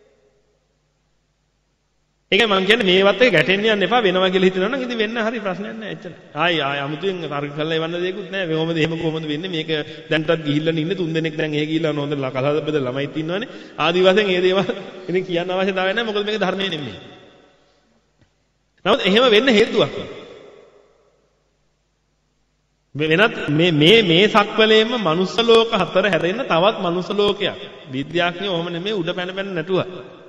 ඒකයි මම කියන්නේ මේවත් එක ගැටෙන්න යන්න එපා වෙනවා කියලා හිතනවා නම් ඉතින් වෙන්න හරි ප්‍රශ්නයක් නැහැ එච්චර. ආයි ආයි අමුතුවෙන් තර්ක කරලා එවන්න දෙයක්වත් නැහැ. කොහොමද එහෙම කොහොමද වෙන්නේ? මේක දැන්ටත් ගිහිල්ලා ඉන්නේ තුන් දෙනෙක් දැන් එහෙ ගිහිල්ලා හොඳ කලහද බෙද ළමයිත් ඉන්නවනේ. ආදි වශයෙන් මේ දේවල් ඉතින් කියන්න අවශ්‍යතාවය නැහැ. මොකද මේක ධර්මයේ නෙමෙයි. නමුත් එහෙම වෙන්න හේතුවක්. වෙනත් මේ මේ මේ සක්වලේම මනුස්ස ලෝක හතර හැදෙන්න තවත් මනුස්ස ලෝකයක්. විද්‍යාඥයෝ ඔහොම නෙමෙයි උඩ පැන පැන නැටුවා.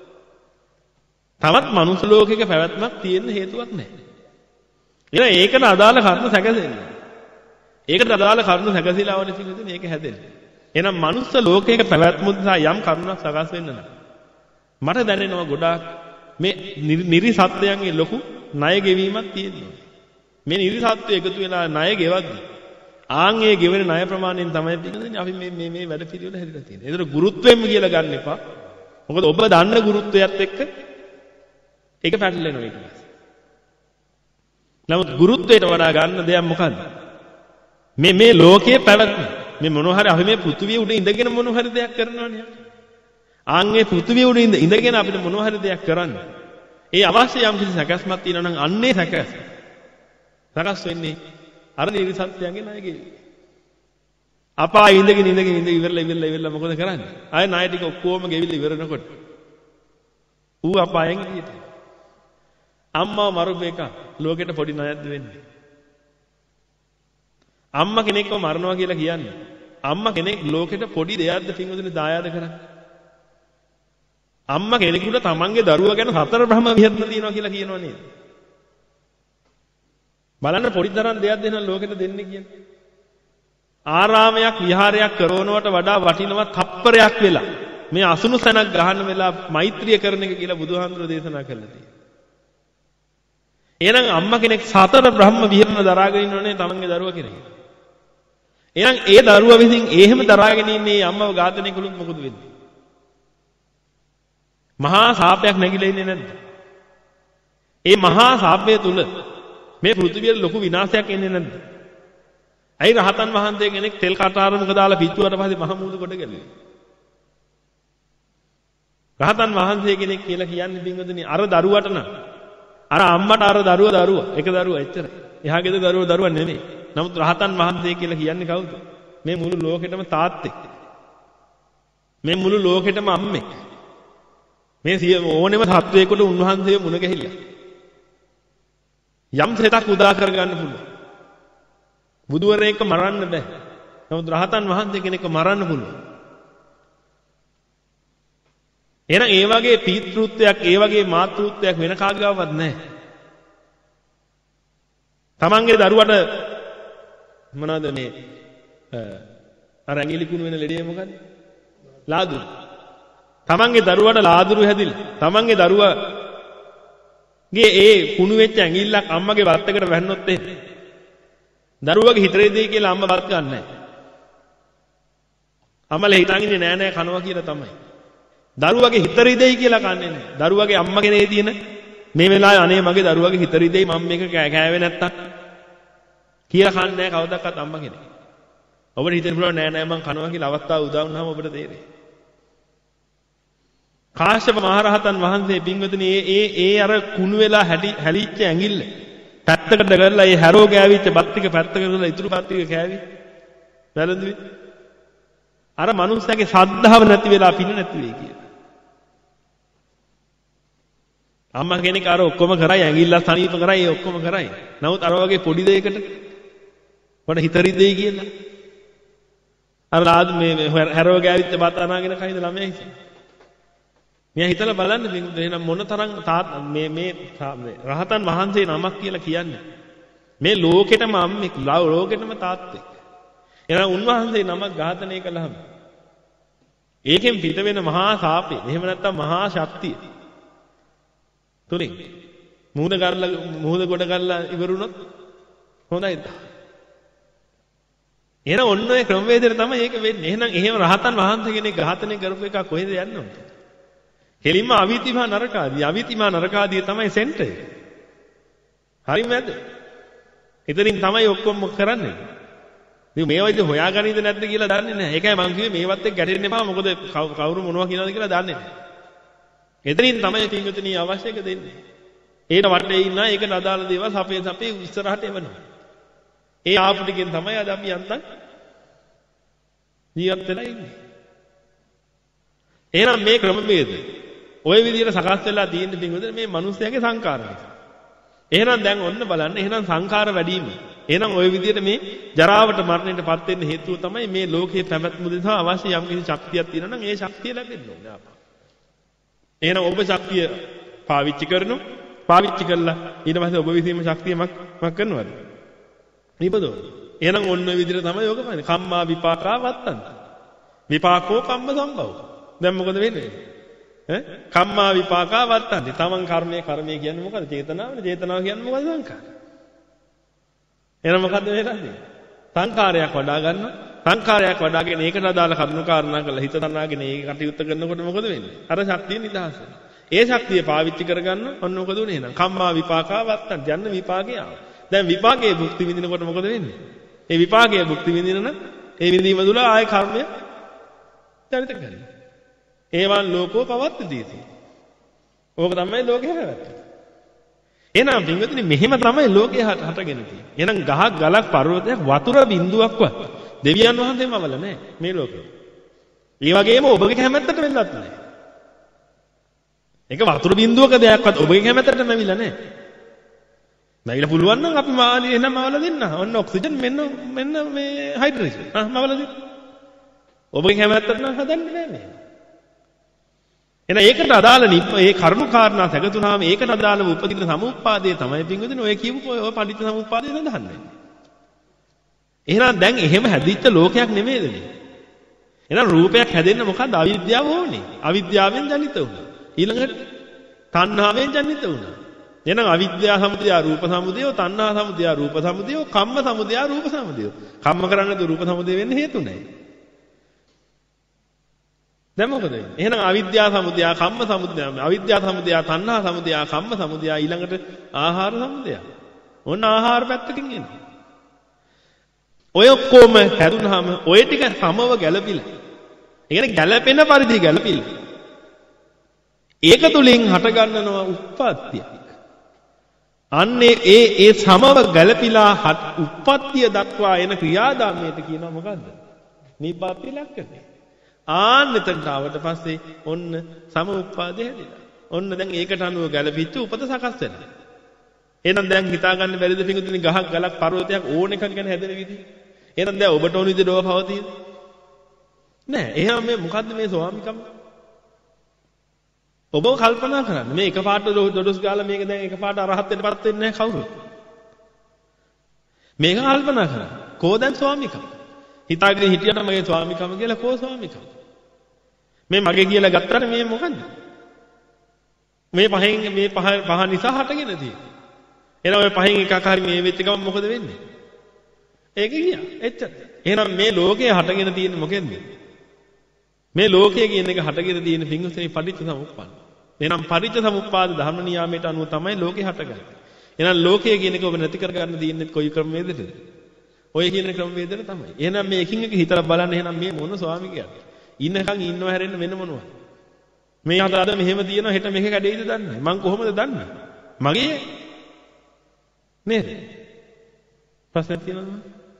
තවත් මනුස්ස ලෝකයක පැවැත්මක් තියෙන්න හේතුවක් නැහැ. එහෙනම් ඒකට අදාළ කරුණු සැකසෙන්න. ඒකට අදාළ කරුණු සැකසීලා වනේ තියෙන්නේ මේක හැදෙන්නේ. එහෙනම් මනුස්ස ලෝකයක පැවැත්ම නිසා යම් කරුණක් සකස් වෙන්න නම් මට දැනෙනවා ගොඩාක් මේ නිරි සත්‍යයන්ගේ ලොකු ණය ගෙවීමක් තියෙනවා. මේ නිරි සත්‍ය එකතු වෙලා ණය ගෙවද්දි ආන් ඒ ගෙවෙන ණය ප්‍රමාණයෙන් තමයි පිටින්නේ අපි මේ මේ මේ වැඩ පිළිවෙල හැදලා තියෙන්නේ. ඒතර ගුරුත්වයෙන්ම කියලා ගන්න එපා. මොකද ඔබ දන්න ගුරුත්වයත් එක්ක ඒක පැටලෙනවා ඊට පස්සේ. නමුත් ගුරුත්වයට වඩා ගන්න දෙයක් මොකද්ද? මේ මේ ලෝකයේ පැවැත්ම. මේ මොනවා හරි අපි මේ පෘථිවිය උඩ ඉඳගෙන මොනවා හරි දෙයක් කරනවනේ. ආන් මේ පෘථිවිය උඩ ඉඳගෙන අපිට මොනවා හරි දෙයක් කරන්න. ඒ අවශ්‍ය යම් කිසි සැකස්මක් තියෙනවා නම් අන්නේ සැකස්. සකස් වෙන්නේ අර නිර්සත්‍යයන්ගේ ණයගේ. අපා ඉඳගෙන ඉඳගෙන ඉඳ ඉවරලා ඉවරලා ඉවරලා මොකද කරන්නේ? ආයෙ ණය ටික ඔක්කොම ගෙවිලා ඉවරනකොට ඌ අපායෙන් ගියට. අම්මා මරුප එක ලෝකෙට පොඩි ණයක්ද වෙන්නේ. අම්මා කෙනෙක්ව මරනවා කියලා කියන්නේ අම්මා කෙනෙක් ලෝකෙට පොඩි දෙයක්ද පින්වතුනි දායාද කරන්නේ. අම්මා කෙනෙකුට තමන්ගේ දරුවා ගැන සතර බ්‍රහ්ම විහරණ තියනවා කියලා කියනවා නේද? බලන්න පොඩි තරම් දෙයක් දෙනවා ලෝකෙට දෙන්නේ කියන්නේ. ආරාමයක් විහාරයක් කරනවට වඩා වටිනවා තප්පරයක් වෙලා මේ අසුණු සැනක් ගහන්න වෙලා මෛත්‍රිය කරන එක කියලා බුදුහාමුදුරේ දේශනා කළා තියෙනවා. එහෙනම් අම්මා කෙනෙක් සතර බ්‍රහ්ම විහරණ දරාගෙන ඉන්නෝනේ තමන්ගේ දරුවා කෙනෙක්. එහෙනම් ඒ දරුවා විසින් එහෙම දරාගෙන ඉන්නේ අම්මව ඝාතනය කළොත් මොකද වෙන්නේ? මහා ශාපයක් නැగిලා ඉන්නේ නැද්ද? ඒ මහා ශාපය තුල මේ පෘථිවියේ ලොකු විනාශයක් එන්නේ නැද්ද? ඇයි රහතන් වහන්සේ කෙනෙක් තෙල් කටාරමක දාලා පිච්චුවට පස්සේ මහ මූදු කොට ගැලුවේ? රහතන් වහන්සේ කෙනෙක් කියලා කියන්නේ පින්වතුනි අර දරුවට නම් අර අම්මට අර දරුවා දරුවා එක දරුවා එච්චරයි. එහා ගෙදර දරුවා දරුවා නෙමෙයි. නමුත් රහතන් වහන්සේ කියලා කියන්නේ කවුද? මේ මුළු ලෝකෙටම තාත්තෙක්. මේ මුළු ලෝකෙටම අම්මෙක්. මේ සිය ඕනෙම සත්වයකට උන්වහන්සේ මුණ ගැහිලා. යම් සෙතක් උදා කරගන්න පුළුවන්. බුදුවරයෙක් මරන්න බෑ. නමුත් රහතන් වහන්සේ කෙනෙක්ව මරන්න පුළුවන්. එහෙනම් ඒ වගේ පීතෘත්වයක්, ඒ වගේ මාතෘත්වයක් වෙන කාගාවත් නැහැ. තමන්ගේ දරුවට මොනවාද මේ අර ඇඟිලි කුණු වෙන ලෙඩේ මොකද්ද? ලාදුරු. තමන්ගේ දරුවට ලාදුරු හැදිලා තමන්ගේ දරුවාගේ ඒ කුණු වෙච්ච ඇඟිල්ලක් අම්මගේ වත්තකට වැන්නොත් එහෙම දරුවගේ හිතරේ දෙයි කියලා අම්මා වත් ගන්න නැහැ. අම්මලා හිතන් ඉන්නේ නෑ නෑ කනවා කියලා තමයි. දරුවගේ හිතරේ දෙයි කියලා කන්නේ නැහැ. දරුවගේ අම්මා කෙනේ තියෙන මේ වෙලාවේ අනේ මගේ දරුවගේ හිතරේ දෙයි මම මේක කෑවේ නැත්තම් කියලා කන්නේ නැහැ කවදාවත් අම්මා කෙනෙක්. ඔබට හිතෙන්න පුළුවන් නෑ නෑ මං කනවා කියලා අවස්ථාව උදා වුණාම ඔබට තේරෙයි. කාශ්‍යප මහරහතන් වහන්සේ පින්වතුනි ඒ ඒ ඒ අර කුණු වෙලා හැටි හැලිච්ච ඇඟිල්ල පැත්තකට කරලා ඒ හැරෝ ගෑවිච්ච බත් ටික පැත්තකට කරලා ඉතුරු බත් ටික කෑවි. වැරදුවේ. අර මනුස්සයාගේ ශ්‍රද්ධාව නැති වෙලා පින නැති වෙයි කියලා. අම්මා කෙනෙක් අර ඔක්කොම කරයි ඇඟිල්ල සනීප කරයි ඒ ඔක්කොම කරයි. නමුත් අර වගේ පොඩි දෙයකට වඩා හිතරි දෙයි කියලා. අර ආද මේ හැරෝ ගෑවිච්ච බත් අනාගෙන කයිද ළමයා හිතේ. මෙයා හිතලා බලන්න බින්දුද එහෙනම් මොන තරම් මේ මේ රහතන් වහන්සේ නමක් කියලා කියන්නේ. මේ ලෝකෙටම අම්මෙක්, ලෝකෙටම තාත්තෙක්. එහෙනම් උන්වහන්සේ නමක් ඝාතනය කළාම ඒකෙන් පිට වෙන මහා ශාපේ, එහෙම නැත්නම් මහා ශක්තිය. තුලින් මූද ගල්ලා මූද ගොඩ ගල්ලා ඉවරුනොත් හොඳයිද? එහෙනම් ඔන්න ඔය ක්‍රමවේදයට තමයි ඒක වෙන්නේ. එහෙනම් එහෙම රහතන් වහන්සේ කෙනෙක් ඝාතනය කරපු එක කොහෙද යන්නේ? කෙලින්ම අවිතිමා නරකාදී. අවිතිමා නරකාදී තමයි සෙන්ටර් එක. හරිම නැද්ද? එතනින් තමයි ඔක්කොම කරන්නේ. ඉතින් මේවයිද හොයාගන්නේද නැද්ද කියලා දන්නේ නැහැ. ඒකයි මම කිව්වේ මේවත් එක්ක ගැටෙන්න එපා. මොකද කවුරු මොනවා කියනවද කියලා දන්නේ නැහැ. එතනින් තමයි පින්විතනි අවශ්‍ය එක දෙන්නේ. ඒකට වටේ ඉන්න ඒකට අදාළ දේවල් සපේ සපේ ඉස්සරහට එවනවා. ඒ ආපු ටිකෙන් තමයි අද අපි යන්තම් ජීවත් වෙලා ඉන්නේ. එහෙනම් මේ ක්‍රමවේද ওই විදිහට සකස් වෙලා තියෙන පින්වතුනි මේ මිනිස්යාගේ සංකාර නිසා. එහෙනම් දැන් ඔන්න බලන්න එහෙනම් සංකාර වැඩිම. එහෙනම් ওই විදිහට මේ ජරාවට මරණයටපත් වෙන්න හේතුව තමයි මේ ලෝකයේ පැවැත්ම නිසා අවශ්‍ය යම් කිසි ශක්තියක් තියෙනවා නම් ඒ ශක්තිය ලැබෙන්න ඕනේ අපා. එහෙනම් ඔබ ශක්තිය පාවිච්චි කරනු පාවිච්චි කළා ඊට පස්සේ ඔබ විසීම ශක්තිය මක් මක් කරනවද? නිපදවන. එහෙනම් ඔන්න ඔය විදිහට තමයි යෝග පන්නේ. කම්මා විපාකා වත්තන්ත. විපාකෝ කම්ම සම්භව. දැන් මොකද වෙන්නේ? ඈ කම්මා විපාකා වත්තන්ති. තමන් කර්මයේ කර්මයේ කියන්නේ මොකද? චේතනාවනේ. චේතනාව කියන්නේ මොකද? සංකාර. එහෙනම් මොකද්ද වෙන්නේ? සංකාරයක් වඩා ගන්නවා. සංකාරයක් වඩාගෙන ඒකට අදාළ කරුණු කාරණා කරලා හිත තනාගෙන ඒක කටයුත්ත කරනකොට මොකද වෙන්නේ? අර ශක්තිය නිදහස් වෙනවා. ඒ ශක්තිය පාවිච්චි කරගන්න ඔන්න මොකද උනේ එහෙනම්? කම්මා විපාකා වත්තන්ති. යන්න විපාකේ ආවා. දැන් විපාකයේ භුක්ති විඳිනකොට මොකද වෙන්නේ? ඒ විපාකයේ භුක්ති විඳින නම් ඒ විඳීම තුළ ආයේ කර්මය ජනිත කරනවා. ඒවන් ලෝකෝ පවත්තදීති. ඕක තමයි ලෝකේ හැවැත්ත. එහෙනම් පින්වතුනි මෙහෙම තමයි ලෝකේ හටගෙන තියෙන්නේ. එහෙනම් ගහක් ගලක් පර්වතයක් වතුර බිඳුවක්වත් දෙවියන් වහන්සේම අවල නැහැ මේ ලෝකේ. ඒ වගේම ඔබගේ කැමැත්තට වෙන්නත් නැහැ. ඒක වතුර බින්දුවක දෙයක්වත් ඔබගේ කැමැත්තට නැවිලා නැහැ. නැවිලා පුළුවන් නම් අපි මාළි එනම අවල දෙන්න. ඔන්න ඔක්සිජන් මෙන්න මෙන්න මේ හයිඩ්‍රජන්. ආ මවල දෙන්න. ඔබගේ කැමැත්තට නම් හදන්නේ නැහැ මේ. එහෙනම් ඒකට අදාළ මේ කරුණු කාරණා සැකතුනාම ඒකට අදාළව උපදින සමුප්පාදයේ තමයි පින්වදින ඔය කියපු ඔය පටිච්ච සමුප්පාදය සඳහන්නේ. එහෙනම් දැන් එහෙම හැදිච්ච ලෝකයක් නෙමෙයිද මේ? එහෙනම් රූපයක් හැදෙන්න මොකද්ද? අවිද්‍යාව ඕනේ. අවිද්‍යාවෙන් ජනිත වුණා. ඊළඟට තණ්හාවෙන් ජනිත වුණා. එහෙනම් අවිද්‍යාව සමුදය රූප සමුදය, තණ්හා සමුදය රූප සමුදය, කම්ම සමුදය රූප සමුදය. කම්ම කරන්නද රූප සමුදය වෙන්න හේතු නැහැ. දැන් මොකද වෙන්නේ? එහෙනම් අවිද්‍යාව සමුදය, කම්ම සමුදය, අවිද්‍යාව සමුදය, තණ්හා සමුදය, කම්ම සමුදය ඊළඟට ආහාර සමුදය. ඔන්න ආහාර පැත්තකින් එන්නේ. ඔය ඔක්කොම හැදුනහම ඔය ටික සමව ගැළපිලා. ඒ කියන්නේ ගැළපෙන පරිදි ගැළපිලා. ඒක තුලින් හට ගන්නනවා උප්පත්තියක්. අන්නේ ඒ ඒ සමව ගැළපිලා උප්පත්තිය දක්වා එන ක්‍රියාදාමයට කියනවා මොකද්ද? නිබ්බාප්පේ ලක්ෂණය. ආන්නතට ආවට පස්සේ ඔන්න සම උප්පාදේ හැදිලා. ඔන්න දැන් ඒකට අනුව ගැළපිච්ච උපත සකස් වෙනවා. එහෙනම් දැන් හිතා ගන්න බැරිද පිටුදින ගහක් ගලක් පර්වතයක් ඕන එකක් ගැන හැදෙන විදිහ? එහෙනම් දැන් ඔබට ඕන විදිහට ඔබ පවතින නෑ. එහෙනම් මේ මොකද්ද මේ ස්වාමිකම? ඔබව කල්පනා කරන්න. මේ එකපාරට දොඩොස් ගාලා මේක දැන් එකපාරට අරහත් වෙන්නපත් වෙන්නේ නැහැ කවුරුත්. මේක කල්පනා කරන්න. කෝ දැන් ස්වාමිකම? හිතාගෙන හිටියට මගේ ස්වාමිකම කියලා කෝ ස්වාමිකම? මේ මගේ කියලා ගත්තට මේ මොකද්ද? මේ පහෙන් මේ පහ පහ නිසා හටගෙන තියෙන්නේ. එහෙනම් ඔය පහෙන් එකක් හරි මේ වෙච්ච ගමන් මොකද වෙන්නේ? ඒක ගියා. එච්චර. එහෙනම් මේ ලෝකේ හටගෙන තියෙන්නේ මොකෙන්ද? මේ ලෝකයේ කියන එක හටගෙන තියෙන පිංගුසනේ පටිච්ච සමුප්පාද. එහෙනම් පටිච්ච සමුප්පාද ධර්ම නියාමයට අනුව තමයි ලෝකේ හටගන්නේ. එහෙනම් ලෝකයේ කියන එක ඔබ නැති කරගන්න තියෙන්නේ කොයි ක්‍රමවේදද? ඔය කියන ක්‍රමවේදන තමයි. එහෙනම් මේ එකින් එක හිතලා බලන්න එහෙනම් මේ මොන ස්වාමි කියන්නේ? ඉන්නකන් ඉන්නව හැරෙන්න වෙන මොනවද? මේ අද අද මෙහෙම තියෙනවා හෙට මේක කැඩෙයිද දන්නේ නැහැ. මං කොහොමද දන්නේ? මගේ නේද? ප්‍රශ්නයක් තියෙනවද?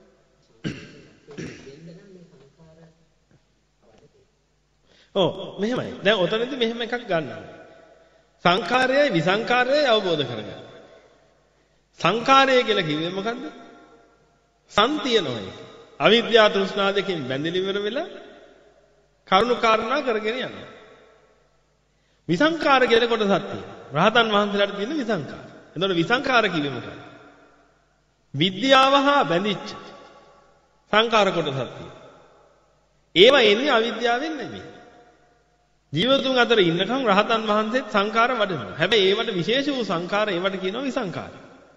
ඔව් මෙහෙමයි. දැන් ඔතනදී මෙහෙම එකක් ගන්නවා. සංඛාරයයි විසංඛාරයයි අවබෝධ කරගන්න. සංඛාරය කියලා කිව්වේ මොකද්ද? සම්තියනෝයි. අවිද්‍යාව තෘෂ්ණා දෙකෙන් බැඳිලි ඉවර වෙලා කරුණු කාරණා කරගෙන යනවා. විසංඛාර කියලා කොටසක් තියෙනවා. රහතන් වහන්සේලාට තියෙන විසංඛාර. එතකොට විසංඛාර කිව්වේ මොකක්ද? විද්‍යාව හා බැඳිච්ච සංඛාර කොටසක් තියෙනවා. ඒවා එන්නේ අවිද්‍යාවෙන් නෙමෙයි. ජීවතුන් අතර ඉන්නකම් රහතන් වහන්සේත් සංඛාර වඩනවා. හැබැයි ඒවට විශේෂ වූ සංඛාර ඒවට කියනවා විසංඛාර.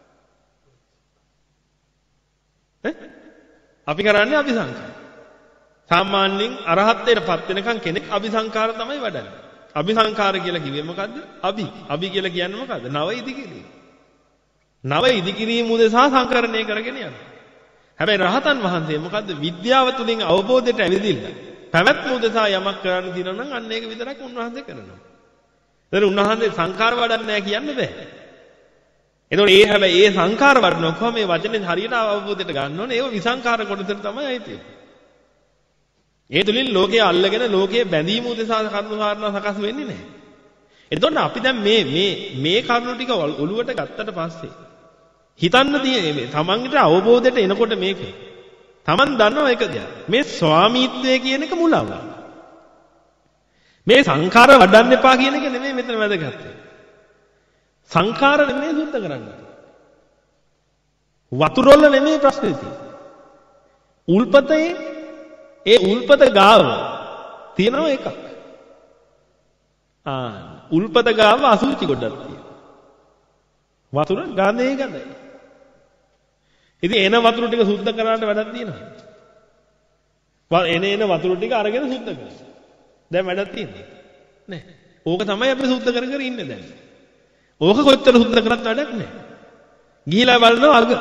ඈ? අපි කරන්නේ අபிසංඛාර. සාමාන්‍යයෙන් අරහත්ත්වයටපත් වෙනකම් කෙනෙක් අபிසංඛාර තමයි වඩන්නේ. අபிසංඛාර කියලා කිව්වේ මොකද්ද? අභි. අභි කියලා කියන්නේ මොකද්ද? නව ඉදිකිරීම. නව ඉදිකිරීම උදෙසා සංකරණය කරගෙන යනවා. හැබැයි රහතන් වහන්සේ මොකද්ද? විද්‍යාව තුලින් අවබෝධයට ඇවිදින්න. පැවැත්ම උදෙසා යමක් කරන්න තියෙනවා නම් අන්න ඒක විතරක් උන්වහන්සේ කරනවා. ඒතර උන්වහන්සේ සංඛාර වඩන්නේ නැහැ කියන්න බෑ. එතකොට ඒ හැබැයි ඒ සංඛාර වඩනවා කොහොම මේ වචනේ හරියට අවබෝධයට ගන්න ඕනේ. ඒව විසංඛාර කොටසට තමයි අයිති. ඒ තුලින් ලෝකයේ අල්ලගෙන ලෝකයේ බැඳීම උදෙසා කරුණු කාරණා සකස් වෙන්නේ නැහැ. එතකොට අපි දැන් මේ මේ මේ කරුණු ටික ඔළුවට ගත්තට පස්සේ හිතන්න තියෙන්නේ මේ තමන්ට අවබෝධයට එනකොට මේක. තමන් දන්නවා එක දෙයක්. මේ ස්වාමීත්වය කියන එක මුලව. මේ සංඛාර වඩන්න එපා කියන එක නෙමෙයි මෙතන වැදගත්. සංඛාර නෙමෙයි සුද්ධ කරන්නේ. වතුරොල්ල නෙමෙයි ප්‍රශ්නේ තියෙන්නේ. උල්පතේ ඒ උල්පත ගාව තියෙනවා එකක්. ආ උල්පත ගාව අසුචි ගොඩක් තියෙනවා. වතුර ගඳේ ගඳයි. ඉතින් එන වතුර ටික සුද්ධ කරන්න වැඩක් තියෙනවා. එන එන වතුර ටික අරගෙන සුද්ධ කරනවා. දැන් වැඩක් තියෙන්නේ නැහැ. ඕක තමයි අපි සුද්ධ කර කර ඉන්නේ දැන්. ඕක කොච්චර සුද්ධ කරත් වැඩක් නැහැ. ගිහිලා බලනවා අග.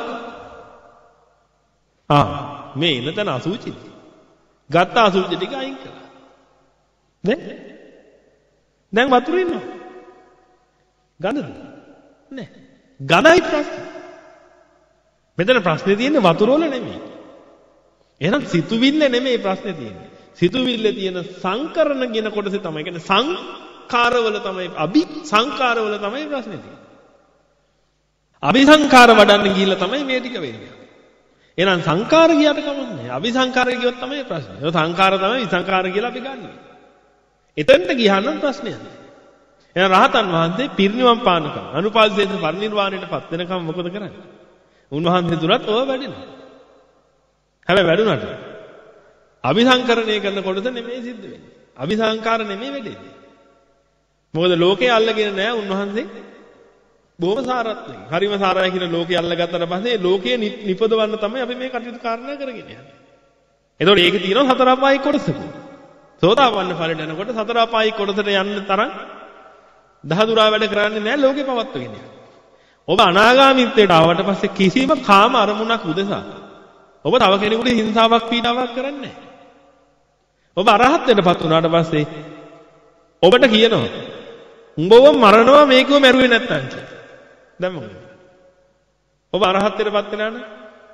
ආ මේ එන තන අසුචි. ගත්ත අසුචි ටික අයින් කළා. දැන් දැන් වතුර ඉන්නවා. ගඳද? නැහැ. ගඳයි ප්‍රශ්නේ. මෙතන ප්‍රශ්නේ තියෙන්නේ වතුර වල නෙමෙයි. එහෙනම් සිතුවිල්ල නෙමෙයි ප්‍රශ්නේ තියෙන්නේ. සිතුවිල්ලේ තියෙන සංකරණ කියන කොටසේ තමයි. කියන්නේ සංකාරවල තමයි අභි සංකාරවල තමයි ප්‍රශ්නේ තියෙන්නේ. අபிසංකාර වඩන්න ගිහිල්ලා තමයි මේ ටික වෙන්නේ. එහෙනම් සංකාර ගියට කමක් නැහැ. අபிසංකාර ගියොත් තමයි ප්‍රශ්නේ. ඒක සංකාර තමයි විසංකාර කියලා අපි ගන්නෙ. එතෙන්ට ගියා නම් ප්‍රශ්නයක් නැහැ. එහෙනම් රහතන් වහන්සේ පිරිනිවන් පානකම් අනුපාදිතේ පරිනිර්වාණයටපත් වෙනකම් මොකද කරන්නේ? උන්වහන්සේ තුලත් ඔය වැඩිනවා. හැබැයි වැඩුණාට අபிසංකරණය කරන කොටස නෙමෙයි සිද්ධ වෙන්නේ. අபிසංකාර නෙමෙයි වෙන්නේ. මොකද ලෝකේ අල්ලගෙන නැහැ උන්වහන්සේ බොහොම සාරත්වයි. හරිම සාරයි කියන ලෝකේ අල්ලගත්තට පස්සේ ලෝකයේ නිපදවන්න තමයි අපි මේ කටයුතු කාරණා කරගෙන යන්නේ. එතකොට ඒකේ තියෙනවා සතර අපායි කොටසක. සෝතාපන්න ඵලයට යනකොට සතර අපායි කොටසට යන්න තරම් දහදුරා වැඩ කරන්නේ නැහැ ලෝකේ පවත්වගෙන යන්නේ. ඔබ අනාගාමීත්වයට ආවට පස්සේ කිසිම කාම අරමුණක් උදෙසා ඔබ තව කෙනෙකුට හිංසාවක් පීඩාවක් කරන්නේ නැහැ. ඔබ අරහත්ත්වයටපත් වුණාට පස්සේ ඔබට කියනවා උඹව මරනවා මේකව මැරුවේ නැත්තම් කියලා. දැන් මොකද? ඔබ අරහත්ත්වයටපත් වෙනා නම්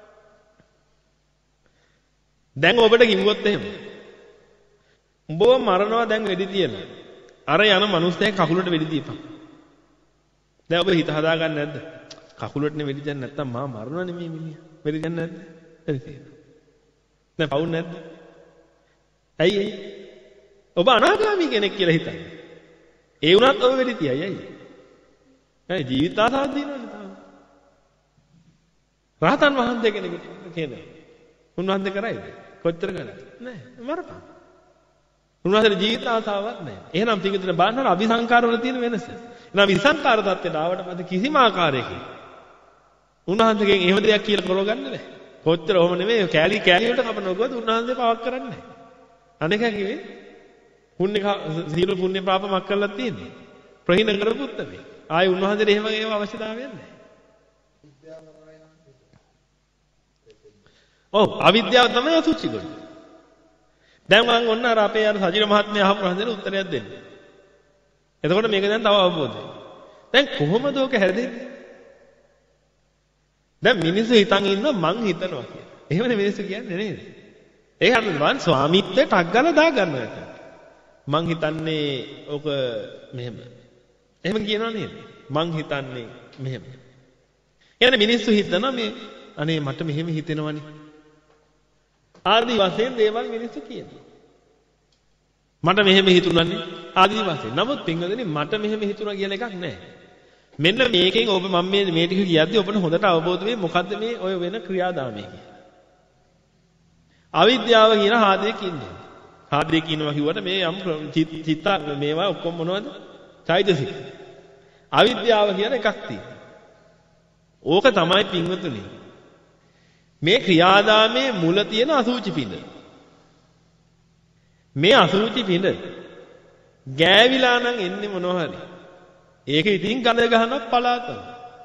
දැන් ඔබට කිව්වොත් එහෙම උඹව මරනවා දැන් වෙඩි තියලා. අර යන මිනිස්සෙක් කකුලට වෙඩි දීපන්. දැන් ඔබ හිත හදාගන්නේ නැද්ද? කකුලටනේ වෙඩි දැන් නැත්තම් මා මරනවා නෙමෙයි මිනිහා. වෙඩි දැන් නැද්ද? වෙඩි තියෙනවා. දැන් පවුල් නැද්ද? ඇයි ඇයි? ඔබ අනාගාමී කෙනෙක් කියලා හිතන්නේ. ඒ වුණත් ඔබ වෙඩි තියයි ඇයි? ඇයි ජීවිත ආසාවක් දිනවනේ තාම. රහතන් වහන්සේ කෙනෙකුට කියනවා. උන්වහන්සේ කරයිද? කොච්චර කරාද? නෑ මරපන්. උන්වහන්සේට ජීවිත ආසාවක් නෑ. එහෙනම් පිටින් බලන්න අபிසංකාර වල තියෙන වෙනස. එහෙනම් විසංකාර தත්ත්වයට ආවට පස්සේ කිසිම ආකාරයකින් උන්වහන්සේගෙන් එහෙම දෙයක් කියලා කරවගන්න බෑ. කොච්චර ඔහොම නෙමෙයි කෑලි කෑලි වලට කපනකොත් උන්වහන්සේ පවක් කරන්නේ නෑ. අනේක කිව්වේ පුණ්‍ය සීල පුණ්‍ය ප්‍රාපමක් කරලා තියෙන්නේ. ප්‍රහීන කරපුත් තමයි. ආයේ උන්වහන්සේට එහෙම ඒව අවශ්‍යතාවයක් නැහැ. ඔව් අවිද්‍යාව තමයි අසුචි කොට. දැන් මම ඔන්න අර අපේ අර සජිර මහත්මයා අහපු ප්‍රශ්නෙට උත්තරයක් දෙන්න. එතකොට මේක දැන් තව අවබෝධයි. දැන් කොහොමද ඔක හැදෙන්නේ? දැන් මිනිස්සු හිතන් ඉන්නවා මං හිතනවා කියලා. එහෙමනේ මිනිස්සු කියන්නේ නේද? ඒක හඳුන්වන්න ස්වාමීත්වයට ටක් ගාලා දා ගන්නවා. මං හිතන්නේ ඔක මෙහෙම. එහෙම කියනවා නේද? මං හිතන්නේ මෙහෙම. يعني මිනිස්සු හිතනවා මේ අනේ මට මෙහෙම හිතෙනවනේ. ආදි වශයෙන් දේවල් මිනිස්සු කියනවා. මට මෙහෙම හිතුණානේ ආදි වශයෙන්. නමුත් පින්වදනි මට මෙහෙම හිතුණා කියලා එකක් නැහැ. මෙන්න මේකෙන් ඔබ මම මේ මේ ටික කියද්දි ඔබට හොඳට අවබෝධ වෙයි මොකද්ද මේ ඔය වෙන ක්‍රියාදාමය කියන්නේ. අවිද්‍යාව කියන හාදයක ඉන්නේ. හාදේ කියනවා කිව්වට මේ යම් චිත්ත මේවා ඔක්කොම මොනවද? චෛතසික. අවිද්‍යාව කියන එකක් තියෙනවා. ඕක තමයි පින්වතුනි. මේ ක්‍රියාදාමයේ මුල තියෙන අසුචි පිඬ. මේ අසුචි පිඬ ගෑවිලා නම් එන්නේ මොනවා හරි. ඒක ඉතින් ගඳ ගහනක් පලාතන.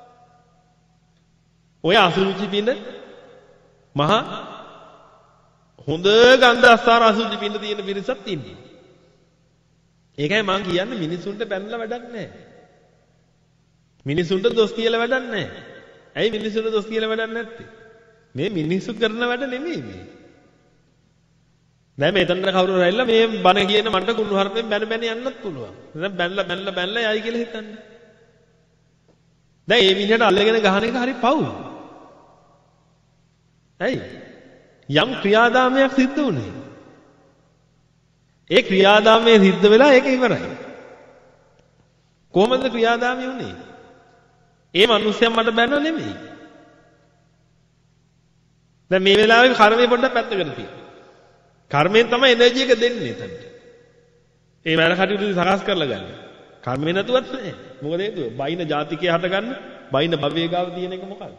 ඔය අසුචි පිඬ මහා හොඳ ගන්ධ අස්සාර අසුචි පින්න තියෙන පිරිසක් ඉන්නේ. ඒකයි මම කියන්නේ මිනිසුන්ට බැනලා වැඩක් නැහැ. මිනිසුන්ට දොස් කියලා වැඩක් නැහැ. ඇයි මිනිසුන්ට දොස් කියලා වැඩක් නැත්තේ? මේ මිනිස්සු කරන වැඩ නෙමෙයි මේ. දැන් මෙතනට කවුරු රැල්ලා මේ බණ කියන මන්ට කුණු හර්පෙන් බැන බැන යන්නත් පුළුවන්. දැන් බැනලා බැනලා බැනලා යයි කියලා හිතන්නේ. දැන් මේ මිනිහට අල්ලගෙන ගහන එක හරි පව්. ඇයි? යම් ක්‍රියාදාමයක් සිද්ධ වුණේ. ඒ ක්‍රියාදාමයේ සිද්ධ වෙලා ඒක ඉවරයි. කොහොමද ක්‍රියාදාමය වුණේ? ඒ මිනිස්සයා මට බැනව නෙමෙයි. දැන් මේ වෙලාවේ කර්මය පොඩ්ඩක් පැත්තකට තියන්න. කර්මයෙන් තමයි එනර්ජි එක දෙන්නේ එතනට. ඒ වැඩ කටයුතු සකස් කරලා ගන්න. කර්මේ නැතුවත් නෑ. මොකද හේතුව? බයින ජාතිකයේ හට ගන්න, බයින භවයේ ගාව තියෙන එක මොකක්ද?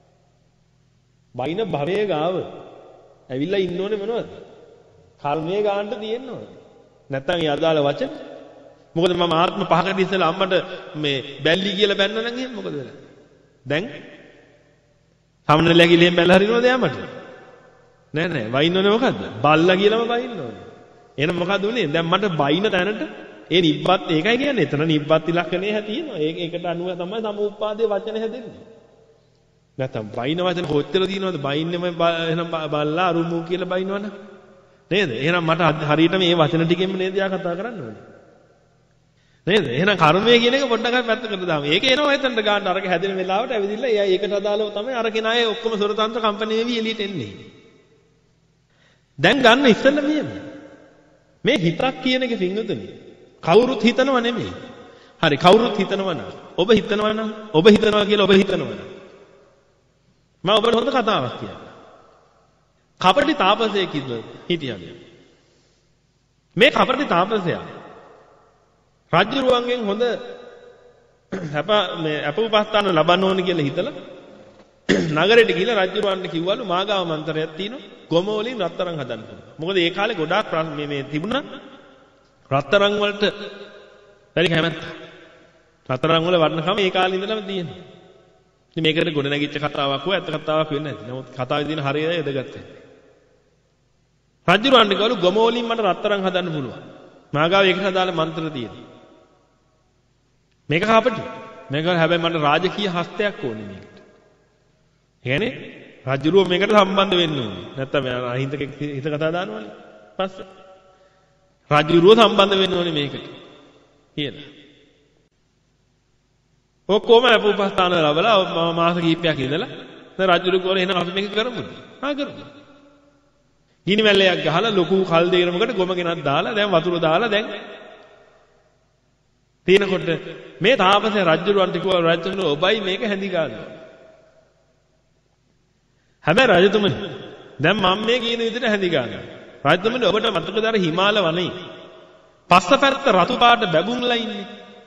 බයින භවයේ ගාව ඇවිල්ලා ඉන්න ඕනේ මොනවද? කර්මයේ ගානට තියෙන්න ඕනේ. නැත්තම් ඒ අදාළ වචන. මොකද මම ආත්ම පහකට ඉස්සෙල්ලා අම්මට මේ බැල්ලි කියලා බැන්න නම් එහෙම මොකද වෙලා? දැන් සමනලයා කියලා එහෙම බැලලා හරිනවද යාමට? නෑ නෑ වයින් ඕනේ මොකද්ද? බල්ලා කියලාම වයින් ඕනේ. එහෙනම් මොකද උනේ? දැන් මට බයින තැනට ඒ නිබ්බත් ඒකයි කියන්නේ. එතන නිබ්බත් ඉලක්කනේ හැතියෙනවා. ඒක ඒකට අනුව තමයි සමුප්පාදයේ වචන හැදෙන්නේ. නැත්නම් බයින වචන කොච්චර දිනවද? බයින්නම එහෙනම් බල්ලා අරුමු කියලා බයිනවනේ. නේද? එහෙනම් මට හරියට මේ වචන ටිකෙන්ම නේද යා කතා කරන්න ඕනේ. නේද? එහෙනම් කර්මය කියන එක පොඩ්ඩක් පැත්තකට දාමු. ඒක එනවා එතනට ගන්න අරක හැදෙන වෙලාවට ඇවිදින්න එයා ඒකට අදාළව තමයි අර කෙනායේ ඔක්කොම සොරතන්ත්‍ර කම්පැනි වෙවි එළියට එන්නේ. දැන් ගන්න ඉස්සෙල්ලා මෙහෙම. මේ හිතක් කියන එක පින්වතුනි කවුරුත් හිතනව නෙමෙයි. හරි කවුරුත් හිතනවා නම් ඔබ හිතනවා නම් ඔබ හිතනවා කියලා ඔබ හිතනවා නම් මම ඔබට හොඳ කතාවක් කියන්නම්. කපටි තාපසයෙක් හිටියා. මේ කපටි තාපසයා රජුරුවන්ගෙන් හොඳ අප මේ අපෝපස්ථාන ලබන්න ඕන කියලා හිතලා නගරෙට ගිහලා රජුරුවන්ට කිව්වලු මාගාව මන්ත්‍රයක් තියෙනවා ගොම වලින් රත්තරන් හදන්න පුළුවන්. මොකද ඒ කාලේ ගොඩාක් මේ මේ තිබුණා රත්තරන් වලට බැරි කැමැත්ත. රත්තරන් වල වර්ණකම ඒ කාලේ ඉඳලම තියෙනවා. ඉතින් මේකට ගොඩ නැගිච්ච කතාවක් හෝ ඇත්ත කතාවක් වෙන්නේ නැහැ. නමුත් කතාවේ තියෙන හරියයි එදගත්තේ. රජුරුවන්ට කිව්වලු ගොම වලින් මට රත්තරන් හදන්න පුළුවන්. මාගාව ඒකට අදාළ මන්ත්‍ර තියෙනවා. මේක කපටි. මේක හැබැයි මට රාජකීය හස්තයක් ඕනේ මේකට. ඒ කියන්නේ රජුරුව මේකට සම්බන්ධ වෙන්න ඕනේ. නැත්තම් අහිංසක හිත කතා දානවනේ. පස්සේ රජුරුව සම්බන්ධ වෙන්න ඕනේ මේකට. කියලා. ඔක්කොම අපෝපස්ථාන ලැබලා මාස කිහිපයක් ඉඳලා දැන් රජුරුව කෝල එහෙනම් අපි මේක කරමුද? ආ කරමු. ගිනි මැල්ලයක් ගහලා ලොකු කල් දෙයරමකට ගොම ගෙනත් දාලා දැන් වතුර දාලා දැන් තිනකොට මේ තාපසේ රජුරවන්ට කිව්වා රජතුමනි ඔබයි මේක හැඳි ගන්නවා. හැබැයි රජතුමනි දැන් මම මේ කියන විදිහට හැඳි ගන්නවා. රජතුමනි ඔබට මතකද අර හිමාල වනේ පස්සපැත්ත රතු පාට බැබුම්ලා ඉන්නේ.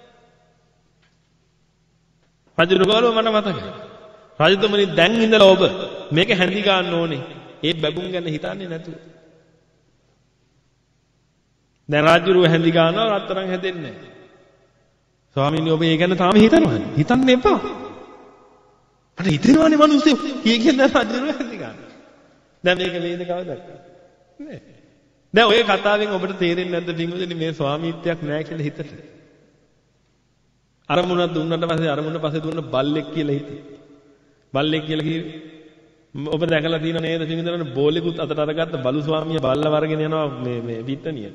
රජුරවල මට මතකයි. රජතුමනි දැන් ඉඳලා ඔබ මේක හැඳි ගන්න ඕනේ. ඒ බැබුම් ගැන හිතන්නේ නැතුව. දැන් රාජ්‍යරුව හැඳි ගන්නවා රත්තරන් හැදෙන්නේ නැහැ. ස්වාමීනි ඔබ ඒ ගැන තාම හිතනවද? හිතන්න එපා. මට හිතෙනවනේ මිනිස්සු කී කියන රාජ්‍යරුව හැඳි ගන්නවා. දැන් මේක වේද කවදාද? නෑ. දැන් ඔය කතාවෙන් ඔබට තේරෙන්නේ නැද්ද පින්වතුනි මේ ස්වාමීත්වයක් නැහැ කියලා හිතට? අරමුණක් දුන්නාට පස්සේ අරමුණ පස්සේ දුන්න බල්ලෙක් කියලා හිතේ. බල්ලෙක් කියලා කිව්වේ ඔබ දැකලා තියෙන නේද පින්විතන බෝලෙකුත් අතට අරගත්ත බලු ස්වාමියා බල්ලා වරගෙන යනවා මේ මේ පිට්ටනියට.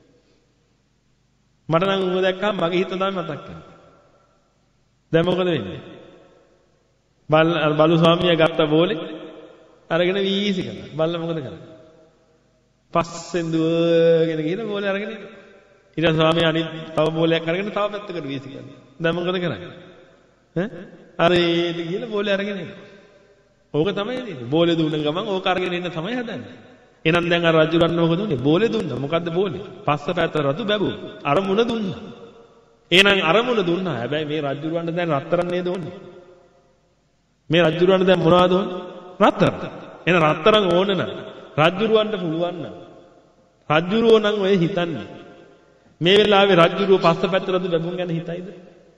මට නම් උඹ දැක්කම මගේ හිත තමයි මතක් වෙන්නේ. දැන් මොකද වෙන්නේ? බල් බලු ස්වාමියා ගත්ත බෝලේ අරගෙන වීසි කරනවා. බල්ලා මොකද කරන්නේ? පස්සෙන් දුවගෙන ගිහලා බෝලේ අරගෙන ඉන්නවා. ඊට පස්සේ ස්වාමියා අනිත් තව බෝලයක් අරගෙන තව පැත්තකට වීසි කරනවා. දැන් මොකද කරන්නේ? ඈ අර ඒට ගිහලා බෝලේ අරගෙන එනවා. ඕක තමයි නේද? බෝලේ දුන්න ගමන් ඕක අරගෙන ඉන්න තමයි හදන්නේ. එහෙනම් දැන් අර රජුරන්න මොකද උනේ? බෝලේ දුන්නා. මොකද්ද බෝලේ? පස්ස පැත්ත රතු බැබු. අරමුණ දුන්නා. එහෙනම් අරමුණ දුන්නා. හැබැයි මේ රජුරවන්න දැන් රත්තරන් නේද ඕනේ? මේ රජුරවන්න දැන් මොනවද ඕනේ? රත්තරන්. එහෙනම් රත්තරන් ඕන නම් රජුරවන්න පුළුවන් නම් රජුරෝ නම් ඔය හිතන්නේ. මේ වෙලාවේ රජුරෝ පස්ස පැත්ත රතු බැබුම් ගැන හිතයිද?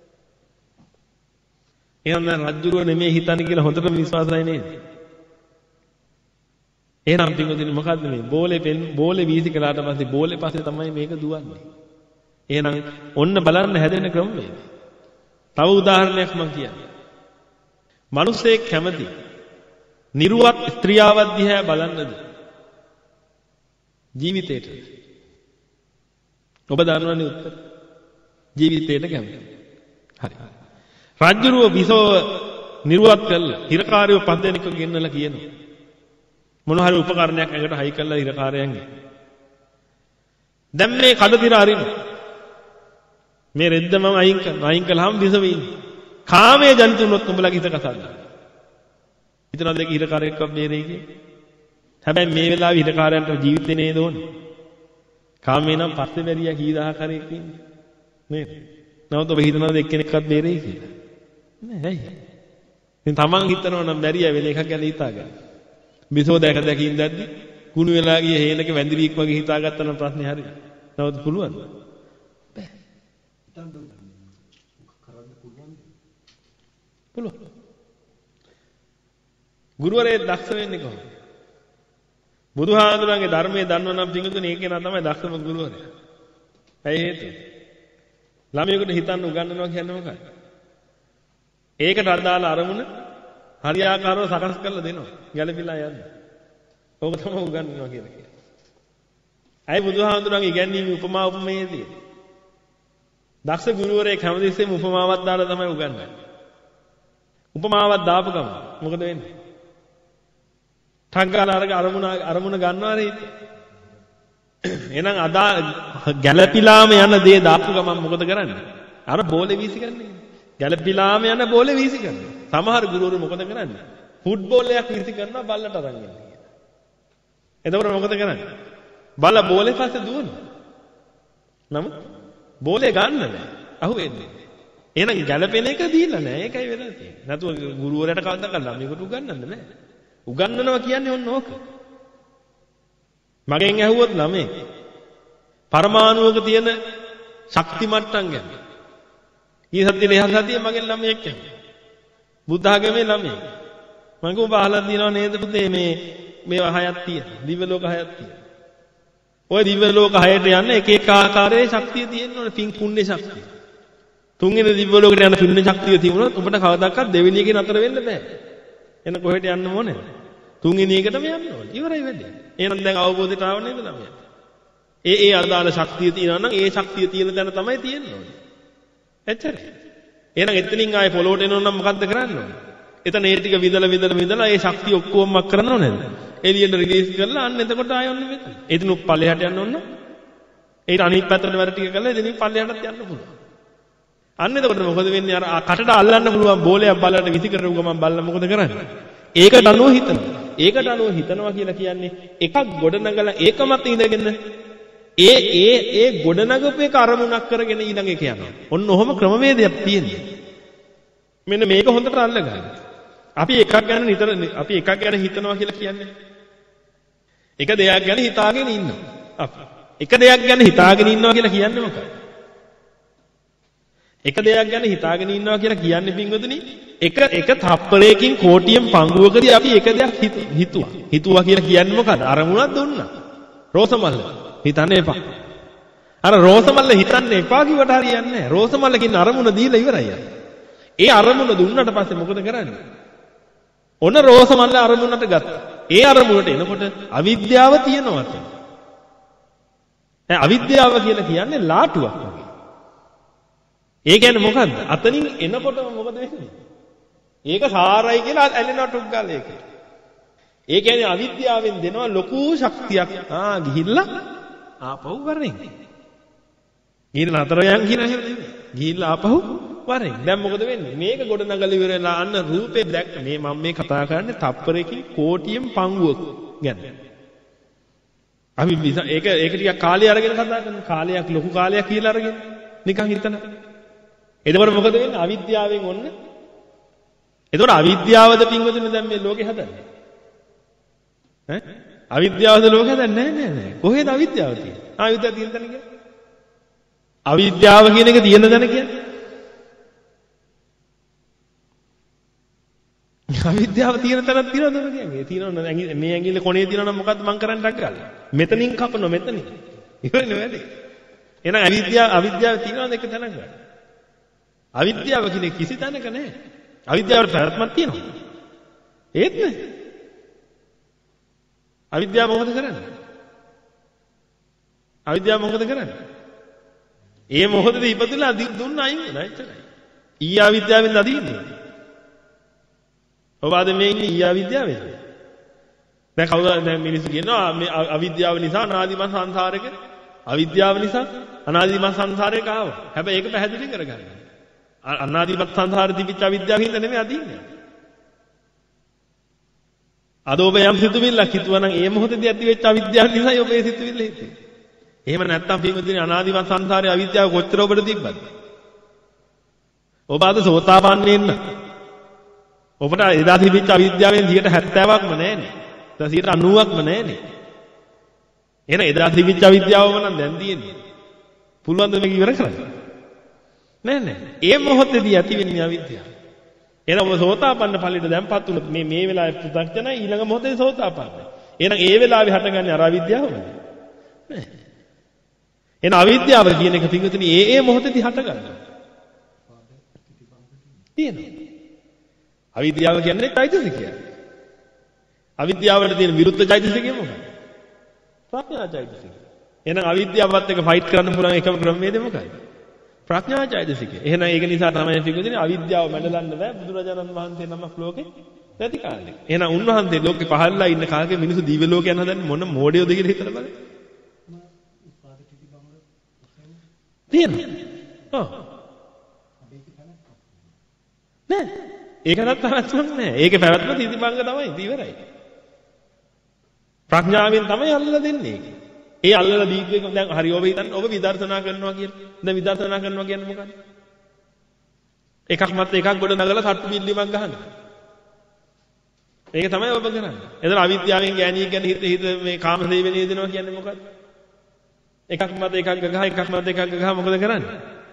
එහෙනම් දැන් රජුරෝ නෙමෙයි හිතන්නේ කියලා හොඳටම විශ්වාසයි නේද? එහෙනම් පින්වතුනි මොකද්ද මේ බෝලේ පෙන් බෝලේ වීසි කළාට පස්සේ බෝලේ පස්සේ තමයි මේක දුවන්නේ. එහෙනම් ඔන්න බලන්න හැදෙන ක්‍රමවේද. තව උදාහරණයක් මම කියන්නේ. මිනිස්සෙක් කැමති නිර්වත් ස්ත්‍රියාවක් දිහා බලන්නද? ජීවිතේට. ඔබ දන්නවනේ උත්තර. ජීවිතේට කැමති. හරි. රාජ්‍යරුව විසව නිර්වත් කළා. හිරකාරයෝ පස් දෙනෙක් ගෙන්නලා කියනවා. මොන හරි උපකරණයක් ඇඟට හයි කරලා හිරකාරයන්ගේ. දැන් මේ කඩදිර අරින්න. මේ රෙද්ද මම අයින් කරනවා. අයින් කළාම විසවෙ ඉන්නේ. කාමයේ ජනිත වුණොත් උඹලගේ හිත කසන්න. හිතනවාද ඒක හිරකාරයෙක්ව බේරෙයි කියලා? හැබැයි මේ වෙලාවේ හිරකාරයන්ට ජීවිතේ නේද ඕනේ? කාමේ නම් පස්සේ බැරියා කී දහහක් හරි ඉන්නේ. නේද? නමුත් ඔබ හිතනවාද එක්කෙනෙක්වත් බේරෙයි කියලා? නෑ ඇයි? ඉතින් තමන් හිතනවා නම් බැරියා වෙන එකක් ගැන හිතාගන්න. මිසෝ දැක දැක ඉඳද්දි කුණු වෙලා ගිය හේනක වැඳිරියක් වගේ හිතාගත්තා නම් ප්‍රශ්නේ හරියි. නමුත් පුළුවන්. බෑ. හිතන්න කරන්න පුළුවන්. පුළුවන්. ගුරුවරයෙක් දක්ෂ වෙන්නේ කොහොමද? බුදුහාඳුරන්ගේ ධර්මයේ දන්නව නම් පිටුතුනේ ඒකේ නා තමයි දක්ෂම ගුරුවරයා. ඇයි හේතුව? ළමයෙකුට හිතන්න උගන්වනවා කියන්නේ මොකක්ද? ඒකට අදාළ අරමුණ හරියාකාරව සකස් කරලා දෙනවා. ගැළපිලා යන්න. ඕක තමයි උගන්වනවා කියලා කියන්නේ. අය බුදුහාමුදුරන්ගේ ඉගැන්වීමේ උපමා උපමේයදී. දක්ෂ ගුරුවරයෙක් හැමදෙස්සෙම උපමාවක් දාලා තමයි උගන්වන්නේ. උපමාවක් දාපු ගමන් මොකද වෙන්නේ? ටංගාල අරග අරමුණ අරමුණ ගන්නවා නේද? එහෙනම් අදා ගැළපිලාම යන දේ දාපු ගමන් මොකද කරන්නේ? අර බෝලේ වීසි ගන්නනේ. ගැළපිලාම යන බෝලේ වීසි කරනවා. සමහර ගුරුවරු මොකද කරන්නේ? ෆුට්බෝල් එකක් වීසි කරනවා බල්ලට අරන් ඉන්නේ. එතකොට මොකද කරන්නේ? බල බෝලේ පස්සේ දුවනවා. නමුත් බෝලේ ගන්න බෑ. අහුවෙන්නේ. එහෙනම් ගැළපෙන එක දීලා නෑ. ඒකයි වෙලා තියෙන්නේ. නැතුව ගුරුවරයාට කවදාවත් ළමයෙකුට උගන්වන්න බෑ. උගන්වනවා කියන්නේ ඔන්න ඕක. මගෙන් ඇහුවොත් ළමයි පරමාණුවක තියෙන ශක්ති මට්ටම් ගැන. ඊ සතියේ එහා සතියේ මගෙන් ළමයෙක් ඇහුවා. බුද්ධ ආගමේ ළමයෙක්. මම කිව්වා බහලා දිනව නේද පුතේ මේ මේවා හයක් තියෙනවා. දිව්‍ය ලෝක හයක් තියෙනවා. ඔය දිව්‍ය ලෝක හයට යන්න එක එක ආකාරයේ ශක්තිය තියෙන්න ඕනේ. පින් පුණ්‍ය ශක්තිය. තුන්වෙනි දිව්‍ය ලෝකෙට යන පුණ්‍ය ශක්තිය තිබුණොත් ඔබට කවදාකවත් දෙවෙනි එකේ නතර වෙන්න බෑ. එන කොහෙට යන්න ඕනේ? තුන්වෙනි එකටම යන්න ඕනේ. ඉවරයි වැඩේ. එහෙනම් දැන් අවබෝධයට ආව නේද ළමයා? ඒ ඒ අදාළ ශක්තිය තියෙනවා නම් ඒ ශක්තිය තියෙන තැන තමයි තියෙන්න ඕනේ. එච්චරයි. එහෙනම් එතනින් ආයේ පොළොවට එනොත් නම් මොකද්ද කරන්න ඕනේ? එතන ඒ ටික විදලා විදලා විදලා ඒ ශක්තිය ඔක්කොම මක් කරන්න ඕනේද? එළියට රිලීස් කරලා අන්න එතකොට ආයෙ ඔන්න මෙතන. එතන පල්ලෙහාට යන්න ඕන. ඒත් අනිත් පැත්තට වැඩ ටික කරලා එතනින් පල්ලෙහාටත් යන්න පුළුවන්. අන්න එතකොට මොකද වෙන්නේ? අර කටට අල්ලන්න පුළුවන් බෝලයක් බල්ලට විසි කරපු ගමන් බල්ලා මොකද කරන්නේ? ඒකට අනුව හිතනවා. ඒකට අනුව හිතනවා කියලා කියන්නේ එකක් ගොඩනගලා ඒක මත ඉඳගෙන ඒ ඒ ඒ ගොඩනගපු එක අරමුණක් කරගෙන ඊළඟ එක යනවා. ඔන්න ඔහොම ක්‍රමවේදයක් තියෙනවා. මෙන්න මේක හොඳට අල්ලගන්න. අපි එකක් ගැන නිතර අපි එකක් ගැන හිතනවා කියලා කියන්නේ. එක දෙයක් ගැන හිතාගෙන ඉන්නවා. අපි එක දෙයක් ගැන හිතාගෙන ඉන්නවා කියලා කියන්නේ මොකක්ද? එක දෙයක් ගැන හිතාගෙන ඉන්නවා කියලා කියන්නේ පින්වතුනි එක එක තප්පරයකින් කෝටියෙන් පංගුවකදී අපි එක දෙයක් හිතුවා. හිතුවා කියලා කියන්නේ මොකද්ද? අරමුණක් දුන්නා. රෝසමල්ල හිතන්න එපා. අර රෝසමල්ල හිතන්න එපා කිව්වට හරියන්නේ නැහැ. රෝසමල්ල කියන අරමුණ දීලා ඉවරයි. ඒ අරමුණ දුන්නාට පස්සේ මොකද කරන්නේ? ඔන්න රෝසමල්ල අරමුණට ගත්තා. ඒ අරමුණට එනකොට අවිද්‍යාව තියෙනවා තමයි. දැන් අවිද්‍යාව කියලා කියන්නේ ලාටුවක් වගේ. ඒ කියන්නේ මොකද්ද? අතනින් එනකොටම මොකද වෙන්නේ? ඒක සාරයි කියලා ඇලෙනවා ටොක් ගාලා ඒක. ඒ කියන්නේ අවිද්‍යාවෙන් දෙනවා ලොකු ශක්තියක්. ආ ගිහිල්ලා ආපහු වරෙන්. ගිහිල්ලා නතර යන් කියන හැම නෙමෙයි. ගිහිල්ලා ආපහු වරෙන්. දැන් මොකද වෙන්නේ? මේක ගොඩනගලා ඉවරලා අන්න රූපේ දැක්ක. මේ මම මේ කතා කරන්නේ තප්පරයකින් කෝටියෙන් පංගුවක ගැන. අපි ඒක ඒක ටිකක් කාලය අරගෙන කතා කරන කාලයක් ලොකු කාලයක් කියලා අරගෙන නිකන් හිතන. එතකොට මොකද වෙන්නේ? අවිද්‍යාවෙන් ඔන්න. එතකොට අවිද්‍යාවද පින්වතුනි දැන් මේ ලෝකේ හදන්නේ? ඈ? අවිද්‍යාවද ලෝකේ හදන්නේ නැහැ නෑ. කොහෙද අවිද්‍යාව තියෙන්නේ? අවිද්‍යාව තියෙන තැන කියන්නේ? අවිද්‍යාව කියන එක තියෙන තැන කියන්නේ? අවිද්‍යාව තියෙන තැනක් තියෙනවද කියන්නේ? තියෙනවද? මේ ඇඟිල්ල කොනේ තියෙනවනම් මොකද්ද මං කරන්න ඩග්ගාලා? මෙතනින් කපනවා මෙතනින්. ඉවරනේ වැඩේ. එහෙනම් අවිද්‍යාව අවිද්‍යාව තියෙනවද එක තැනක? අවිද්‍යාව කියන්නේ කිසි තැනක නැහැ. අවිද්‍යාවට පැවැත්මක් තියෙනවා. ඒත් නැහැ. අවිද්‍යාව මොකද කරන්නේ? අවිද්‍යාව මොකද කරන්නේ? ඒ මොහොතේ ඉපදුලා දුන්න අයින් වෙනවා එච්චරයි. ඊ අවිද්‍යාවෙන් අදින්නේ. ඔබ අද මේ ඉන්නේ ඊ අවිද්‍යාවෙන්. දැන් කවුද දැන් මිනිස්සු කියනවා මේ අවිද්‍යාව නිසා අනාදිමත් සංසාරයක අවිද්‍යාව නිසා අනාදිමත් සංසාරයක ආවා. හැබැයි ඒක පැහැදිලි කරගන්න. අනාදිමත් සංසාරෙ තිබිච්ච අවිද්‍යාවෙන් නෙමෙයි අදින්නේ. අද ඔබ යම් සිතුවිල්ලක් හිතුවා නම් ඒ මොහොතේදී ඇති වෙච්ච අවිද්‍යාව නිසායි ඔබ ඒ සිතුවිල්ල හිතුවේ. එහෙම නැත්තම් පින්වතුනි අනාදිමත් සංසාරේ අවිද්‍යාව කොච්චර ඔබට තිබ්බද? ඔබ අද සෝතාපන්න වෙන්න. ඔබට එදා තිබිච්ච අවිද්‍යාවෙන් සියයට හැත්තෑවක්ම නැහැනේ. දැන් සියයට අනූවක්ම නැහැනේ. එහෙනම් එදා තිබිච්ච අවිද්‍යාවම නම් දැන් තියෙන්නේ. පුළුවන් ද මේක ඉවර කරන්න? නෑ නෑ. ඒ මොහොතේදී ඇති වෙන්නේ අවිද්‍යාව. එහෙනම් ඔබ සෝතාපන්න ඵලයට දැන්පත් වුණොත් මේ මේ වෙලාවේ පු탁ජනයි ඊළඟ මොහොතේ සෝතාපන්නයි. එහෙනම් ඒ වෙලාවේ හටගන්නේ අර අවිද්‍යාවද? නෑ. එහෙනම් අවිද්‍යාව කියන එක පිටුතුනි ඒ ඒ මොහොතේදී හටගන්නවා. තියෙනවා. අවිද්‍යාව කියන්නේ චෛතසිකය. අවිද්‍යාවට තියෙන විරුද්ධ චෛතසිකය මොකක්ද? ප්‍රඥා චෛතසිකය. එහෙනම් අවිද්‍යාවත් එක්ක ෆයිට් කරන්න පුළුවන් එකම ක්‍රමවේදය මොකක්ද? ප්‍රඥා චෛතසිකය. එහෙනම් ඒක නිසා තමයි පිටුදිනේ අවිද්‍යාව මැඩලන්න බෑ බුදුරජාණන් වහන්සේ නමක් ලෝකේ නැති කාලේ. එහෙනම් උන්වහන්සේ ලෝකේ පහළලා ඉන්න කාලේ මිනිස්සු දිව්‍ය ලෝකයන් හදන්නේ මොන මෝඩයෝද කියලා හිතලා බලන්න. තියෙනවා. ඔව්. නෑ. ඒකවත් පැවැත්මක් නෑ. ඒකේ පැවැත්ම තීතිබංග තමයි ඉවරයි. ප්‍රඥාවෙන් තමයි අල්ලලා දෙන්නේ. ඒ අල්ලලා දීපේක දැන් හරි ඔබ හිතන්න ඔබ විදර්ශනා කරනවා කියලා. දැන් විදර්ශනා කරනවා කියන්නේ මොකක්ද? එකක් මත එකක් ගොඩ නගලා තට්ටු බිල්ලිමක් ගහනවා. ඒක තමයි ඔබ කරන්නේ. එතන අවිද්‍යාවෙන් ගෑණියෙක් ගැන හිත හිත මේ කාම සේවනයේ දෙනවා කියන්නේ මොකක්ද? එකක් මත එකක් ගහ එකක් මත එකක් ගහ මොකද කරන්නේ?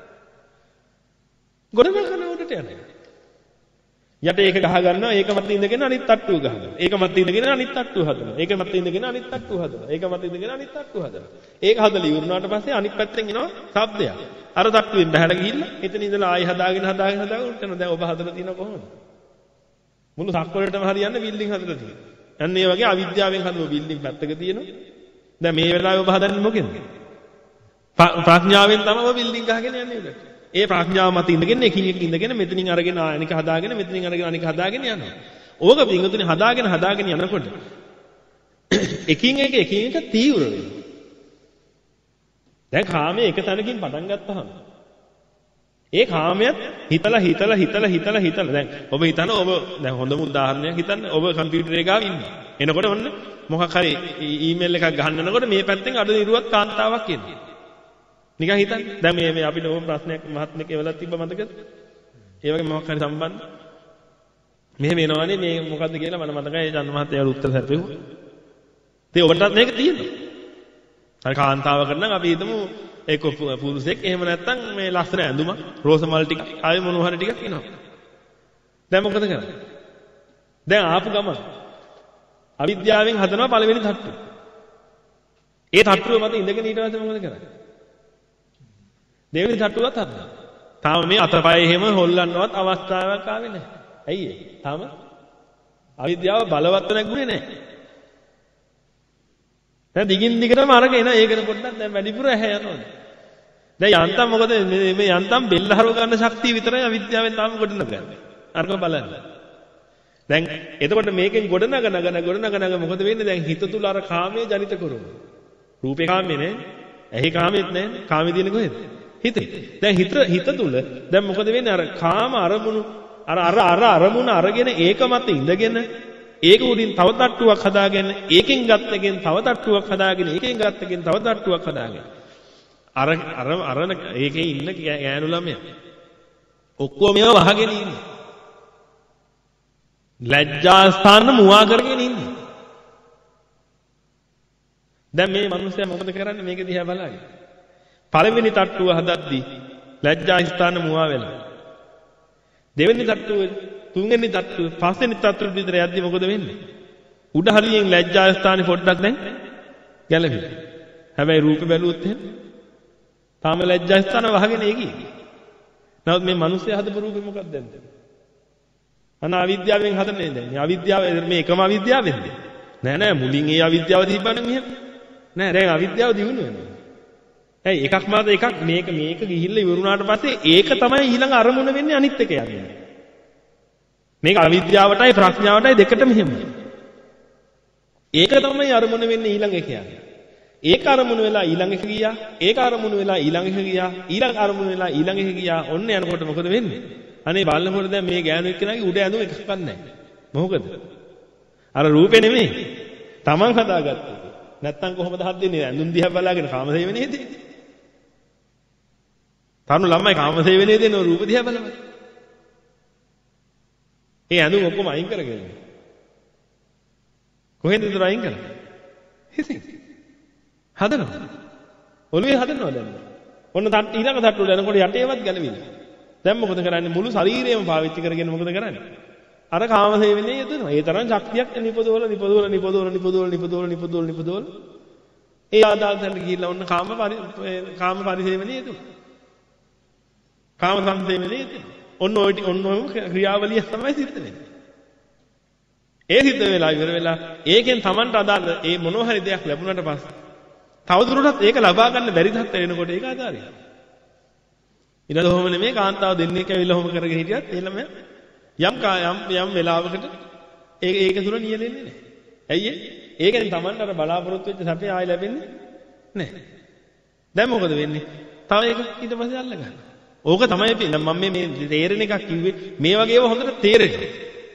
ගොඩ නගන උඩට යනවා. යට ඒක ගහ ගන්නවා ඒක මත ඉඳගෙන අනිත් තට්ටුව ගහනවා. ඒක මත ඉඳගෙන අනිත් තට්ටුව හදනවා. ඒක මත ඉඳගෙන අනිත් තට්ටුව හදනවා. ඒක මත ඉඳගෙන අනිත් තට්ටුව හදනවා. ඒක හදලා ඉවරනාට පස්සේ අනිත් පැත්තෙන් එනවා ශබ්දයක්. අර තට්ටුවෙන් බහැලා ගිහිල්ලා එතන ඉඳලා ආයෙ හදාගෙන හදාගෙන හදාගෙන උටන දැන් ඔබ හදලා තියෙනවා කොහොමද? මුළු සක්වලටම හරියන්න බිල්ඩින් හදලා තියෙනවා. අන්න ඒ වගේ අවිද්‍යාවෙන් හදපු බිල්ඩින් පැත්තක තියෙනවා. දැන් මේ වෙලාවේ ඔබ හදන්නේ මොකෙන්ද? ප්‍රඥාවෙන් තමයි ඔබ බිල්ඩින් ගහගෙන යන්නේ උඩට. ඒ ප්‍රඥාව මත ඉඳගෙන එකින් එක ඉඳගෙන මෙතනින් අරගෙන අනික හදාගෙන මෙතනින් අරගෙන අනික හදාගෙන යනවා. ඕක පින්තුනේ හදාගෙන හදාගෙන යනකොට එකින් එක එකින් එක තීව්‍ර වෙනවා. දැන් කාමයේ එක තැනකින් පටන් ගත්තාම ඒ කාමයට හිතලා හිතලා හිතලා හිතලා හිතලා දැන් ඔබ හිතන ඔබ දැන් හොඳම උදාහරණයක් හිතන්න ඔබ කම්පියුටර් එකේ ගාව ඉන්නේ. එනකොට ඔන්න මොකක් හරි ඊමේල් එකක් ගහන්න යනකොට මේ පැත්තෙන් අඩ නිරුවත් කාන්තාවක් එන්නේ. නිකන් හිතන්න. දැන් මේ මේ අපිට ඕම ප්‍රශ්නයක් මහත්මයෙක් එවලා තිබ්බ මතකද? ඒ වගේ මොකක් හරි සම්බන්ධ. මෙහෙම එනවනේ මේ මොකද්ද කියලා මම මතකයි චන්ද මහත්තයාට උත්තර සැපෙව්වා. ඉතින් ඔබටත් මේක තියෙනවා. අර කාන්තාවකට නම් අපි හිතමු ඒක පුරුෂයෙක් එහෙම නැත්නම් මේ ලස්සන ඇඳුමක් රෝස මල් ටික ආයෙ මොනවා හරි ටිකක් එනවා. දැන් මොකද කරන්නේ? දැන් ආපු ගමන් අවිද්‍යාවෙන් හදනවා පළවෙනි තට්ටුව. ඒ තට්ටුව මත ඉඳගෙන ඊට පස්සේ මොකද කරන්නේ? දෙවෙනි තට්ටුවත් හදනවා. තාම මේ අතපය එහෙම හොල්ලන්නවත් අවස්ථාවක් ආවේ නැහැ. ඇයි ඒ? තාම අවිද්‍යාව බලවත් නැගුණේ නැහැ. දැන් දිගින් දිගටම අරගෙන ඒකට පොඩ්ඩක් දැන් වැඩිපුර ඇහැ යනවා. දැන් යන්තම් මොකද මේ මේ යන්තම් බෙල්ල හරව ගන්න ශක්තිය විතරයි අවිද්‍යාවෙන් තාම ගොඩ නගන්නේ. අරක බලන්න. දැන් එතකොට මේකෙන් ගොඩ නග නග ගොඩ නග නග මොකද වෙන්නේ? දැන් හිත තුල අර කාමයේ ජනිත කරනවා. රූපේ කාමයේ නෑ. ඇහි කාමයේත් නෑ. කාමයේ තියෙන්නේ කොහෙද? හිතේ. දැන් හිත හිත තුල දැන් මොකද වෙන්නේ? අර කාම අරමුණු අර අර අර අරමුණ අරගෙන ඒක මත ඉඳගෙන ඒක උඩින් තව තට්ටුවක් හදාගෙන ඒකෙන් ගත්ත එකෙන් තව තට්ටුවක් හදාගෙන ඒකෙන් ගත්ත එකෙන් තව තට්ටුවක් හදාගෙන අර අර අර ඒකේ ඉන්න ගෑනු ළමයා ඔක්කොම ඒවා වහගෙන ඉන්නේ. ලැජ්ජා ස්ථාන මුවා කරගෙන ඉන්නේ. දැන් මේ මිනිස්සයා මොකද කරන්නේ? මේක දිහා බලන්න. පළවෙනි තට්ටුව හදද්දී ලැජ්ජා ස්ථාන මුවා වෙලා. දෙවෙනි තට්ටුව, තුන්වෙනි තට්ටුව, පස්වෙනි තට්ටුව විතර යද්දි මොකද වෙන්නේ? උඩ හරියෙන් ලැජ්ජා ස්ථානේ පොඩ්ඩක් දැන් ගැලවිලා. හැබැයි රූපේ බැලුවොත් එහෙම තාම ලැජ්ජා ස්ථාන වහගෙන ඒකී. නමුත් මේ මිනිස්සයා හදපු රූපේ මොකක්ද දැන්? අන අවිද්‍යාවෙන් හදන්නේ දැන්. මේ අවිද්‍යාව මේ එකම අවිද්‍යාවෙන්ද? නෑ නෑ මුලින් ඒ අවිද්‍යාව තිබ්බනම් එහෙම. නෑ දැන් අවිද්‍යාව දිනු වෙනවා. ඇයි එකක් මාද එකක් මේක මේක ගිහිල්ලා ඉවරුණාට පස්සේ ඒක තමයි ඊළඟ අරමුණ වෙන්නේ අනිත් එක යන්නේ. මේක අවිද්‍යාවටයි ප්‍රඥාවටයි දෙකටම එහෙමයි. ඒක තමයි අරමුණ වෙන්නේ ඊළඟ එක යන්නේ. ඒක අරමුණ වෙලා ඊළඟ එක ගියා. ඒක අරමුණ වෙලා ඊළඟ එක ගියා. ඊළඟ අරමුණ වෙලා ඊළඟ එක ගියා. ඔන්න යනකොට මොකද වෙන්නේ? අනේ බලනකොට දැන් මේ ගෑනු එක්කෙනාගේ උඩ ඇඳුම එකක්වත් නැහැ. මොකද? අර රූපේ නෙමෙයි. Taman හදාගත්තේ. නැත්තම් කොහොමද හදන්නේ? ඇඳුම් දිහා බලාගෙන කාමසේවනේ දෙන්නේ. තරුණ ළමයි කාමසේවනේ දෙන රූප දිහා බලන්න. ඒ ඇඳුම් ඔක්කොම අයින් කරගෙන. කොහෙන්ද ඉතර අයින් කරන්නේ? හිතින්. හදනවා. ඔළුවේ හදනවා දැන්. ඔන්න තට්ටු ඊළඟ තට්ටුවල යනකොට යටේවත් ගැලවිලා. දැන් මොකද කරන්නේ? මුළු ශරීරයම පාවිච්චි කරගෙන මොකද කරන්නේ? අර කාමසේවනේ යදනවා. ඒ තරම් ශක්තියක් නිපදවල නිපදවල නිපදවල නිපදවල නිපදවල නිපදවල නිපදවල ඒ ආදාතෙන් ගිහිල්ලා ඔන්න කාම කාම පරිසේවනේ යදනවා. කාම සංසේවනේ යදනවා. ඔන්න ඔය ඔන්න ඔය ක්‍රියාවලිය තමයි සිද්ධ වෙන්නේ. ඒ සිද්ධ වෙලා ඉවර වෙලා ඒකෙන් Tamanට අදාළ ඒ මොනවා හරි දෙයක් ලැබුණාට පස්සේ තවදුරටත් ඒක ලබා ගන්න බැරි තත්ත්වය එනකොට ඒක ආදාරිය. ඊළඟ කොහොම නෙමේ කාන්තාව දෙන්නේ කැවිලා හොම කරගෙන හිටියත් ඒ ළමයා යම් යම් යම් වෙලාවකට ඒක ඒක තුල නියැලෙන්නේ නැහැ. ඇයි ඒ? ඒකෙන් Tamanට අර බලාපොරොත්තු වෙච්ච සැපේ ආයෙ ලැබෙන්නේ නැහැ. දැන් මොකද වෙන්නේ? තව ඒක ඊට පස්සේ අල්ල ගන්න. ඕක තමයි මම මේ මේ තේරෙන එකක් කිව්වේ. මේ වගේව හොඳට තේරෙනවා.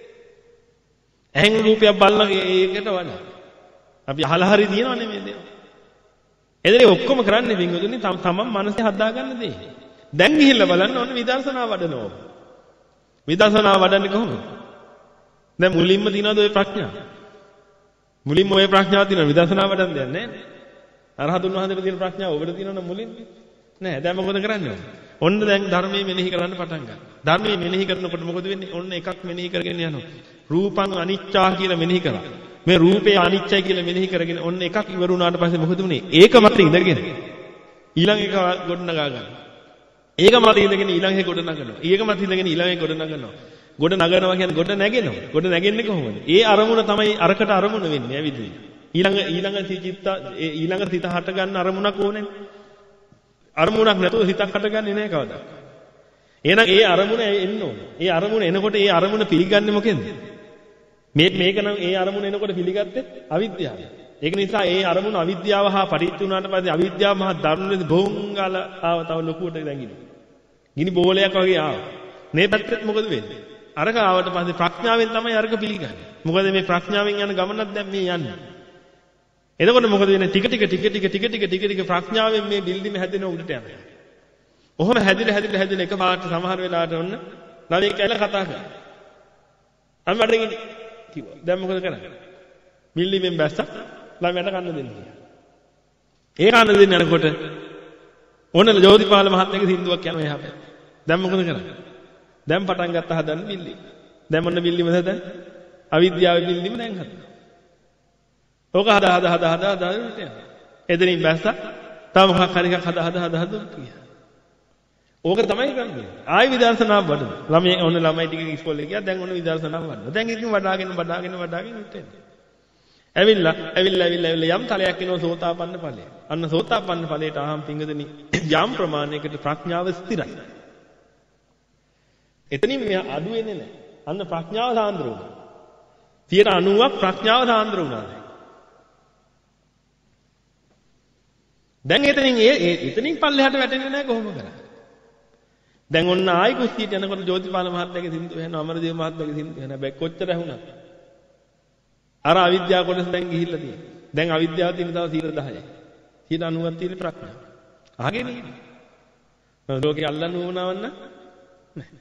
ඇහෙන් රූපයක් බලන ඒකට වඩා අපි අහලා හරි දිනවනේ මේ දේ. එදිනේ ඔක්කොම කරන්නේ වින්දුනේ තමන් මනසේ හදා ගන්න දේ. දැන් ගිහිල්ලා බලන්න ඕනේ විදර්ශනා වඩනවා. විදර්ශනා වඩන්නේ කොහොමද? දැන් මුලින්ම තියනවාද ඔය ප්‍රඥාව? මුලින්ම ඔය ප්‍රඥාව තියෙනවා විදර්ශනා වඩන්න දෙයක් නැහැ. අරහතුන් වහන්සේට තියෙන ප්‍රඥාව ඔබට තියෙනවනම් මුලින්ම නෑ. දැන් මොකද කරන්නේ? ඔන්න දැන් ධර්මයේ මෙනෙහි කරන්න පටන් ගන්න. ධර්මයේ මෙනෙහි කරනකොට මොකද වෙන්නේ? ඔන්න එකක් මෙනෙහි කරගෙන යනවා. රූපං අනිච්චා කියලා මෙනෙහි කරා. මේ රූපේ අනිච්චයි කියලා මෙනෙහි කරගෙන ඔන්න එකක් ඉවර වුණාට පස්සේ මොකද වුනේ? ඒක මත ඉඳගෙන ඊළඟ එක ගොඩනගා ගන්න. ඒක මත ඉඳගෙන ඊළඟ එක ගොඩනගනවා. ඒක මත ඉඳගෙන ඊළඟ එක ගොඩනගනවා. ගොඩ නගනවා කියන්නේ ගොඩ නැගෙනවා. ගොඩ නැගෙන්නේ කොහොමද? ඒ අරමුණ තමයි අරකට අරමුණ වෙන්නේ ඇවිදින්න. ඊළඟ ඊළඟ චිත්ත ඊළඟ සිත හට ගන්න අරමුණක් ඕනේ. අරමුණක් නැතුව හිතක් හටගන්නේ නැහැ කවදා. එහෙනම් ඒ අරමුණ එන්න ඕනේ. ඒ අරමුණ එනකොට ඒ අරමුණ පිළිගන්නේ මොකෙන්ද? මේ මේක නම් ඒ අරමුණ එනකොට පිළිගත්තේ අවිද්‍යාව. ඒක නිසා ඒ අරමුණ අවිද්‍යාව හා පරිච්ඡ වුණාට පස්සේ අවිද්‍යාව මහ දරුණුනේ බොංගල ආව තව ලොකුවට දැඟිලි. ගිනි බෝලයක් වගේ ආවා. මේ පැත්තෙත් මොකද වෙන්නේ? අරක ආවට පස්සේ ප්‍රඥාවෙන් තමයි අරක පිළිගන්නේ. මොකද මේ ප්‍රඥාවෙන් යන ගමනක් දැන් මේ යන්නේ. එතකොට මොකද වෙන්නේ? ටික ටික ටික ටික ටික ටික ටික ටික ප්‍රඥාවෙන් මේ බිල්ඩිම හැදෙන උඩට යනවා. ඔහොම හැදිලා හැදිලා හැදිලා එකපාරට සමහර වෙලාවට ඔන්න ළමයි කියලා කතා කරනවා. අම්මට ගිහින් කිව්වා. දැන් මොකද කරන්නේ? බිල්ඩිමෙන් බැස්සා ළමයට කන්න දෙන්න කියලා. ඒ කන්න දෙන්න යනකොට ඔන්න ජෝතිපාල මහත්මයාගේ සින්දුවක් යනවා එහා පැත්තේ. දැන් මොකද කරන්නේ? දැන් පටන් ගත්ත හදන්න බිල්ඩිම. දැන් මොන බිල්ඩිම හදන්නේ? අවිද්‍යාවේ බිල්ඩිම දැන් හදනවා. ඕක හදා හදා හදා හදා හදා යනවා. එදිනින් බැස්සා තව මොකක් හරි එකක් හදා හදා හදා හදා කියලා. ඕක තමයි කරන්නේ. ආයි විදර්ශනා වඩන. ළමයි ඔන්න ළමයි ටික ඉස්කෝලේ ගියා. දැන් ඔන්න විදර්ශනා වඩනවා. දැන් ඉතින් වඩාගෙන වඩාගෙන වඩාගෙන ඉන්නේ. ඇවිල්ලා ඇවිල්ලා ඇවිල්ලා ඇවිල්ලා යම් තලයක් එනවා සෝතාපන්න ඵලය. අන්න සෝතාපන්න ඵලයට ආහම් පිංගදෙනි යම් ප්‍රමාණයකට ප්‍රඥාව ස්ථිරයි. එතනින් මෙයා අඩු වෙන්නේ නැහැ. අන්න ප්‍රඥාව සාන්ද්‍ර වුණා. සියයට අනූවක් ප්‍රඥාව සාන්ද්‍ර වුණා. දැන් එතනින් ඒ එතනින් පල්ලෙහාට වැටෙන්නේ නැහැ කොහොම කරා. දැන් ඔන්න ආයි කුස්සියට යනකොට ජෝතිපාල මහත්මයාගේ සින්දු වෙනවා අමරදේව මහත්මයාගේ සින්දු වෙනවා. හැබැයි කොච්චර ඇහුණා. අර අවිද්‍යාව කොටස දැන් ගිහිල්ලා තියෙනවා. දැන් අවිද්‍යාව තියෙන තව සියයට දහයයි. සියයට අනූවක් තියෙන ප්‍රඥාව. අහගෙන ඉන්නේ. ලෝකේ අල්ලන්න ඕනවන්න නැහැ.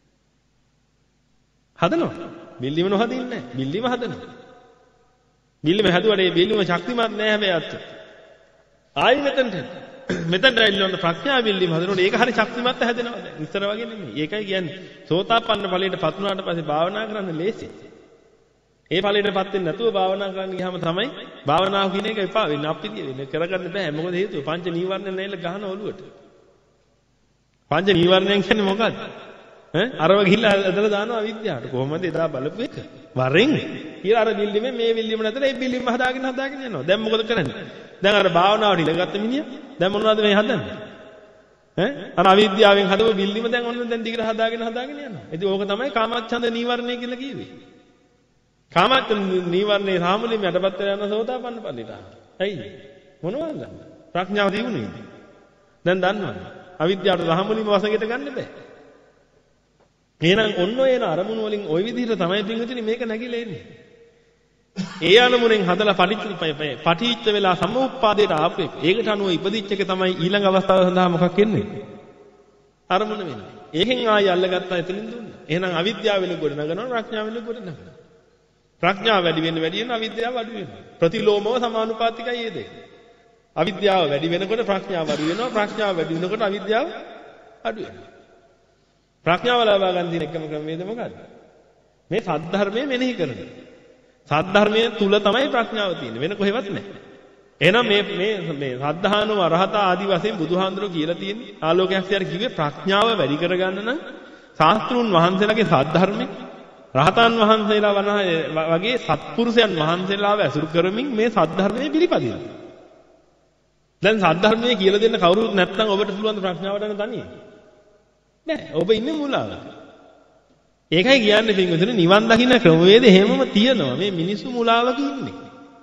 හදනවා. බිල්ලිම නොහදින්නේ නැහැ. බිල්ලිම හදනවා. බිල්ලිම හැදුවට ඒ බිල්ලිම ශක්තිමත් නැහැ හැබැයි අත්. ආයි මෙතනට මෙතනට ඇවිල්ලා ප්‍රඥා බිල්ලිම හදනකොට ඒක හරි ශක්තිමත් හැදෙනවා දැන්. ඉස්සර වගේ නෙමෙයි. ඒකයි කියන්නේ සෝතාපන්න ඵලයට පත් වුණාට පස්සේ භාවනා කරන්න ලේසි. ඒ ඵලයටපත් වෙන්නේ නැතුව භාවනා කරන්න ගියාම තමයි භාවනාව කියන එක එපා වෙන්නේ. අපිරිය වෙන්නේ. කරගන්න බෑ. මොකද හේතුව පංච නීවරණ නැල්ල ගහන ඔළුවට. පංච නීවරණයන් කියන්නේ මොකක්ද? ඈ අරව ගිහිල්ලා ඇදලා දානවා අවිද්‍යාවට. කොහොමද එදා බලපු එක? වරෙන් කියලා අර බිල්ඩිමේ මේ බිල්ඩිම නැතර ඒ බිල්ඩිම හදාගෙන හදාගෙන යනවා. දැන් මොකද කරන්නේ? දැන් අර භාවනාවට ඉලගත්ත මිනිහා දැන් මොනවද මේ හදන්නේ? ඈ අර අවිද්‍යාවෙන් හදපු බිල්ඩිම දැන් ඔන්න දැන් දිගට හදාගෙන හදාගෙන යනවා. ඉතින් ඕක තමයි කාමච්ඡන්ද නීවරණය කියලා කිව්වේ. කාමච්ඡන්ද නීවරණේ සාමුලින් යටපත් වෙලා යන සෝතාපන්න ඵලයට. ඇයි? මොනවද? ප්‍රඥාව දිනුනේ. දැන් දන්නවද? අවිද්‍යාවට සාමුලින්ම වසඟයට ගන්න බෑ. එහෙනම් ඔන්න ඔය එන අරමුණු වලින් ওই විදිහට තමයි පින්විතනි මේක නැగిලා එන්නේ. ඒ අරමුණෙන් හදලා පටිච්ච පටිච්ච වෙලා සමුප්පාදයට ආපු එක. ඒකට අනුව ඉපදිච්ච එක තමයි ඊළඟ අවස්ථාව සඳහා මොකක් වෙන්නේ? අරමුණ වෙන්නේ. ඒකෙන් ආයෙ අල්ලගත්තා එතනින් දුන්නා. එහෙනම් අවිද්‍යාව වෙන ගොඩ නගනවා ප්‍රඥාව වෙන ගොඩ නගනවා. ප්‍රඥාව වැඩි වෙන වැඩි වෙන අවිද්‍යාව අඩු වෙනවා. ප්‍රතිලෝමව සමානුපාතිකයි මේ දෙක. අවිද්‍යාව වැඩි වෙනකොට ප්‍රඥාව අඩු වෙනවා. ප්‍රඥාව වැඩි වෙනකොට අවිද්‍යාව අඩු වෙනවා. ප්‍රඥාව ලබා ගන්න තියෙන එකම ක්‍රමවේද මොකද්ද? මේ සද්ධර්මයේ මෙනෙහි කරන. සද්ධර්මයේ තුල තමයි ප්‍රඥාව තියෙන්නේ. වෙන කොහෙවත් නැහැ. එහෙනම් මේ මේ මේ සද්ධානෝ අරහත ආදි වශයෙන් බුදුහාඳුරෝ කියලා තියෙන්නේ ආලෝකයක් සියර කිව්වේ ප්‍රඥාව වැඩි කරගන්න නම් ශාස්ත්‍රුන් වහන්සේලාගේ සද්ධර්මයේ රහතන් වහන්සේලා වගේ සත්පුරුෂයන් වහන්සේලාව ඇසුරු කරමින් මේ සද්ධර්මයේ පිළිපදිනවා. දැන් සද්ධර්මයේ කියලා දෙන්න කවුරුත් නැත්නම් ඔබට පුළුවන් ප්‍රඥාව වඩන්න තනියෙන්. නෑ. ඔබ ඉන්නේ මුලාවක. ඒකයි කියන්නේ පින්වතුනි නිවන් දකින්න ක්‍රමවේද හැමම තියෙනවා. මේ මිනිස්සු මුලාවක ඉන්නේ.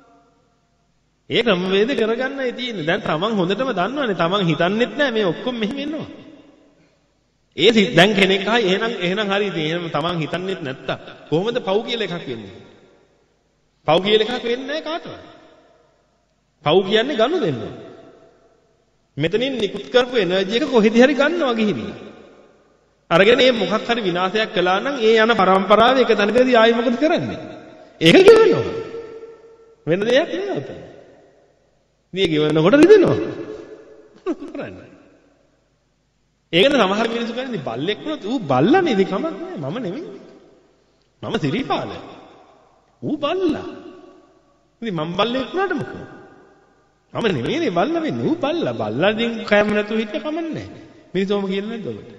ඒ ක්‍රමවේද කරගන්නයි තියෙන්නේ. දැන් තමන් හොඳටම දන්නවනේ. තමන් හිතන්නෙත් නෑ මේ ඔක්කොම මෙහෙම එනවා. ඒ දැන් කෙනෙක් අහයි එහෙනම් එහෙනම් හරි ඉතින් එහෙනම් තමන් හිතන්නෙත් නැත්තා. කොහොමද පව් කියලා එකක් වෙන්නේ? පව් කියලා එකක් වෙන්නේ නෑ කාටවත්. පව් කියන්නේ ගනු දෙන්න. මෙතනින් නිකුත් කරපු එනර්ජි එක කොහෙද හරි ගන්නවා ගිහින්. අරගෙන මේ මොකක් හරි විනාශයක් කළා නම් ඒ යන પરම්පරාවේ එක තැනකදී ආයෙ මොකද කරන්නේ? ඒක ගෙවනවා. වෙන දෙයක් නෙවෙයි උතන. මේ ගෙවනකොට රිදෙනවා. කරන්නේ. ඒකන සමහර මිනිස්සු කියන්නේ බල්ලෙක් වුණත් ඌ බල්ලා නේද කමක් නෑ මම නෙමෙයි. මම සිරිපාල. ඌ බල්ලා. ඉතින් මම බල්ලෙක් වුණාට මොකද? මම නෙමෙයිනේ බල්ලා වෙන්නේ. ඌ බල්ලා. බල්ලාගෙන් කැම නැතුව හිටිය කමක් නෑ. මිනිස්සුම කියන්නේ නැද්ද ඔබට?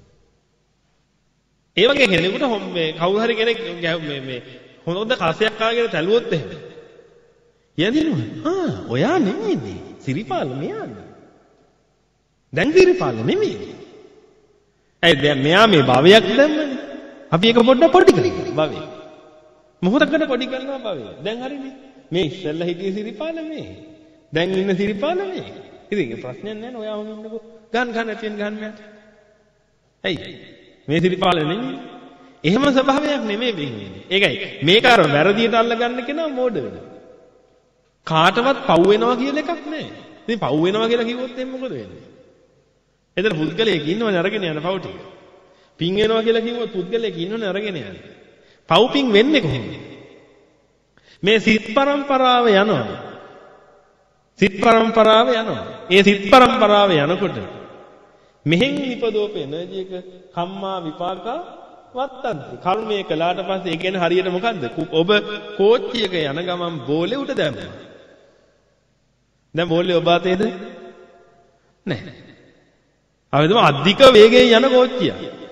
ඒ වගේ කෙනෙකුට මේ කවුරු හරි කෙනෙක් මේ මේ හොඳ කසයක් ආගෙන තැළුවොත් එහෙම. යදිනවා. ආ ඔයා නෙමෙයිනේ. සිරිපාල මෙයානේ. දැන් සිරිපාල නෙමෙයි. ඒ දැන් මෙයා මේ භවයක් දැම්මනේ. අපි ඒක පොඩ්ඩක් පොඩි කරගන්න භවය. මොහොතකට පොඩි කරනවා භවය. දැන් හරිනේ. මේ ඉස්සෙල්ලා හිටියේ සිරිපාල මේ. දැන් ඉන්න සිරිපාල මේ. ඉතින් ප්‍රශ්නයක් නැහැ නේ ඔයාම ඉන්නකෝ. ගන්න ගන්න ඇතින් ගන්න මට. ඇයි? මේ සිරිපාල නෙමෙයි. එහෙම ස්වභාවයක් නෙමෙයි වෙන්නේ. ඒකයි මේක අර වැරදියට අල්ලගන්න කෙනා මෝඩ වෙනවා. කාටවත් පව් වෙනවා කියලා එකක් නැහැ. ඉතින් පව් වෙනවා කියලා කිව්වොත් එන්නේ මොකද වෙන්නේ? එතන පුද්ගලයෙක් ඉන්නවනේ අරගෙන යන පව් ටික. පින් වෙනවා කියලා කිව්වොත් පුද්ගලයෙක් ඉන්නවනේ අරගෙන යන. පව් පින් වෙන්නේ කොහොමද? මේ සිත් පරම්පරාව යනවා. සිත් පරම්පරාව යනවා. ඒ සිත් පරම්පරාව යනකොට මෙහෙන් නිපදෝප එනර්ජි එක කම්මා විපාකා වත්තන්ති. කර්මයේ කළාට පස්සේ ඒ කියන්නේ හරියට මොකද්ද? ඔබ කෝච්චියක යන ගමන් බෝලේ උඩ දැම්මා. දැන් බෝලේ ඔබ අතේද? නැහැ. අවදම අධික වේගයෙන් යන කෝච්චිය.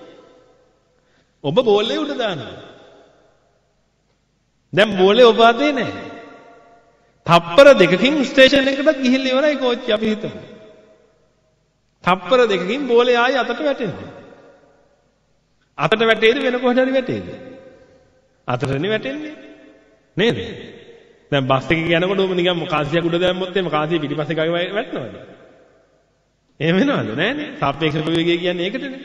ඔබ බෝලේ උඩ දානවා. දැන් බෝලේ ඔබ අතේ නැහැ. තප්පර දෙකකින් ස්ටේෂන් එකකට ගිහිල්ලා ඉවරයි කෝච්චිය අපි හිතමු. තප්පර දෙකකින් බෝලේ ආයෙ අතට වැටෙනවා. අතට වැටේද වෙන කොහෙද හරි වැටේද? අතටනේ වැටෙන්නේ. නේද? දැන් බස් එකේ යනකොට ඔබ නිකන් කාසියක් උඩ දැම්මොත් එimhe කාසිය පිටිපස්සේ ගාව වැටෙනවද? එහෙම වෙනවද? නෑනේ. සාපේක්ෂ වේගය කියන්නේ ඒකටනේ.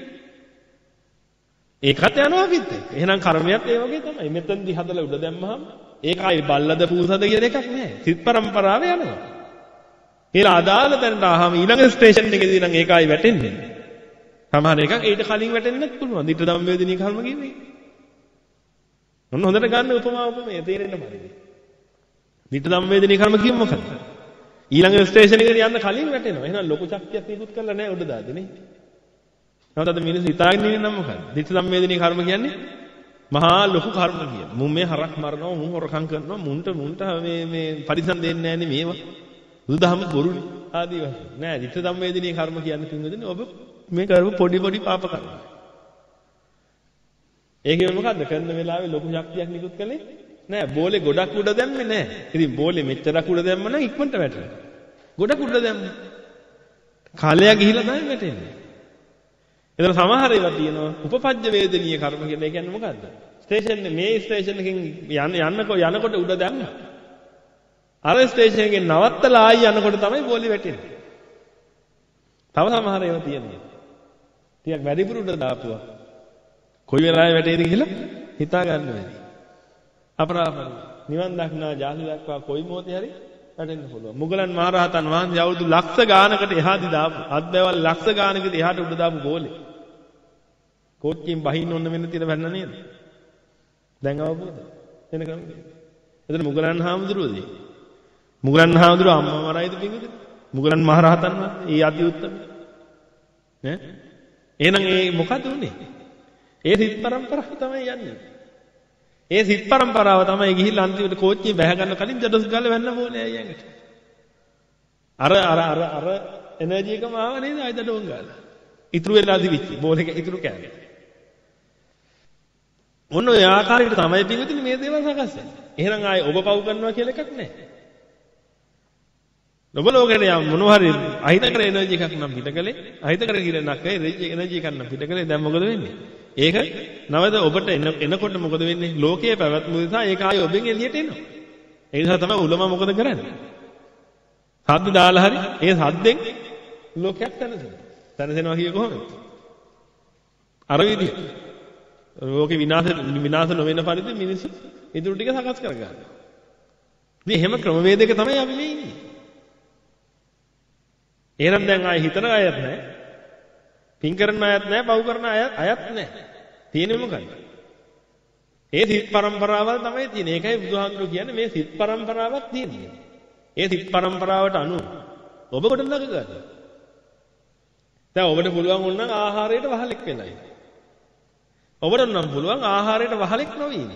ඒකත් යනවා පිට. එහෙනම් කර්මයක් ඒ වගේ තමයි. මෙතනදී හදලා උඩ දැම්මහම ඒක ආයි බල්ලද පූසද කියන එකක් නෑ. සිත් පරම්පරාව යනවා. ඊළඟ අදාළ තැනට ආවම ඊළඟ ස්ටේෂන් එකේදී නම් ඒක ආයි වැටෙන්නේ. සමහර එකක් ඊට කලින් වැටෙන්නත් පුළුවන්. ඊට ධම්ම වේදිනී කර්ම කියන්නේ. මොන හොඳට ගන්න උපමා උපමේ තේරෙන්න බෑ. ඊට ධම්ම වේදිනී කර්ම කියන්නේ මොකක්ද? ඊළඟ ස්ටේෂන් එකට යන්න කලින් වැටෙනවා. එහෙනම් ලොකු ශක්තියක් නිකුත් කරලා නැහැ උඩ දාද්දී නේ. නමුත් අද මිනිස්සු හිතාගෙන ඉන්නේ නම් මොකක්ද? ඊට ධම්ම වේදිනී කර්ම කියන්නේ මහා ලොකු කර්ම කියන. මුන් මේ හරක් මරනවා, මුන් හොරකම් කරනවා, මුන්ට මුන්ට මේ මේ පරිසම් දෙන්නේ නැහැ නේ මේවා. බුදුදහම බොරුනේ ආදී වශයෙන්. නෑ ඊට ධම්ම වේදිනී කර්ම කියන්නේ පින්වදිනේ ඔබ මේ කරපු පොඩි පොඩි පාප කර්ම. ඒකේ මොකද්ද? කරන වෙලාවේ ලොකු ශක්තියක් නිකුත් කළේ නෑ. බෝලේ ගොඩක් උඩ දැම්මේ නෑ. ඉතින් බෝලේ මෙච්චරක් උඩ දැම්ම නම් ඉක්මනට වැටෙනවා. ගොඩක් උඩ දැම්ම. කාලයක් ගිහිලා තමයි වැටෙන්නේ. එතන සමහර ඒවා තියෙනවා උපපජ්ජ වේදනීය කර්ම කියලා. ඒ කියන්නේ මොකද්ද? ස්ටේෂන් මේ ස්ටේෂන් එකකින් යන්න යන්නකො යනකොට උඩ දැම්ම. අර ස්ටේෂන් එකෙන් නවත්තලා ආයි යනකොට තමයි බෝලේ වැටෙන්නේ. තව සමහර ඒවා තියෙනවා. ටිකක් වැඩිපුර උඩ දාපුවා. කොයි වෙලාවෙ වැටේද කියලා හිතා ගන්න බැරි. අපරාපරි නිවන් දක්නා ජාති දක්වා කොයි මොහොතේ හරි වැටෙන්න පුළුවන්. මුගලන් මහරහතන් වහන්සේ අවුරුදු ලක්ෂ ගානකට එහාදී දාපු අත්බැවල් ලක්ෂ ගානකට එහාට උඩ දාපු බෝලේ. කෝච්චියෙන් බහින්න ඕන වෙන තියෙන වැන්න නේද? දැන් අවබෝධ වෙන ක්‍රම. එතන මුගලන් හාමුදුරුවෝදී. මුගලන් හාමුදුරුවෝ අම්මා මරයිද පිංගුද? මුගලන් මහරහතන් වහන්සේ ඒ අති උත්තම. ඈ? එහෙනම් ඒ මොකද උනේ? ඒ සිත් පරම්පරාව තමයි යන්නේ. ඒ සිත් පරම්පරාව තමයි ගිහිල්ලා අන්තිමට කෝච්චිය බැහැ ගන්න කලින් ජඩොස් ගාලා වෙන්න ඕනේ අයියන්ට. අර අර අර අර එනර්ජි එකම ආව නේද ආයත ඩෝන් ගාලා. ඉතුරු වෙලා දිවිච්චි බෝල් එක ඉතුරු කෑල්ල. ඔන්න ඔය ආකාරයට තමයි පිටුතුනි මේ දේවල් සකස් වෙන්නේ. එහෙනම් ආයේ ඔබ පව් කරනවා කියලා එකක් නැහැ. ඔබ ලෝකේ යම් මොනවා හරි අහිතකර එනර්ජි එකක් නම් පිටකලේ අහිතකර කිරණක් එනර්ජි එකක් නම් පිටකලේ දැන් මොකද වෙන්නේ? ඒක නවද ඔබට එනකොට මොකද වෙන්නේ? ලෝකයේ පැවැත්ම නිසා ඒක ආයේ ඔබෙන් එළියට එනවා. ඒ නිසා තමයි උලම මොකද කරන්නේ? සද්ද දාලා හරි ඒ සද්දෙන් ලෝකයක් තනසෙනවා. තනසෙනවා කියේ කොහොමද? අර විදිහ. ලෝකේ විනාශ විනාශ නොවන පරිදි මිනිස්සු ඉදිරි ටික සකස් කරගන්නවා. මේ හැම ක්‍රමවේදයක තමයි අපි මේ ඉන්නේ. එහෙනම් දැන් ආයේ හිතන අයත් නැහැ. පින් කරන අයත් නැහැ, පව් කරන අයත් අයත් නැහැ. තියෙන්නේ මොකක්ද? ඒ සිත් පරම්පරාවල් තමයි තියෙන්නේ. ඒකයි බුදුහාමුදුරු කියන්නේ මේ සිත් පරම්පරාවක් තියෙන්නේ. ඒ සිත් පරම්පරාවට අනුව ඔබ කොට නග ගන්න. දැන් ඔබට පුළුවන් වුණා නම් ආහාරයට වහලෙක් වෙලා ඉන්න. ඔබට නම් පුළුවන් ආහාරයට වහලෙක් නොවී ඉන්න.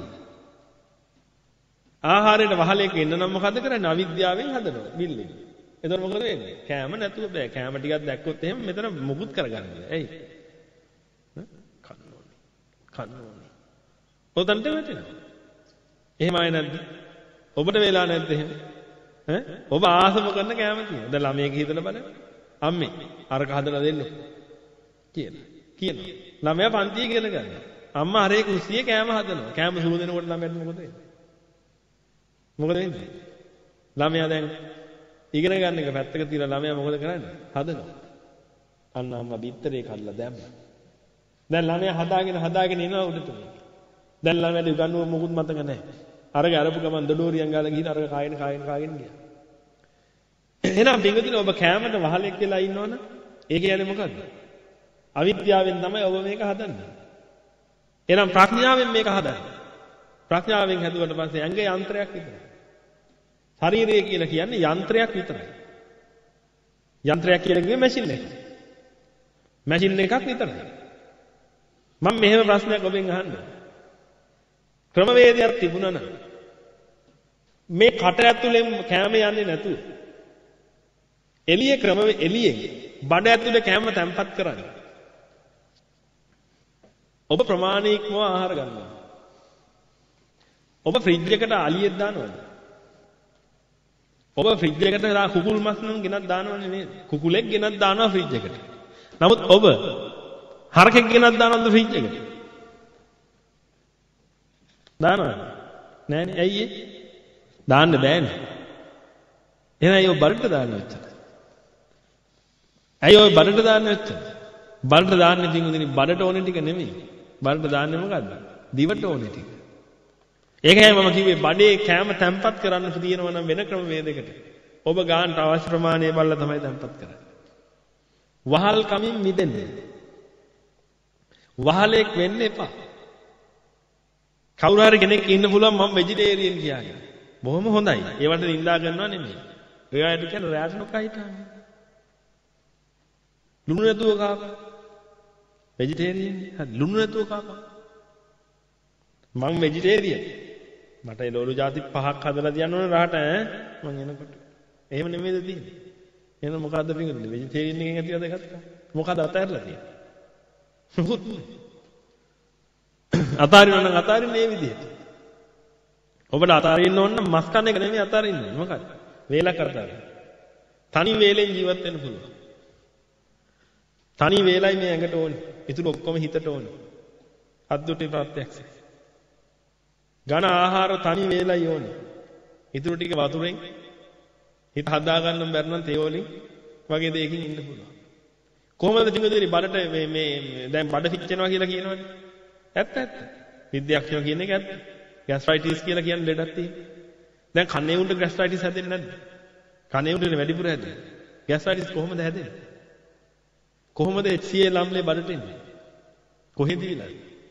ආහාරයට වහලෙක් වෙන්න නම් මොකද කරන්නේ? අවිද්‍යාවෙන් හදනවා බිල්ලෙන්. එතකොට මොකද වෙන්නේ? කෑම නැතුව බෑ. කෑම ටිකක් දැක්කොත් එහෙම මෙතන මුකුත් කරගන්න බෑ. ඇයි? කන්න ඕනේ. කන්න ඕනේ. ඔතනට වැටෙනවා. එහෙම ආයේ නැද්ද? ඔබට වෙලා නැද්ද එහෙම? ඈ? ඔබ ආසම කරන කෑම තියෙනවා. දැන් ළමයෙක් හිතලා බලන්න. අම්මේ අරක හදලා දෙන්න කියලා. කියනවා. ළමයා පන්තියේ ඉගෙන ගන්නවා. අම්මා හරේ කුස්සියේ කෑම හදනවා. කෑම සුළු දෙනකොට ළමයාට මොකද වෙන්නේ? මොකද වෙන්නේ? ළමයා දැන් ඉගෙන ගන්න එක පැත්තක තියලා ළමයා මොකද කරන්නේ? හදනවා. අන්න අම්මා බිත්තරේ කඩලා දැම්මා. දැන් ළමයා හදාගෙන හදාගෙන එනවා උඩට. දැන් ළමයාට උගන්වුව මොකුත් මතක නැහැ. අරග අරපු ගමන් දඩෝරියන් ගාලා ගිහින් අරග කායන කායන කාගෙන ගියා. එහෙනම් පින්වතුනි ඔබ කැමරට වහලෙක් වෙලා ඉන්නවනම් ඒ කියන්නේ මොකද්ද? අවිද්‍යාවෙන් තමයි ඔබ මේක හදන්නේ. එහෙනම් ප්‍රඥාවෙන් මේක හදන්නේ. ප්‍රඥාවෙන් හැදුවට පස්සේ ඇඟේ යන්ත්‍රයක් විතරයි. ශරීරය කියලා කියන්නේ යන්ත්‍රයක් විතරයි. යන්ත්‍රයක් කියලා කිව්වේ මැෂින් එක. මැෂින් එකක් විතරයි. මම මෙහෙම ප්‍රශ්නයක් ඔබෙන් අහන්න. ක්‍රමවේදයක් තිබුණා නම් මේ කට ඇතුලෙන් කැම යන්නේ නැතුව එළිය ක්‍රම එළියෙන් බඩ ඇතුලේ කැම තැම්පත් කරන්නේ. ඔබ ප්‍රමාණිකව ආහාර ගන්නවා. ඔබ ෆ්‍රිජ් එකට අලියෙක් දානවද? ඔබ ෆ්‍රිජ් එකට කුකුල් මස් නම් ගෙනත් දානවනේ නේද? කුකුලෙක් ගෙනත් දානවා ෆ්‍රිජ් එකට. නමුත් ඔබ හරකෙක් ගෙනත් දානවද ෆ්‍රිජ් එකට? දානවද? නෑනේ. ඇයි ඒ? දාන්න බෑනේ. එහෙනම් අයියෝ බඩට දාන්න වෙච්චා. අයියෝ බඩට දාන්න වෙච්චා. බඩට දාන්නේ තින්ගුදිනේ බඩට ඕනේ ටික නෙමෙයි. බඩට දාන්නේ මොකද්ද? දිවට ඕනේ ටික. ඒකයි මම කිව්වේ බඩේ කැම තැම්පත් කරන්න තියෙනවා නම් වෙන ක්‍රම වේදයකට. ඔබ ගානට අවශ්‍ය ප්‍රමාණය බලලා තමයි තැම්පත් කරන්නේ. වහල් කමින් මිදෙන්න. වහලෙක් වෙන්න එපා. කවුරු හරි කෙනෙක් ඉන්න පුළුවන් මම වෙජිටේරියන් කියන්නේ. බොහොම හොඳයි. ඒවට නිඳා කරනවා නෙමෙයි. ඔයාලට කියන රැට නොකා හිටන්නේ. ලුණු නැතුව කාපා. වෙජිටේරියන්. හරි ලුණු නැතුව කාපා. මම වෙජිටේරියන්. මට එළවලු ಜಾති පහක් හදලා තියන්න ඕනේ රහට ඈ මං එනකොට. එහෙම නෙමෙයිද තියෙන්නේ. එහෙනම් මොකද්ද පිටින් වෙජිටේරියන් එකෙන් ඇතිවද ගත්තා. මොකද අතහැරලා තියෙන්නේ. මොකුත් අතාරින්න නම් අතාරින්න මේ විදිහට. ඔබට අතාරින්න ඕන නම් මස් කන්න එක නෙමෙයි අතාරින්නේ. මොකද? වේලක් අතාරින්න. තනි වේලෙන් ජීවත් වෙන්න පුළුවන්. තනි වේලයි මේ ඇඟට ඕනේ. ඉතුරු ඔක්කොම හිතට ඕනේ. අද්දුටි ප්‍රත්‍යක්ෂ. ඝන ආහාර තනි වේලයි ඕනේ. ඉතුරු ටික වතුරෙන් හිත හදා ගන්න බැරි නම් තේ වලින් වගේ දෙයකින් ඉන්න පුළුවන්. කොහොමද තිබෙන්නේ බඩට මේ මේ දැන් බඩ පිච්චෙනවා කියලා කියනවනේ. ඇත්ත ඇත්ත. විද්‍යාඥයෝ කියන එක ඇත්ත. ગેස්ට්‍රයිටිස් කියලා කියන්නේ ලෙඩක් තියෙනවා. දැන් කන්නේ උන්ට ગેස්ට්‍රයිටිස් හැදෙන්නේ නැද්ද? කන්නේ උන්ට වැඩිපුර හැදෙන්නේ. ગેස්ට්‍රයිටිස් කොහොමද හැදෙන්නේ? කොහොමද එච් සී එල් අම්ලේ බඩට එන්නේ? කොහෙද ඉවිලා?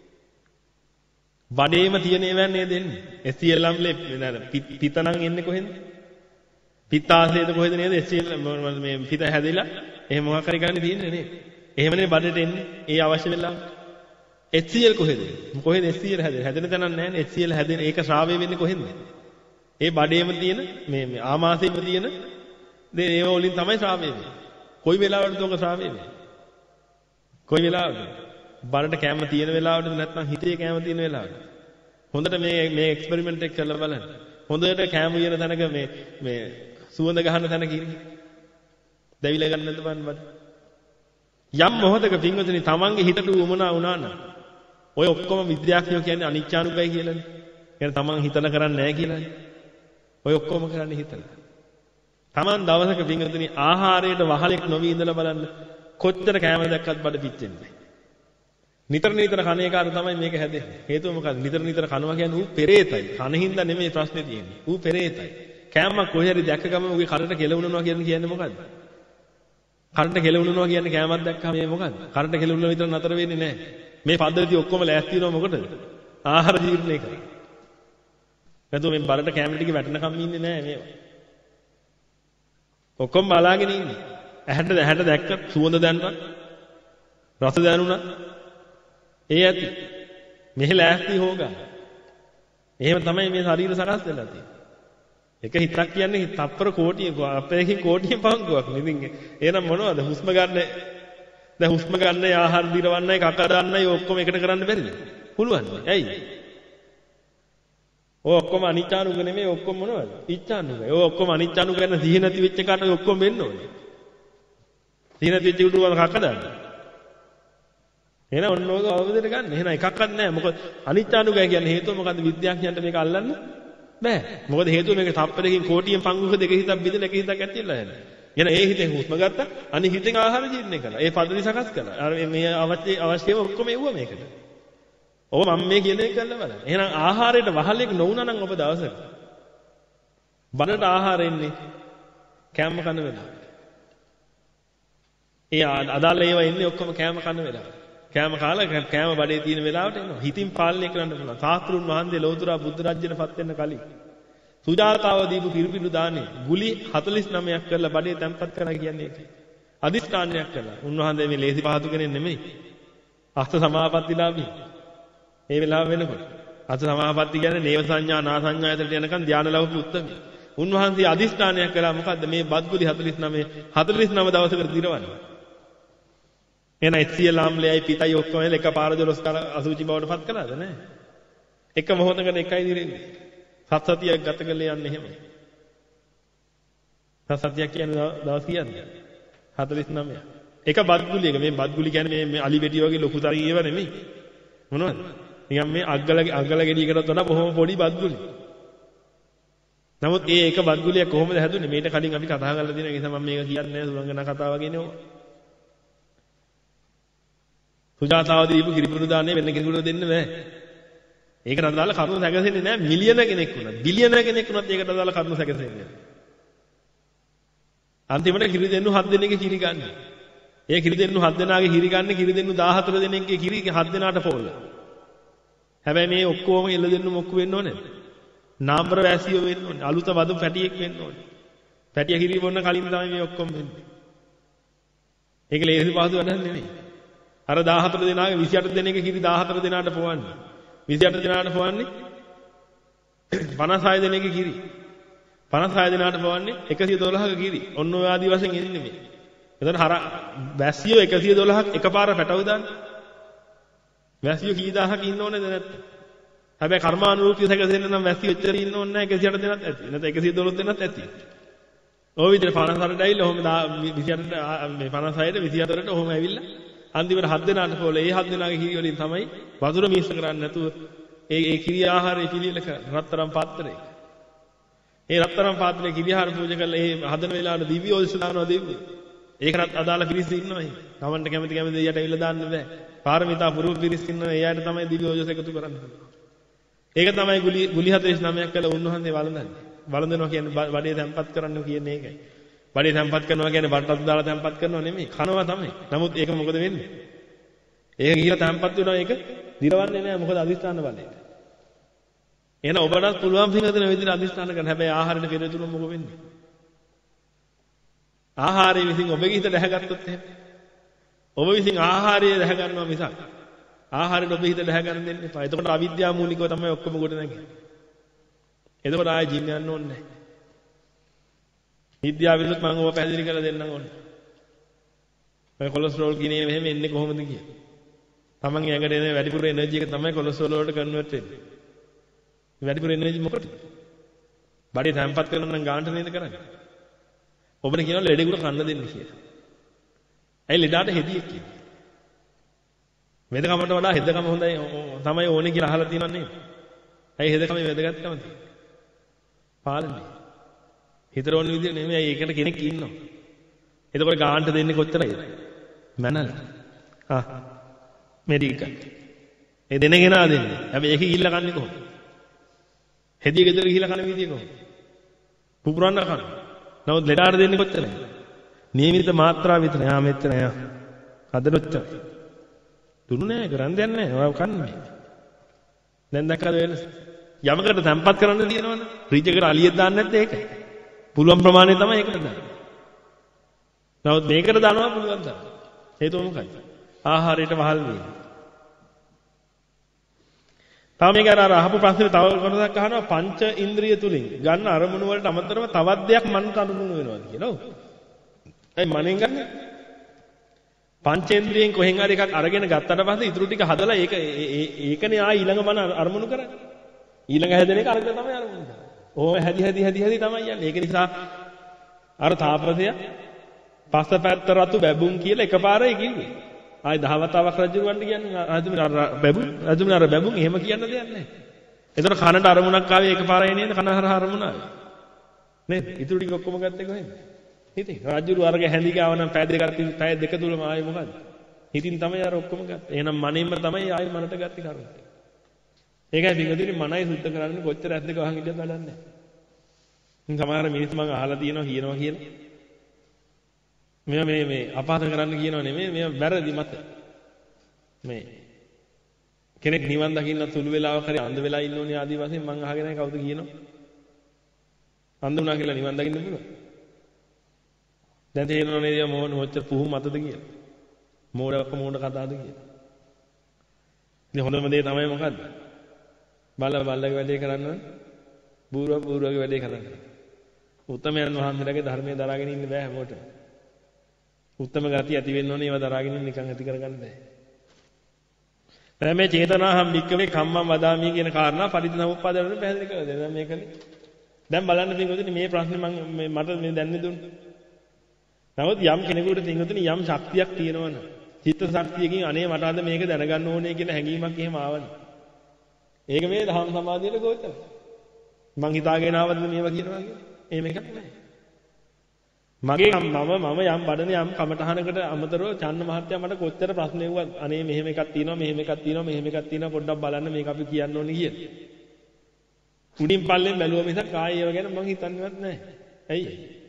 බඩේම තියෙන ඒවා නේද එන්නේ? එච් සී එල් අම්ලේ නේද? පිත නම් එන්නේ කොහෙන්ද? පිත්තාශයද කොහෙද නේද? එච් සී එල් මේ පිත හැදිලා එහෙම මොකක් හරි ගන්න තියෙන්නේ නේද? එහෙමනේ බඩට එන්නේ. ඒ අවශ්‍ය වෙලාවට. එච් සී එල් කොහෙද? කොහෙද එච් සී එල් හැදෙන්නේ? හැදෙන තැනක් නැහැ නේ. එච් සී එල් හැදෙන ඒක ශ්‍රාවය වෙන්නේ කොහෙන්ද? ඒ බඩේම තියෙන මේ මේ ආමාශයෙම තියෙන දේ ඒව වලින් තමයි ශ්‍රාවය වෙන්නේ. කොයි වෙලාවකටද ඔක ශ්‍රාවය වෙන්නේ? කොයි වෙලාවකද? බඩට කැම තියෙන වෙලාවටද නැත්නම් හිතේ කැම තියෙන වෙලාවටද? හොඳට මේ මේ එක්ස්පෙරිමන්ට් එක කරලා බලන්න. හොඳට කැම උයන තැනක මේ මේ සුවඳ ගහන තැනක ඉන්නේ. දැවිලා ගන්න නැද්ද බලන්න බඩ. යම් මොහොතක පින්වතුනි තමන්ගේ හිතට උමනා වුණා නම් ඔය ඔක්කොම විද්‍යාඥයෝ කියන්නේ අනිච්චානුගය කියලානේ. කියන්නේ තමන් හිතන කරන්නේ නැහැ කියලානේ. ඔය ඔක්කොම කරන්නේ හිතලා. තමන් දවසක පින්වතුනි ආහාරයට වහලෙක් නොවි ඉඳලා බලන්න කොච්චර කැම දැක්කත් බඩ පිච්චෙන්නේ. නිතර නිතර කණ එකාට තමයි මේක හැදෙන්නේ. හේතුව මොකද්ද? නිතර නිතර කනවා කියන්නේ ඌ පෙරේතයි. කන හින්දා නෙමෙයි ප්‍රශ්නේ තියෙන්නේ. ඌ පෙරේතයි. කෑමක් කොහේ හරි දැක්ක ගමන් ඌගේ කරට කෙලවුනනවා කියන්නේ කියන්නේ මොකද්ද? කරට කෙලවුනනවා කියන්නේ කෑමක් දැක්කම මේ මොකද්ද? කරට කෙලවුනන විතර නතර වෙන්නේ නැහැ. මේ පද්ධතිය ඔක්කොම ලෑස්ති වෙනව මොකටද? ආහාර ජීර්ණය කරන්න. නැතුව මේ බරට කැම ටික වැටෙනකම් ඉන්නේ නැහැ මේවා. ඔක්කොම බලාගෙන ඉන්නේ. ඇහැට ඇහැට දැක්ක සුවඳ දැනුණා. රස දැනුණා. ඒ ඇති. මෙහෙ ලෑස්ති හොගා. එහෙම තමයි මේ ශරීර සකස් වෙලා තියෙන්නේ. එක හිතක් කියන්නේ තප්පර කෝටිය අපේකින් කෝටිය පංගුවක් නේ. ඉතින් එහෙනම් මොනවද? හුස්ම ගන්න දැන් හුස්ම ගන්නයි ආහාර දිරවන්නයි කක දාන්නයි ඔක්කොම එකට කරන්න බැරිද? පුළුවන්. ඇයි? ඔය ඔක්කොම අනිච්චානුග නෙමෙයි ඔක්කොම මොනවද? ඉච්ඡානුගය. ඔය ඔක්කොම අනිච්චානුග ගැන සිහි නැති වෙච්ච කාට ඔය ඔක්කොම වෙන්න ඕනේ. සිහි නැති වෙච්ච උඩ වල කක දාන්න. එහෙනම් ඔන්න ඔය අවබෝධයට ගන්න. එහෙනම් එකක්වත් නැහැ. මොකද අනිච්චානුගය කියන්නේ හේතුව මොකද්ද? විද්‍යාඥයන්ට මේක අල්ලන්න බෑ. මොකද හේතුව මේක තප්පරකින් කෝටියෙන් පංගුක දෙක හිතක් බෙදලා එක හිතක් ඇතිලා යනවා. එහෙනම් ඒ හිතෙන් හුස්ම ගත්තා. අනිත් හිතෙන් ආහාර ජීර්ණය කළා. ඒ පද්ධති සකස් කළා. අර මේ අවශ්‍ය අවශ්‍යම ඔක්කොම එවුවා මේකට. ඔබ මම මේ කියන එක කරලා බලන්න. එහෙනම් ආහාරයට වහලෙක් නොවුනා නම් ඔබ දවසක බඩට ආහාර එන්නේ කෑම කන වෙලාවට. ඒ අදාළ ඒවා එන්නේ ඔක්කොම කෑම කන වෙලාවට. කෑම කාලා කෑම බඩේ තියෙන වෙලාවට එනවා. හිතින් පාලනය කරන්න පුළුවන්. සාස්ත්‍රුන් වහන්සේ ලෞතර බුද්ධ රාජ්‍යයටපත් වෙන්න කලින් සුජාතාව දීපු පිරිපිඩු දානේ ගුලි හතළිස් නවයක් කරලා බඩේ තැම්පත් කරලා කියන්නේ ඒකයි. අදිස්ථානයක් කළා. උන්වහන්සේ මේ ලේසි පහතු කෙනෙක් නෙමෙයි. අස්ත සමාපත්තිලාභී. ඒ වෙලාව වෙනකොට අස්ත සමාපatti කියන්නේ නේව සංඥා නා සංඥායතට යනකම් ධානය ලැබපු උත්තම. උන්වහන්සේ අදිස්ථානයක් කළා මොකද්ද මේ බත් ගුලි හතළිස් නව හතළිස් නව දවසකට දිරවන්න. එහෙනම් එක්සිය ලාම්ලෙයි පිටයි ඔක්කොම එකපාර දොළොස් කල අසුචි බවට පත් කළාද නැහැ. එක මොහොතකට එකයි දිරෙන්නේ. සත් සතියක් ගත කළේ යන්නේ එහෙම. සත් සතියක් කියන්නේ දවස් කීයක්ද? හතළිස් නවය. එක බත් ගුලියක මේ බත් ගුලි කියන්නේ මේ අලි වෙටි වගේ ලොකු තරී ඒව නෙමෙයි. මොනවද? නිකන් මේ අග්ගල අග්ගල ගෙඩියකටත් වඩා බොහොම පොඩි බත් ගුලි. නමුත් ඒ එක බත් ගුලිය කොහොමද හැදුනේ? මේට කලින් අපි කතා කරලා තියෙන නිසා මම මේක කියන්නේ නැහැ සුරංගනා කතාව වගේනේ ඕක. සුජාතාව දීපු කිරිපුරු දාන්නේ වෙන කෙනෙකුට දෙන්න බෑ. ඒකට අදාළ කරුණු සැකසෙන්නේ නැහැ මිලියන කෙනෙක් වුණා. බිලියන කෙනෙක් වුණත් ඒකට අදාළ කරුණු සැකසෙන්නේ නැහැ. අන්තිමට කිරි දෙන්නු හත් දෙනෙක්ගේ කිරි ගන්න. ඒ කිරි දෙන්නු හත් දෙනාගේ කිරි ගන්න කිරි දෙන්නු දාහතර දෙනෙක්ගේ කිරි හත් දෙනාට පොල්ල. හැබැයි මේ ඔක්කොම එළ දෙන්නු මොක්කු වෙන්න ඕනේ. නාම්බර වැසියෝ වෙන්න ඕනේ. අලුත වදු පැටියෙක් වෙන්න ඕනේ. පැටිය කිරි බොන්න කලින් තමයි මේ ඔක්කොම වෙන්නේ. ඒක ලේසි පහසු වැඩක් නෙමෙයි. අර දාහතර දෙනාගේ විසිඅට දෙනෙක්ගේ කිරි දාහතර දෙනාට පොවන්නේ. විසිඅට දෙනාට පොවන්නේ පනස් හය දෙනෙක්ගේ කිරි. පනස් හය දෙනාට පොවන්නේ එකසිය දොළහක කිරි. ඔන්න ඔය ආදි වශයෙන් එන්නේ මේ. එතන හර වැසියෝ එකසිය දොළහක් එකපාර පැටව දාන්න. වැසියෝ කී දහහක ඉන්න ඕනේද නැත්නම්? හැබැයි කර්මානුරූපී සැකසෙන්න නම් වැසියෝ එච්චර ඉන්න ඕනේ නැහැ එකසිය අට දෙනාත් ඇති. නැත්නම් එකසිය දොළොස් දෙනාත් ඇති. ඔය විදිහට පනස් හතට ඇවිල්ලා ඔහොම විසිඅට මේ පනස් හයට විසිහතරට ඔහොම ඇවිල්ලා අන්තිමට හත් දෙනාට පොළ ඒ හත් දෙනාගේ කිරි වලින් තමයි වතුර මිශ්‍ර කරන්නේ නැතුව ඒ ඒ කිරි ආහාරය පිළියෙල කරන්නේ රත්තරන් පාත්‍රයක. ඒ රත්තරන් පාත්‍රයේ කිරි ආහාර පූජා කරලා ඒ හදන වෙලාවට දිව්‍ය ඕජස දානවා දෙවියෝ. ඒකටත් අදාළ පිරිස් ඉන්නවා එහෙම. තමන්ට කැමති කැමති දෙයට ඇවිල්ලා දාන්න බෑ. පාරමිතා පුරුව පිරිස් ඉන්නවා ඒ අයට තමයි දිව්‍ය ඕජස එකතු කරන්නේ. ඒක තමයි ගුලි ගුලි හතළිස් නවයක් කළා උන්වහන්සේ වළඳන්නේ. වළඳනවා කියන්නේ බඩේ තැම්පත් කරන්න කියන්නේ ඒකයි. බඩේ තැම්පත් කරනවා කියන්නේ බඩට දාලා තැම්පත් කරනවා නෙමෙයි. කනවා තමයි. නමුත් ඒක මොකද වෙන්නේ? ඒක ගිහලා තැම්පත් වෙනවා ඒක දිරවන්නේ නැහැ මොකද අදිස්ථාන බලයට. එහෙනම් ඔබටත් පුළුවන් පිළිවෙතන විදිහට අදිස්ථාන කරන්න. හැබැයි ආහාරෙට පෙරතුරු මොකද වෙන්නේ? ආහාරය විසින් ඔබගේ හිත දැහැගත්තොත් එහෙම. ඔබ විසින් ආහාරය දැහැ ගන්නවා මිසක් ආහාරයට ඔබ හිත දැහැ ගන්න දෙන්න එපා. එතකොට අවිද්‍යාව මූලිකව තමයි ඔක්කොම ගොඩ නැගෙන්නේ. එතකොට ආයෙ ජීම් යන්න ඕනේ නැහැ. විද්‍යාවෙනුත් මම ඔබ පැහැදිලි කරලා දෙන්නම් ඕනේ. ඔය කොලෙස්ටරෝල් කියන්නේ මෙහෙම එන්නේ කොහොමද කියලා. තමන්ගේ ඇඟට එන වැඩිපුර එනර්ජි එක තමයි කොලෙස්ටරෝල් වලට කන්වර්ට් වෙන්නේ. වැඩිපුර එනර්ජි මොකටද? බඩේ තැම්පත් කරන නම් ගානට නේද කරන්නේ? ඔබට කියනවා ලෙඩෙකුට කන්න දෙන්න කියලා. ඇයි ලෙඩාට හෙදියෙක් කියන්නේ? වෙදකමට වඩා හෙදකම හොඳයි තමයි ඕනේ කියලා අහලා තියෙනව නේද? ඇයි හෙදකමේ වැදගත්කම තියෙන්නේ? පාලනේ. හිතර ඕන විදිහට නෙමෙයි ඒකට කෙනෙක් ඉන්නවා. එතකොට ගානට දෙන්නේ කොච්චරයිද? මනලා. ආ මෙඩිකල්. ඒ දෙන කෙනා දෙන්නේ. හැබැයි ඒක ගිහිල්ලා කන්නේ කොහොමද? හෙදිය ගෙදර ගිහිල්ලා කන විදිය කොහොමද? පුපුරන්න කන. නමුත් ලෙඩාට දෙන්නේ කොච්චරද? නියමිත මාත්‍රාව විතර. යා මෙච්චර යා. හදනොච්චර. දුන්නු නෑ කරන් දෙන්නේ නෑ. ඔයාව කන්නේ. දැන් දැක්කද වෙනස? යමකට තැම්පත් කරන්න තියෙනවනේ. ෆ්‍රිජ් එකට අලියෙක් දාන්න නැත්නම් ඒකයි. පුළුවන් ප්‍රමාණය තමයි ඒකට දාන්නේ. නමුත් මේකට දානවා පුළුවන් දාන්න. හේතුව මොකක්ද? ආහාරයට වහල් වීම. තව මේක අර අහපු ප්‍රශ්නේ තව කොටසක් අහනවා පංච ඉන්ද්‍රිය තුලින් ගන්න අරමුණු වලට අමතරව තවත් දෙයක් මනට අනුමුණු වෙනවාද කියලා. ඔව්. ඒ මනෙන් ගන්න පංචේන්ද්‍රියෙන් කොහෙන් හරි එකක් අරගෙන ගත්තට පස්සේ ඉතුරු ටික හදලා ඒක ඒකනේ ආ ඊළඟ මන අරමුණු කරන්නේ. ඊළඟ හැදෙන එක අරගෙන තමයි අරමුණු කරන්නේ. ඕම හැදි හැදි හැදි හැදි තමයි යන්නේ. ඒක නිසා අර තාපසය පස්සපැත්ත රතු බැබුම් කියලා එකපාරයි කිව්වේ. ආයි දහවතාවක් රජුරවන්ට කියන්නේ රජුම අර බැබුම් රජුම අර බැබුම් එහෙම කියන්න දෙයක් නැහැ. එතකොට කනට අරමුණක් ආවේ එකපාරයි නේද? කන හරහා අරමුණ ආවේ. නේද? ඉතුරු ටික ඔක්කොම ගත්තේ කොහෙන්ද? හිතින් රජුරු අරගේ හැඳි ගාව නම් පැය දෙකක් පැය දෙක තුලම ආයේ මොකද්ද? හිතින් තමයි අර ඔක්කොම ගත්තේ. එහෙනම් මනෙන්ම තමයි ආයේ මනට ගත්තේ කරුණ. ඒකයි පිටුදිරි මනයි සුද්ධ කරන්නේ කොච්චර ඇස් දෙක වහන් ඉඳලා වැඩක් නැහැ. ඉතින් සමහර මිනිස්සු මම අහලා තියෙනවා කියනවා කියලා. මේ මේ මේ අපහාස කරන්න කියනව නෙමෙයි මේ වැරදි මත. මේ කෙනෙක් නිවන් දකින්න සුළු වෙලාවක් හරි අන්ධ වෙලා ඉන්න ඕනේ ආදී වශයෙන් මම අහගෙන නැහැ කවුද කියනවා. අන්ධ වුණා කියලා නිවන් දකින්න පුළුවන්. දැන් තේරෙනව නේද මොන මොච්ච පුහු මතද කියලා. මෝඩක මෝඩ කතාවද කියලා. ඉතින් හොඳම දේ තමයි මොකද්ද? බල බල්ලගේ වැඩේ කරන්න බූරුව බූරුවගේ වැඩේ කරන්න. උත්තමයන් වහන්සේලාගේ ධර්මයේ දරාගෙන ඉන්න බෑ හැමෝටම. උත්තම ගති ඇති වෙන්න ඕනේ ඒවා දරාගෙන නිකන් ඇති කරගන්න බෑ. දැන් මේ චේතනාහම් වික්කවේ කම්මං වදාමි කියන කාරණා පරිත්‍යාගෝපපාද වලින් පැහැදිලි කරලා දෙනවා මේකනේ. දැන් බලන්න පින්වතුනි මේ ප්‍රශ්නේ මම මට මේ දැන්නේ දුන්නේ. නමුත් යම් කෙනෙකුට පින්වතුනි යම් ශක්තියක් තියෙනවනේ. චිත්ත ශක්තියකින් අනේ මට අද මේක දැනගන්න ඕනේ කියන හැඟීමක් එහෙම ආවනේ. ඒක මේ ධම්ම සමාධියට ගෝචරයි. මං හිතාගෙන ආවද මේවා කියනවා කියන්නේ? එහෙම එකක් නෑ. මගේ මම මම යම් බඩන යම් කමටහනකට අමතරව චන්න මහත්තයා මට කොච්චර ප්‍රශ්න එව්වද අනේ මෙහෙම එකක් තියෙනවා මෙහෙම එකක් තියෙනවා මෙහෙම එකක් තියෙනවා පොඩ්ඩක් බලන්න මේක අපි කියන්න ඕනේ කියලා. උඩින් පල්ලෙන් බැලුවා මිසක් ආයේ ඒව ගැන මං හිතන්නේවත් නැහැ. ඇයි?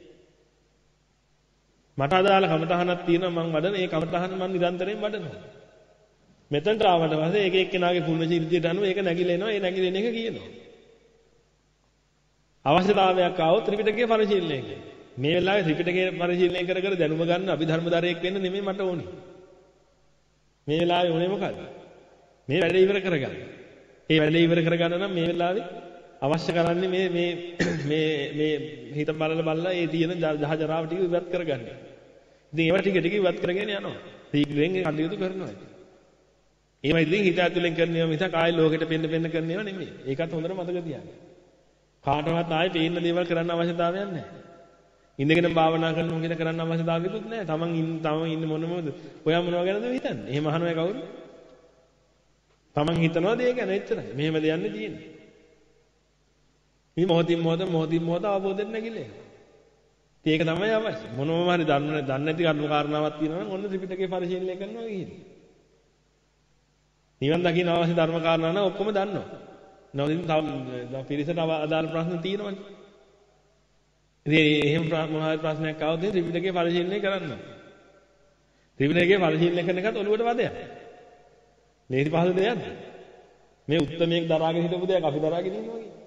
මට අදාළ කමටහනක් තියෙනවා මං වඩන ඒ කමටහන මං නිරන්තරයෙන් වඩනවා. මෙතනට ආවට පස්සේ එක එක්කෙනාගේ පුණ්‍ය සිද්ධියට අනුව ඒක නැగిලා එනවා ඒ නැగిලා එන එක කියනවා. අවශ්‍යතාවයක් ආවොත් ත්‍රිපිටකයේ පරිශීලනය කරනවා. මේ වෙලාවේ ත්‍රිපිටකයේ පරිශීලනය කර කර දැනුම ගන්න අභිධර්මදරයෙක් වෙන්න නෙමෙයි මට ඕනේ. මේ වෙලාවේ ඕනේ මොකද්ද? මේ වැඩ ඉවර කරගන්න. මේ වැඩ ඉවර කරගන්න නම් මේ වෙලාවේ අවශ්‍ය කරන්නේ මේ මේ මේ මේ හිත බලලා බලලා ඒ තියෙන ජහ ජරාව ටික ඉවත් කරගන්න. ඉතින් ඒවා ටික ටික ඉවත් කරගෙන යනවා. ශීඝ්‍රයෙන් කටයුතු කරනවා. ඒවා ඉතින් හිත ඇතුලෙන් කරනවා මිසක් ආයෙ ලෝකෙට පෙන්න පෙන්න කරනේව නෙමෙයි. ඒකත් හොඳට මතක තියාගන්න. කාටවත් ආයෙ පේන්න දේවල් කරන්න අවශ්‍යතාවයක් නැහැ. ඉඳගෙන භාවනා කරනවා කියලා කරන්න අවශ්‍යතාවයකුත් නැහැ. තමන් ඉන්න තමන් ඉන්න මොන මොකද? ඔයා මොනවා ගැනද හිතන්නේ? එහෙම අහනවා කවුරු? තමන් හිතනවාද ඒ ගැන එච්චරයි. මෙහෙම දෙයන්නේ තියෙන්නේ. මේ මොහොතින් මොහොත මොහොතින් මොහොත අවබෝධයෙන් නැගිලා. ඒක තමයි අවශ්‍ය. මොනවම හරි දන්නේ දන්නේ නැති කරුණු කාරණාවක් තියෙනවා නම් ඔන්න ත්‍රිපිටකේ පරිශීලනය කරනවා කියන්නේ. නිවන් දකින්න අවශ්‍ය ධර්ම කාරණා නම් ඔක්කොම දන්නවා. නමුත් තව පිරිසට අදාළ ප්‍රශ්න තියෙනවනේ. ඉතින් එහෙම මොනවා ප්‍රශ්නයක් ආවොත් ත්‍රිපිටකේ පරිශීලනය කරන්න. ත්‍රිපිටකේ පරිශීලනය කරන එකත් ඔළුවට වදයක්. මේක පහසු දෙයක්ද? මේ උත්තරමයක් දරාගෙන හිටපු දෙයක් අපි දරාගෙන ඉන්නවා කියන්නේ.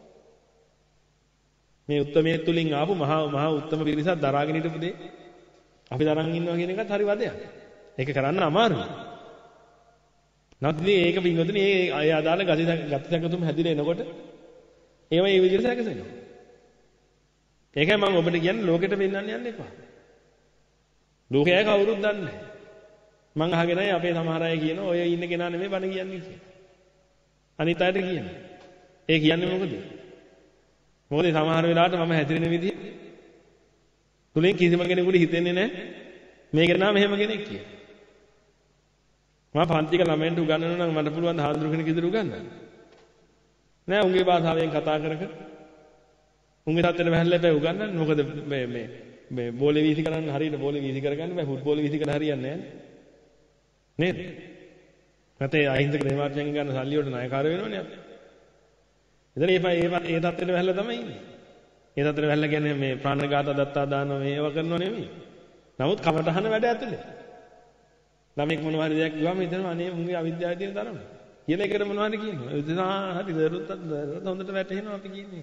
මේ උත්තරමයේ තුලින් ආපු මහා මහා උත්තම පිරිසක් දරාගෙන හිටපු දෙයක් අපි දරන් ඉන්නවා කියන එකත් හරි වදයක්. ඒක කරන්න අමාරුයි. නැත්නම් ඒක පින්වතුනි ඒ අය අදාළ ගති ගතිසකතුම් හැදිලා එනකොට ඒව ඒ විදිහට සැකසෙනවා. ඒකයි මම ඔබට කියන්නේ ලෝකෙට පෙන්නන්න යන්න එපා. ලෝකයා කවුරුත් දන්නේ නැහැ. මං අහගෙනයි අපේ සමහර අය කියනවා ඔය ඉන්න කෙනා නෙමෙයි බණ කියන්නේ කියලා. අනිත් අයට කියන්නේ. ඒ කියන්නේ මොකද? මොකද සමහර වෙලාවට මම හැදිරෙන විදිහ තුලින් කිසිම කෙනෙකුට හිතෙන්නේ නැහැ මේක නා මෙහෙම කෙනෙක් කියලා. මම පන්තික ළමයින්ට උගන්වනවා නම් මට පුළුවන් හාමුදුරු කෙනෙක් ඉදිරිය උගන්වන්න. නෑ උන්ගේ භාෂාවෙන් කතා කර කර උන්ගේ තාත්තට වැහැල්ලා බෑ උගන්වන්න. මොකද මේ මේ මේ බෝලේ වීසි කරන්න හරියට බෝලේ වීසි කරගන්න බෑ. ෆුට්බෝල් වීසි කරලා හරියන්නේ නෑනේ. නේද? නැතේ අහිංසක දේමාර්චයෙන් ගන්න සල්ලි වලට ණයකාර වෙනවනේ අපි. එතන ඒ ඒ ඒ තාත්තට වැහැල්ලා තමයි ඉන්නේ. ඒ තාත්තට වැහැල්ලා කියන්නේ මේ ප්‍රාණඝාත දත්තා දානවා මේව කරනව නෙමෙයි. නමුත් කමටහන වැඩ ඇතුලේ. ළමෙක් මොනවා හරි දෙයක් කිව්වම හිතනවා අනේ මුන්ගේ අවිද්‍යාවේ තියෙන තරම. කියලා එකට මොනවා හරි කියනවා. ඒ නිසා හරි දරුවත් හොඳට වැටහෙනවා අපි කියන්නේ.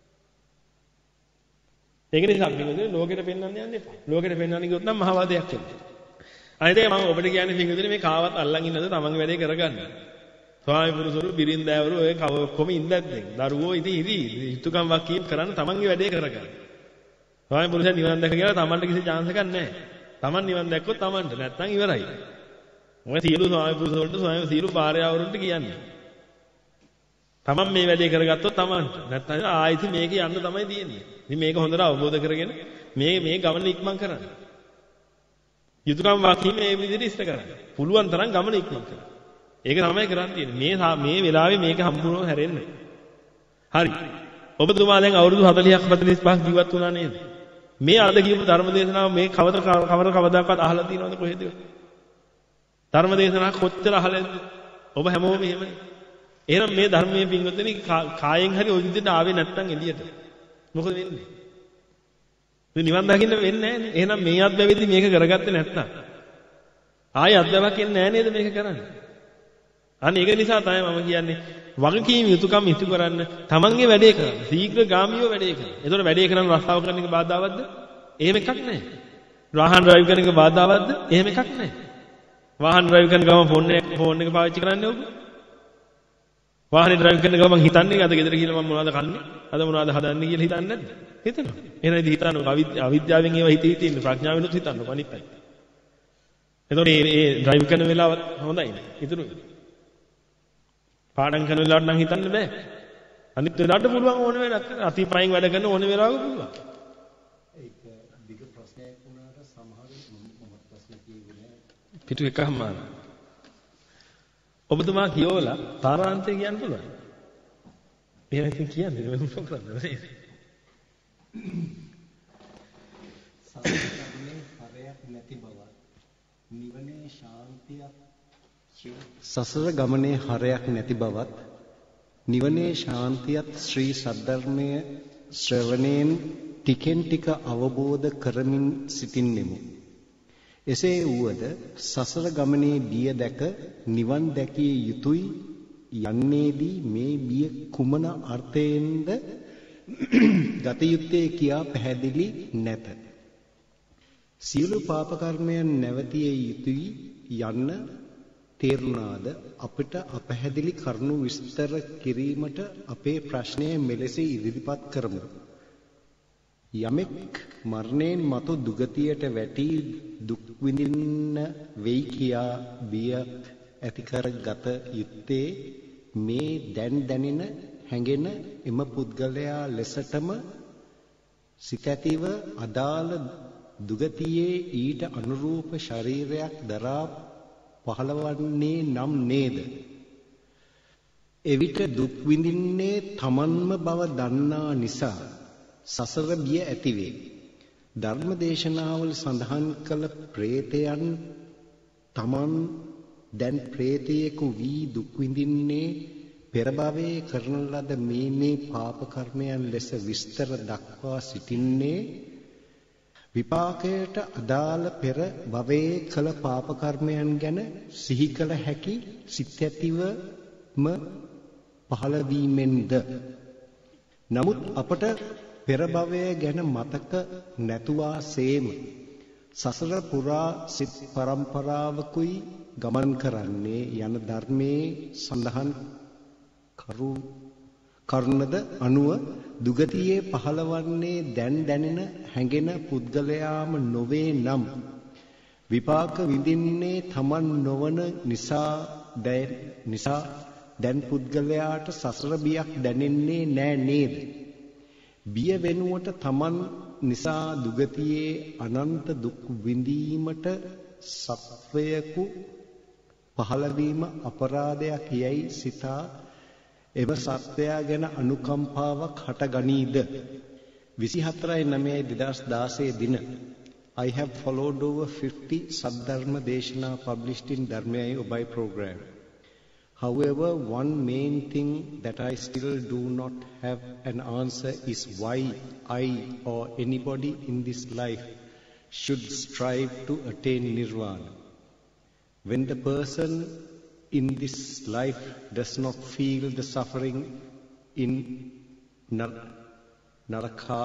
ඒක නිසා අපි මොකද ලෝකෙට පෙන්වන්න යන්න එපා. ලෝකෙට පෙන්වන්න ගියොත් නම් මහවාදයක් වෙනවා. අනිත් එක මම ඔබට කියන්නේ පින්විතනේ මේ කාවත් අල්ලන් ඉන්නද තමන්ගේ වැඩේ කරගන්න. ස්වාමි පුරුෂවරු බිරින්දෑවරු ඔය කොම ඉඳද්දී දරුවෝ ඉතින් ඉරි යුතුයකම් වක්කීම් කරන්න තමන්ගේ වැඩේ කරගන්න. ස්වාමි පුරුෂයා නිවන් දැක කියලා තමන්ට කිසි chance එකක් නැහැ. තමන් නිවන් දැක්කොත් තමන්ට නැත්නම් ඉවරයි. මොකද සියලු ස්වාමි පුරුෂවරුන්ට ස්වාමි සියලු භාර්යාවරුන්ට කියන්නේ. තමන් මේ වැඩේ කරගත්තොත් තමන්ට නැත්නම් ආයිත් මේක යන්න තමයි තියෙන්නේ. ඉතින් මේක හොඳට අවබෝධ කරගෙන මේ මේ ගමන ඉක්මන් කරන්න. යුතුයකම් වක්කීම් මේ විදිහට ඉෂ්ට කරන්න. පුළුවන් තරම් ගමන ඉක්මන් කරන්න. ඒක තමයි කරන්න තියෙන්නේ. මේ මේ වෙලාවේ මේක හම්බුනොත් හැරෙන්න. හරි. ඔබතුමා දැන් අවුරුදු හතළිහක් හතළිස් පහක් ජීවත් වුණා නේද? මේ අද කියපු ධර්ම දේශනාව මේ කවද කවර කවදාකවත් අහලා තියෙනවද කොහෙද? ධර්ම දේශනාව කොච්චර අහලාද? ඔබ හැමෝම එහෙමනේ. එහෙනම් මේ ධර්මයේ පින්වත්නි කායෙන් හරි ওই විදිහට ආවේ නැත්තම් එළියට. මොකද වෙන්නේ? මේ නිවන් දකින්න වෙන්නේ නැහනේ. එහෙනම් මේ අත්දැකීමේදී මේක කරගත්තේ නැත්තම් ආයෙ අත්දැකක් එන්නේ නැහැ නේද මේක කරන්නේ? අන්න ඒක නිසා තමයි මම කියන්නේ වගකීම් යුතුයකම් ඉටු කරන්න තමන්ගේ වැඩේ කරන්න. ශීඝ්‍ර ගාමීව වැඩේ කරන්න. ඒතකොට වැඩේ කරන්න රස්සාව කරන එක බාධාවත්ද? එහෙම එකක් නැහැ. වාහන ඩ්‍රයිව් කරන එක බාධාවත්ද? එහෙම එකක් නැහැ. වාහන ඩ්‍රයිව් කරන ගමන් ෆෝන් එක ෆෝන් එක පාවිච්චි කරන්නේ ඔබ. වාහනේ ඩ්‍රයිව් කරන ගමන් හිතන්නේ අද ගෙදර ගිහලා මම මොනවද කන්නේ? අද මොනවද හදන්නේ කියලා හිතන්නේ නැද්ද? හිතනවා. එහෙනම් ඉතින් හිතන්නේ අවිද්‍යාවෙන් ඒවා හිතේ හිටින්නේ ප්‍රඥාවෙනුත් හිතන්න අනිත් අය. එතකොට මේ මේ ඩ්‍රයිව් කරන වෙලාව හොඳයි. ඉතුරුයි. පාඩම් කරන වෙලාවට නම් හිතන්න බෑ. අනිත් වෙලාවට පුළුවන් ඕන වෙලාවක අති පයින් වැඩ කරන ඕන වෙලාවක පුළුවන්. ඒක දිග ප්‍රශ්නයක් වුණාට සමහර මම ප්‍රශ්න කියෙන්නේ පිටු එකක්මාන. ඔබතුමා කියවලා තාරාන්තය කියන්න පුළුවන්. එහෙම ඉතින් කියන්නේ වෙන මොකක්ද නේද? සසරේ හරයක් නැති බව නිවනේ ශාන්තියක් සසර ගමනේ හරයක් නැති බවත් නිවනේ ශාන්තියත් ශ්‍රී සද්ධර්මයේ ශ්‍රවණයෙන් ටිකෙන් ටික අවබෝධ කරමින් සිටින්නෙමු. එසේ වුවද සසර ගමනේ බිය දැක නිවන් දැකිය යුතුයි යන්නේදී මේ බිය කුමන අර්ථයෙන්ද ගත යුත්තේ කියා පැහැදිලි නැත. සියලු පාප කර්මයන් නැවතිය යුතුයි යන්න තේරුණාද අපිට අපැහැදිලි කරුණු විස්තර කිරීමට අපේ ප්‍රශ්නය මෙලෙස ඉදිරිපත් කරමු. යමෙක් මරණයෙන් මතු දුගතියට වැටි දුක් විඳින්න වෙයි කියා බිය ඇති කරගත යුත්තේ මේ දැන් දැනෙන හැඟෙන එම පුද්ගලයා ලෙසටම සිත ඇතිව අදාළ දුගතියේ ඊට අනුරූප ශරීරයක් දරා පහළවන්නේ නම් නේද? එවිට දුක් විඳින්නේ තමන්ම බව දන්නා නිසා සසර බිය ඇතිවේ. ධර්මදේශනාවල සඳහන් කළ ප්‍රේතයන් තමන් දැන් ප්‍රේතයෙකු වී දුක් විඳින්නේ පෙර භවයේ කරන ලද මේ මේ පාප කර්මයන් ලෙස විස්තර දක්වා සිටින්නේ විපාකයට අදාළ පෙර භවයේ කළ පාප කර්මයන් ගැන සිහි කළ හැකි සිත් ඇතිවම පහළ වීමෙන්ද. නමුත් අපට පෙර භවය ගැන මතක නැතුවාසේම සසර පුරා සිත් පරම්පරාවකුයි ගමන් කරන්නේ යන ධර්මයේ සඳහන් කරු කරුණද අනුව දුගතියේ පහළවන්නේ දැන් දැනෙන හැඟෙන පුද්ගලයාම නොවේ නම් විපාක විඳින්නේ තමන් නොවන නිසා දැන් නිසා දැන් පුද්ගලයාට සසර බියක් දැනෙන්නේ නෑ නේද? බිය වෙනුවට Taman නිසා දුගතියේ අනන්ත දුක් විඳීමට සත්වයකු පහළ වීම අපරාධයක් යයි සිතා එම සත්වයා ගැන අනුකම්පාවක් හටගනීද? විසිහතරයි නවය දෙදහස් දාසය දින. I have followed over fifty Sadharma Deshana published in Dharmaya Obai program. However, one main thing that I still do not have an answer is why I or anybody in this life should strive to attain nirvana. When the person in this life does not feel the suffering in Naraka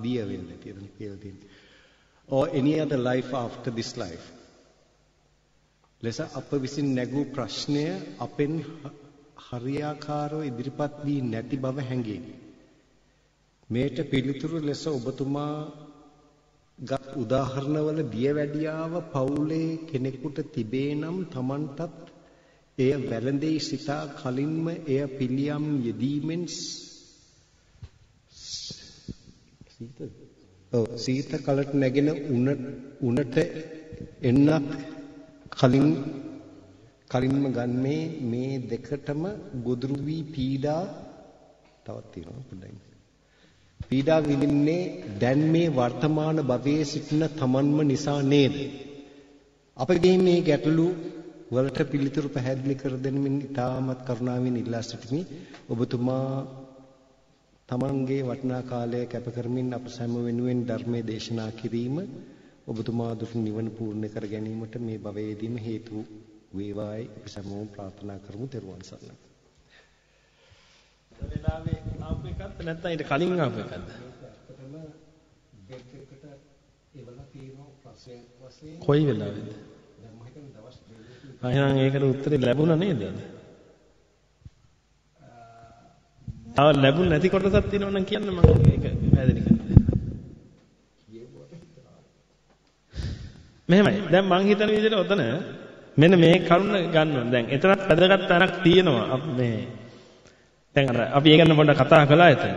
or any other life after this life. ලෙස අප විසින් නැගූ ප්‍රශ්නය අපෙන් හරියාකාරව ඉදිරිපත් වී නැති බව හැඟේ. මේට පිළිතුරු ලෙස ඔබතුමා ගත් උදාහරණවල දියවැඩියාව පවුලේ කෙනෙකුට තිබේ නම් Tamanටත් එය වැළඳේ සිතා කලින්ම එය පිළියම් යෙදීමෙන් සීත ඔව් සීත කලට නැගෙන උණට එන්නත් කලින් කලින්ම ගන්නේ මේ දෙකටම ගොදුරු වී පීඩා තවත් තියෙනවා පොඩ්ඩක් පීඩා විඳින්නේ දැන් මේ වර්තමාන භවයේ සිටින Tamanම නිසා නේද? අපගේ මේ ගැටලු වලට පිළිතුරු පැහැදිලි කර දෙමින් ඉතාමත් කරුණාවෙන් ඉල්ලා සිටිමි. ඔබතුමා Tamanගේ වටිනා කාලය කැප කරමින් අප සැම වෙනුවෙන් ධර්මයේ දේශනා කිරීම ඔබතුමා දුරු නිවන පූර්ණ කර ගැනීමට මේ භවයේදීම හේතු වේවායි අපි සැමෝම ප්‍රාර්ථනා කරමු. ත්වන් සරණයි. වෙලාවේ ආපු එකක්ද නැත්නම් ඊට කලින් ආපු එකක්ද? කොයි වෙලාවේද? එහෙනම් ඒකට උත්තරේ ලැබුණා නේද? ආ ලැබුණ නැති කොටසක් තියෙනවා නම් කියන්න මම ඒක පැහැදිලි කරන්න. මෙහෙමයි. දැන් මං හිතන විදිහට ඔතන මෙන්න මේ කරුණ ගන්න ඕන. දැන් එතරම් වැදගත් තැනක් තියෙනවා. අපි මේ දැන් අර අපි ඒ ගැන පොඩ්ඩක් කතා කළා එතන.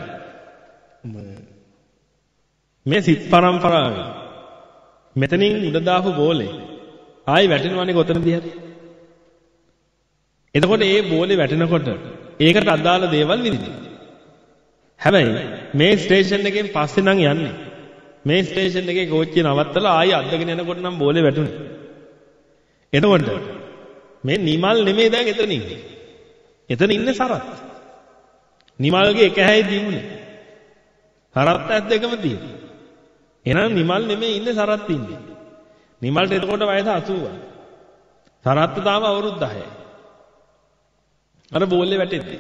මේ සිත් පරම්පරාවේ මෙතනින් උඩ දාපු බෝලේ ආයි වැටෙනවනේ කොතනදී හරි. එතකොට ඒ බෝලේ වැටෙනකොට ඒකට අදාළ දේවල් විඳිනවා. හැබැයි මේ ස්ටේෂන් එකෙන් පස්සේ නම් යන්නේ. මේ ස්ටේෂන් එකේ කෝච්චිය නවත්තලා ආයි අද්දගෙන යනකොට නම් බෝලේ වැටුනේ. එතකොට මේ නිමල් නෙමෙයි දැන් එතන ඉන්නේ. එතන ඉන්නේ සරත්. නිමල්ගේ එක හැයි දිනුනේ. සරත් ඇත් දෙකම තියෙනවා. එහෙනම් නිමල් නෙමෙයි ඉන්නේ සරත් ඉන්නේ. නිමල්ට එතකොට වයස අසූවයි. සරත් තාම අවුරුදු දහයයි. අර බෝලේ වැටෙද්දි.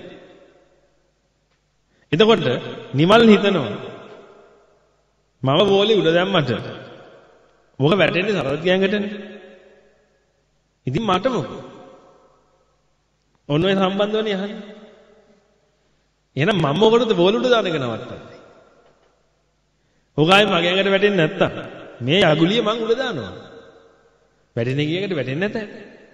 එතකොට නිමල් හිතනවා මම බෝලේ උඩ දැම්මට මොක වැටෙන්නේ සරත් ගෑඟටනේ. ඉතින් මට මොකෝ? ඔන්න ඔය සම්බන්ධවනේ අහන්නේ. එහෙනම් මම මොකටද බෝල උඩ දාන එක නවත්තන්නේ? ඔගායි මගේ ඇඟට වැටෙන්නේ නැත්තම් මේ අගුලිය මං උඩ දානවා. වැටෙන්නේ කීයකට වැටෙන්නේ නැත.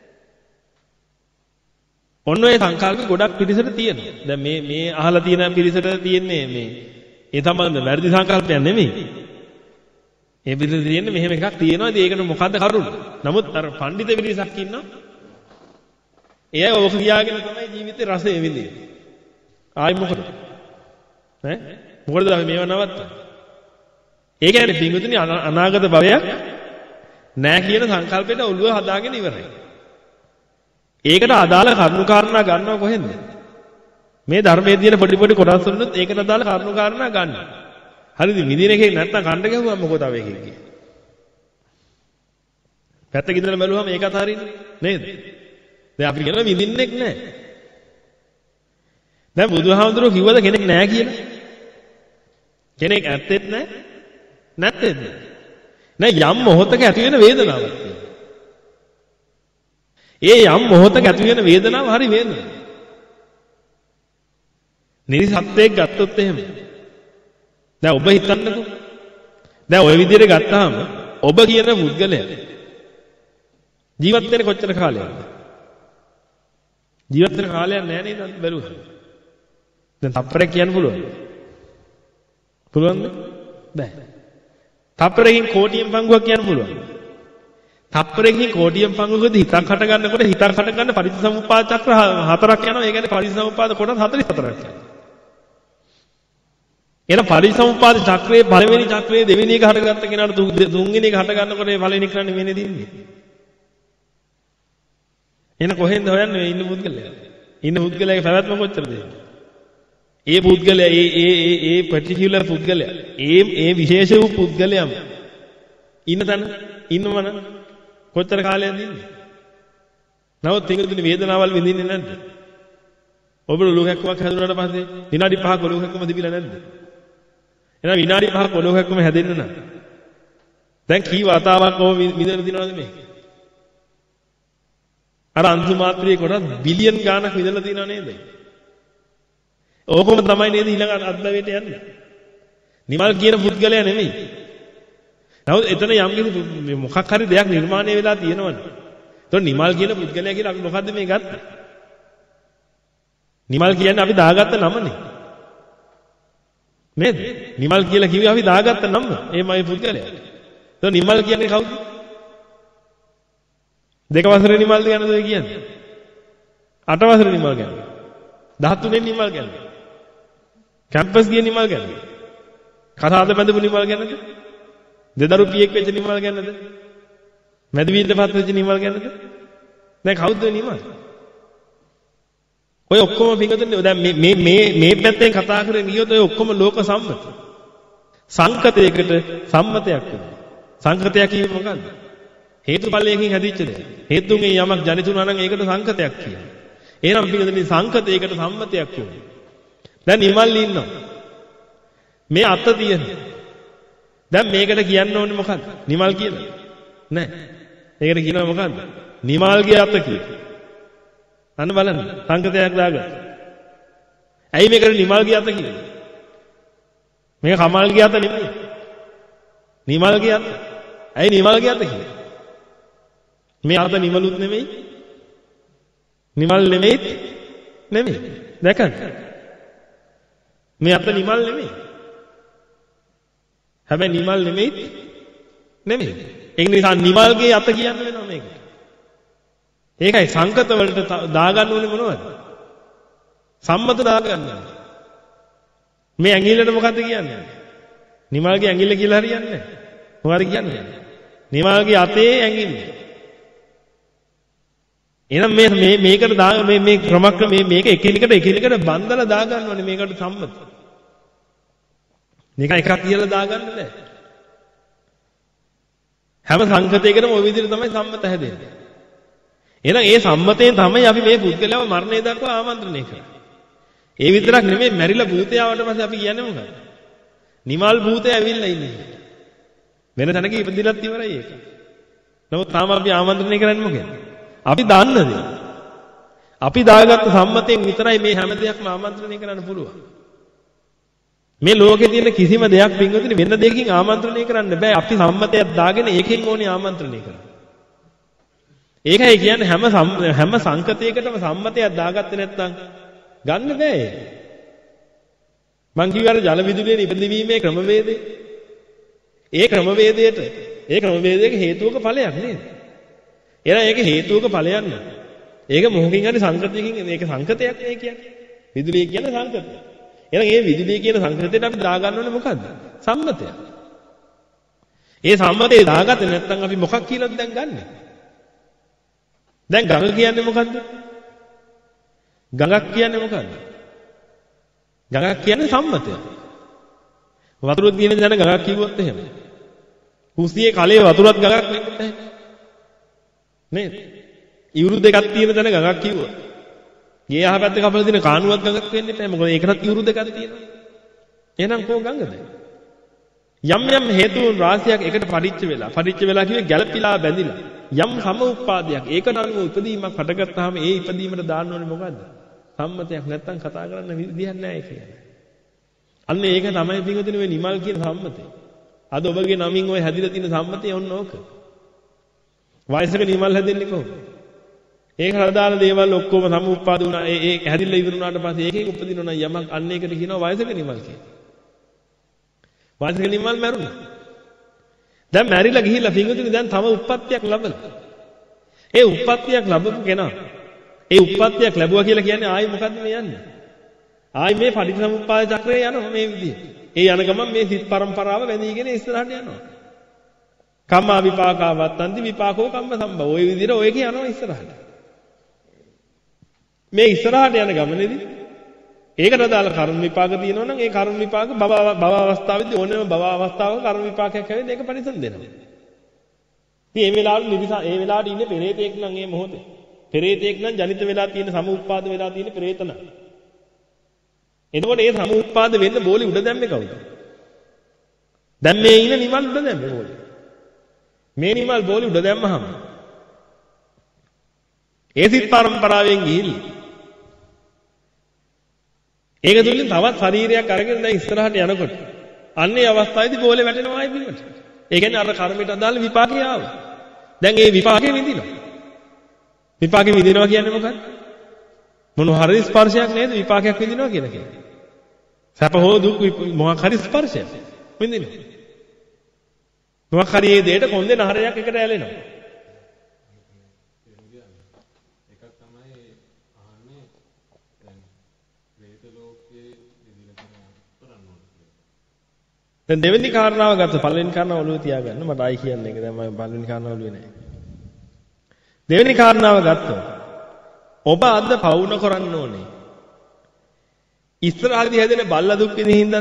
ඔන්න ඔය සංකල්ප ගොඩක් පිළිසෙට තියෙනවා. දැන් මේ මේ අහලා තියෙන පිළිසෙට තියෙන්නේ මේ ඒ තමයි වැරදි සංකල්පයක් නෙමෙයි. ඒ පිළිසෙට තියෙන්නේ මෙහෙම එකක් තියෙනවා. ඉතින් ඒකට මොකද්ද කරුණ? නමුත් අර පඬිත පිළිසක් ඉන්නවා. එයා ඕක කියාගෙන තමයි ජීවිතේ රසය විඳින්නේ. ආයි මොකද? ඈ මොකටද අපි මේව නවත්තන්නේ? ඒ කියන්නේ පින්විතනි අනාගත භවයක් නෑ කියන සංකල්පෙට ඔළුව හදාගෙන ඉවරයි. ඒකට අදාළ කරුණු කාරණා ගන්නව කොහෙන්ද? මේ ධර්මයේ තියෙන පොඩි පොඩි කොටස් වලින් ඒකට අදාළ කරුණු කාරණා ගන්න. හරිද? විදින එකේ නැත්තම් කණ්ඩ ගැහුවම මොකද තව එකකින්. පැත්තක ඉඳලා බැලුවම ඒකත් හරින්නේ නේද? දැන් අපි කියනවා විඳින්නෙක් නෑ. දැන් බුදුහාමුදුරුවෝ කිව්වද කෙනෙක් නෑ කියලා? කෙනෙක් ඇත්තෙත් නෑ නැත්තේද? නෑ යම් මොහොතක ඇති වෙන වේදනාවක් තියෙනවා. ඒ යම් මොහොතක ඇති වෙන වේදනාව හරි වේදනාවක්. නිරිසත්‍යයක් ගත්තොත් එහෙම. දැන් ඔබ හිතන්නකෝ. දැන් ওই විදිහට ගත්තාම ඔබ කියන පුද්ගලයා ජීවත් වෙන්නේ කොච්චර කාලයක්ද? ජීවත් වෙන කාලයක් නැහැ නේද බැලුවා. දැන් තප්පරයක් කියන්න පුළුවන්. පුළුවන්ද? බෑ. තප්පරකින් කෝටියෙන් පංගුවක් කියන්න පුළුවන්. තප්පරකින් කෝටියෙන් පංගුවකදී හිතක් හට ගන්නකොට හිතක් හට ගන්න පටිච්චසමුප්පාද චක්‍ර හතරක් යනවා. ඒ කියන්නේ පටිච්චසමුප්පාද කොටස් හතළිස් හතරක් යනවා. එන පටිච්චසමුප්පාද චක්‍රයේ පළවෙනි චක්‍රයේ දෙවෙනි එක හටගත්ත කෙනාට තුන්වෙනි එක හට ගන්නකොට ඒ පළවෙනි කරන්නේ වෙන්නේ දින්නේ. එන කොහෙන්ද හොයන්නේ ඉන්න පුද්ගලයා? ඉන්න පුද්ගලයාගේ පැවැත්ම කොච්චරද? ඒ පුද්ගලයා ඒ ඒ ඒ ඒ පර්ටිකියුලර් පුද්ගලයා ඒ ඒ විශේෂ වූ පුද්ගලයාම ඉන්න තැන ඉන්නවන කොච්චර කාලයක්ද ඉන්නේ? නමුත් තිඟුතුනි වේදනාවල් විඳින්නේ නැද්ද? ඔබට ලෝකයක් හැදුනාට පස්සේ විනාඩි පහක ලෝකයක්ම තිබිලා නැද්ද? එහෙනම් විනාඩි පහක ලෝකයක්ම හැදෙන්න නම් දැන් කී වතාවක් ඔබ විඳලා දිනවද මේ? අර අංශු මාත්‍රයේ කොටස් බිලියන් ගාණක් විඳලා තියෙනව නේද? ඕකම තමයි නේද ඊළඟ අත්දැකීමට යන්නේ. නිමල් කියන පුද්ගලයා නෙමෙයි. නමුත් එතන යම් කිසි මොකක් හරි දෙයක් නිර්මාණය වෙලා තියෙනවනේ. ඒතකොට නිමල් කියන පුද්ගලයා කියලා අපි මොකද්ද මේ ගත්තේ? නිමල් කියන්නේ අපි දාගත්ත නමනේ. නේද? නිමල් කියලා කිව්වේ අපි දාගත්ත නම. එමයි පුද්ගලයා. ඒතකොට නිමල් කියන්නේ කවුද? දෙක වසරේ නිමල්ද කියනද ඔය කියන්නේ? අට වසරේ නිමල් කියන්නේ. දහතුනේ නිමල් කියන්නේ. කැම්පස් ගිය නිමල් කියන්නේ. කතාද බඳපු නිමල් කියන්නේද? දෙදරු පියෙක් වෙච්ච නිමල් කියන්නේද? මැදවිද්දපත් වෙච්ච නිමල් කියන්නේද? දැන් කවුද නිමල්? ඔය ඔක්කොම පිටුතුනේ දැන් මේ මේ මේ මේ පැත්තෙන් කතා කරගෙන ගියොත් ඔය ඔක්කොම ලෝක සම්මත. සංකතයකට සම්මතයක් වෙනවා. සංකතයක් කියන්නේ මොකද්ද? හේතුඵලයෙන් හැදිච්ච දෙයක්. හේතුන්ගෙන් යමක් ජනිත වුණා නම් ඒකට සංකතයක් කියනවා. එහෙනම් පිටුතුනේ සංකතයකට සම්මතයක් වෙනවා. දැන් නිමල් ඉන්නවා. මේ අත තියෙන. දැන් මේකට කියන්න ඕනේ මොකක්ද? නිමල් කියලා. නෑ. ඒකට කියනවා මොකක්ද? නිමල්ගේ අත කියලා. අන්න බලන්න. සංකතයක් දාගන්න. ඇයි මේකට නිමල්ගේ අත කියන්නේ? මේක කමල්ගේ අත නෙමෙයි. නිමල්ගේ අත. ඇයි නිමල්ගේ අත කියන්නේ? මේ අත නිමලුත් නෙමෙයි. නිමල් නෙමෙයි. නෙමෙයි. දැකන්න. මේ අත නිමල් නෙමෙයි. හැබැයි නිමල් නෙමෙයි නෙමෙයි. ඒ නිසා නිමල්ගේ අත කියන්න වෙනවා මේකට. ඒකයි සංකත වලට දාගන්න ඕනේ මොනවද? සම්මත දාගන්න. මේ ඇඟිල්ලට මොකද්ද කියන්නේ? නිමල්ගේ ඇඟිල්ල කියලා හරියන්නේ නැහැ. මොකද කියන්නේ? නිමල්ගේ අතේ ඇඟිල්ල. එහෙනම් මේ මේ මේකට දා මේ මේ ක්‍රමක්‍රම මේ මේක එකිනෙකට එකිනෙකට බන්ධලා දාගන්න ඕනේ මේකට සම්මත. නිකන් එකක් කියලා දාගන්න බෑ. හැම සංකතයකටම ওই විදිහට තමයි සම්මත හැදෙන්නේ. එහෙනම් ඒ සම්මතයෙන් තමයි අපි මේ පුද්ගලයාව මරණය දක්වා ආමන්ත්‍රණය කරන්නේ. ඒ විතරක් නෙමෙයි මැරිලා භූතයාවට පස්සේ අපි කියන්නේ මොකක්ද? නිමල් භූතය ඇවිල්ලා ඉන්නේ. වෙන තැනක ඉපදිලත් ඉවරයි ඒක. නමුත් තාම අපි ආමන්ත්‍රණය කරන්නේ මොකද? අපි දන්නද? අපි දාගත්ත සම්මතයෙන් විතරයි මේ හැම දෙයක්ම ආමන්ත්‍රණය කරන්න පුළුවන්. මේ ලෝකේ තියෙන කිසිම දෙයක් පින්වතුනි වෙන දෙයකින් ආමන්ත්‍රණය කරන්න බෑ. අපි සම්මතයක් දාගෙන ඒකෙන් ඕනේ ආමන්ත්‍රණය කරන්න. ඒකයි කියන්නේ හැම හැම සංකතයකටම සම්මතයක් දාගත්තේ නැත්නම් ගන්න බෑ ඒක. මං කිව්වා අර ජල විදුලියේ ඉපදීමේ ක්‍රමවේදය. ඒ ක්‍රමවේදයට ඒ ක්‍රමවේදයක හේතුවක ඵලයක් නේද? එහෙනම් ඒක හේතුවක ඵලයක් නේ. ඒක මොහොකින් හරි සංකතයකින් මේක සංකතයක් නේ කියන්නේ. විදුලිය කියන්නේ සංකතයක්. එහෙනම් මේ විදුලිය කියන සංකතයට අපි දාගන්න ඕනේ මොකද්ද? සම්මතය. ඒ සම්මතේ දාගත්තේ නැත්නම් අපි මොකක් කියලාද දැන් ගන්නෙ? දැන් ගඟ කියන්නේ මොකද්ද? ගඟක් කියන්නේ මොකද්ද? ගඟක් කියන්නේ සම්මතය. වතුර තියෙන දැන ගඟක් කිව්වොත් එහෙම. කුස්සියේ කලයේ වතුරත් ගඟක් වෙන්නේ නැහැ. නේද? ඉවුරු දෙකක් තියෙන දැන ගඟක් කිව්වොත්. ගේ යහපැත්තේ කපලා තියෙන කානුවක් ගඟක් වෙන්නේ නැහැ. මොකද ඒකටත් ඉවුරු දෙකක් තියෙනවා. එහෙනම් කොහොම ගඟද? යම් යම් හේතුන් රාශියක් එකට පරිච්ඡ වෙලා, පරිච්ඡ වෙලා කිව්වේ ගැළපීලා බැඳිලා. යම් සම උපාදයක් ඒකට අනුව ඉපදීමක් හටගත්තාම ඒ ඉපදීමට දාන්න ඕනේ මොකද්ද? සම්මතයක් නැත්තම් කතා කරන්න විදිහක් නැහැ කියන්නේ. අන්න ඒක තමයි පිටුතුනේ ඔය නිමල් කියන සම්මතය. අද ඔබගේ නමින් ඔය හැදිලා තියෙන සම්මතය ඔන්න ඕක. වයසක නිමල් හැදෙන්නේ කොහොමද? ඒකට අදාළ දේවල් ඔක්කොම සමුප්පාද වුණා. ඒ ඒ හැදිලා ඉවර වුණාට පස්සේ ඒකෙන් උපදිනවා නම් යමක් අන්න ඒකට කියනවා වයසක නිමල් කියලා. වයසක නිමල් මැරුණා. දැන් මැරිලා ගිහිල්ලා පිංගුතුනි දැන් තව උප්පත්තියක් ලැබලා. ඒ උප්පත්තියක් ලැබපු කෙනා ඒ උප්පත්තියක් ලැබුවා කියලා කියන්නේ ආයි මොකද්ද මේ යන්නේ? ආයි මේ පටිච්චසමුප්පාද චක්‍රේ යනවා මේ විදිහට. ඒ යන ගමන් මේ සිත් පරම්පරාව වැදීගෙන ඉස්සරහට යනවා. කම්මා විපාකා වත්තන්ති විපාකෝ කම්ම සම්භව. ওই විදිහට ඔයක යනවා ඉස්සරහට. මේ ඉස්සරහට යන ගමනේදී ඒකට අදාළ කර්ම විපාක තියෙනවා නම් ඒ කර්ම විපාක භව භව අවස්ථාවේදී ඕනෑම භව අවස්ථාවක කර්ම විපාකයක් හැදෙන්නේ ඒක පරිසම් දෙනවා. ඉතින් මේ වෙලාවට නිවිසා ඒ වෙලාවට ඉන්නේ පෙරේතෙක් නම් මේ මොහොතේ. පෙරේතෙක් නම් ජනිත වෙලා තියෙන සමුප්පාද වෙලා තියෙන පෙරේතන. එතකොට ඒ සමුප්පාද වෙන්න බෝලි උඩ දැම්මේ කවුද? දැන් මේ ඉන්න නිමල් උඩ දැම්මේ බෝලි. මේ නිමල් බෝලි උඩ දැම්මහම ඒ සිත් පරම්පරාවෙන් ගිහිල්ලා ඒක තුලින් තවත් ශරීරයක් අරගෙන දැන් ඉස්සරහට යනකොට අන්නේ අවස්ථාවේදී බෝලේ වැටෙනවා ආයි බිමට. ඒ කියන්නේ අර කර්මයට අදාළ විපාකේ ආවා. දැන් ඒ විපාකේ විඳිනවා. විපාකේ විඳිනවා කියන්නේ මොකක්ද? මොන හරි ස්පර්ශයක් නේද විපාකයක් විඳිනවා කියලා කියන්නේ. සැප හෝ දුක් මොකක් හරි ස්පර්ශයක් විඳිනවා. මොකක් හරි ඒ දෙයට කොන්දේ නහරයක් එකට ඇලෙනවා. දැන් දෙවෙනි කාරණාව ගත්ත පළවෙනි කාරණාව ඔළුවේ තියාගන්න මට ආයි කියන්නේ ඒක දැන් මම පළවෙනි කාරණාව ඔළුවේ නැහැ. දෙවෙනි කාරණාව ගත්තොත් ඔබ අද පවුන කරන්න ඕනේ. ඉස්සරහදී හැදෙන බල්ලා දුක් විඳින හින්දාද?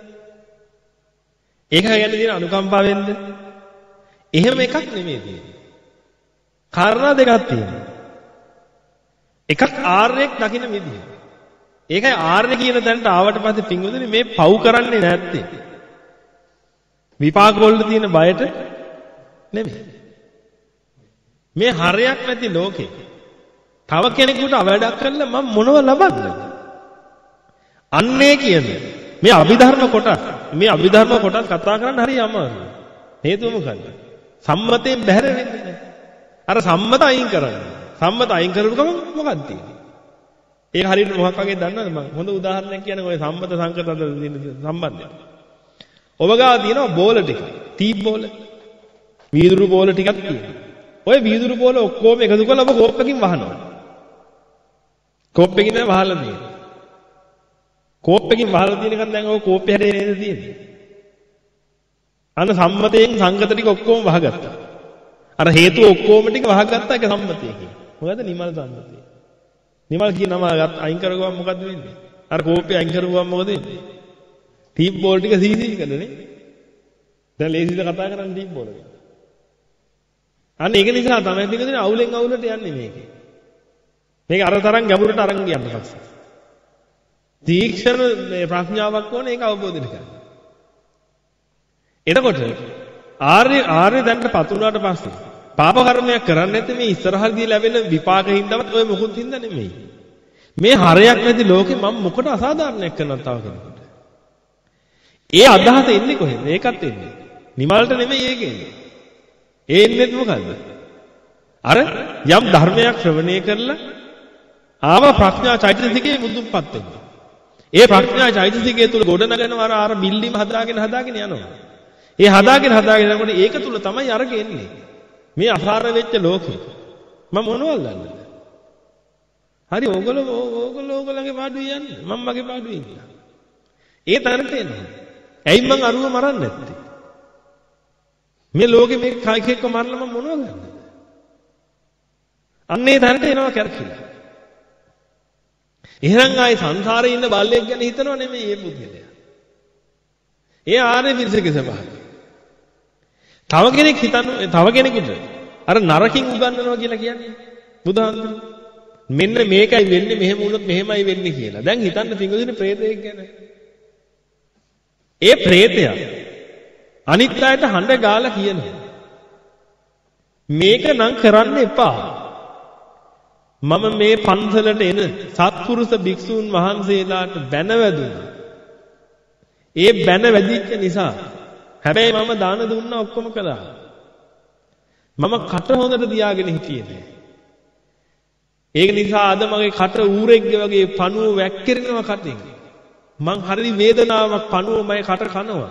ඒක ගැන තියෙන අනුකම්පාවෙන්ද? එහෙම එකක් නෙමෙයි තියෙන්නේ. කාරණා දෙකක් තියෙනවා. එකක් ආර්යයක් දකින්න විදිය. ඒකයි ආර්ය කියන තැනට ආවට පස්සේ පින්වතුනි මේ පව් කරන්නේ නැත්තේ. විපාක වල තියෙන බයට නෙමෙයි. මේ හරයක් නැති ලෝකේ තව කෙනෙකුට අවඩක් කරලා මම මොනව ලබන්නද? අන්නේ කියන්නේ මේ අභිධර්ම කොටස් මේ අභිධර්ම කොටස් කතා කරන්න හරි අමාරුයි. හේතුව මොකද්ද? සම්මතයෙන් බැහැර වෙන්නේ නැහැ. අර සම්මත අයින් කරන්න. සම්මත අයින් කරපු ගමන් මොකක්ද තියෙන්නේ? ඒක හරියට මොකක් වගේ දන්නවද මම? හොඳ උදාහරණයක් කියන්නේ ඔය සම්මත සංකත අතර තියෙන සම්බන්ධය. ඔබ ගාව තියෙනවා බෝල ටික. තීප් බෝල. වීදුරු බෝල ටිකක් තියෙනවා. ඔය වීදුරු බෝල ඔක්කොම එකතු කරලා ඔබ කෝප්පකින් වහනවා. කෝප්පකින් නෑ වහලා තියෙන්නේ. කෝප්පකින් වහලා තියෙන එකෙන් දැන් ඔය කෝප්පේ හැදේ නේද තියෙන්නේ. අන්න සම්මතයෙන් සංගත ටික ඔක්කොම වහගත්තා. අර හේතු ඔක්කොම ටික වහගත්තා ඒක සම්මතයකින්. මොකද නිමල් සම්මතය. නිමල් කියන නම අයින් කරගුවම මොකද වෙන්නේ? අර කෝප්පේ අයින් කරගුවම මොකද වෙන්නේ? ටීප් බෝල් ටික සීසී කරනනේ. දැන් ලේසිද කතා කරන්නේ ටීප් බෝල් එක. අන්න ඒක නිසා තමයි පිළිදෙන අවුලෙන් අවුලට යන්නේ මේකේ. මේක අර තරම් ගැඹුරට අරන් ගියන්න පස්සේ. තීක්ෂණ මේ ප්‍රඥාවක් ඕනේ ඒක අවබෝධ කරගන්න. එතකොට ආර්ය ආර්ය දැනට පත් වුණාට පස්සේ පාප කර්මයක් කරන්නේ නැත්නම් මේ ඉස්සරහදී ලැබෙන විපාක හින්දාවත් ඔය මොකුත් හින්දා නෙමෙයි. මේ හරයක් නැති ලෝකේ මම මොකට අසාධාරණයක් කරනවද තව කෙනෙකුට? ඒ අදහස එන්නේ කොහෙන්ද? ඒකත් එන්නේ. නිමල්ට නෙමෙයි ඒක එන්නේ. ඒ එන්නේ මොකද්ද? අර යම් ධර්මයක් ශ්‍රවණය කරලා ආව ප්‍රඥා චෛතසිකයේ මුදුන්පත් වෙනවා. ඒ ප්‍රඥා චෛතසිකයේ තුල ගොඩනගනවා අර බිල්ඩිම හදාගෙන හදාගෙන යනවා. ඒ හදාගෙන හදාගෙන යනකොට ඒක තුල තමයි අරක එන්නේ. මේ අසාර වෙච්ච ලෝකේ මම මොනවල්ලන්නද? හරි ඕගොල්ලෝ ඕගොල්ලෝ ඕගොල්ලන්ගේ පාඩුවේ යන්නේ. මම මගේ පාඩුවේ ඉන්නවා. ඒ තරට එනවා. ඇයි මං අරුව මරන්නේ නැත්තේ? මේ ලෝකෙ මේ කයික එක්ක මරලා මම මොනව ගන්නද? අන්නේ තරට එනවා කැරකිලා. එහෙනම් ආයේ සංසාරේ ඉන්න බල්ලෙක් ගැන හිතනව නෙමෙයි මේ පුද්ගලයා. ඒ ආර්ය පිරිසකේ ස්වභාවය. තව කෙනෙක් හිතන්න තව කෙනෙකුට අර නරකින් උගන්වනවා කියලා කියන්නේ බුදුහාමුදුරුවෝ මෙන්න මේකයි වෙන්නේ මෙහෙම වුණොත් මෙහෙමයි වෙන්නේ කියලා. දැන් හිතන්න පිංගුදින ප්‍රේතයෙක් ගැන. ඒ ප්‍රේතයා අනිත් අයට හඬ ගාලා කියනවා මේක නම් කරන්න එපා. මම මේ පන්සලට එන සත්පුරුෂ භික්ෂූන් වහන්සේලාට බැන වැදුනා. ඒ බැන වැදිච්ච නිසා හැබැයි මම දාන දුන්නා ඔක්කොම කළා. මම කට හොඳට තියාගෙන හිටියේ නෑ. ඒක නිසා අද මගේ කට ඌරෙක්ගේ වගේ පණුව වැක්කිරෙනවා කටින්. මං හරි වේදනාවක් පණුව මගේ කට කනවා.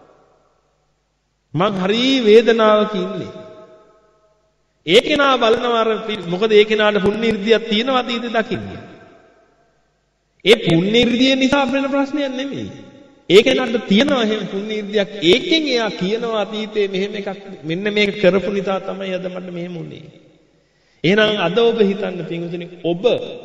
මං හරි වේදනාවක ඉන්නේ. ඒ කෙනා බලනවා අර මොකද ඒ කෙනාට පුණ්‍ය ඉර්ධියක් තියෙනවා අතීතේ දකින්නේ. ඒ පුණ්‍ය ඉර්ධිය නිසා වෙන ප්‍රශ්නයක් නෙමෙයි. ඒ කෙනාට තියෙනවා එහෙම පුණ්‍ය ඉර්ධියක්. ඒකෙන් එයා කියනවා අතීතේ මෙහෙම එකක් මෙන්න මේක කරපු නිසා තමයි අද මට මෙහෙම උනේ. එහෙනම් අද ඔබ හිතන්න පින්වතුනි ඔබ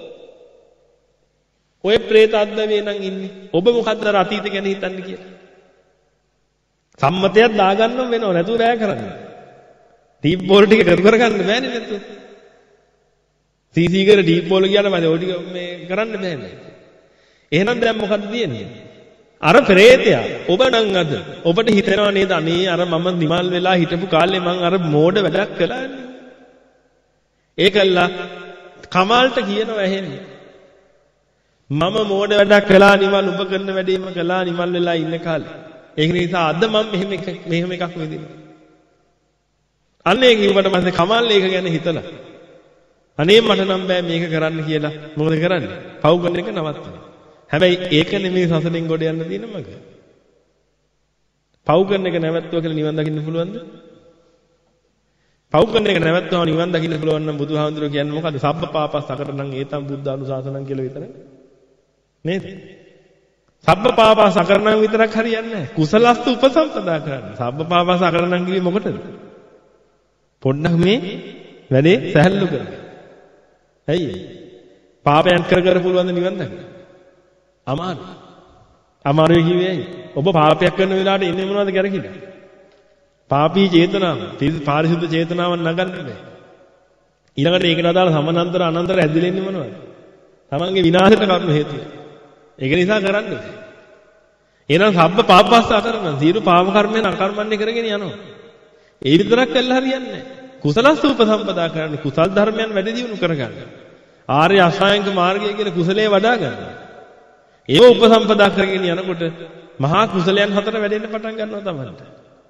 ඔය പ്രേත අද්දවේ නම් ඉන්නේ. ඔබ මොකද්ද අර අතීත ගැන හිතන්නේ කියලා? සම්මතයක් දාගන්නම වෙනව නැතුව බෑ කරන්න. ටීප් බෝල් ටික කර කර ගන්න බෑනේ නැතුව. සීසී කර ටීප් බෝල් ගියාට මම ඔය ටික මේ කරන්න බෑනේ. එහෙනම් දැන් මොකද්ද තියෙන්නේ? අර ප්‍රේතයා ඔබ නම් අද ඔබට හිතෙනවා නේද අනේ අර මම නිමල් වෙලා හිටපු කාලේ මං අර මෝඩ වැඩක් කළානේ. ඒකල්ලා කමල්ට කියනවා එහෙම. මම මෝඩ වැඩක් කළා නිමල් ඔබ කරන වැඩේම කළා නිමල් වෙලා ඉන්න කාලේ. ඒක නිසා අද මම මෙහෙම එකක් මෙහෙම එකක් වෙදිනවා. අන්න ඒක කිව්වට පස්සේ කමල් ඒක ගැන හිතලා අනේ මට නම් බෑ මේක කරන්න කියලා මොකද කරන්නේ? පව් කරන එක නවත්තනවා. හැබැයි ඒක නෙමෙයි සසලෙන් ගොඩ යන්න තියෙන මඟ. පව් කරන එක නැවැත්තුවා කියලා නිවන් දකින්න පුළුවන්ද? පව් කරන එක නැවැත්තුවා නිවන් දකින්න පුළුවන් නම් බුදුහාමුදුරුවෝ කියන්නේ මොකද්ද? සබ්බ පාපස් සකරණං ඒතම් බුද්ධානුශාසනං කියලා විතරයි. නේද? සබ්බ පාපස් සකරණං විතරක් හරියන්නේ නැහැ. කුසලස්තු උපසම්පදා කරන්න. සබ්බ පාපස් සකරණං කිව්වේ මොකටද? පොඩ්ඩක් මේ වැඩේ සැහැල්ලු කරගන්න. ඇයි? පාපයන් කර කර පුළුවන් ද නිවන් දකින්න? අමාරු. අමාරුයි කිව්වේ ඇයි? ඔබ පාපයක් කරන වෙලාවට ඉන්නේ මොනවද කරකිලා? පාපී චේතනාව, පාරිශුද්ධ චේතනාවක් නගන්න බෑ. ඊළඟට ඒකට අදාළ සමානන්තර අනන්තර ඇදලා ඉන්නේ මොනවද? තමන්ගේ විනාශයට කරුණු හේතුව. ඒක නිසා කරන්න බෑ. එහෙනම් සබ්බ පාපස්ස අකරණ සියලු පාප කර්මයන් අකර්මන්නේ කරගෙන යනවා. ඒ විතරක් කළා හරියන්නේ නැහැ. කුසලස්ස උපසම්පදා කරන්න කුසල් ධර්මයන් වැඩි දියුණු කරගන්න. ආර්ය අෂ්ටාංගික මාර්ගය කියන කුසලයේ වඩා ගන්න. ඒව උපසම්පදා කරගෙන යනකොට මහා කුසලයන් හතර වැඩෙන්න පටන් ගන්නවා තමයි.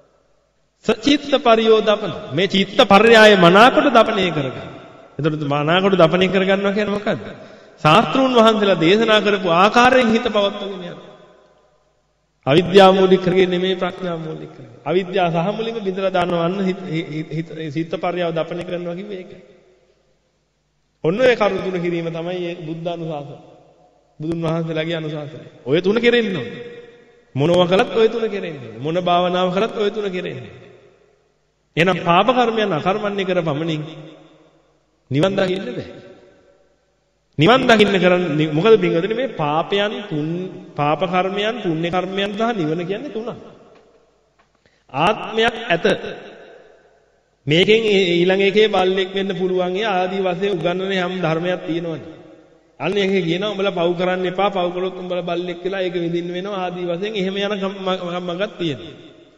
සචිත්ත පරියෝදපන මේ චිත්ත පර්යාය මනාකොට දපණය කරගන්න. එතකොට මනාකොට දපණය කරගන්නවා කියන්නේ මොකද්ද? ශාස්ත්‍රූන් වහන්සේලා දේශනා කරපු ආකාරයෙන් හිත පවත්වාගෙන යනවා. අවිද්‍යාව මූලික කරගෙන නෙමෙයි ප්‍රඥාව මූලික කරගෙන. අවිද්‍යාව සහ මුලින්ම බිඳලා දානවා අන්න චිත්ත පර්යාය දපණය කරනවා කිව්වේ ඒකයි. ඔන්න ඔය කරුණු තුන කිරීම තමයි මේ බුද්ධානුශාසන. බුදුන් වහන්සේලාගේ අනුශාසනය. ඔය තුන කෙරෙන්න ඕනේ. මොනවා කළත් ඔය තුන කෙරෙන්න ඕනේ. මොන භාවනාව කළත් ඔය තුන කෙරෙන්න ඕනේ. එහෙනම් පාප කර්මයන් අකර්මණ්‍ය කරපමණින් නිවන් දකින්න බෑ. නිවන් දකින්න කරන්නේ මොකද පින්වතුනි මේ පාපයන් තුන් පාප කර්මයන් පුණ්‍ය කර්මයන් සහ නිවන කියන්නේ තුනක්. ආත්මයක් ඇත. මේකෙන් ඊළඟ එකේ බල්ලෙක් වෙන්න පුළුවන් ඒ ආදී වශයෙන් උගන්වන යම් ධර්මයක් තියෙනවනේ. අන්න ඒකේ කියනවා උඹලා පව් කරන්න එපා පව් කළොත් උඹලා බල්ලෙක් වෙලා ඒක විඳින්න වෙනවා ආදී වශයෙන් එහෙම යන මගක් තියෙනවා.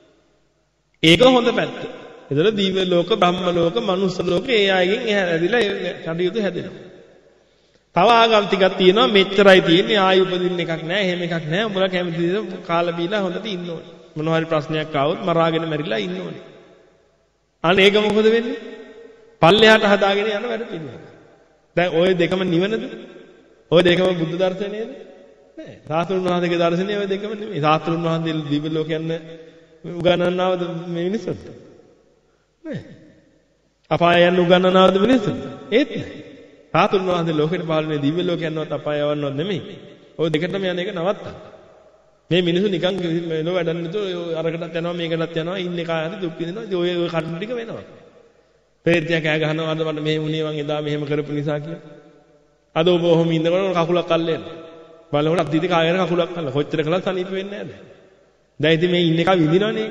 ඒක හොඳ පැත්ත. ඒතර දීව ලෝක බ්‍රහ්ම ලෝක මනුස්ස ලෝක ඒ අයගෙන් එහා ඇදිලා කටයුතු හැදෙනවා. තව ආගම් ටිකක් තියෙනවා මෙච්චරයි තියෙන්නේ ආයි උපදින්න එකක් නැහැ එහෙම එකක් නැහැ උඹලා කැමති දේ කාලා බීලා හොඳට ඉන්න ඕනේ. මොනවා හරි ප්‍රශ්නයක් ආවොත් මරාගෙන මැරිලා ඉන්න ඕනේ. අන්න ඒක මොකද වෙන්නේ? පල්ලෙහාට හදාගෙන යන වැඩ පිළිවෙල. දැන් ওই දෙකම නිවනද? ওই දෙකම බුද්ධ දර්ශනයේද? නෑ. සාස්ත්‍රුන් වහන්සේගේ දර්ශනය ওই දෙකම නෙමෙයි. සාස්ත්‍රුන් වහන්සේ දිව්‍ය ලෝකයන් උගන්වනවද මේ මිනිස්සුන්ට? නෑ. අපාය යන උගන්වනවද මිනිස්සුන්ට? ඒත් නෑ. සාස්ත්‍රුන් වහන්සේ ලෝකෙට පහළනේ දිව්‍ය ලෝකයන්වත් අපාය යවන්නවත් නෙමෙයි. ওই දෙකටම යන එක නවත්තා. මේ මිනිස්සු නිකන් මෙලෝ වැඩන්නේ නැතුව අරකටත් යනවා මේකටත් යනවා ඉන්නේ කායහරි දුක් විඳිනවා. ඉතින් ඔය ඔය කර්ම ටික වෙනවා. පෙරේතයා කෑ ගහනවා අද මට මෙහෙම වුණේ මං එදා මෙහෙම කරපු නිසා කියලා. අද ඔබ ඔහොම ඉන්නකොට කකුලක් අල්ලෙන්න. බලනකොට අද්දීති කායර කකුලක් අල්ල. කොච්චර කළත් සනීප වෙන්නේ නැහැ. දැන් ඉතින් මේ ඉන්න එක විඳිනවනේ.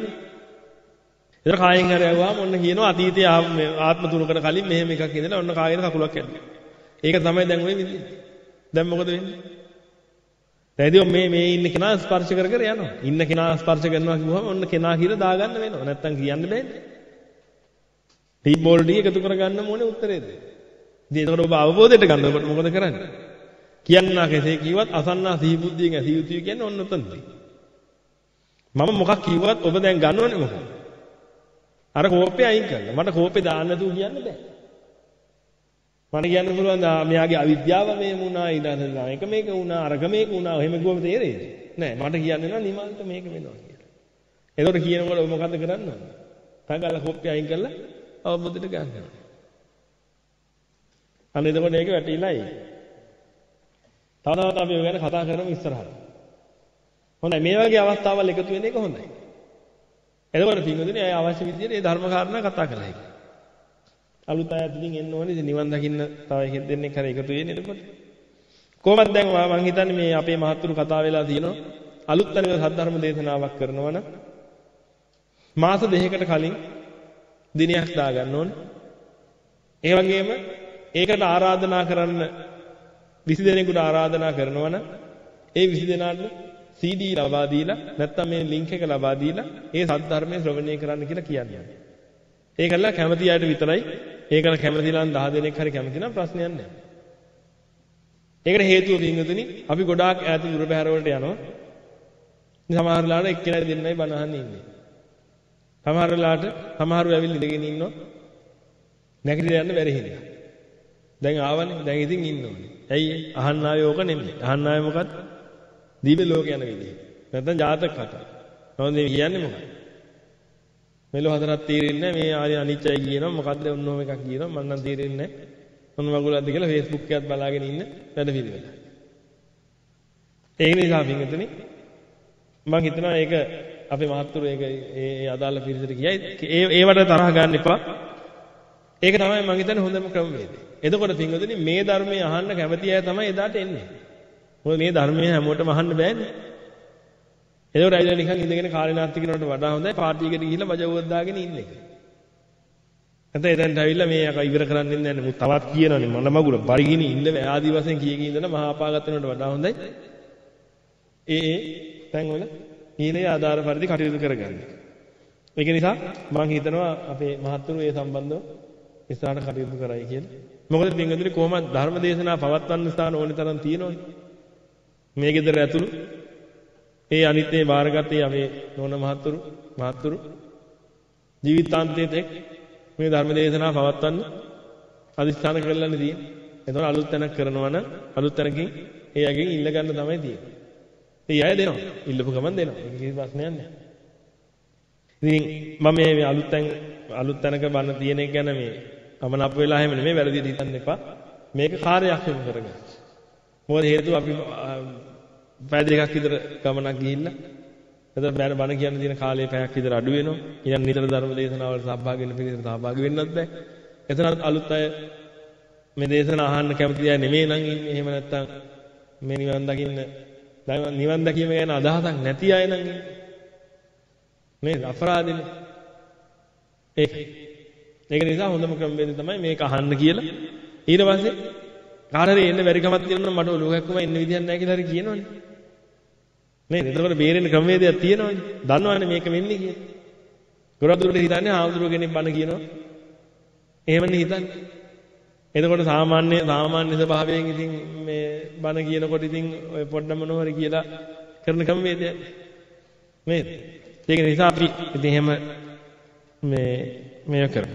ඒතර කායෙන් හරි ආවම ඔන්න කියනවා අතීතයේ ආත්ම තුනකට කලින් මෙහෙම එකක් ඉඳලා ඔන්න කායර කකුලක් ඇද්දා. ඒක තමයි දැන් ඔය විඳින්නේ. දැන් මොකද වෙන්නේ? දැන් මේ මේ ඉන්න කෙනා ස්පර්ශ කර කර යනවා. ඉන්න කෙනා ස්පර්ශ කරනවා කිව්වම ඔන්න කෙනා කියලා දාගන්න වෙනවා. නැත්තම් කියන්න බෑනේ. ටීම් බෝල් ටික එකතු කරගන්න ඕනේ උත්තරේද? ඉතින් ඒකට ඔබ අවබෝධයට ගන්නකොට මොකද කරන්නේ? කියන්නා කෙසේ කිව්වත් අසන්නා සිහි බුද්ධියෙන් ඇසිය යුතුයි කියන්නේ ඔන්න උතනදී. මම මොකක් කිව්වත් ඔබ දැන් ගන්නවනේ මොකද? අර කෝපේ අයින් කරන්න. මට කෝපේ දාන්න නැතුව කියන්න බෑ. මට කියන්න පුළුවන් මෙයාගේ අවිද්‍යාව මේ වුණා ඊළඟ එක මේක වුණා අරක මේක වුණා එහෙම කිව්වම තේරෙයිද? නෑ මට කියන්න වෙනවා නිමල්ට මේක වෙනවා කියලා. එතකොට කියනකොට මොකද්ද කරන්න ඕන? තංගල කොප්පි අයින් කරලා අවබෝධයට ගන්නවා. අන්න එතකොට මේක වැටිලායි. තව තවත් අපි ඔය ගැන කතා කරමු ඉස්සරහට. හොඳයි මේ වගේ අවස්ථාවල් එකතු වෙන එක හොඳයි. එතකොට පින්වතුනි අය අවශ්‍ය විදිහට මේ ධර්ම කාරණා කතා කළා ඒක. අලුත් අය අතින් එන්න ඕනේ නිවන් දකින්න තව එකෙක් දෙන්නෙක් හරි එකතු වෙන්නේ එතකොට. කොහොමද දැන් මම හිතන්නේ මේ අපේ මහත්තුරු කතා වෙලා තියෙනවා අලුත් තැනක සද්ධර්ම දේශනාවක් කරනවා නම් මාස දෙකකට කලින් දිනයක් දාගන්න ඕනේ. ඒ වගේම ඒකට ආරාධනා කරන්න විසි දෙනෙකුට ආරාධනා කරනවා නම් ඒ විසි දෙනාට සී ඩී ලබා දීලා නැත්නම් මේ ලින්ක් එක ලබා දීලා ඒ සද්ධර්මයේ ශ්‍රවණය කරන්න කියලා කියන්නේ. ඒකලා කැමති අයට විතරයි. ඒකල කැමතිලා දහ දෙනෙක් හරි කැමති නම් ප්‍රශ්නයක් නැහැ. ඒකට හේතුව පින්වතුනි අපි ගොඩාක් ඈත දුර බැහැර වලට යනවා. සමහර වෙලාවට එක්කෙනා දෙන්නයි බණ අහන්න ඉන්නේ. සමහර වෙලාවට සමහරව ඇවිල්ලා ඉඳගෙන ඉන්නවා. නැගිටලා යන්න බැරි හින්දා. දැන් ආවනේ දැන් ඉතින් ඉන්න ඕනේ. ඇයි අහන්න ආවේ ඕක නෙමෙයි. අහන්න ආවේ මොකද්ද? දීපේ ලෝක යන විදිහ. නැත්නම් ජාතක කතා. මොකද මේ කියන්නේ මොකක්ද? මෙලෝ හතරක් තීරෙන්නේ මේ ආරි අනිච්චයි කියනවා මොකද්ද ඔන්නෝම එකක් කියනවා මම නම් තීරෙන්නේ නැහැ. මොන වගුලක්ද කියලා Facebook එකත් බලාගෙන ඉන්න වැඩ පිළිවෙල. ඒ නිසා පින්වතුනි මම හිතනවා ඒක අපේ මහත්තුරු ඒක ඒ අදාළ පිරිසට කියයි. ඒ ඒවට තරහ ගන්න එපා. ඒක තමයි මම හිතන්නේ හොඳම ක්‍රමවේදය. එතකොට පින්වතුනි මේ ධර්මයේ අහන්න කැමති අය තමයි එදාට එන්නේ. මොකද මේ ධර්මයේ හැමෝටම අහන්න බෑනේ. එතකොට ඇයිලා නිකන් ඉඳගෙන කාලේ නාස්ති කරනවට වඩා හොඳයි පාටි එකට ගිහිල්ලා බජවුවක් දාගෙන ඉන්න එක. නැත්නම් එතනට ඇවිල්ලා මේ අක ඉවර කරන්න ඉන්නේ නැහැ. තවත් කියනවනේ මන මගුල පරිගිනි ඉන්න ආදි වශයෙන් කිය කී ඉඳලා මහා අපාගත වෙනවට වඩා හොඳයි. ඒ ඒ තැන් වල ඊනේ ආධාර පරිදි කටයුතු කරගන්න. ඒක නිසා මම හිතනවා අපේ මහත්තුරු ඒ සම්බන්ධව ඉස්සරහට කටයුතු කරයි කියලා. මොකද පින්වතුනි කොහොමද ධර්ම දේශනා පවත්වන්න ස්ථාන ඕනේ තරම් තියෙනවනේ. මේ ගෙදර ඇතුළු ඒ අනිත්‍ය බාරගත්තේ අපේ නෝන මහත්තුරු මහත්තුරු ජීවිතාන්තයේත් මේ ධර්ම දේශනා පවත්වන්න අදිස්ථාන කරලානේ තියෙන්නේ. එතකොට අලුත් තැනක් කරනවා නම් අලුත් තැනකින් ඒ අයගෙන් ඉල්ල ගන්න තමයි තියෙන්නේ. ඒ අය දෙනවා. ඉල්ලපු ගමන් දෙනවා. ඒක කිසි ප්‍රශ්නයක් නැහැ. ඉතින් මම මේ අලුත් තැන් අලුත් තැනක බන්න තියෙන එක ගැන මේ අමනප් වෙලා හැම නෙමෙයි වැරදිට හිතන්න එපා. මේක කාර්යයක් වෙන කරගන්න. මොකද හේතුව අපි පැය දෙකක් විතර ගමනක් ගිහිල්ලා එතන බෑන බණ කියන්න තියෙන කාලේ පැයක් විතර අඩු වෙනවා. ඊයන් නිතර ධර්ම දේශනාවල සහභාගී වෙන්න පිළිතුරු සහභාගී වෙන්නත් බෑ. එතන අලුත් අය මේ දේශන අහන්න කැමති අය නෙමෙයි නම් ඉන්නේ. එහෙම නැත්තම් මේ නිවන් දකින්න නිවන් දැකීම ගැන අදහසක් නැති අය නම් ඉන්නේ. මේ අපරාධනේ. ඒක ඒක නිසා හොඳම ක්‍රමවේදය තමයි මේක අහන්න කියලා. ඊට පස්සේ කාටරි එන්න බැරි කමක් තියෙනවා මට ඔලුවක්කම එන්න විදියක් නැහැ කියලා හරි කියනවනේ. නේද? එතකොට බේරෙන්න ක්‍රමවේදයක් තියෙනවනේ. දන්නවනේ මේක වෙන්නේ කියලා. ගොරදුරට හිතන්නේ ආවුදුර කෙනෙක් බණ කියනවා. එහෙමනේ හිතන්නේ. එතකොට සාමාන්‍ය සාමාන්‍ය ස්වභාවයෙන් ඉතින් මේ බණ කියනකොට ඉතින් ඔය පොඩ්ඩ මොනවරි කියලා කරන ක්‍රමවේදයක්. නේද? ඒක නිසා අපි ඉතින් එහෙම මේ මේක කරමු.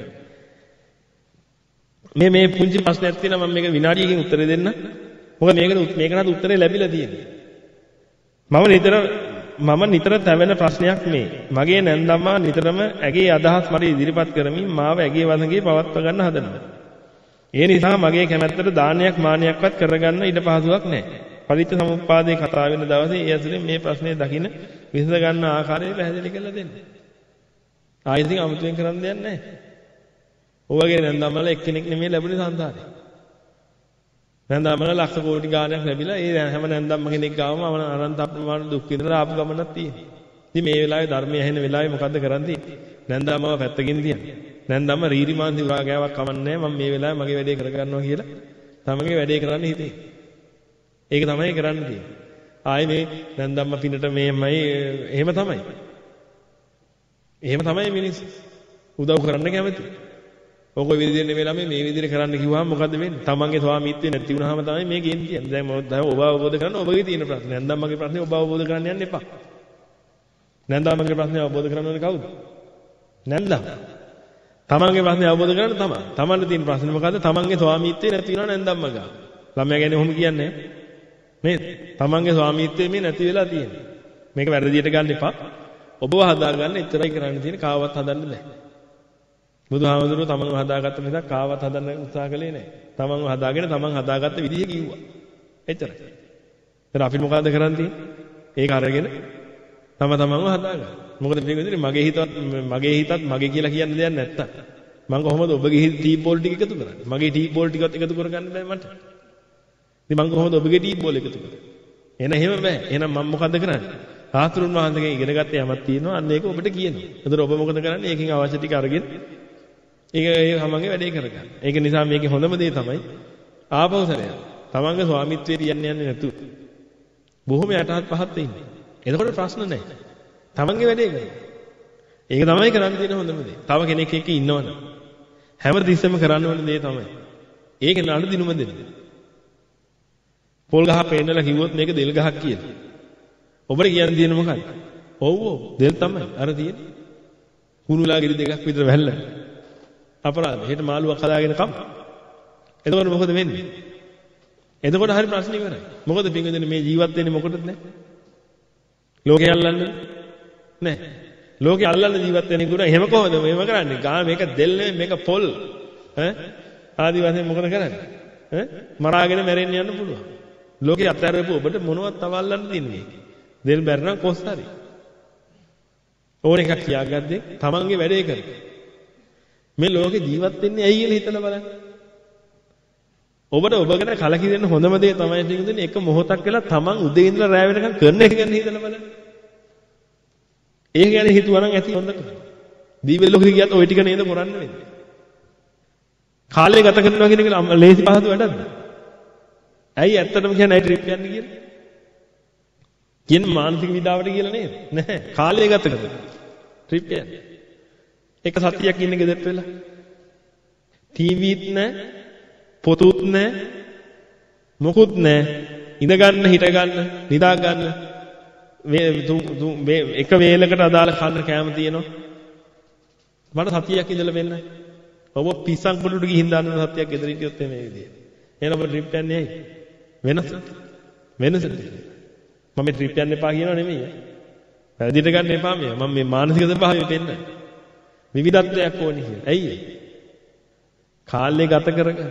මේ මේ පුංචි ප්‍රශ්නයක් තියෙනවා මම මේක විනාඩියකින් උත්තර දෙන්න. මොකද මේකට මේකට උත්තරේ ලැබිලා තියෙනවා. මම නිතර මම නිතර තැවෙන ප්‍රශ්නයක් මේ. මගේ නැන්දම්මා නිතරම ඇගේ අදහස් මට ඉදිරිපත් කරමින් මාව ඇගේ වසඟේ පවත්වා ගන්න හදනවා. ඒ නිසා මගේ කැමැත්තට දානයක් මානයක්වත් කරගන්න ඉඩ පහසුවක් නැහැ. පරිත්‍ත සමුප්පාදේ කතා වෙන දවසේ ඒ ඇසුරින් මේ ප්‍රශ්නේ දකින්න විසඳ ගන්න ආකාරය පැහැදිලි කරලා දෙන්න. ආයෙත් අමුතුවෙන් කරන්න දෙයක් නැහැ. ඔයගේ නැන්දම්මලා එක්කෙනෙක් නෙමෙයි ලැබුණේ සංසාරේ. නැන්දම්මලා ලක්ෂ කෝටි ගාණක් ලැබිලා ඒ හැම නැන්දම්ම කෙනෙක් ගාවම අනන්ත අප්‍රමාණ දුක් විඳලා ආපු ගමනක් තියෙනවා. ඉතින් මේ වෙලාවේ ධර්මය ඇහෙන වෙලාවේ මොකද්ද කරන්නේ? නැන්දම්මව පැත්තකින් තියන්නේ. නැන්දම්ම රීරිමාන්ති උරා ගෑවක් කමන්නේ මම මේ වෙලාවේ මගේ වැඩේ කරගන්නවා කියලා තමගේ වැඩේ කරන්න හිතේ. ඒක තමයි කරන්න තියෙන්නේ. ආයේ මේ නැන්දම්ම පිනට මේමයි එහෙම තමයි. එහෙම තමයි මිනිස්සු උදව් කරන්න කැමති. ඔක ඔය විදිහට නෙවෙයි ළමයි මේ විදිහට කරන්න කිව්වහම මොකද වෙන්නේ? තමන්ගේ ස්වාමීත්වය නැති වුණාම තමයි මේ කියන්නේ කියන්නේ. දැන් මොකද ඔබ අවබෝධ කරගන්න ඔබගේ තියෙන ප්‍රශ්නේ. නැන්දම්මගේ ප්‍රශ්නේ ඔබ අවබෝධ කරගන්න යන්න එපා. නැන්දම්මගේ ප්‍රශ්නේ අවබෝධ කරගන්න ඕනේ කවුද? නැන්දම්. තමන්ගේ ප්‍රශ්නේ අවබෝධ කරගන්න තමයි. තමන්ට තියෙන ප්‍රශ්නේ මොකද්ද? තමන්ගේ ස්වාමීත්වය නැති වෙනවා නැන්දම්ම ගා. ළමයා ගැන ඔහොම කියන්නේ නේද? තමන්ගේ ස්වාමීත්වය මේ නැති වෙලා තියෙනවා. මේක වැරදියට ගන්න එපා. ඔබව හදාගන්න එච්චරයි කරන්න තියෙන්නේ. කාවත් හදන්න බෑ. බුදුහාමුදුරුවෝ තමන්ව හදාගත්ත නිසා කාවත් හදන්න උත්සාහ කළේ නැහැ. තමන්ව හදාගෙන තමන් හදාගත්ත විදිහ කිව්වා. එච්චරයි. දැන් අපි මොකද්ද කරන් තියෙන්නේ? ඒක අරගෙන තම තමන්ව හදාගන්න. මොකද මේක විදිහට මගේ හිතත් මගේ හිතත් මගේ කියලා කියන්න දෙයක් නැත්තම් මම කොහොමද ඔබගේ ටී බෝල් ටික එකතු කරන්නේ? මගේ ටී බෝල් ටිකත් එකතු කරගන්න බෑ මට. ඉතින් මම කොහොමද ඔබගේ ටී බෝල් එකතු කරන්නේ? එහෙනම් එහෙම බෑ. එහෙනම් මම මොකද්ද කරන්නේ? සාස්ත්‍රුන් වහන්සේගෙන් ඉගෙන ගත්ත යමක් තියෙනවා. අන්න ඒක ඔබට කියනවා. එතකොට ඔබ මොකද කරන්නේ? ඒකෙන් අවශ්‍ය ටික අරගෙන ඒක ඒ හැමගේ වැඩේ කරගන්න. ඒක නිසා මේකේ හොඳම දේ තමයි ආපෞසරය. තමන්ගේ ස්වාමිත්වයේ තියන්න යන්නේ නැතුව බොහොම යටහත් පහත් ඉන්නේ. එතකොට ප්‍රශ්න නැහැ. තමන්ගේ වැඩේ කරන්න. ඒක තමයි කරන්න තියෙන හොඳම දේ. තව කෙනෙක් එක්ක ඉන්නවනම් හැම තිස්සෙම කරන්න ඕන දේ තමයි. ඒක නඩ දිනුම දෙන්න. පොල් ගහ පෙන්නලා කිව්වොත් මේක දෙල් ගහක් කියලා. ඔබට කියන්න තියෙන මොකක්ද? ඔව් ඔව් දෙල් තමයි. අර තියෙන්නේ. කුණුලා ගිරි දෙකක් විතර වැල්ලා. අපරාධ. හෙට මාළුවක් හදාගෙන කම්. එතකොට මොකද වෙන්නේ? එතකොට හරි ප්‍රශ්නේ ඉවරයි. මොකද පින්වදින මේ ජීවත් වෙන්නේ මොකටද නැහැ? ලෝකේ අල්ලන්නේ නැහැ. ලෝකේ අල්ලන්න ජීවත් වෙන ඉක්ුණා. එහෙම කොහොමද මේව කරන්නේ? ගා මේක දෙල් නෙමෙයි මේක පොල්. ඈ ආදි වශයෙන් මොකද කරන්නේ? ඈ මරාගෙන මැරෙන්න යන්න පුළුවන්. ලෝකේ අත්හැරපු ඔබට මොනවත් තව අල්ලන්න දෙන්නේ. දෙල් බැරනම් කොස් හරි. ඕන එකක් කියාගත්තේ තමන්ගේ වැඩේ කර. මේ ලෝකේ ජීවත් වෙන්නේ ඇයි කියලා හිතලා බලන්න. ඔබට ඔබ ගැන කලකිරෙන්න හොඳම දේ තමයි තියෙන්නේ එක මොහොතක් වෙලා තමන් උදේ ඉඳලා රැ වෙනකන් කරන එක ගැන හිතලා බලන්න. ඒක ගැන හිතුවනම් ඇති හොඳට. දීවල ලෝකෙ ගියත් ওই ටික නේද කරන්න වෙන්නේ. කාලය ගත කරනවා කියන එක ලේසි පහසු වැඩක්ද? ඇයි ඇත්තටම කියන්නේ ඇයි ට්‍රිප් යන්නේ කියලා? කියන්නේ මානසික විඩාවට කියලා නේද? නැහැ. කාලය ගත කරනවා. ට්‍රිප් යන්නේ. එක සතියක් ඉන්නේ ගෙදරට වෙලා. ටීවීත් නැහැ, පොතුත් නැහැ, මොකුත් නැහැ. ඉඳ ගන්න, හිට ගන්න, නිදා ගන්න. මේ එක වේලකට අදාළ කන්න කෑම තියෙනවා. මට සතියක් ඉඳලා වෙන්න. ඔබ පිස්සන් කුඩුට ගිහින් දාන්න සතියක් ගෙදර හිටියොත් මේ විදියට. එහෙනම් ඔබ ට්‍රිප් යන්නේ ඇයි? වෙනස. වෙනසද? මම ට්‍රිප් යන්න එපා කියනව නෙමෙයි. වැඩිට ගන්න එපා මේ. මම මේ මානසික ස්වභාවය දෙන්නයි. විවිධත්වයක් ඕනේ කියලා. ඇයි? කාලේ ගත කරගන්න.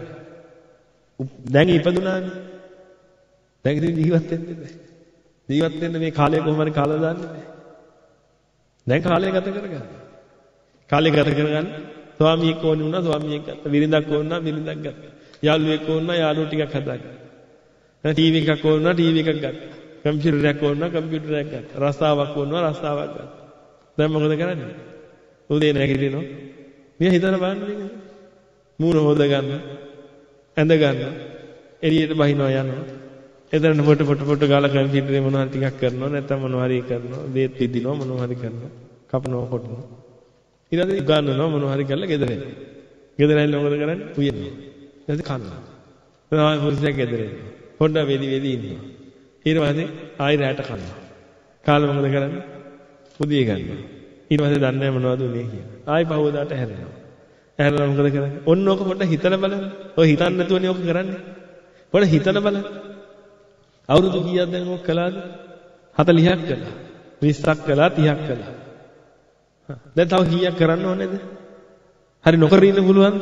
දැන් ඉපදුනානේ. දැන් ඉතින් ජීවත් වෙන්න බෑ. ජීවත් වෙන්න මේ කාලය කොහොම හරි කාලා දාන්න බෑ. දැන් කාලය ගත කරගන්න. කාලය ගත කරගන්න. ස්වාමියෙක් ඕනේ වුණා ස්වාමියෙක් ගත්තා. බිරිඳක් ඕන වුණා බිරිඳක් ගත්තා. යාළුවෙක් ඕන වුණා යාළුවෝ ටිකක් හදාගත්තා. දැන් ටීවී එකක් ඕන වුණා ටීවී එකක් ගත්තා. කම්පියුටර් එකක් ඕන වුණා කම්පියුටර් එකක් ගත්තා. රස්සාවක් ඕන වුණා රස්සාවක් ගත්තා. දැන් මොකද කරන්නේ? උදේ නැගිටිනවා. මෙයා හිතලා බලන්නේ. මූණ හොද ගන්න. ඇඳ ගන්න. එළියට බහිනවා යනවා. එතන පොට පොට පොට ගාලා කම්පියුටරේ මොනවා ටිකක් කරනවා නැත්නම් මොනවා හරි කරනවා. දේත් පිදිනවා මොනවා හරි කරනවා. කපනවා කොටනවා. ඊළඟට ගන්නනවා මොනවා හරි කරලා ගෙදර එනවා. ගෙදර ඇවිල්ලා මොකද කරන්නේ? උයනවා. ඊට පස්සේ කනවා. තමයි පොරිසයක් ගෙදර එනවා. පොඩ්ඩක් වෙලි වෙලි ඉන්නවා. ඊට පස්සේ ආයෙ රැට කනවා. කාලා මොකද කරන්නේ? පුදිය ගන්නවා. ඊට පස්සේ දන්නේ නැහැ මොනවද උනේ කියලා. ආයෙ පහවදාට හැරෙනවා. හැරෙලා මොකද කරන්නේ? ඔන්න ඕක පොඩ්ඩක් හිතලා බලන්න. ඔය හිතන්නේ නැතුවනේ ඕක කරන්නේ. පොඩ්ඩක් හිතලා බලන්න. අවුරුදු කීයක් දැන් ඕක කළාද? හතළිහක් කළා. විස්සක් කළා තිහක් කළා. දැන් තව කීයක් කරන්න ඕනේද? හරි නොකර ඉන්න පුළුවන්ද?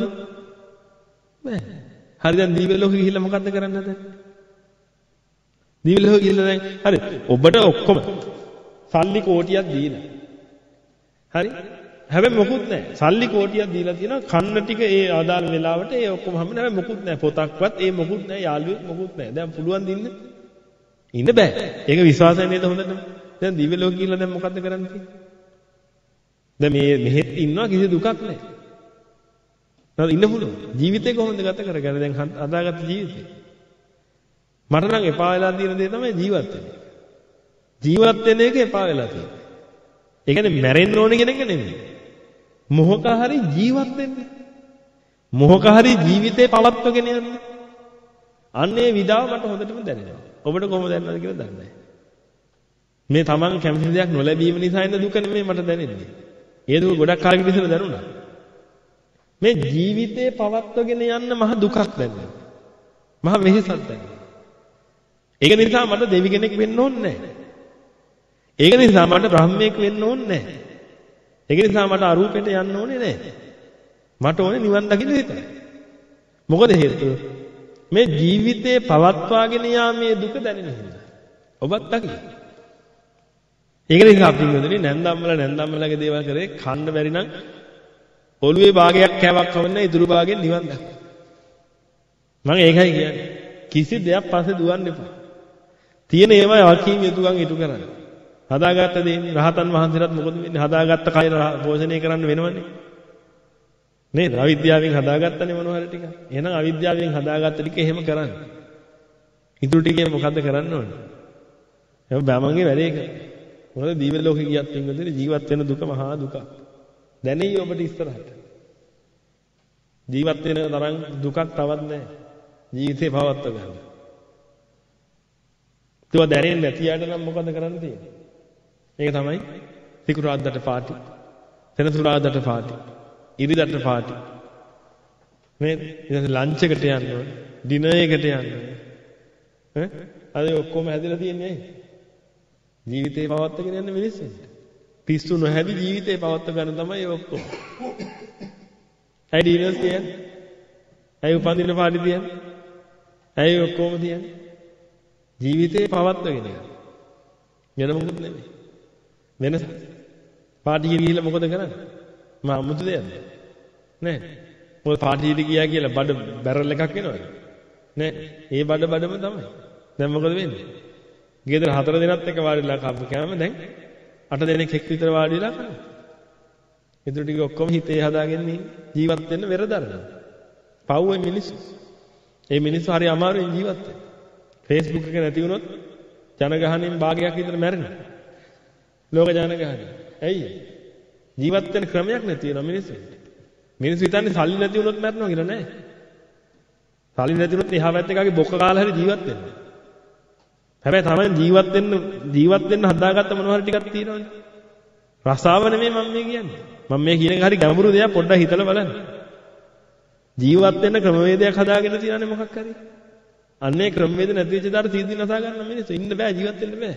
බෑ. හරි දැන් දීවල ලෝකෙ ගිහිල්ලා මොකද්ද කරන්න හදන්නේ? දීවල ලෝකෙ ගිහිල්ලා දැන් හරි ඔබට ඔක්කොම සල්ලි කෝටියක් දීලා. හරි? හැබැයි මොකුත් නැහැ. සල්ලි කෝටියක් දීලා තියෙනවා කන්න ටික ඒ ආදාළ වෙලාවට ඒ ඔක්කොම හැම නැහැ මොකුත් නැහැ. පොතක්වත් ඒ මොකුත් නැහැ යාළුවෙක් මොකුත් නැහැ. දැන් පුළුවන් දින්න ඉන්න බෑ. ඒක විශ්වාසය නේද හොඳටම? දැන් දීවල ලෝකෙ ගිහිල්ලා දැන් මොකද්ද කරන්න තියෙන්නේ? දැන් මේ මෙහෙත් ඉන්නවා කිසි දුකක් නැහැ. නේද ඉන්න පුළුවන්. ජීවිතේ කොහොමද ගත කරගන්නේ? දැන් අදාගත්ත ජීවිතේ. මට නම් එපා වෙලා තියෙන දේ තමයි ජීවත් වෙන්නේ. ජීවත් වෙන එක එපා වෙලා තියෙන්නේ. ඒ කියන්නේ මැරෙන්න ඕනේ කියන එක නෙමෙයි. මොහක හරි ජීවත් වෙන්න. මොහක හරි ජීවිතේ පවත්වගෙන යන්න. අන්නේ විඩාව මට හොඳටම දැනෙනවා. ඔබට කොහොමද දැනනවද කියලා දන්නේ නැහැ. මේ Taman කැමති දෙයක් නොලැබීම නිසා එන දුක නෙමෙයි මට දැනෙන්නේ. ඒ දුක ගොඩක් කාලෙකට ඉස්සෙල්ලා දැනුණා. මේ ජීවිතේ පවත්වගෙන යන්න මහ දුකක් දැනෙනවා. මහ වෙහෙසක් දැනෙනවා. ඒක නිසා මට දෙවි කෙනෙක් වෙන්න ඕනේ නැහැ. ඒක නිසා මට බ්‍රහ්මයෙක් වෙන්න ඕනේ නැහැ. ඒක නිසා මට අරූපෙට යන්න ඕනේ නැහැ. මට ඕනේ නිවන් දකින්න විතරයි. මොකද හේතුව? මේ ජීවිතේ පවත්වාගෙන යාමේ දුක දැනෙන හින්දා. ඔබත් දකි. ඒක නිසා අපි කියනනේ නැන්දම්මල නැන්දම්මලගේ දේවල් කරේ කන්න බැරි නම් ඔළුවේ භාගයක් කෑවක් කවන්න ඉතුරු භාගයෙන් නිවන් දකින්න. මම ඒකයි කියන්නේ. කිසි දෙයක් පස්සේ දුවන්න එපා. තියෙන ඒවා වකීම් යුතුයකම් ඉටු කරන්න. හදාගත්ත දෙන්නේ රහතන් වහන්සේලාත් මොකද වෙන්නේ? හදාගත්ත කය පෝෂණය කරන්න වෙනවනේ. නේද? අවිද්‍යාවෙන් හදාගත්තනේ මොනවා හරි ටික. එහෙනම් අවිද්‍යාවෙන් හදාගත්ත ටික එහෙම කරන්න. ඉතුරු ටිකේ මොකද්ද කරන්න ඕනේ? එහෙනම් බෑමන්ගේ වැඩේ කරන්න. මොකද දීව ලෝකේ ගියත් පින්වතුනි ජීවත් වෙන දුක මහා දුකක්. දැනෙයි ඔබට ඉස්සරහට. ජීවත් වෙන තරම් දුකක් තවත් නැහැ. ජීවිතේ පවත්ව ගන්න. ඒක දැනෙන්නේ නැති යට නම් මොකද කරන්න තියෙන්නේ? ඒක තමයි සිකුරාද්දට පාටි, සෙනසුරාද්දට පාටි, ඉරිදට පාටි. මේ ඊට ලන්ච් එකට යන්න ඕනේ, ඩිනර් එකට යන්න ඕනේ. ඈ? අද ඔක්කොම හැදලා තියෙන්නේ ඇයි? ජීවිතේ පවත්වාගෙන යන්න මිනිස්සුන්ට. පිස්සු නොහැදි ජීවිතේ පවත්වා ගන්න තමයි ඔක්කොම. ඇයි ඩිනර්ස් කියන්නේ? ඇයි උපන්දින පාටි තියන්නේ? ඇයි ඔක්කොම තියන්නේ? ජීවිතේ පවත්වාගෙන යන්න. වෙන මොකුත් නෙමෙයි. වෙනස. පාටියට ගිහිල්ලා මොකද කරන්නේ? මා අමුතු දෙයක්ද? නෑ. මොකද පාටියට ගියා කියලා බඩ බැරල් එකක් එනවද? නෑ. ඒ බඩ බඩම තමයි. දැන් මොකද වෙන්නේ? ගෙදර හතර දෙනාත් එක වාඩිලා කප්පු කෑම දැන් අට දෙනෙක් එක් විතර වාඩිලා කරනවා. ඊටු ටික ඔක්කොම හිතේ හදාගෙන ජීවත් වෙන්න වෙරදරනවා. පව්වේ මිනිස්සු. ඒ මිනිස්සු හරි අමාරුවෙන් ජීවත් වෙනවා. Facebook එක නැති වුණොත් ජනගහණයෙන් භාගයක් විතර මැරෙනවා. ලෝක ජනගහණය. ඇයි? ජීවත් වෙන ක්‍රමයක් නැති වෙනවා මිනිස්සුන්ට. මිනිස්සු හිතන්නේ සල්ලි නැති වුණොත් මැරෙනවා කියලා නෑ. සල්ලි නැති වුණොත් එහා පැත්තේ කාගේ බොක්ක කාලා හරි ජීවත් වෙනවා. හැබැයි තමයි ජීවත් වෙන්න ජීවත් වෙන්න හදාගත්ත මොනවා හරි ටිකක් තියෙනවනේ. රසාව නෙමෙයි මම මේ කියන්නේ. මම මේ කියන එක හරි ගැඹුරු දෙයක් පොඩ්ඩක් හිතලා බලන්න. ජීවත් වෙන්න ක්‍රමවේදයක් හදාගෙන තියෙනනේ මොකක් හරි. අන්නේ ක්‍රමවේද නැති වෙච්ච දාට සීදී නසා ගන්න මිනිස්සු ඉන්න බෑ ජීවත් වෙන්න බෑ.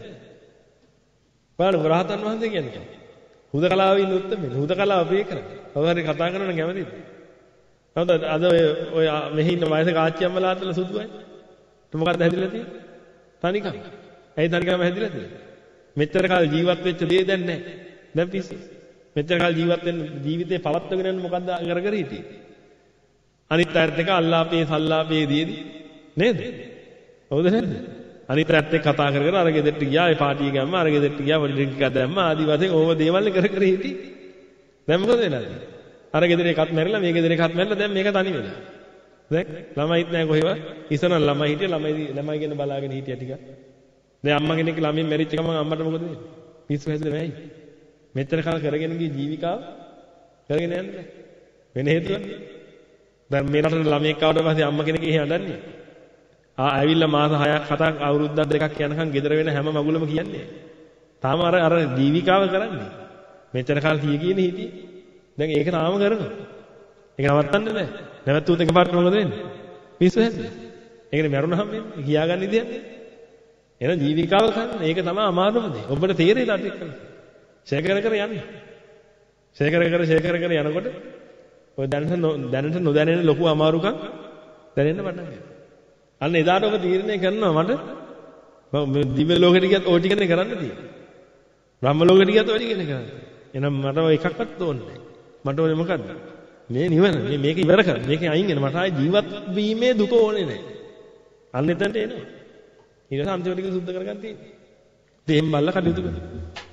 බලන්න රහතන් වහන්සේ කියන්නේ. හුදකලාවේ ඉන්න උත්තරමනේ. හුදකලාව ප්‍රිය කරන්නේ. කවුරු හරි කතා කරන කැමතිද? නමුත් අද ඔය ඔය මෙහි ඉන්න වයසක ආච්චියම්මලා අතල සුදුයි. මොකක්ද හැදිලා තියෙන්නේ? තනිකම. ඇයි තනිකම හැදිලා තියෙන්නේ? මෙච්චර කාල ජීවත් වෙච්ච දේ දැන් නැහැ. දැන් පිස්සු. මෙච්චර කාල ජීවත් වෙන්න ජීවිතේ පවත්වගෙන යන්න මොකද්ද කර කර හිටියේ? අනිත් අයත් එක අල්ලාපේ සල්ලාපේ දීදී නේද? හවුද නැද්ද? අනිත් අයත් එක්ක කතා කර කර අර ගෙදරට ගියා, ඒ පාටිය ගියාම අර ගෙදරට ගියා, වල ඩ්‍රින්ක් එකක් දැම්මා, ආදි වශයෙන් ඕව දේවල් කර කර හිටියේ. දැන් මොකද වෙලාද? අර ගෙදර එකත් මැරිලා, මේ ගෙදර එකත් මැරිලා, දැන් මේක තනි වෙලා. දැන් ළමයිත් නැහැ කොහෙවත්. ඉස්සන ළමයි හිටිය, ළමයි ළමයි ගැන බලාගෙන හිටියා ටික. දැන් අම්මා කෙනෙක් ළමයි මැරිච්ච ගමන් අම්මට මොකද වෙන්නේ? පිස්සු හැදෙන්නේ නැයි. මෙච්චර කාල කරගෙන ගිය ජීවිකාව කරගෙන යන්නේ. වෙන හේතුවක්. දැන් මේ රටේ ළමයෙක් ආවට පස්සේ අම්මා කෙනෙක් එහෙ හදන්නේ. ආ ඇවිල්ලා මාස හයක් හතක් අවුරුද්දක් දෙකක් යනකම් ගෙදර වෙන හැම මගුලම කියන්නේ. තාම අර අර ජීවිකාව කරන්නේ. මෙච්චර කාල කී කියන්නේ හිටියේ. දැන් ඒක තාම කරනවා. ඒක නවත්තන්න බෑ. නැවතුත් එකපාරට මොකද වෙන්නේ? පිස්සු හැදෙන්නේ. ඒකනේ මරුණාම වෙන්නේ. කියාගන්න ඉතින්. එහෙනම් ජීවිකාව ගන්න. ඒක තමයි අමාරුම දේ. ඔබට තේරෙයිද අද එක්ක? ෂේකර කර යන්න. ෂේකර කර ෂේකර කර යනකොට ඔය දැනට දැනට නොදැනෙන ලොකු අමාරුකම් දැනෙන්න පටන් ගන්නවා. අන්න එදාට ඔබ තීරණය කරනවා මට මම දිව්‍ය ලෝකෙට ගියත් ওই ටිකනේ කරන්න තියෙන්නේ. බ්‍රහ්ම ලෝකෙට ගියත් ওই ටිකනේ කරන්න. එහෙනම් මට ඔය එකක්වත් ඕනේ නැහැ. මට ඕනේ මොකද්ද? මේ නිවන. මේ මේක ඉවර කරන්න. මේකෙන් අයින් වෙන. මට ආයේ ජීවත් වීමේ දුක ඕනේ නැහැ. අන්න එතනට එනවා. ඊට පස්සේ අන්තිම ටික සුද්ධ කරගන්න තියෙන්නේ. දෙහෙන් බල්ල කටයුතු කරනවා.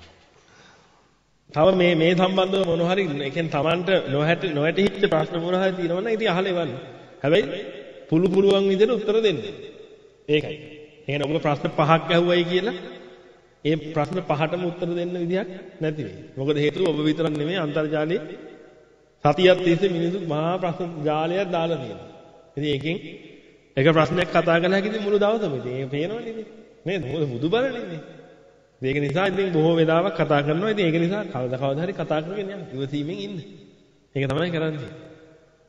තව මේ මේ සම්බන්ධව මොන හරි ඒ කියන්නේ Tamanට නොහැටි නොහැටිච්ච ප්‍රශ්න මොන හරි තියෙනවා නම් ඉතින් අහලා ඉවන්න. හැබැයි පුළු පුළුවන් විදිහට උත්තර දෙන්න. ඒකයි. ඒ කියන්නේ ඔබ ප්‍රශ්න පහක් අහුවයි කියලා ඒ ප්‍රශ්න පහටම උත්තර දෙන්න විදිහක් නැති වෙයි. මොකද හේතුව ඔබ විතරක් නෙමෙයි අන්තර්ජාලයේ සතියක් තිස්සේ මිනිස්සු මහා ප්‍රශ්න ජාලයක් දාලා තියෙනවා. ඉතින් ඒකෙන් එක ප්‍රශ්නයක් කතා කළා කිව්ද මුළු දවසම ඉතින් ඒක පේනවනේ ඉතින්. නේද? මොකද බුදුබරනේ මේ. ඒක නිසා ඉතින් බොහෝ වෙලාවක් කතා කරනවා. ඉතින් ඒක නිසා කවදා කවදා හරි කතා කරගෙන යන්න. ඉවසීමෙන් ඉන්න. ඒක තමයි කරන්නේ.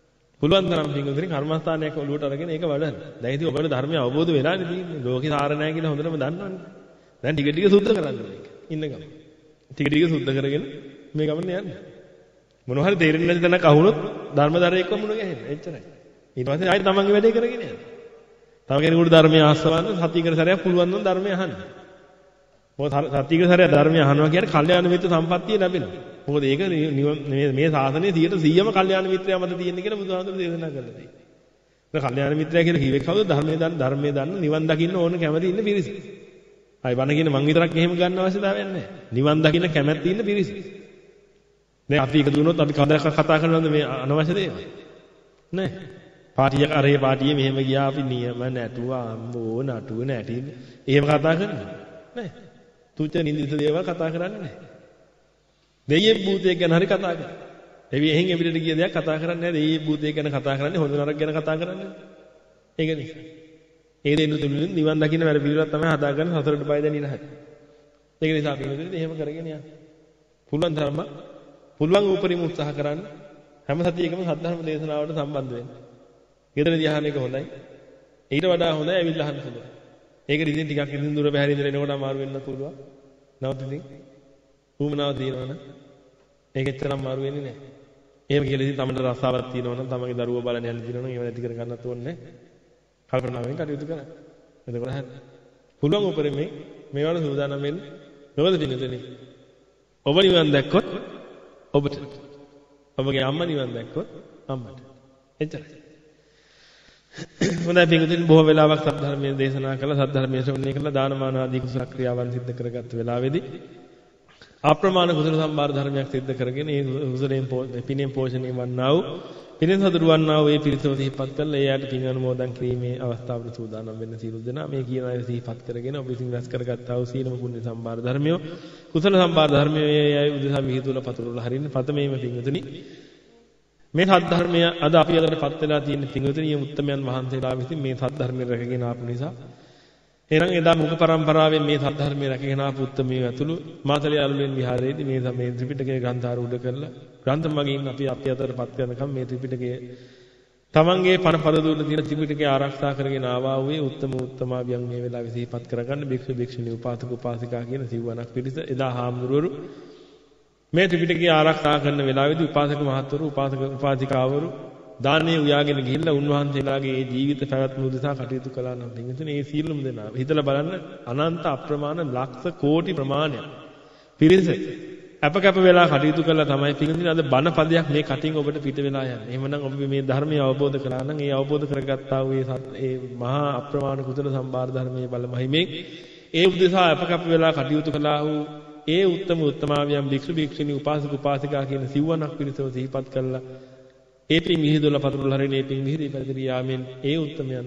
පුළුවන් තරම් පින්වතුනි කර්මස්ථානයක් ඔළුවට අරගෙන ඒක වඩන්න. දැන් ඉතින් ඔබට ධර්මය අවබෝධ වෙලානේ තියෙන්නේ. ලෝකේ සාර නැහැ කියලා හොඳටම දන්නවනේ. දැන් ටික ටික සුද්ධ කරන්න මේක. ඉන්න ගමන්. ටික ටික සුද්ධ කරගෙන මේ ගමන යන්න. මොනවා හරි තේරෙන්නේ නැති තැනක අහුනොත් ධර්මදරයෙක්ව මුණ ගැහෙන්න. එච්චරයි. ඊට පස්සේ ආයෙත් තමන්ගේ වැඩේ කරගෙන යන්න. තව කෙනෙකුට ධර්මය ආස්වාදන්න සතියකට සැරයක් පුළුවන් නම් ධර්මය අහන්න. මොකද සතියකට සැරයක් ධර්මය අහනවා කියන්නේ කල්යාණ මිත්‍ර සම්පත්තිය ලැබෙනවා. මොකද ඒක මේ මේ සාසනයේ සියයට සීයම කල්යාණ මිත්‍රයා මත තියෙන කියලා බුදුහාමුදුරුවෝ දේශනා කරලා තියෙනවා. ඒ කල්යාණ මිත්‍රයා කියලා කිව්වේ කවුද? ධර්මයේ දන්න ධර්මයේ දන්න නිවන් දකින්න ඕන කැමති ඉන්න පිරිස. ආයි බණ කියන මං විතරක් එහෙම ගන්න අවශ්‍යතාවයක් නැහැ. නිවන් දකින්න කැමැත්ති ඉන්න පිරිස. දැන් අපි එකතු වුණොත් අපි කවදාක කතා කරනවද මේ අනවශ්‍ය දේවල්? නෑ. පාටියක් අරේ පාටියේ මෙහෙම ගියා අපි නියම නැටුවා අම්මෝ නටුව නැටින්. එහෙම කතා කරන්නේ නෑ. තුච්ච නින්දිත දේවල් කතා කරන්නේ නෑ. දෙයියෙක් භූතයෙක් ගැන හරි කතා කරන්නේ. එවි එහෙන් එවිට ගිය දෙයක් කතා කරන්නේ නැහැ. දෙයියෙක් භූතයෙක් ගැන කතා කරන්නේ හොඳ නරක ගැන කතා කරන්නේ. ඒක නිසා. ඒ දෙන්න තුලින් නිවන් දකින්න වැඩ පිළිවෙලක් තමයි හදාගන්න සතරට බය දැනින හැටි. ඒක නිසා අපි මෙතනදී එහෙම කරගෙන යන්න. පුළුවන් තරම පුළුවන් උපරිම උත්සාහ කරන්න. හැම සතියකම සද්ධර්ම දේශනාවට සම්බන්ධ වෙන්න. ගෙදරදී අහන එක හොඳයි. ඊට වඩා හොඳයි ඇවිල්ලා අහන්න පුළුවන්. ඒක ඉතින් ටිකක් ඉතින් දුර බැහැර ඉඳලා එනකොට අමාරු වෙන්න පුළුවන්. නමුත් ඉතින් උමනාව දිනවනම් ඒක එච්චරම අමාරු වෙන්නේ නැහැ. එහෙම කියලා ඉතින් තමන්ට රස්සාවක් තියෙනවා නම් තමන්ගේ දරුවෝ බලන්න යන්න දිනනවා නම් ඒව නැති කර ගන්නත් ඕනේ නැහැ. කල්පනාවෙන් කටයුතු කරන්න. එතකොට හරි. පුළුවන් උපරිමේ මේවට සූදානම් වෙන්න. මොකද පින්නතනේ? ඔබ නිවන් දැක්කොත් ඔබට. ඔබගේ අම්මා නිවන් දැක්කොත් අම්මට. එච්චරයි. හොඳයි පින්නතනේ බොහෝ වෙලාවක් සද්ධර්මයේ දේශනා කළා සද්ධර්මයේ ශ්‍රවණය කළා දානමාන ආදී කුසල ක්‍රියාවන් සිද්ධ කරගත් වෙලාවේදී අප්‍රමාණ කුසල සම්භාර ධර්මයක් සිද්ධ කරගෙන ඒ කුසලයෙන් පිනෙන් පෝෂණය වන්නා වූ පිනෙන් සතුරු වන්නා වූ ඒ පිරිසව සිහිපත් කරලා ඒ යට පින් අනුමෝදන් කිරීමේ අවස්ථාවට සූදානම් වෙන්න සියලු දෙනා මේ කියන අය සිහිපත් කරගෙන ඔබ විසින් රැස් කරගත්තා වූ සීලම පුණ්‍ය සම්භාර ධර්මය කුසල සම්භාර ධර්මය යයි උදෙසා විහිදුල පතුරුලා හරින්න ප්‍රථමයෙන්ම පින්වතුනි මේ සද්ධර්මය අද අපි අදටපත් වෙලා තියෙන පින්වතුනි මේ උත්තමයන් වහන්සේලා විසින් මේ සද්ධර්මය රැකගෙන ආපු නිසා එහෙනම් එදා මුඛ පරම්පරාවෙන් මේ සද්ධර්මයේ රැකගෙන ආපු උත්තමයෝ ඇතුළු මාතලේ අලුලෙන් විහාරයේදී මේ මේ ත්‍රිපිටකයේ ග්‍රන්ථාරූඪ කරලා ග්‍රන්ථ මගින් අපි අපි අතරපත් කරනකම් මේ ත්‍රිපිටකයේ තමන්ගේ පණ පද දුන්න තියෙන ත්‍රිපිටකය ආරක්ෂා කරගෙන ආවා වූ උත්තම උත්තමාවියන් මේ වෙලාවේ සිහිපත් කරගන්න භික්ෂු භික්ෂුණී උපාසක උපාසිකා කියන සිව්වණක් පිරිස එදා හාමුදුරුවරු මේ ත්‍රිපිටකය ආරක්ෂා කරන වෙලාවේදී උපාසක මහත්වරු උපාසක උපාසිකාවරු දානීය උයාගෙන ගිහිල්ලා උන්වහන්සේලාගේ මේ ජීවිත පැවැත්ම උදෙසා කටයුතු කළා නම් පින්විතනේ මේ සීලම දෙනා හිතලා බලන්න අනන්ත අප්‍රමාණ ලක්ෂ කෝටි ප්‍රමාණයක් පිරිස අපකප වෙලා කටයුතු කළා තමයි පින්විතනේ අද බණ පදයක් මේ කටින් ඔබට පිට වෙලා යන්නේ. එහෙමනම් ඔබ මේ ධර්මය අවබෝධ කළා නම් ඒ අවබෝධ කරගත්තා වූ ඒ මහා අප්‍රමාණ කුසල සම්භාර ධර්මයේ බල මහිමෙන් ඒ උදෙසා අපකප වෙලා කටයුතු කළා වූ ඒ උත්තම උත්තමාවියන් භික්ෂු භික්ෂුණී උපාසක උපාසිකා කියන සිව්වණක් පිරිසව සිහිපත් කළා ඒ පින් මිහිදුල පතුරුල හරින ඒ පින් මිහිදී පරිදි යාමෙන් ඒ උත්තමයන්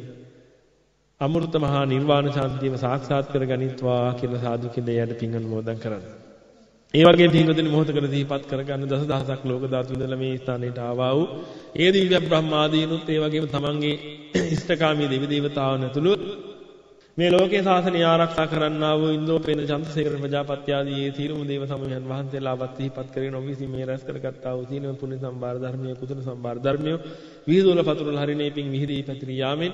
අමෘත මහා නිර්වාණ ශාන්තියම සාක්ෂාත් කර ගනිත්වා කියලා සාදු කියලා එයාට පින් අනුමෝදන් කරන්න. ඒ වගේම පින්වතුනි මොහොතකට සිහිපත් කරගන්න දසදහසක් ලෝක ධාතු ඉඳලා මේ ස්ථානයට ආවා වූ ඒ දිව්‍ය බ්‍රහ්මාදීනුත් ඒ වගේම තමන්ගේ ඉෂ්ඨකාමී දෙවි දේවතාවුන් ඇතුළු මේ ලෝකේ ශාසනය ආරක්ෂා කරන්නා වූ ඉන්ද්‍රෝපේන චන්ද්‍රසේකර ප්‍රජාපති ආදී ඒ සීලමු දේව සමූහයන් වහන්සේලාවත් සිහිපත් කරගෙන ඔබ විසින් මේ රැස් කරගත්තා වූ සීලම පුණ්‍ය සම්භාර ධර්මයේ කුසල සම්භාර ධර්මයේ විහිදුවල පතුරුල හරිනේ පින් විහිදී පැතිරී යාමෙන්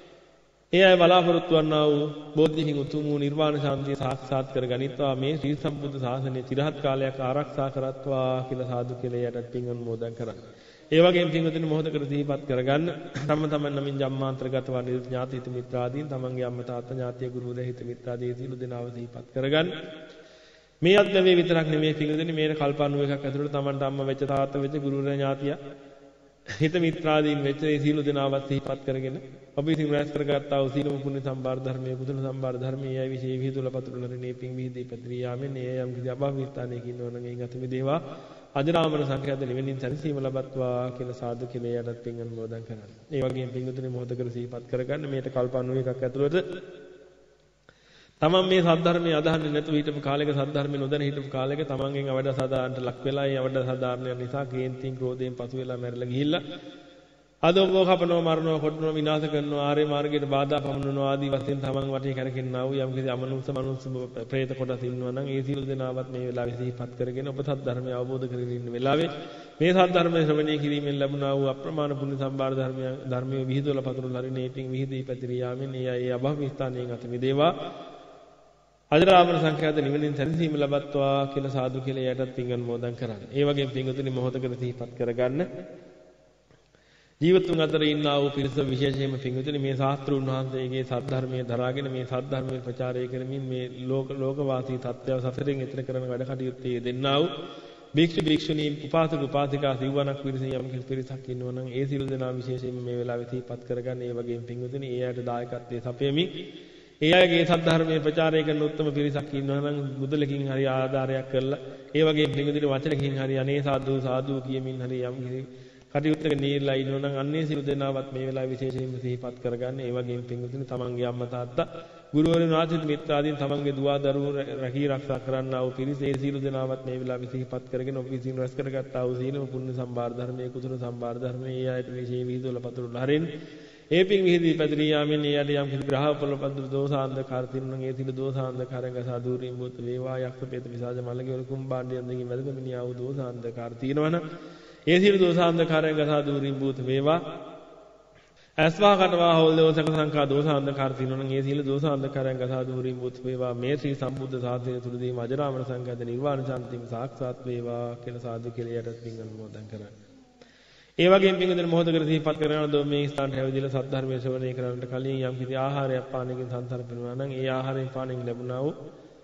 ඒ අය බලාපොරොත්තු වන්නා වූ බෝධිහිං උතුම් වූ නිර්වාණ ශාන්තිය සාක්ෂාත් කර ගනිත්වා මේ ශ්‍රී සම්බුද්ධ ශාසනය চিරහත් කාලයක් ආරක්ෂා කරත්වා කියලා සාදු කියලා යටත් පින් අනුමෝදන් කරා. ඒ වගේම පින්වතුනි මොහොතකට සිහිපත් කරගන්න තම තමන් නමින් ජම්මාන්තරගත වන ඥාති හිත මිත්‍රාදීන් තමන්ගේ අම්මා තාත්තා ඥාතිය ගුරුවරයා හිත මිත්‍රාදී සියලු දෙනාව සිහිපත් කරගන්න. මේ අත්දැකීම විතරක් නෙමෙයි පින්වතුනි මේ කල්ප අනූ එකක් ඇතුළත තමන්ට අම්මා වෙච්ච තාත්තා වෙච්ච ගුරුවරයා ඥාතිය හිත මිත්‍රාදීන් වෙච්ච ඒ සියලු දෙනාවත් සිහිපත් කරගෙන ඔබ විසින් රැස් කරගත්තා වූ සීලම පුණ්‍ය සම්භාර ධර්මයේ කුසල සම්භාර ධර්මයේ යයි විශේෂ විහිදුල පතුරුල රණේ පින් විහිදී පැතිරී යාමෙන් ඒ යම් කිසි අභාවිතාවයක ඉන්නවනම් ඒ ගත විදේවා අජරාමර සංඛ්‍යාත නිවෙනින් සැනසීම ලබත්වා කියලා සාදු කියලා යටත් පින් අනුමෝදන් කරනවා. ඒ වගේම පින්වතුනි මොහොතකට සිහිපත් කරගන්න මේට කල්ප අනූ එකක් ඇතුළත තමන් මේ සද්ධර්මයේ අදහන්නේ නැතුව හිටපු කාලයක සද්ධර්මයේ නොදැන හිටපු කාලයක තමන්ගෙන් අවඩ සදාන්ට ලක් වෙලා ඒ අවඩ සදාරණය නිසා කේන්තියෙන් ක්‍රෝධයෙන් පසු වෙලා මැරලා ගිහිල්ලා අද ඔබ කපනවා මරනවා කොටනවා විනාශ කරනවා ආර්ය මාර්ගයට බාධා පමුණනවා ආදී වශයෙන් තමන් වටේ කරකින්නා වූ යම් කිසි අමනුෂ්‍ය මනුෂ්‍ය ප්‍රේත කොටස් ඉන්නවා නම් ඒ සියලු දෙනාවත් මේ වෙලාවේ සිහිපත් කරගෙන ඔබ සත්‍ය ධර්මය අවබෝධ කරගෙන ඉන්න වෙලාවේ මේ සත්‍ය ධර්මය ශ්‍රවණය කිරීමෙන් ලැබුණා වූ අප්‍රමාණ පුණ්‍ය සම්භාර ධර්මය ධර්මයේ විහිදුවල පතුරුල හරිනේ පිං විහිදී පැතිරී යාමෙන් ඒ අය අභව ස්ථානයෙන් අත මිදේවා අජරාමර සංඛ්‍යාත නිවනින් සැනසීම ලබත්වා කියලා සාදු කියලා යටත් පිං අනුමෝදන් කරන්න. ඒ වගේම පිංගුතුනි මොහොතකට සිහිපත් කරගන්න ජීවතුන් අතර ඉන්නා වූ පිරිස විශේෂයෙන්ම පිංගුතුනි මේ ශාස්ත්‍රුන් වහන්සේගේ සත්‍ය ධර්මයේ දරාගෙන මේ සත්‍ය ධර්මයේ ප්‍රචාරය කරමින් මේ ලෝක ලෝකවාසී තත්ත්වය සසරෙන් එතර කරන වැඩ කටයුත්තේ දෙන්නා වූ භික්ෂු භික්ෂුණී උපාසක උපාසිකා සිව්වණක් පිරිස යම් කිසි පිරිසක් ඉන්නවා නම් ඒ සියලු දෙනා විශේෂයෙන්ම මේ වෙලාවේ සිහිපත් කරගන්න. ඒ වගේම පිංගුතුනි ඒ අයට දායකත්වයේ සපයමින් ඒ අයගේ සත්‍ය ධර්මයේ ප්‍රචාරය කරන උත්තම පිරිසක් ඉන්නවා නම් මුදලකින් හරි ආධාරයක් කරලා ඒ වගේම පිංගුතුනි වචනකින් හරි අනේ සාදු සාදු කියමින් හරි යම් කිසි කටයුත්තක නීරලා ඉන්නවා නම් අන්නේ සියලු දෙනාවත් මේ වෙලාවේ විශේෂයෙන්ම සිහිපත් කරගන්න. ඒ වගේම පිංගුතුනි තමන්ගේ අම්මා තාත්තා ගුරුවරුන් ආදිත් මිත්‍රාදීන් තමන්ගේ දුවා දරුවෝ රැකී ආරක්ෂා කරන්නා වූ පිරිස ඒ සියලු දෙනාවත් මේ වෙලාවේ සිහිපත් කරගෙන ඔබ විසින් රැස් කරගත්තා වූ සීලම පුණ්‍ය සම්භාර ධර්මයේ කුසල සම්භාර ධර්මයේ ඒ ආයත විශේෂ විහිදුවල පතුරුල හරින් ඒ පිං විහිදී පැතිරී යාමෙන් ඒ යට යම් කිසි ග්‍රහ පොළපද්ද දෝසාන්ධකාර තිරුණන් ඒ සියලු දෝසාන්ධකාරයන් ගසා දුරින් බුත් වේවා යක්ෂ ප්‍රේත පිසාච මල්ලගේ වල කුම්භාණ්ඩයන් දෙකින් වැදගමිනියා වූ දෝසාන්ධකාර තිනවන ඒ සියලු දෝසාන්ධකාරයන් ගසා දුරින් බුත් වේවා අස්වා කටවා හොල් දෝසක සංඛා දෝසාන්ධකාර තිනවන ඒ සියලු දෝසාන්ධකාරයන් ගසා දුරින් බුත් වේවා මේ ශ්‍රී සම්බුද්ධ ශාසනය තුලදී අජරාමර සංඝයාත නිර්වාණ ශාන්තියම සාක්ෂාත් වේවා කියලා සාදු කියලා යටත් පිං අනුමෝදන් කරන්නේ. ඒ වගේම පිංගුතුනි මොහොතකට සිහිපත් කරගෙන දෝ මේ ස්ථානට හැවිදලා සත්‍ය ධර්මයේ ශ්‍රවණය කරන්නට කලින් යම් කිසි ආහාරයක් පානකින් සංසරපෙනවා නම් ඒ ආහාරයෙන් පානෙන් ලැබුණා වූ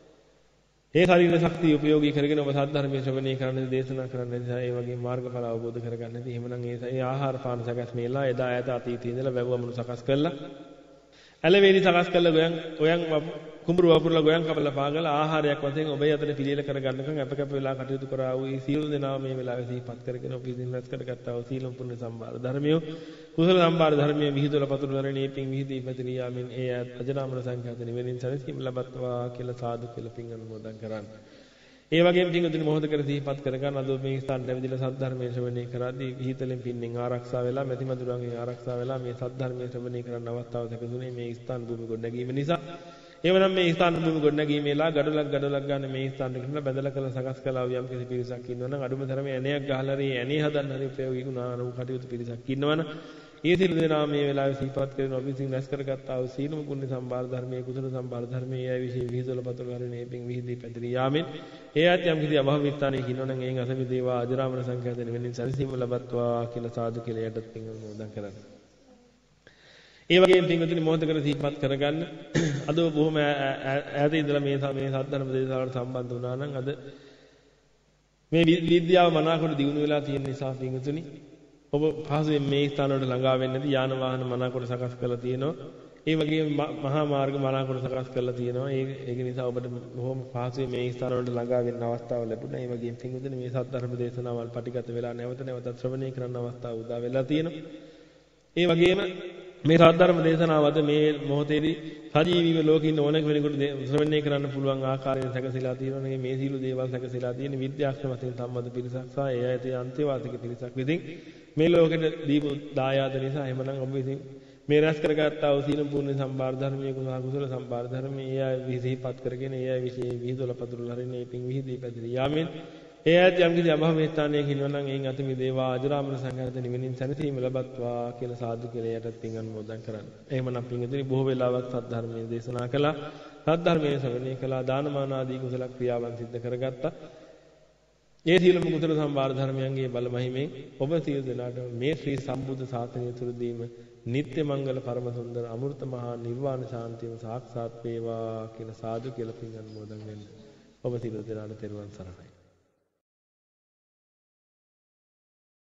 ඒ ශරීර ශක්තිය උපයෝගී කරගෙන ඔබ සත්‍ය ධර්මයේ ශ්‍රවණය කරන්න දේශනා කරන්න නිසා ඒ වගේ මාර්ගඵල අවබෝධ කරගන්න ඉතින් එහෙමනම් ඒ ඒ ආහාර පාන සකස් මේලා එදා ඈත අතීතයේ ඉඳලා වැවුවමනු සකස් කළා ඇලවේලි සකස් කළ ගොයන් ඔයන් කුඹුරු වපුරලා ගොයන් කපලා පාගලා ආහාරයක් වශයෙන් ඔබේ අතට පිළියෙල කරගන්නකම් අප කැප වෙලා කටයුතු කරා වූ සීල දෙනා මේ වෙලාවේ සිහිපත් කරගෙන ඔබ ඉදින් රැස් කරගත්තා වූ සීලම් පුණ්‍ය සම්භාර ධර්මිය කුසල සම්භාර ධර්මයේ විහිදුවල පතුරුවරණේ පිං විහිදී පැතිරී යාමෙන් ඒ අජරාමර සංඛ්‍යාත නිවෙනින් සැනසීම ලබත්වා කියලා සාදු කියලා පිං අනුමෝදන් කරන්න. ඒ වගේම පිංගුතුනි මොහොතකට සිහිපත් කරගන්න අද මේ ස්ථානට ඇවිදලා සත්‍ය ධර්මයේ ශ්‍රවණය කරද්දී හිතලෙන් පින්නෙන් ආරක්ෂා වෙලා මෙති මදුරන්ගෙන් ආරක්ෂා වෙලා මේ සත්‍ය ධර්මයේ ශ්‍රවණය කරන්න අවස්ථාව ලැබුණේ මේ ස්ථාන භූමි ගොඩනැගීම නිසා. එවනම් මේ ස්ථාන භූමි ගොඩනැගීමේලා ගඩොලක් ගඩොලක් ගන්න මේ ස්ථානට කියලා බදලා කළ සකස් කළා වූ යම් කිසි පිරිසක් ඉන්නවනම් අඩුම තරමේ ඇණයක් ගහලා හරි ඇණේ හදන්න හරි ප්‍රයෝගික වුණා නම් කටයුතු පිරිසක් ඉන්නවනම් ඒ සියලු දෙනා මේ වෙලාවේ සිහිපත් කරගෙන ඔබ විසින් රැස් කරගත්තා වූ සීලම පුණ්‍ය සම්භාර ධර්මයේ කුසල සම්භාර ධර්මයේ ඒ විශේෂ විහිදුවල පතුරු හරිනේ පිං විහිදී පැතිරී යාමෙන් ඒ ආත් යම් කිසි අභව විස්ථානයක ඉන්නවනම් එයින් අසමි දේවා අජරාමර සංඛ්‍යාත නිවෙනින් සැනසීම ලබත්වා කියලා සාදු කියලා යටත් පිං අනුමෝදන් කරන්නේ. ඒ වගේම පිංගුතුනි මොහොතකට සිහිපත් කරගන්න අද බොහොම ඈත ඉඳලා මේ මේ සද්ධර්ම දේශනාවට සම්බන්ධ වුණා නම් අද මේ විද්‍යාව මනාකොට දියුණු වෙලා තියෙන නිසා පිංගුතුනි ඔබ පහසුවෙන් මේ ස්ථාන වලට ළඟා වෙන්නේ නැති යාන වාහන මනාකොට සකස් කරලා තියෙනවා. ඒ වගේම මහා මාර්ග මනාකොට සකස් කරලා තියෙනවා. ඒ ඒක නිසා ඔබට බොහොම පහසුවෙන් මේ ස්ථාන වලට ළඟා වෙන්න අවස්ථාව ලැබුණා. ඒ වගේම පිංගුතුනි මේ සද්ධර්ම දේශනාවල් පටිගත වෙලා නැවත නැවතත් ශ්‍රවණය කරන්න අවස්ථාව උදා වෙලා තියෙනවා. ඒ වගේම මේ සාධර්ම දේශනාව අද මේ මොහොතේදී සජීවීව ලෝකේ ඉන්න ඕනෑම කෙනෙකුට ශ්‍රවණය කරන්න පුළුවන් ආකාරයෙන් සැකසීලා තියෙනවා. මේ සීල දේවල් සැකසීලා තියෙන විද්‍යාඥ වශයෙන් සම්බන්ධ පිරිසක් සහ ඒ ඇයිතේ අන්තේවාසික පිරිසක් විසින් මේ ලෝකෙට දීපු දායාද නිසා එහෙමනම් ඔබ විසින් මේ රැස් කරගත්තා වූ සීල පුණ්‍ය සම්භාර ධර්මයේ කුසල සම්භාර ධර්මයේ ඒ අය විසිහිපත් කරගෙන ඒ අය විශේෂ විහිදුවල පතුරුල හරිනේ පිං විහිදී පැතිරී යාමෙන් ඒ ඇත් යම් කිසි අභව ස්ථානයක ඉන්නවනම් එයින් අතමි දේවා අජරාමර සංඝයාත නිවෙනින් සැනසීම ලබත්වා කියලා සාදු කියලා යටත් පිං අනුමෝදන් කරන්න. එහෙමනම් පිංගුතුනි බොහෝ වෙලාවක් සත්‍ය ධර්මයේ දේශනා කළා. සත්‍ය ධර්මයේ ශ්‍රවණය කළා. දානමාන ආදී කුසල ක්‍රියාවන් සිද්ධ කරගත්තා. ඒ සීලම කුසල සම්භාර ධර්මයන්ගේ බල මහිමෙන් ඔබ සියලු දෙනාට මේ ශ්‍රී සම්බුද්ධ ශාසනය තුලදීම නිත්‍ය මංගල පරම සුන්දර අමෘත මහා නිර්වාණ ශාන්තියම සාක්ෂාත් වේවා කියලා සාදු කියලා පිං අනුමෝදන් වෙන්න. ඔබ සියලු දෙනාට තෙරුවන් සරණයි.